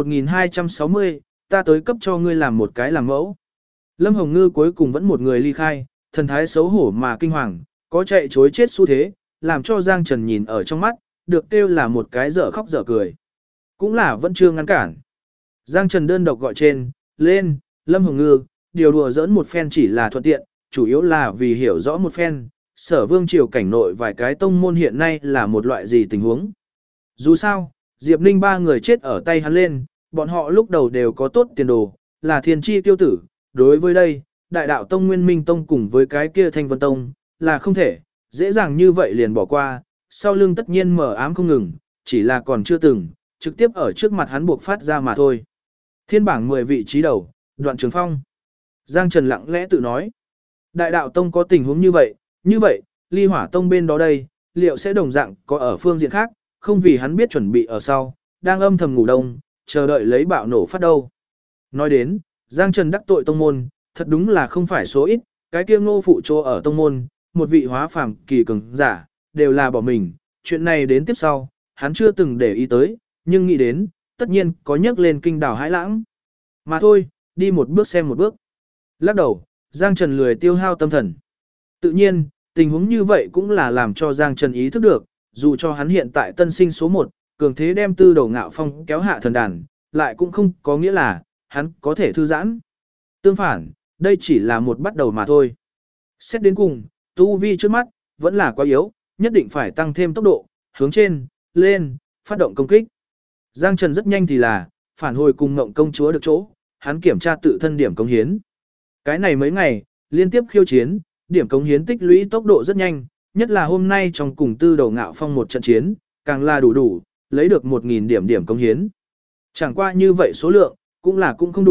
1260, ta tới cấp cho ngươi làm một cái làm mẫu. Lâm Hồng Ngư cuối cùng vẫn một người ly khai, thần thái xấu hổ mà kinh hoàng, có chạy chối chết xu thế, làm cho Giang Trần nhìn ở trong mắt, được kêu là một cái dở khóc dở cười. Cũng là vẫn chưa ngăn cản. Giang Trần đơn độc gọi trên, lên, Lâm Hồng Ngư, điều đùa giỡn một phen chỉ là thuận tiện, chủ yếu là vì hiểu rõ một phen, Sở Vương triều cảnh nội vài cái tông môn hiện nay là một loại gì tình huống. Dù sao, Diệp Ninh ba người chết ở tay hắn lên, bọn họ lúc đầu đều có tốt tiền đồ, là thiên chi tiêu tử, đối với đây, Đại đạo Tông Nguyên Minh Tông cùng với cái kia Thanh Vân Tông, là không thể, dễ dàng như vậy liền bỏ qua, sau lưng tất nhiên mở ám không ngừng, chỉ là còn chưa từng, trực tiếp ở trước mặt hắn buộc phát ra mà thôi. Thiên bảng 10 vị trí đầu, Đoạn Trường Phong. Giang Trần lặng lẽ tự nói, Đại đạo Tông có tình huống như vậy, Ly Hỏa Tông bên đó đây, liệu sẽ đồng dạng có ở phương diện khác, không vì hắn biết chuẩn bị ở sau, đang âm thầm ngủ đông, chờ đợi lấy bạo nổ phát đâu. Nói đến, Giang Trần đắc tội tông môn, thật đúng là không phải số ít, cái kia Ngô phụ chỗ ở tông môn, một vị hóa phàm kỳ cường giả, đều là bỏ mình, chuyện này đến tiếp sau, hắn chưa từng để ý tới, nhưng nghĩ đến, tất nhiên có nhắc lên kinh đảo hãi lãng. Mà thôi, đi một bước xem một bước. Lắc đầu, Giang Trần lười tiêu hao tâm thần. Tự nhiên, tình huống như vậy cũng là làm cho Giang Trần ý thức được, dù cho hắn hiện tại tân sinh số 1, cường thế đem Tư Đầu Ngạo Phong kéo hạ thần đàn, lại cũng không có nghĩa là, hắn có thể thư giãn. Tương phản, đây chỉ là một bắt đầu mà thôi. Xét đến cùng, tu vi trước mắt, vẫn là quá yếu, nhất định phải tăng thêm tốc độ, hướng trên, lên, phát động công kích. Giang Trần rất nhanh thì là, phản hồi cùng Ngộng công chúa được chỗ, hắn kiểm tra tự thân điểm cống hiến. Cái này mấy ngày, liên tiếp khiêu chiến, điểm cống hiến tích lũy tốc độ rất nhanh, nhất là hôm nay trong cùng Tư Đầu Ngạo Phong một trận chiến, càng là đủ, lấy được 1.000 điểm cống hiến. Chẳng qua như vậy số lượng, cũng không đủ,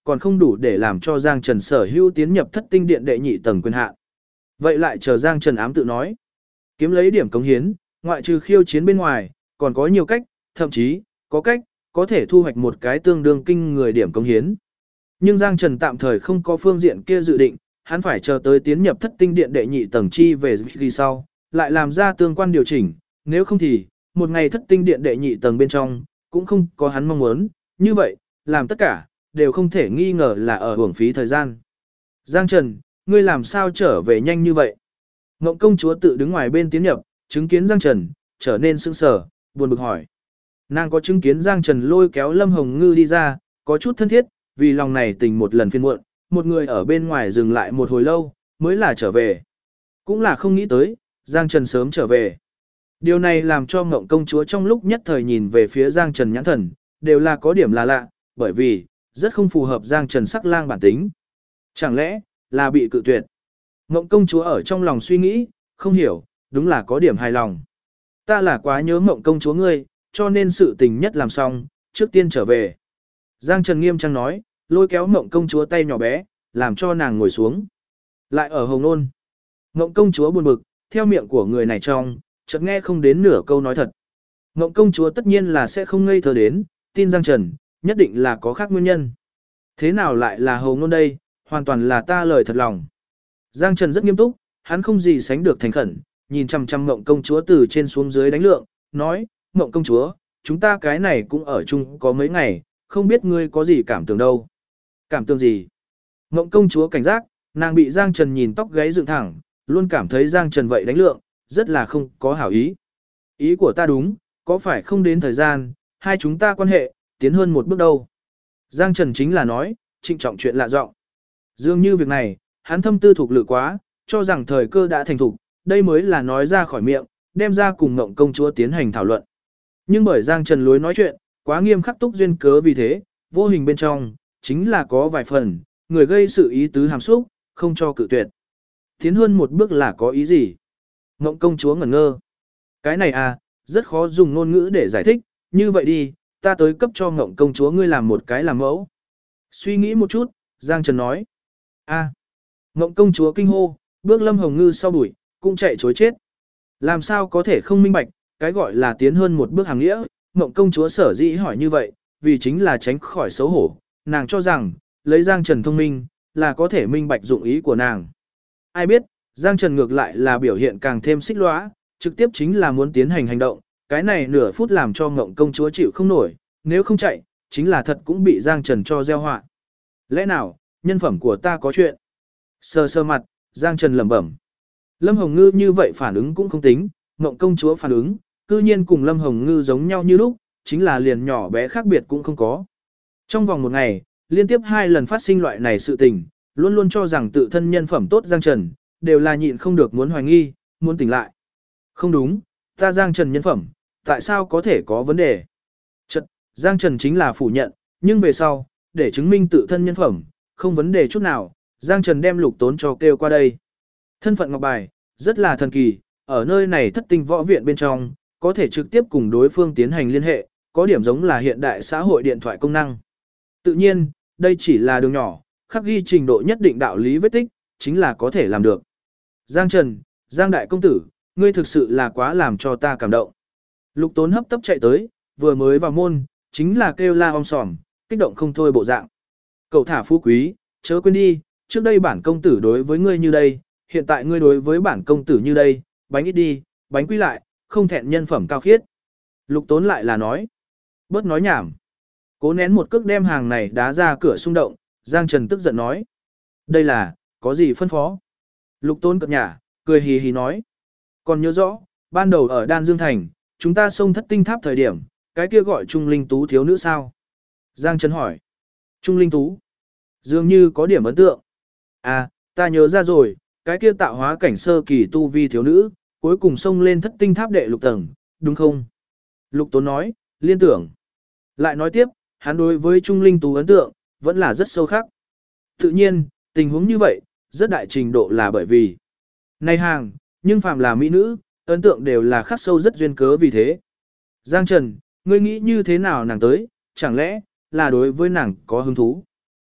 còn không đủ để làm cho Giang Trần sở hữu tiến nhập thất tinh điện đệ nhị tầng quyền hạn. Vậy lại chờ Giang Trần ám tự nói. Kiếm lấy điểm cống hiến, ngoại trừ khiêu chiến bên ngoài, còn có nhiều cách, thậm chí, có cách, có thể thu hoạch một cái tương đương kinh người điểm cống hiến. Nhưng Giang Trần tạm thời không có phương diện kia dự định, hắn phải chờ tới tiến nhập thất tinh điện đệ nhị tầng chi về ghi sau, lại làm ra tương quan điều chỉnh, nếu không thì, một ngày thất tinh điện đệ nhị tầng bên trong, cũng không có hắn mong muốn, như vậy, làm tất cả, đều không thể nghi ngờ là ở hưởng phí thời gian. Giang Trần, ngươi làm sao trở về nhanh như vậy? Ngộng công chúa tự đứng ngoài bên tiến nhập, chứng kiến Giang Trần, trở nên sững sờ, buồn bực hỏi. Nàng có chứng kiến Giang Trần lôi kéo Lâm Hồng Ngư đi ra, có chút thân thiết, vì lòng này tình một lần phiền muộn, một người ở bên ngoài dừng lại một hồi lâu, mới là trở về. Cũng là không nghĩ tới, Giang Trần sớm trở về. Điều này làm cho Ngộng công chúa trong lúc nhất thời nhìn về phía Giang Trần nhãn thần, đều là có điểm là lạ, bởi vì, rất không phù hợp Giang Trần sắc lang bản tính. Chẳng lẽ, là bị cự tuyệt? Ngộng công chúa ở trong lòng suy nghĩ, không hiểu, đúng là có điểm hài lòng. Ta là quá nhớ Ngộng công chúa ngươi, cho nên sự tình nhất làm xong, trước tiên trở về. Giang Trần nghiêm trang nói, lôi kéo Ngộng công chúa tay nhỏ bé, làm cho nàng ngồi xuống. Lại ở hồng nôn. Ngộng công chúa buồn bực, theo miệng của người này trong, chợt nghe không đến nửa câu nói thật. Ngộng công chúa tất nhiên là sẽ không ngây thơ đến, tin Giang Trần, nhất định là có khác nguyên nhân. Thế nào lại là hồng nôn đây, hoàn toàn là ta lời thật lòng. Giang Trần rất nghiêm túc, hắn không gì sánh được thành khẩn, nhìn chằm chằm Ngộng công chúa từ trên xuống dưới đánh lượng, nói, Ngộng công chúa, chúng ta cái này cũng ở chung có mấy ngày, không biết ngươi có gì cảm tưởng đâu. Cảm tưởng gì? Ngộng công chúa cảnh giác, nàng bị Giang Trần nhìn tóc gáy dựng thẳng, luôn cảm thấy Giang Trần vậy đánh lượng, rất là không có hảo ý. Ý của ta đúng, có phải không đến thời gian, hai chúng ta quan hệ, tiến hơn một bước đâu. Giang Trần chính là nói, trịnh trọng chuyện lạ giọng. Dường như việc này, hắn thâm tư thuộc lự quá, cho rằng thời cơ đã thành thục, đây mới là nói ra khỏi miệng, đem ra cùng Ngộng công chúa tiến hành thảo luận. Nhưng bởi Giang Trần lối nói chuyện, quá nghiêm khắc túc duyên cớ vì thế, vô hình bên trong, chính là có vài phần, người gây sự ý tứ hàm xúc, không cho cự tuyệt. Tiến hơn một bước là có ý gì? Ngộng công chúa ngẩn ngơ. Cái này à, rất khó dùng ngôn ngữ để giải thích, như vậy đi, ta tới cấp cho Ngộng công chúa ngươi làm một cái làm mẫu. Suy nghĩ một chút, Giang Trần nói. A. Ngộng công chúa kinh hô, bước Lâm Hồng Ngư sau đuổi, cũng chạy chối chết. Làm sao có thể không minh bạch, cái gọi là tiến hơn một bước hàng nghĩa, Ngộng công chúa sở dĩ hỏi như vậy, vì chính là tránh khỏi xấu hổ, nàng cho rằng, lấy Giang Trần thông minh, là có thể minh bạch dụng ý của nàng. Ai biết, Giang Trần ngược lại là biểu hiện càng thêm xích lóa, trực tiếp chính là muốn tiến hành hành động, cái này nửa phút làm cho Ngộng công chúa chịu không nổi, nếu không chạy, chính là thật cũng bị Giang Trần cho gieo họa. Lẽ nào, nhân phẩm của ta có chuyện? Sờ sờ mặt, Giang Trần lẩm bẩm. Lâm Hồng Ngư như vậy phản ứng cũng không tính, Ngộng công chúa phản ứng, cư nhiên cùng Lâm Hồng Ngư giống nhau như lúc, chính là liền nhỏ bé khác biệt cũng không có. Trong vòng một ngày, liên tiếp 2 lần phát sinh loại này sự tình, luôn luôn cho rằng tự thân nhân phẩm tốt Giang Trần, đều là nhịn không được muốn hoài nghi, muốn tỉnh lại. Không đúng, ta Giang Trần nhân phẩm, tại sao có thể có vấn đề? Chật, Giang Trần chính là phủ nhận, nhưng về sau, để chứng minh tự thân nhân phẩm, không vấn đề chút nào, Giang Trần đem Lục Tốn cho kêu qua đây. Thân phận ngọc bài, rất là thần kỳ, ở nơi này thất tinh võ viện bên trong, có thể trực tiếp cùng đối phương tiến hành liên hệ, có điểm giống là hiện đại xã hội điện thoại công năng. Tự nhiên, đây chỉ là đường nhỏ, khắc ghi trình độ nhất định đạo lý vết tích, chính là có thể làm được. Giang Trần, Giang Đại Công Tử, ngươi thực sự là quá làm cho ta cảm động. Lục Tốn hấp tấp chạy tới, vừa mới vào môn, chính là kêu la om sòm, kích động không thôi bộ dạng. Cậu thả phú quý, chớ quên đi, trước đây bản công tử đối với ngươi như đây, hiện tại ngươi đối với bản công tử như đây, bánh ít đi, bánh quy lại, không thẹn nhân phẩm cao khiết. Lục Tốn lại là nói, bớt nói nhảm. Cố nén một cước đem hàng này đá ra cửa xung động, Giang Trần tức giận nói. Đây là, có gì phân phó? Lục Tốn cợt nhả, cười hì hì nói. Còn nhớ rõ, ban đầu ở Đan Dương Thành, chúng ta xông thất tinh tháp thời điểm, cái kia gọi Trung Linh Tú thiếu nữ sao? Giang Trần hỏi. Trung Linh Tú. Dường như có điểm ấn tượng. À, ta nhớ ra rồi, cái kia tạo hóa cảnh sơ kỳ tu vi thiếu nữ, cuối cùng xông lên thất tinh tháp đệ lục tầng, đúng không? Lục Tốn nói, liên tưởng. Lại nói tiếp, hắn đối với Trung Linh Tú ấn tượng, vẫn là rất sâu khắc. Tự nhiên, tình huống như vậy, rất đại trình độ là bởi vì này hàng, nhưng phàm là mỹ nữ, ấn tượng đều là khắc sâu rất duyên cớ vì thế. Giang Trần, ngươi nghĩ như thế nào nàng tới, chẳng lẽ là đối với nàng có hứng thú?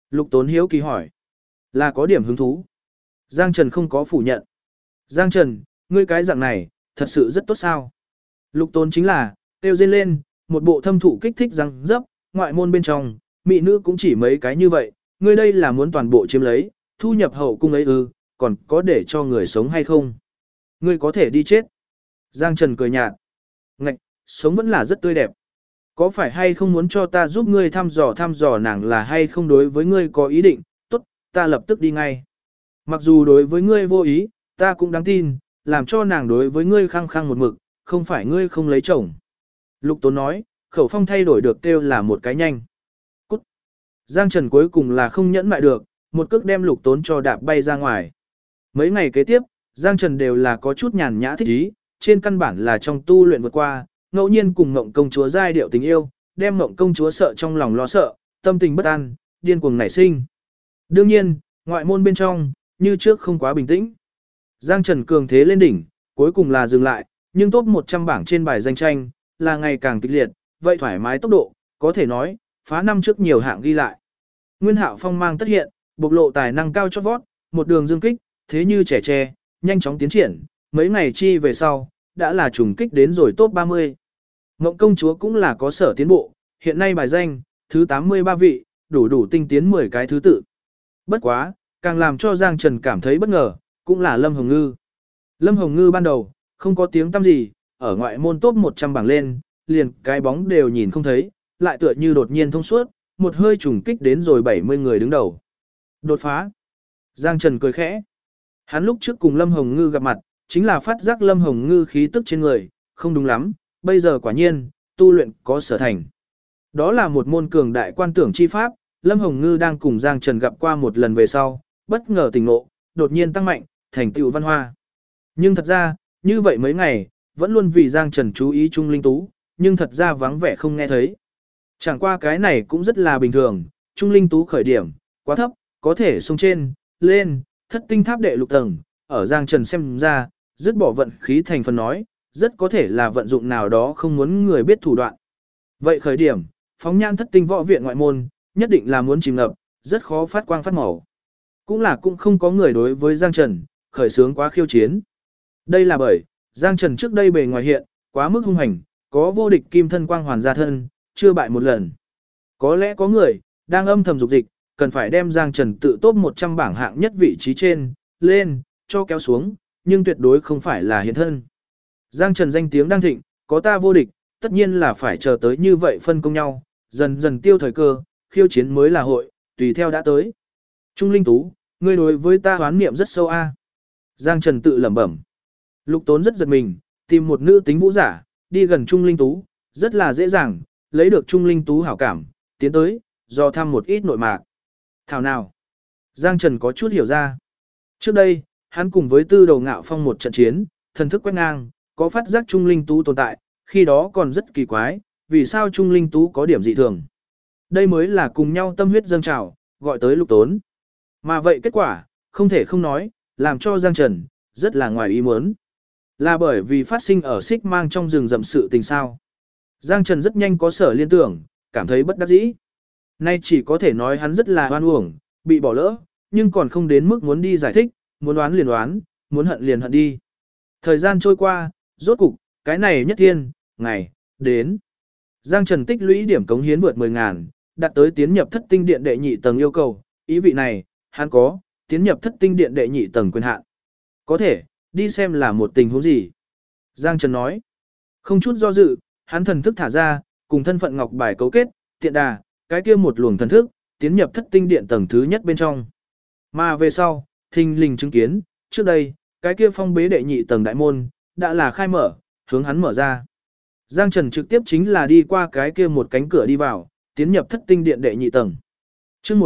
Lục Tốn hiếu kỳ hỏi. Là có điểm hứng thú. Giang Trần không có phủ nhận. Giang Trần, ngươi cái dạng này, thật sự rất tốt sao. Lục Tốn chính là, kêu dên lên, một bộ thâm thụ kích thích răng dấp, ngoại môn bên trong, mỹ nữ cũng chỉ mấy cái như vậy, ngươi đây là muốn toàn bộ chiếm lấy, thu nhập hậu cung ấy ư, còn có để cho người sống hay không? Ngươi có thể đi chết. Giang Trần cười nhạt. Ngạch, sống vẫn là rất tươi đẹp. Có phải hay không muốn cho ta giúp ngươi thăm dò nàng là hay không đối với ngươi có ý định, tốt, ta lập tức đi ngay. Mặc dù đối với ngươi vô ý, ta cũng đáng tin, làm cho nàng đối với ngươi khăng khăng một mực, không phải ngươi không lấy chồng. Lục Tốn nói, khẩu phong thay đổi được kêu là một cái nhanh. Cút. Giang Trần cuối cùng là không nhẫn mại được, một cước đem Lục Tốn cho đạp bay ra ngoài. Mấy ngày kế tiếp, Giang Trần đều là có chút nhàn nhã thích ý, trên căn bản là trong tu luyện vượt qua, ngẫu nhiên cùng Ngộng công chúa giai điệu tình yêu, đem Ngộng công chúa sợ trong lòng lo sợ, tâm tình bất an, điên cuồng nảy sinh. Đương nhiên, ngoại môn bên trong, như trước không quá bình tĩnh. Giang Trần cường thế lên đỉnh, cuối cùng là dừng lại, nhưng top 100 bảng trên bài danh tranh, là ngày càng kịch liệt, vậy thoải mái tốc độ, có thể nói, phá năm trước nhiều hạng ghi lại. Nguyên Hạo phong mang tất hiện, bộc lộ tài năng cao chót vót, một đường dương kích, thế như trẻ tre, nhanh chóng tiến triển, mấy ngày chi về sau, đã là trùng kích đến rồi top 30. Ngộng công chúa cũng là có sở tiến bộ, hiện nay bài danh, thứ 83 vị, đủ tinh tiến 10 cái thứ tự. Bất quá, càng làm cho Giang Trần cảm thấy bất ngờ, cũng là Lâm Hồng Ngư. Lâm Hồng Ngư ban đầu, không có tiếng tăm gì, ở ngoại môn top 100 bảng lên, liền cái bóng đều nhìn không thấy, lại tựa như đột nhiên thông suốt, một hơi trùng kích đến rồi 70 người đứng đầu. Đột phá. Giang Trần cười khẽ. Hắn lúc trước cùng Lâm Hồng Ngư gặp mặt, chính là phát giác Lâm Hồng Ngư khí tức trên người, không đúng lắm, bây giờ quả nhiên, tu luyện có sở thành. Đó là một môn cường đại quan tưởng chi pháp, Lâm Hồng Ngư đang cùng Giang Trần gặp qua một lần về sau, bất ngờ tỉnh ngộ, đột nhiên tăng mạnh, thành tựu văn hoa. Nhưng thật ra, như vậy mấy ngày, vẫn luôn vì Giang Trần chú ý Trung Linh Tú, nhưng thật ra vắng vẻ không nghe thấy. Chẳng qua cái này cũng rất là bình thường, Trung Linh Tú khởi điểm, quá thấp, có thể xông trên, lên, thất tinh tháp đệ lục tầng, ở Giang Trần xem ra, dứt bỏ vận khí thành phần nói, rất có thể là vận dụng nào đó không muốn người biết thủ đoạn. Vậy khởi điểm, phóng nhan thất tinh võ viện ngoại môn, nhất định là muốn chìm ngập, rất khó phát quang phát màu. Cũng không có người đối với Giang Trần, khởi sướng quá khiêu chiến. Đây là bởi, Giang Trần trước đây bề ngoài hiện, quá mức hung hành, có vô địch kim thân quang hoàn gia thân, chưa bại một lần. Có lẽ có người, đang âm thầm dục dịch, cần phải đem Giang Trần tự top 100 bảng hạng nhất vị trí trên, lên, cho kéo xuống, nhưng tuyệt đối không phải là hiện thân. Giang Trần danh tiếng đang thịnh, có ta vô địch, tất nhiên là phải chờ tới như vậy phân công nhau, dần dần tiêu thời cơ, khiêu chiến mới là hội, tùy theo đã tới. Trung Linh Tú, ngươi đối với ta hoán niệm rất sâu a. Giang Trần tự lẩm bẩm. Lục Tốn rất giật mình, tìm một nữ tính vũ giả, đi gần Trung Linh Tú, rất là dễ dàng, lấy được Trung Linh Tú hảo cảm, tiến tới, do thăm một ít nội mạc. Thảo nào? Giang Trần có chút hiểu ra. Trước đây, hắn cùng với Tư Đầu Ngạo Phong một trận chiến, thần thức quét ngang, có phát giác Trung Linh Tú tồn tại, khi đó còn rất kỳ quái, vì sao Trung Linh Tú có điểm dị thường. Đây mới là cùng nhau tâm huyết dâng trào, gọi tới Lục Tốn. Mà vậy kết quả, không thể không nói, làm cho Giang Trần, rất là ngoài ý muốn. Là bởi vì phát sinh ở xích mang trong rừng rậm sự tình sao. Giang Trần rất nhanh có sở liên tưởng, cảm thấy bất đắc dĩ. Nay chỉ có thể nói hắn rất là hoan uổng, bị bỏ lỡ, nhưng còn không đến mức muốn đi giải thích, muốn đoán liền đoán, muốn hận liền hận đi. Thời gian trôi qua, rốt cục, cái này nhất thiên, ngày, đến. Giang Trần tích lũy điểm cống hiến vượt 10.000, đạt tới tiến nhập thất tinh điện đệ nhị tầng yêu cầu, ý vị này, hắn có, tiến nhập thất tinh điện đệ nhị tầng quyền hạn. Có thể, đi xem là một tình huống gì. Giang Trần nói, không chút do dự, hắn thần thức thả ra, cùng thân phận ngọc bài cấu kết, tiện đà, cái kia một luồng thần thức, tiến nhập thất tinh điện tầng thứ nhất bên trong. Mà về sau, thình lình chứng kiến, trước đây, cái kia phong bế đệ nhị tầng đại môn, đã là khai mở, hướng hắn mở ra. Giang Trần trực tiếp chính là đi qua cái kia một cánh cửa đi vào, tiến nhập thất tinh điện đệ nhị tầng. Chương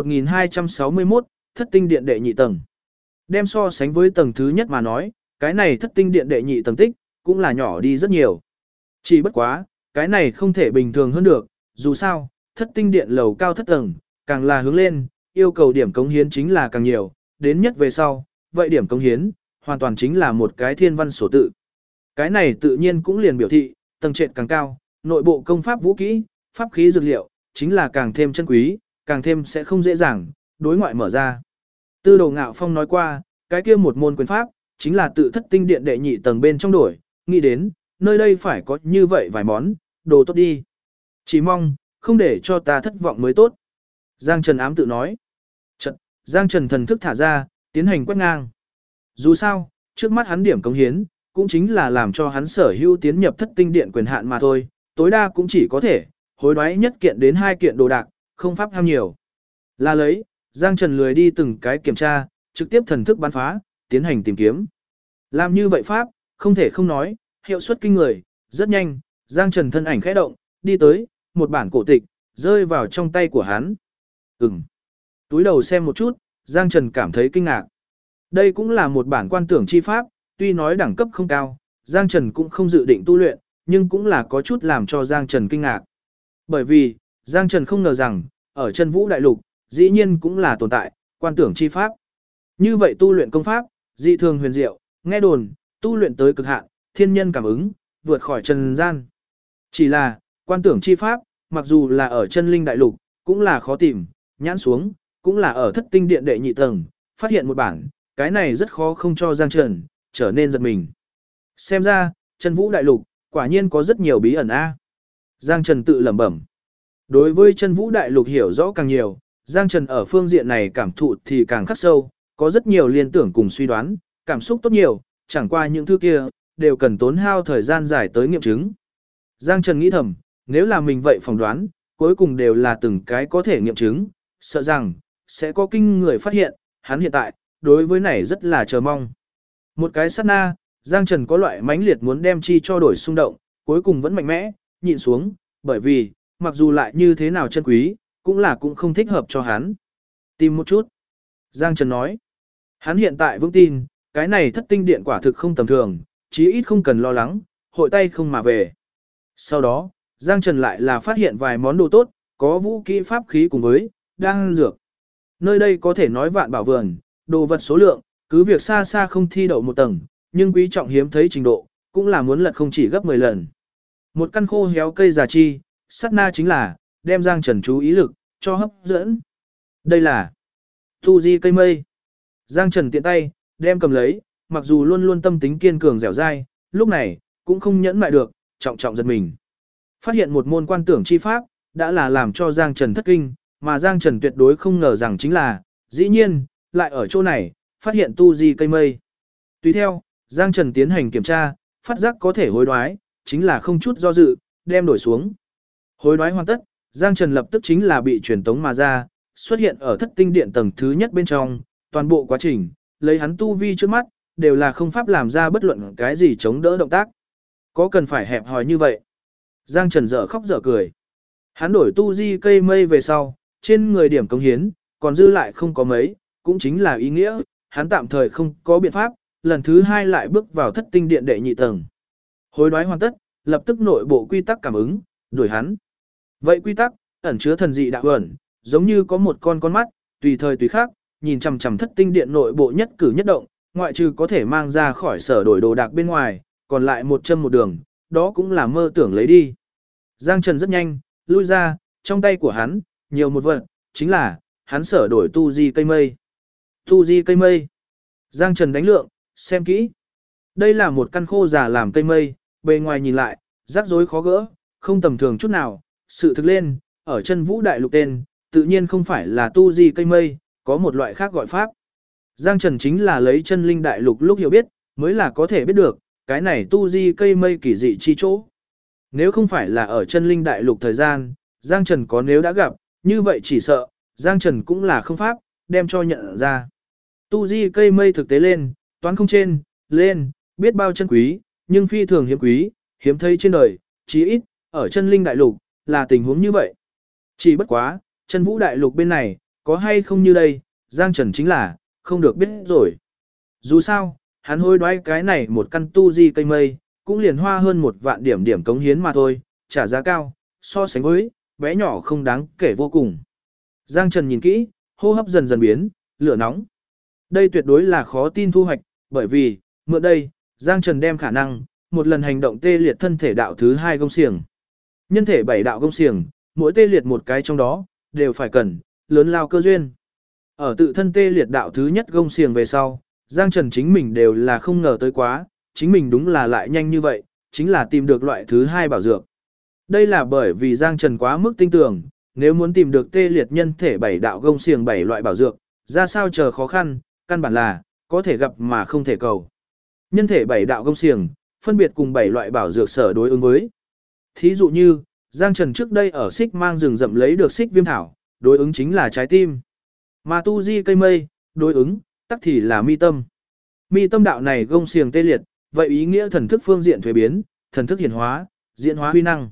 1261, thất tinh điện đệ nhị tầng. Đem so sánh với tầng thứ nhất mà nói, cái này thất tinh điện đệ nhị tầng tích, cũng là nhỏ đi rất nhiều. Chỉ bất quá, cái này không thể bình thường hơn được, dù sao, thất tinh điện lầu cao thất tầng, càng là hướng lên, yêu cầu điểm cống hiến chính là càng nhiều, đến nhất về sau, vậy điểm cống hiến, hoàn toàn chính là một cái thiên văn sổ tự. Cái này tự nhiên cũng liền biểu thị, tầng trệt càng cao, nội bộ công pháp vũ kỹ, pháp khí dược liệu, chính là càng thêm chân quý, càng thêm sẽ không dễ dàng, đối ngoại mở ra. Tư Đồ Ngạo Phong nói qua, cái kia một môn quyền pháp, chính là tự thất tinh điện đệ nhị tầng bên trong đổi, nghĩ đến, nơi đây phải có như vậy vài món, đồ tốt đi. Chỉ mong, không để cho ta thất vọng mới tốt. Giang Trần ám tự nói. Chật, Giang Trần thần thức thả ra, tiến hành quét ngang. Dù sao, trước mắt hắn điểm cống hiến, cũng chính là làm cho hắn sở hữu tiến nhập thất tinh điện quyền hạn mà thôi, tối đa cũng chỉ có thể, hối đoái nhất kiện đến 2 kiện đồ đạc, không pháp ham nhiều. Là lấy, Giang Trần lười đi từng cái kiểm tra, trực tiếp thần thức bắn phá, tiến hành tìm kiếm. Làm như vậy pháp, không thể không nói, hiệu suất kinh người, rất nhanh, Giang Trần thân ảnh khẽ động, đi tới, một bản cổ tịch, rơi vào trong tay của hắn. Túi đầu xem một chút, Giang Trần cảm thấy kinh ngạc. Đây cũng là một bản quan tưởng chi pháp, tuy nói đẳng cấp không cao, Giang Trần cũng không dự định tu luyện, nhưng cũng là có chút làm cho Giang Trần kinh ngạc. Bởi vì, Giang Trần không ngờ rằng, ở chân vũ đại lục, dĩ nhiên cũng là tồn tại, quan tưởng chi pháp. Như vậy tu luyện công pháp, dị thường huyền diệu, nghe đồn, tu luyện tới cực hạn, thiên nhân cảm ứng, vượt khỏi trần gian. Chỉ là, quan tưởng chi pháp, mặc dù là ở chân linh đại lục, cũng là khó tìm, nhãn xuống, cũng là ở thất tinh điện đệ nhị tầng, phát hiện một bản, cái này rất khó không cho Giang Trần trở nên giật mình. Xem ra, chân vũ đại lục, quả nhiên có rất nhiều bí ẩn a. Giang Trần tự lẩm bẩm. Đối với chân vũ đại lục hiểu rõ càng nhiều, Giang Trần ở phương diện này cảm thụ thì càng khắc sâu, có rất nhiều liên tưởng cùng suy đoán, cảm xúc tốt nhiều, chẳng qua những thứ kia, đều cần tốn hao thời gian dài tới nghiệm chứng. Giang Trần nghĩ thầm, nếu là mình vậy phỏng đoán, cuối cùng đều là từng cái có thể nghiệm chứng, sợ rằng, sẽ có kinh người phát hiện, hắn hiện tại, đối với này rất là chờ mong. Một cái sát na, Giang Trần có loại mãnh liệt muốn đem chi cho đổi xung động, cuối cùng vẫn mạnh mẽ, nhịn xuống, bởi vì, mặc dù lại như thế nào chân quý, cũng không thích hợp cho hắn. Tìm một chút. Giang Trần nói, hắn hiện tại vững tin, cái này thất tinh điện quả thực không tầm thường, chí ít không cần lo lắng, hội tay không mà về. Sau đó, Giang Trần lại là phát hiện vài món đồ tốt, có vũ kỹ pháp khí cùng với đan dược. Nơi đây có thể nói vạn bảo vườn, đồ vật số lượng, cứ việc xa xa không thi đậu một tầng, nhưng quý trọng hiếm thấy trình độ, cũng là muốn lật không chỉ gấp 10 lần. Một căn khô héo cây già chi, sát na chính là, đem Giang Trần chú ý lực, cho hấp dẫn. Đây là tu di cây mây. Giang Trần tiện tay, đem cầm lấy, mặc dù luôn luôn tâm tính kiên cường dẻo dai, lúc này, cũng không nhẫn mại được, trọng trọng giật mình. Phát hiện một môn quan tưởng chi pháp, đã là làm cho Giang Trần thất kinh, mà Giang Trần tuyệt đối không ngờ rằng chính là, dĩ nhiên, lại ở chỗ này, phát hiện tu di cây mây. Tùy theo, Giang Trần tiến hành kiểm tra, phát giác có thể hối đoái, chính là không chút do dự, đem đổi xuống. Hối đoái hoàn tất, Giang Trần lập tức chính là bị truyền tống mà ra, xuất hiện ở thất tinh điện tầng thứ nhất bên trong, toàn bộ quá trình, lấy hắn tu vi trước mắt, đều là không pháp làm ra bất luận cái gì chống đỡ động tác. Có cần phải hẹp hòi như vậy? Giang Trần dở khóc dở cười. Hắn đổi tu di cây mây về sau, trên người điểm cống hiến, còn dư lại không có mấy, cũng chính là ý nghĩa, hắn tạm thời không có biện pháp, lần thứ hai lại bước vào thất tinh điện đệ nhị tầng. Hối đoái hoàn tất, lập tức nội bộ quy tắc cảm ứng, đuổi hắn. Vậy quy tắc, ẩn chứa thần dị đạo ẩn, giống như có một con mắt, tùy thời tùy khác, nhìn chằm chằm thất tinh điện nội bộ nhất cử nhất động, ngoại trừ có thể mang ra khỏi sở đổi đồ đạc bên ngoài, còn lại một châm một đường, đó cũng là mơ tưởng lấy đi. Giang Trần rất nhanh, lui ra, trong tay của hắn, nhiều một vật, chính là, hắn sở đổi tu di cây mây. Tu di cây mây. Giang Trần đánh lượng, xem kỹ. Đây là một căn khô già làm cây mây, bề ngoài nhìn lại, rắc rối khó gỡ, không tầm thường chút nào. Sự thực lên, ở chân vũ đại lục tên, tự nhiên không phải là tu di cây mây, có một loại khác gọi pháp. Giang Trần chính là lấy chân linh đại lục lúc hiểu biết, mới là có thể biết được, cái này tu di cây mây kỳ dị chi chỗ. Nếu không phải là ở chân linh đại lục thời gian, Giang Trần có nếu đã gặp, như vậy chỉ sợ, Giang Trần cũng là không pháp, đem cho nhận ra. Tu di cây mây thực tế lên, toán không trên, lên, biết bao chân quý, nhưng phi thường hiếm quý, hiếm thấy trên đời, chí ít, ở chân linh đại lục, là tình huống như vậy. Chỉ bất quá, chân vũ đại lục bên này, có hay không như đây, Giang Trần chính là, không được biết rồi. Dù sao, hắn hối đoái cái này một căn tu di cây mây, cũng liền hoa hơn 1 vạn điểm cống hiến mà thôi, trả giá cao, so sánh với, bé nhỏ không đáng kể vô cùng. Giang Trần nhìn kỹ, hô hấp dần dần biến, lửa nóng. Đây tuyệt đối là khó tin thu hoạch, bởi vì, mượn đây, Giang Trần đem khả năng, một lần hành động tê liệt thân thể đạo thứ 2 gông xiềng. Nhân thể 7 đạo gông xiềng, mỗi tê liệt một cái trong đó, đều phải cần, lớn lao cơ duyên. Ở tự thân tê liệt đạo thứ nhất gông xiềng về sau, Giang Trần chính mình đều là không ngờ tới quá, chính mình đúng là lại nhanh như vậy, chính là tìm được loại thứ hai bảo dược. Đây là bởi vì Giang Trần quá mức tinh tường, nếu muốn tìm được tê liệt nhân thể 7 đạo gông xiềng 7 loại bảo dược, ra sao chờ khó khăn, căn bản là có thể gặp mà không thể cầu. Nhân thể 7 đạo gông xiềng, phân biệt cùng 7 loại bảo dược sở đối ứng với. Thí dụ như, Giang Trần trước đây ở xích mang rừng rậm lấy được xích viêm thảo, đối ứng chính là trái tim. Mà tu di cây mây, đối ứng, tắc thì là mi tâm. Mi tâm đạo này gông xiềng tê liệt, vậy ý nghĩa thần thức phương diện thuế biến, thần thức hiển hóa, diễn hóa huy năng.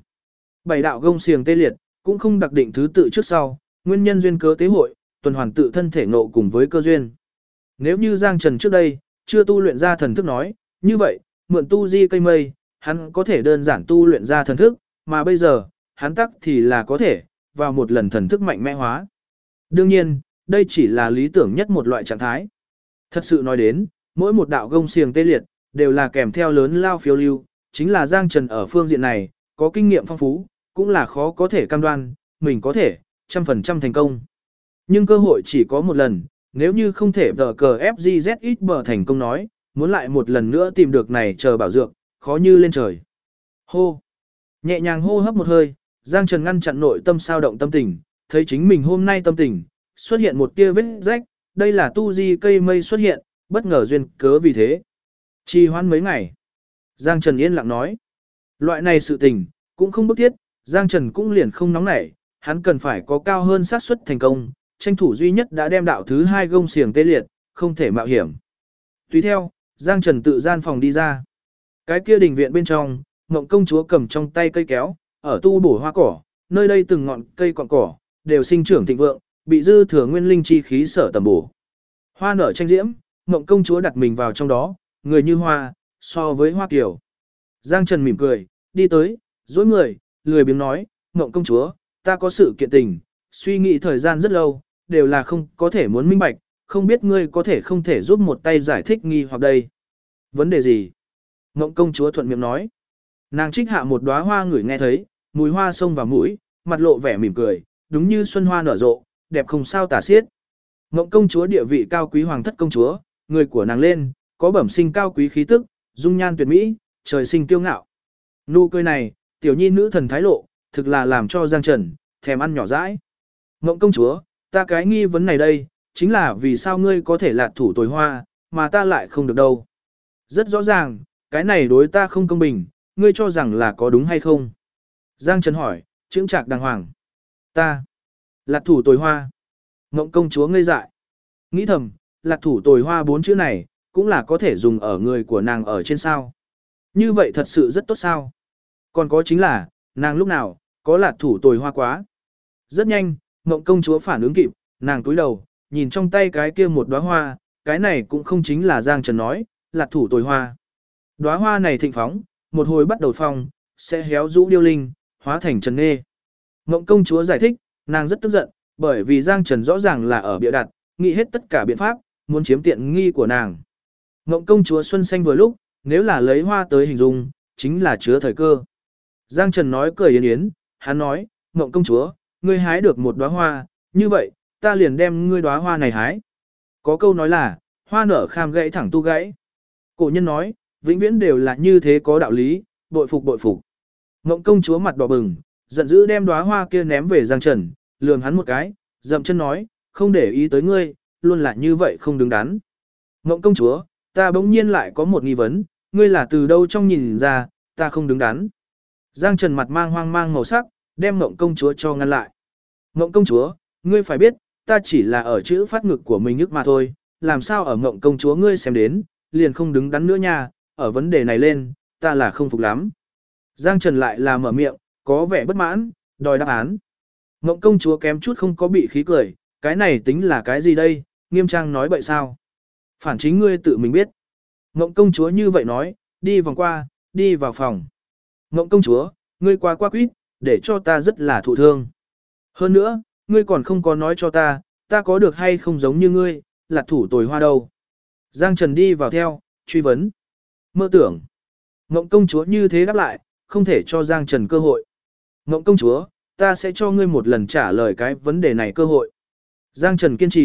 7 đạo gông xiềng tê liệt, cũng không đặc định thứ tự trước sau, nguyên nhân duyên cớ tế hội, tuần hoàn tự thân thể ngộ cùng với cơ duyên. Nếu như Giang Trần trước đây, chưa tu luyện ra thần thức nói, như vậy, mượn tu di cây mây, hắn có thể đơn giản tu luyện ra thần thức, mà bây giờ, hắn tắc thì là có thể, vào một lần thần thức mạnh mẽ hóa. Đương nhiên, đây chỉ là lý tưởng nhất một loại trạng thái. Thật sự nói đến, mỗi một đạo gông xiềng tê liệt, đều là kèm theo lớn lao phiêu lưu, chính là Giang Trần ở phương diện này, có kinh nghiệm phong phú, cũng là khó có thể cam đoan, mình có thể, 100% thành công. Nhưng cơ hội chỉ có một lần, nếu như không thể đờ cờ FGZX bờ thành công nói, muốn lại một lần nữa tìm được này chờ bảo dược, khó như lên trời. Hô! Nhẹ nhàng hô hấp một hơi, Giang Trần ngăn chặn nội tâm sao động tâm tình, thấy chính mình hôm nay tâm tình, xuất hiện một tia vết rách, đây là tu di cây mây xuất hiện, bất ngờ duyên cớ vì thế. Trì hoãn mấy ngày. Giang Trần yên lặng nói. Loại này sự tình, cũng không bức thiết, Giang Trần cũng liền không nóng nảy, hắn cần phải có cao hơn xác suất thành công, tranh thủ duy nhất đã đem đạo thứ hai gông xiềng tê liệt, không thể mạo hiểm. Tùy theo, Giang Trần tự gian phòng đi ra. Cái kia đình viện bên trong, Ngộng công chúa cầm trong tay cây kéo, ở tu bổ hoa cỏ, nơi đây từng ngọn cây cọn cỏ, đều sinh trưởng thịnh vượng, bị dư thừa nguyên linh chi khí sở tầm bổ. Hoa nở tranh diễm, Ngộng công chúa đặt mình vào trong đó, người như hoa, so với hoa kiều. Giang Trần mỉm cười, đi tới, dối người, lười biếng nói, Ngộng công chúa, ta có sự kiện tình, suy nghĩ thời gian rất lâu, đều là không có thể muốn minh bạch, không biết ngươi có thể không thể giúp một tay giải thích nghi hoặc đây. Vấn đề gì? Ngộng công chúa thuận miệng nói. Nàng trích hạ một đóa hoa ngửi nghe thấy, mùi hoa xông vào mũi, mặt lộ vẻ mỉm cười, đúng như xuân hoa nở rộ, đẹp không sao tả xiết. Ngộng công chúa địa vị cao quý hoàng thất công chúa, người của nàng lên, có bẩm sinh cao quý khí tức, dung nhan tuyệt mỹ, trời sinh kiêu ngạo. Nụ cười này, tiểu nhi nữ thần thái lộ, thực là làm cho Giang Trần thèm ăn nhỏ dãi. Ngộng công chúa, ta cái nghi vấn này đây, chính là vì sao ngươi có thể lạt thủ tồi hoa, mà ta lại không được đâu. Rất rõ ràng, cái này đối ta không công bình, ngươi cho rằng là có đúng hay không? Giang Trần hỏi, chững chạc đàng hoàng. Ta, lạt thủ tồi hoa. Ngộng công chúa ngây dại. Nghĩ thầm, lạt thủ tồi hoa 4 chữ này, cũng là có thể dùng ở người của nàng ở trên sao. Như vậy thật sự rất tốt sao. Còn có chính là, nàng lúc nào, có lạt thủ tồi hoa quá. Rất nhanh, Ngộng công chúa phản ứng kịp, nàng túi đầu, nhìn trong tay cái kia một đóa hoa, cái này cũng không chính là Giang Trần nói, lạt thủ tồi hoa. Đóa hoa này thịnh phóng, một hồi bắt đầu phong, sẽ héo rũ điêu linh, hóa thành trần nghê. Ngộng công chúa giải thích, nàng rất tức giận, bởi vì Giang Trần rõ ràng là ở bịa đặt, nghĩ hết tất cả biện pháp, muốn chiếm tiện nghi của nàng. Ngộng công chúa xuân xanh vừa lúc, nếu là lấy hoa tới hình dung, chính là chứa thời cơ. Giang Trần nói cười yến yến, hắn nói, Ngộng công chúa, ngươi hái được một đóa hoa, như vậy, ta liền đem ngươi đóa hoa này hái. Có câu nói là, hoa nở kham gãy thẳng tu gãy. Cổ nhân nói, vĩnh viễn đều là như thế có đạo lý, bội phục bội phục. Ngộng công chúa mặt đỏ bừng, giận dữ đem đóa hoa kia ném về Giang Trần, lườm hắn một cái, dậm chân nói, không để ý tới ngươi, luôn là như vậy không đứng đắn. Ngộng công chúa, ta bỗng nhiên lại có một nghi vấn, ngươi là từ đâu trong nhìn ra, ta không đứng đắn. Giang Trần mặt mang hoang mang màu sắc, đem Ngộng công chúa cho ngăn lại. Ngộng công chúa, ngươi phải biết, ta chỉ là ở chữ phát ngực của mình nhức mà thôi, làm sao ở Ngộng công chúa ngươi xem đến, liền không đứng đắn nữa nha, ở vấn đề này lên, ta là không phục lắm. Giang Trần lại là mở miệng, có vẻ bất mãn, đòi đáp án. Ngộng công chúa kém chút không có bị khí cười, cái này tính là cái gì đây, nghiêm trang nói bậy sao. Phản chính ngươi tự mình biết. Ngộng công chúa như vậy nói, đi vòng qua, đi vào phòng. Ngộng công chúa, ngươi quá quýt, để cho ta rất là thụ thương. Hơn nữa, ngươi còn không có nói cho ta có được hay không giống như ngươi, là thủ tồi hoa đâu. Giang Trần đi vào theo, truy vấn. Mơ tưởng. Ngộng công chúa như thế đáp lại, không thể cho Giang Trần cơ hội. Ngộng công chúa, ta sẽ cho ngươi một lần trả lời cái vấn đề này cơ hội. Giang Trần kiên trì,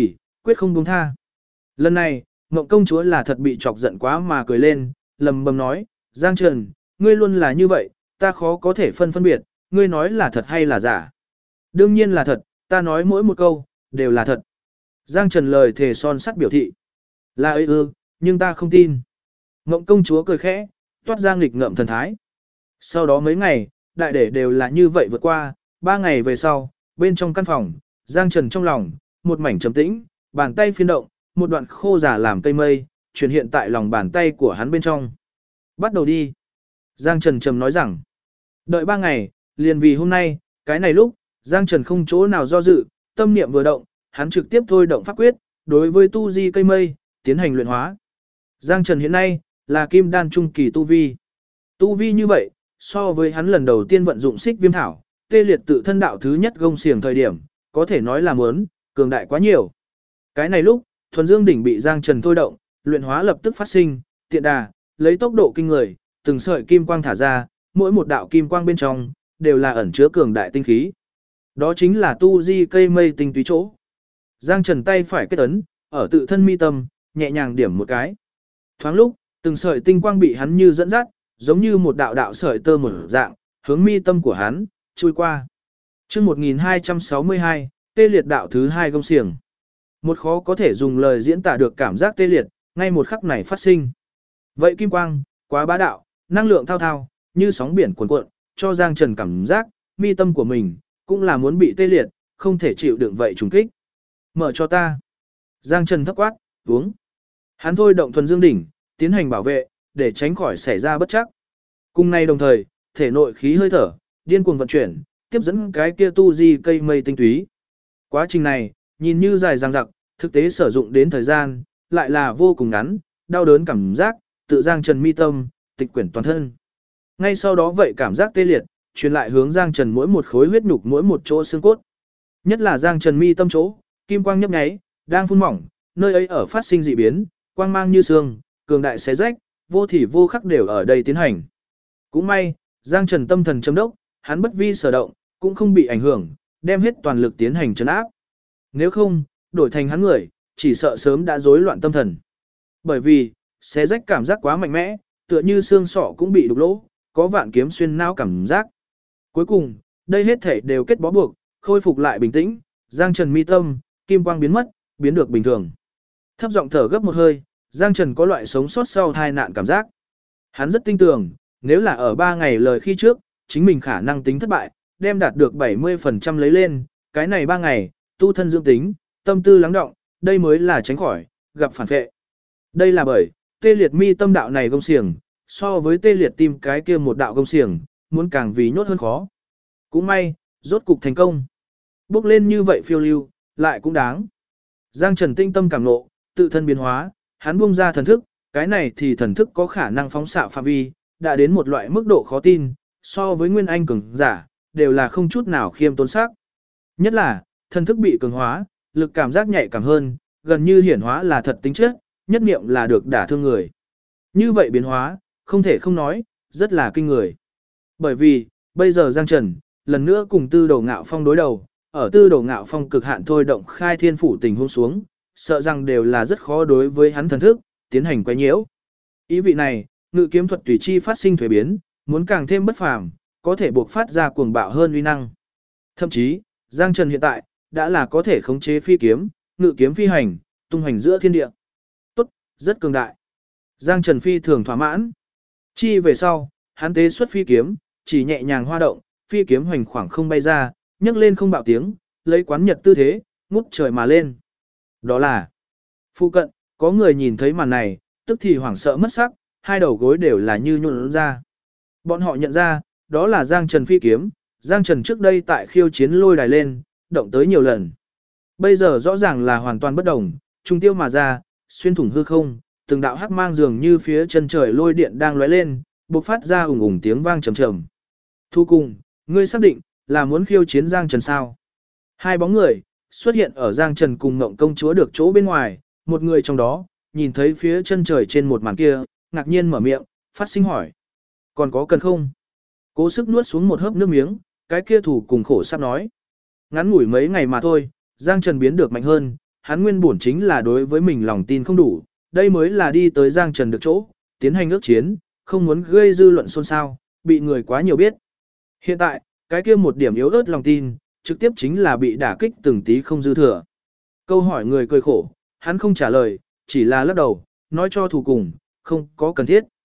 quyết không buông tha. Lần này, Ngộng công chúa là thật bị chọc giận quá mà cười lên, lầm bầm nói, Giang Trần, ngươi luôn là như vậy, ta khó có thể phân biệt, ngươi nói là thật hay là giả. Đương nhiên là thật, ta nói mỗi một câu, đều là thật. Giang Trần lời thề son sắt biểu thị. Là ấy ư, nhưng ta không tin. Ngộng công chúa cười khẽ, toát ra nghịch ngợm thần thái. Sau đó mấy ngày, đại để đều là như vậy vượt qua, 3 ngày về sau, bên trong căn phòng, Giang Trần trong lòng, một mảnh trầm tĩnh, bàn tay phiên động, một đoạn khô giả làm cây mây, chuyển hiện tại lòng bàn tay của hắn bên trong. Bắt đầu đi. Giang Trần trầm nói rằng, đợi 3 ngày, liền vì hôm nay, cái này lúc, Giang Trần không chỗ nào do dự, tâm niệm vừa động, hắn trực tiếp thôi động pháp quyết, đối với tu di cây mây, tiến hành luyện hóa. Giang Trần hiện nay, là kim đan trung kỳ tu vi. Tu vi như vậy, so với hắn lần đầu tiên vận dụng xích viêm thảo, tê liệt tự thân đạo thứ nhất gông xiềng thời điểm, có thể nói là muốn, cường đại quá nhiều. Cái này lúc, thuần dương đỉnh bị Giang Trần thôi động, luyện hóa lập tức phát sinh, tiện đà, lấy tốc độ kinh người, từng sợi kim quang thả ra, mỗi một đạo kim quang bên trong, đều là ẩn chứa cường đại tinh khí. Đó chính là tu di cây mây tinh túy chỗ. Giang Trần tay phải kết ấn, ở tự thân mi tâm, nhẹ nhàng điểm một cái. Thoáng lúc, từng sợi tinh quang bị hắn như dẫn dắt, giống như một đạo đạo sợi tơ một dạng, hướng mi tâm của hắn, chui qua. Chương 1262, tê liệt đạo thứ 2 gông xiềng. Một khó có thể dùng lời diễn tả được cảm giác tê liệt, ngay một khắc này phát sinh. Vậy kim quang, quá bá đạo, năng lượng thao thao, như sóng biển cuồn cuộn, cho Giang Trần cảm giác, mi tâm của mình, cũng là muốn bị tê liệt, không thể chịu đựng vậy trùng kích. Mở cho ta. Giang Trần thấp quát, uống. Hắn thôi động thuần dương đỉnh, tiến hành bảo vệ, để tránh khỏi xảy ra bất chắc. Cùng nay đồng thời, thể nội khí hơi thở, điên cuồng vận chuyển, tiếp dẫn cái kia tu di cây mây tinh túy. Quá trình này, nhìn như dài dằng dặc, thực tế sử dụng đến thời gian, lại là vô cùng ngắn, đau đớn cảm giác, tự Giang Trần mi tâm, tịch quyển toàn thân. Ngay sau đó vậy cảm giác tê liệt, truyền lại hướng Giang Trần mỗi một khối huyết nhục mỗi một chỗ xương cốt. Nhất là Giang Trần mi tâm chỗ, kim quang nhấp nháy, đang phun mỏng, nơi ấy ở phát sinh dị biến, quang mang như sương, cường đại xé rách, vô thì vô khắc đều ở đây tiến hành. Cũng may, Giang Trần tâm thần châm đốc, hắn bất vi sở động, cũng không bị ảnh hưởng, đem hết toàn lực tiến hành trấn áp. Nếu không, đổi thành hắn người, chỉ sợ sớm đã rối loạn tâm thần. Bởi vì, xé rách cảm giác quá mạnh mẽ, tựa như xương sọ cũng bị đục lỗ, có vạn kiếm xuyên não cảm giác. Cuối cùng, đây hết thể đều kết bó buộc, khôi phục lại bình tĩnh, Giang Trần mi tâm, kim quang biến mất, biến được bình thường. Thấp giọng thở gấp một hơi, Giang Trần có loại sống sót sau tai nạn cảm giác. Hắn rất tin tưởng, nếu là ở 3 ngày lời khi trước, chính mình khả năng tính thất bại, đem đạt được 70% lấy lên, cái này 3 ngày, tu thân dưỡng tính, tâm tư lắng động, đây mới là tránh khỏi, gặp phản vệ. Đây là bởi, tê liệt mi tâm đạo này gông xiềng, so với tê liệt tim cái kia một đạo gông xiềng, muốn càng vì nhốt hơn khó. Cũng may, rốt cục thành công. Bước lên như vậy phiêu lưu, lại cũng đáng. Giang Trần tinh tâm cảm nộ, tự thân biến hóa, hắn buông ra thần thức, cái này thì thần thức có khả năng phóng xạ phạm vi, đã đến một loại mức độ khó tin, so với nguyên anh cường giả, đều là không chút nào khiêm tốn sắc. Nhất là, thần thức bị cường hóa, lực cảm giác nhạy cảm hơn, gần như hiển hóa là thật tính chất, nhất niệm là được đả thương người. Như vậy biến hóa, không thể không nói, rất là kinh người. Bởi vì, bây giờ Giang Trần, lần nữa cùng Tư Đồ Ngạo Phong đối đầu, ở Tư Đồ Ngạo Phong cực hạn thôi động khai thiên phủ tình huống xuống, sợ rằng đều là rất khó đối với hắn thần thức, tiến hành quấy nhiễu. Ý vị này, ngự kiếm thuật tùy chi phát sinh thuế biến, muốn càng thêm bất phàm, có thể buộc phát ra cuồng bạo hơn uy năng. Thậm chí, Giang Trần hiện tại, đã là có thể khống chế phi kiếm, ngự kiếm phi hành, tung hành giữa thiên địa. Tốt, rất cường đại. Giang Trần phi thường thỏa mãn. Chi về sau, hắn tế xuất phi kiếm, chỉ nhẹ nhàng hoa động, phi kiếm hoành khoảng không bay ra, nhấc lên không bạo tiếng, lấy quán nhật tư thế, ngút trời mà lên. Đó là phụ cận, có người nhìn thấy màn này, tức thì hoảng sợ mất sắc, hai đầu gối đều là như nhuộn ra. Bọn họ nhận ra, đó là Giang Trần phi kiếm, Giang Trần trước đây tại khiêu chiến lôi đài lên, động tới nhiều lần. Bây giờ rõ ràng là hoàn toàn bất đồng, trung tiêu mà ra, xuyên thủng hư không, từng đạo hắc mang dường như phía chân trời lôi điện đang lóe lên, bộc phát ra ùng ùng tiếng vang trầm trầm. Thu cùng, ngươi xác định là muốn khiêu chiến Giang Trần sao? Hai bóng người xuất hiện ở Giang Trần cùng Ngộng công chúa được chỗ bên ngoài, một người trong đó nhìn thấy phía chân trời trên một màn kia, ngạc nhiên mở miệng, phát sinh hỏi: "Còn có cần không?" Cố sức nuốt xuống một hớp nước miếng, cái kia thủ cùng khổ sắp nói: "Ngắn ngủi mấy ngày mà thôi, Giang Trần biến được mạnh hơn, hắn nguyên bổn chính là đối với mình lòng tin không đủ, đây mới là đi tới Giang Trần được chỗ, tiến hành ước chiến, không muốn gây dư luận xôn xao, bị người quá nhiều biết. Hiện tại, cái kia một điểm yếu ớt lòng tin, trực tiếp chính là bị đả kích từng tí không dư thừa. Câu hỏi người cười khổ, hắn không trả lời, chỉ là lắc đầu, nói cho thù cùng, không có cần thiết.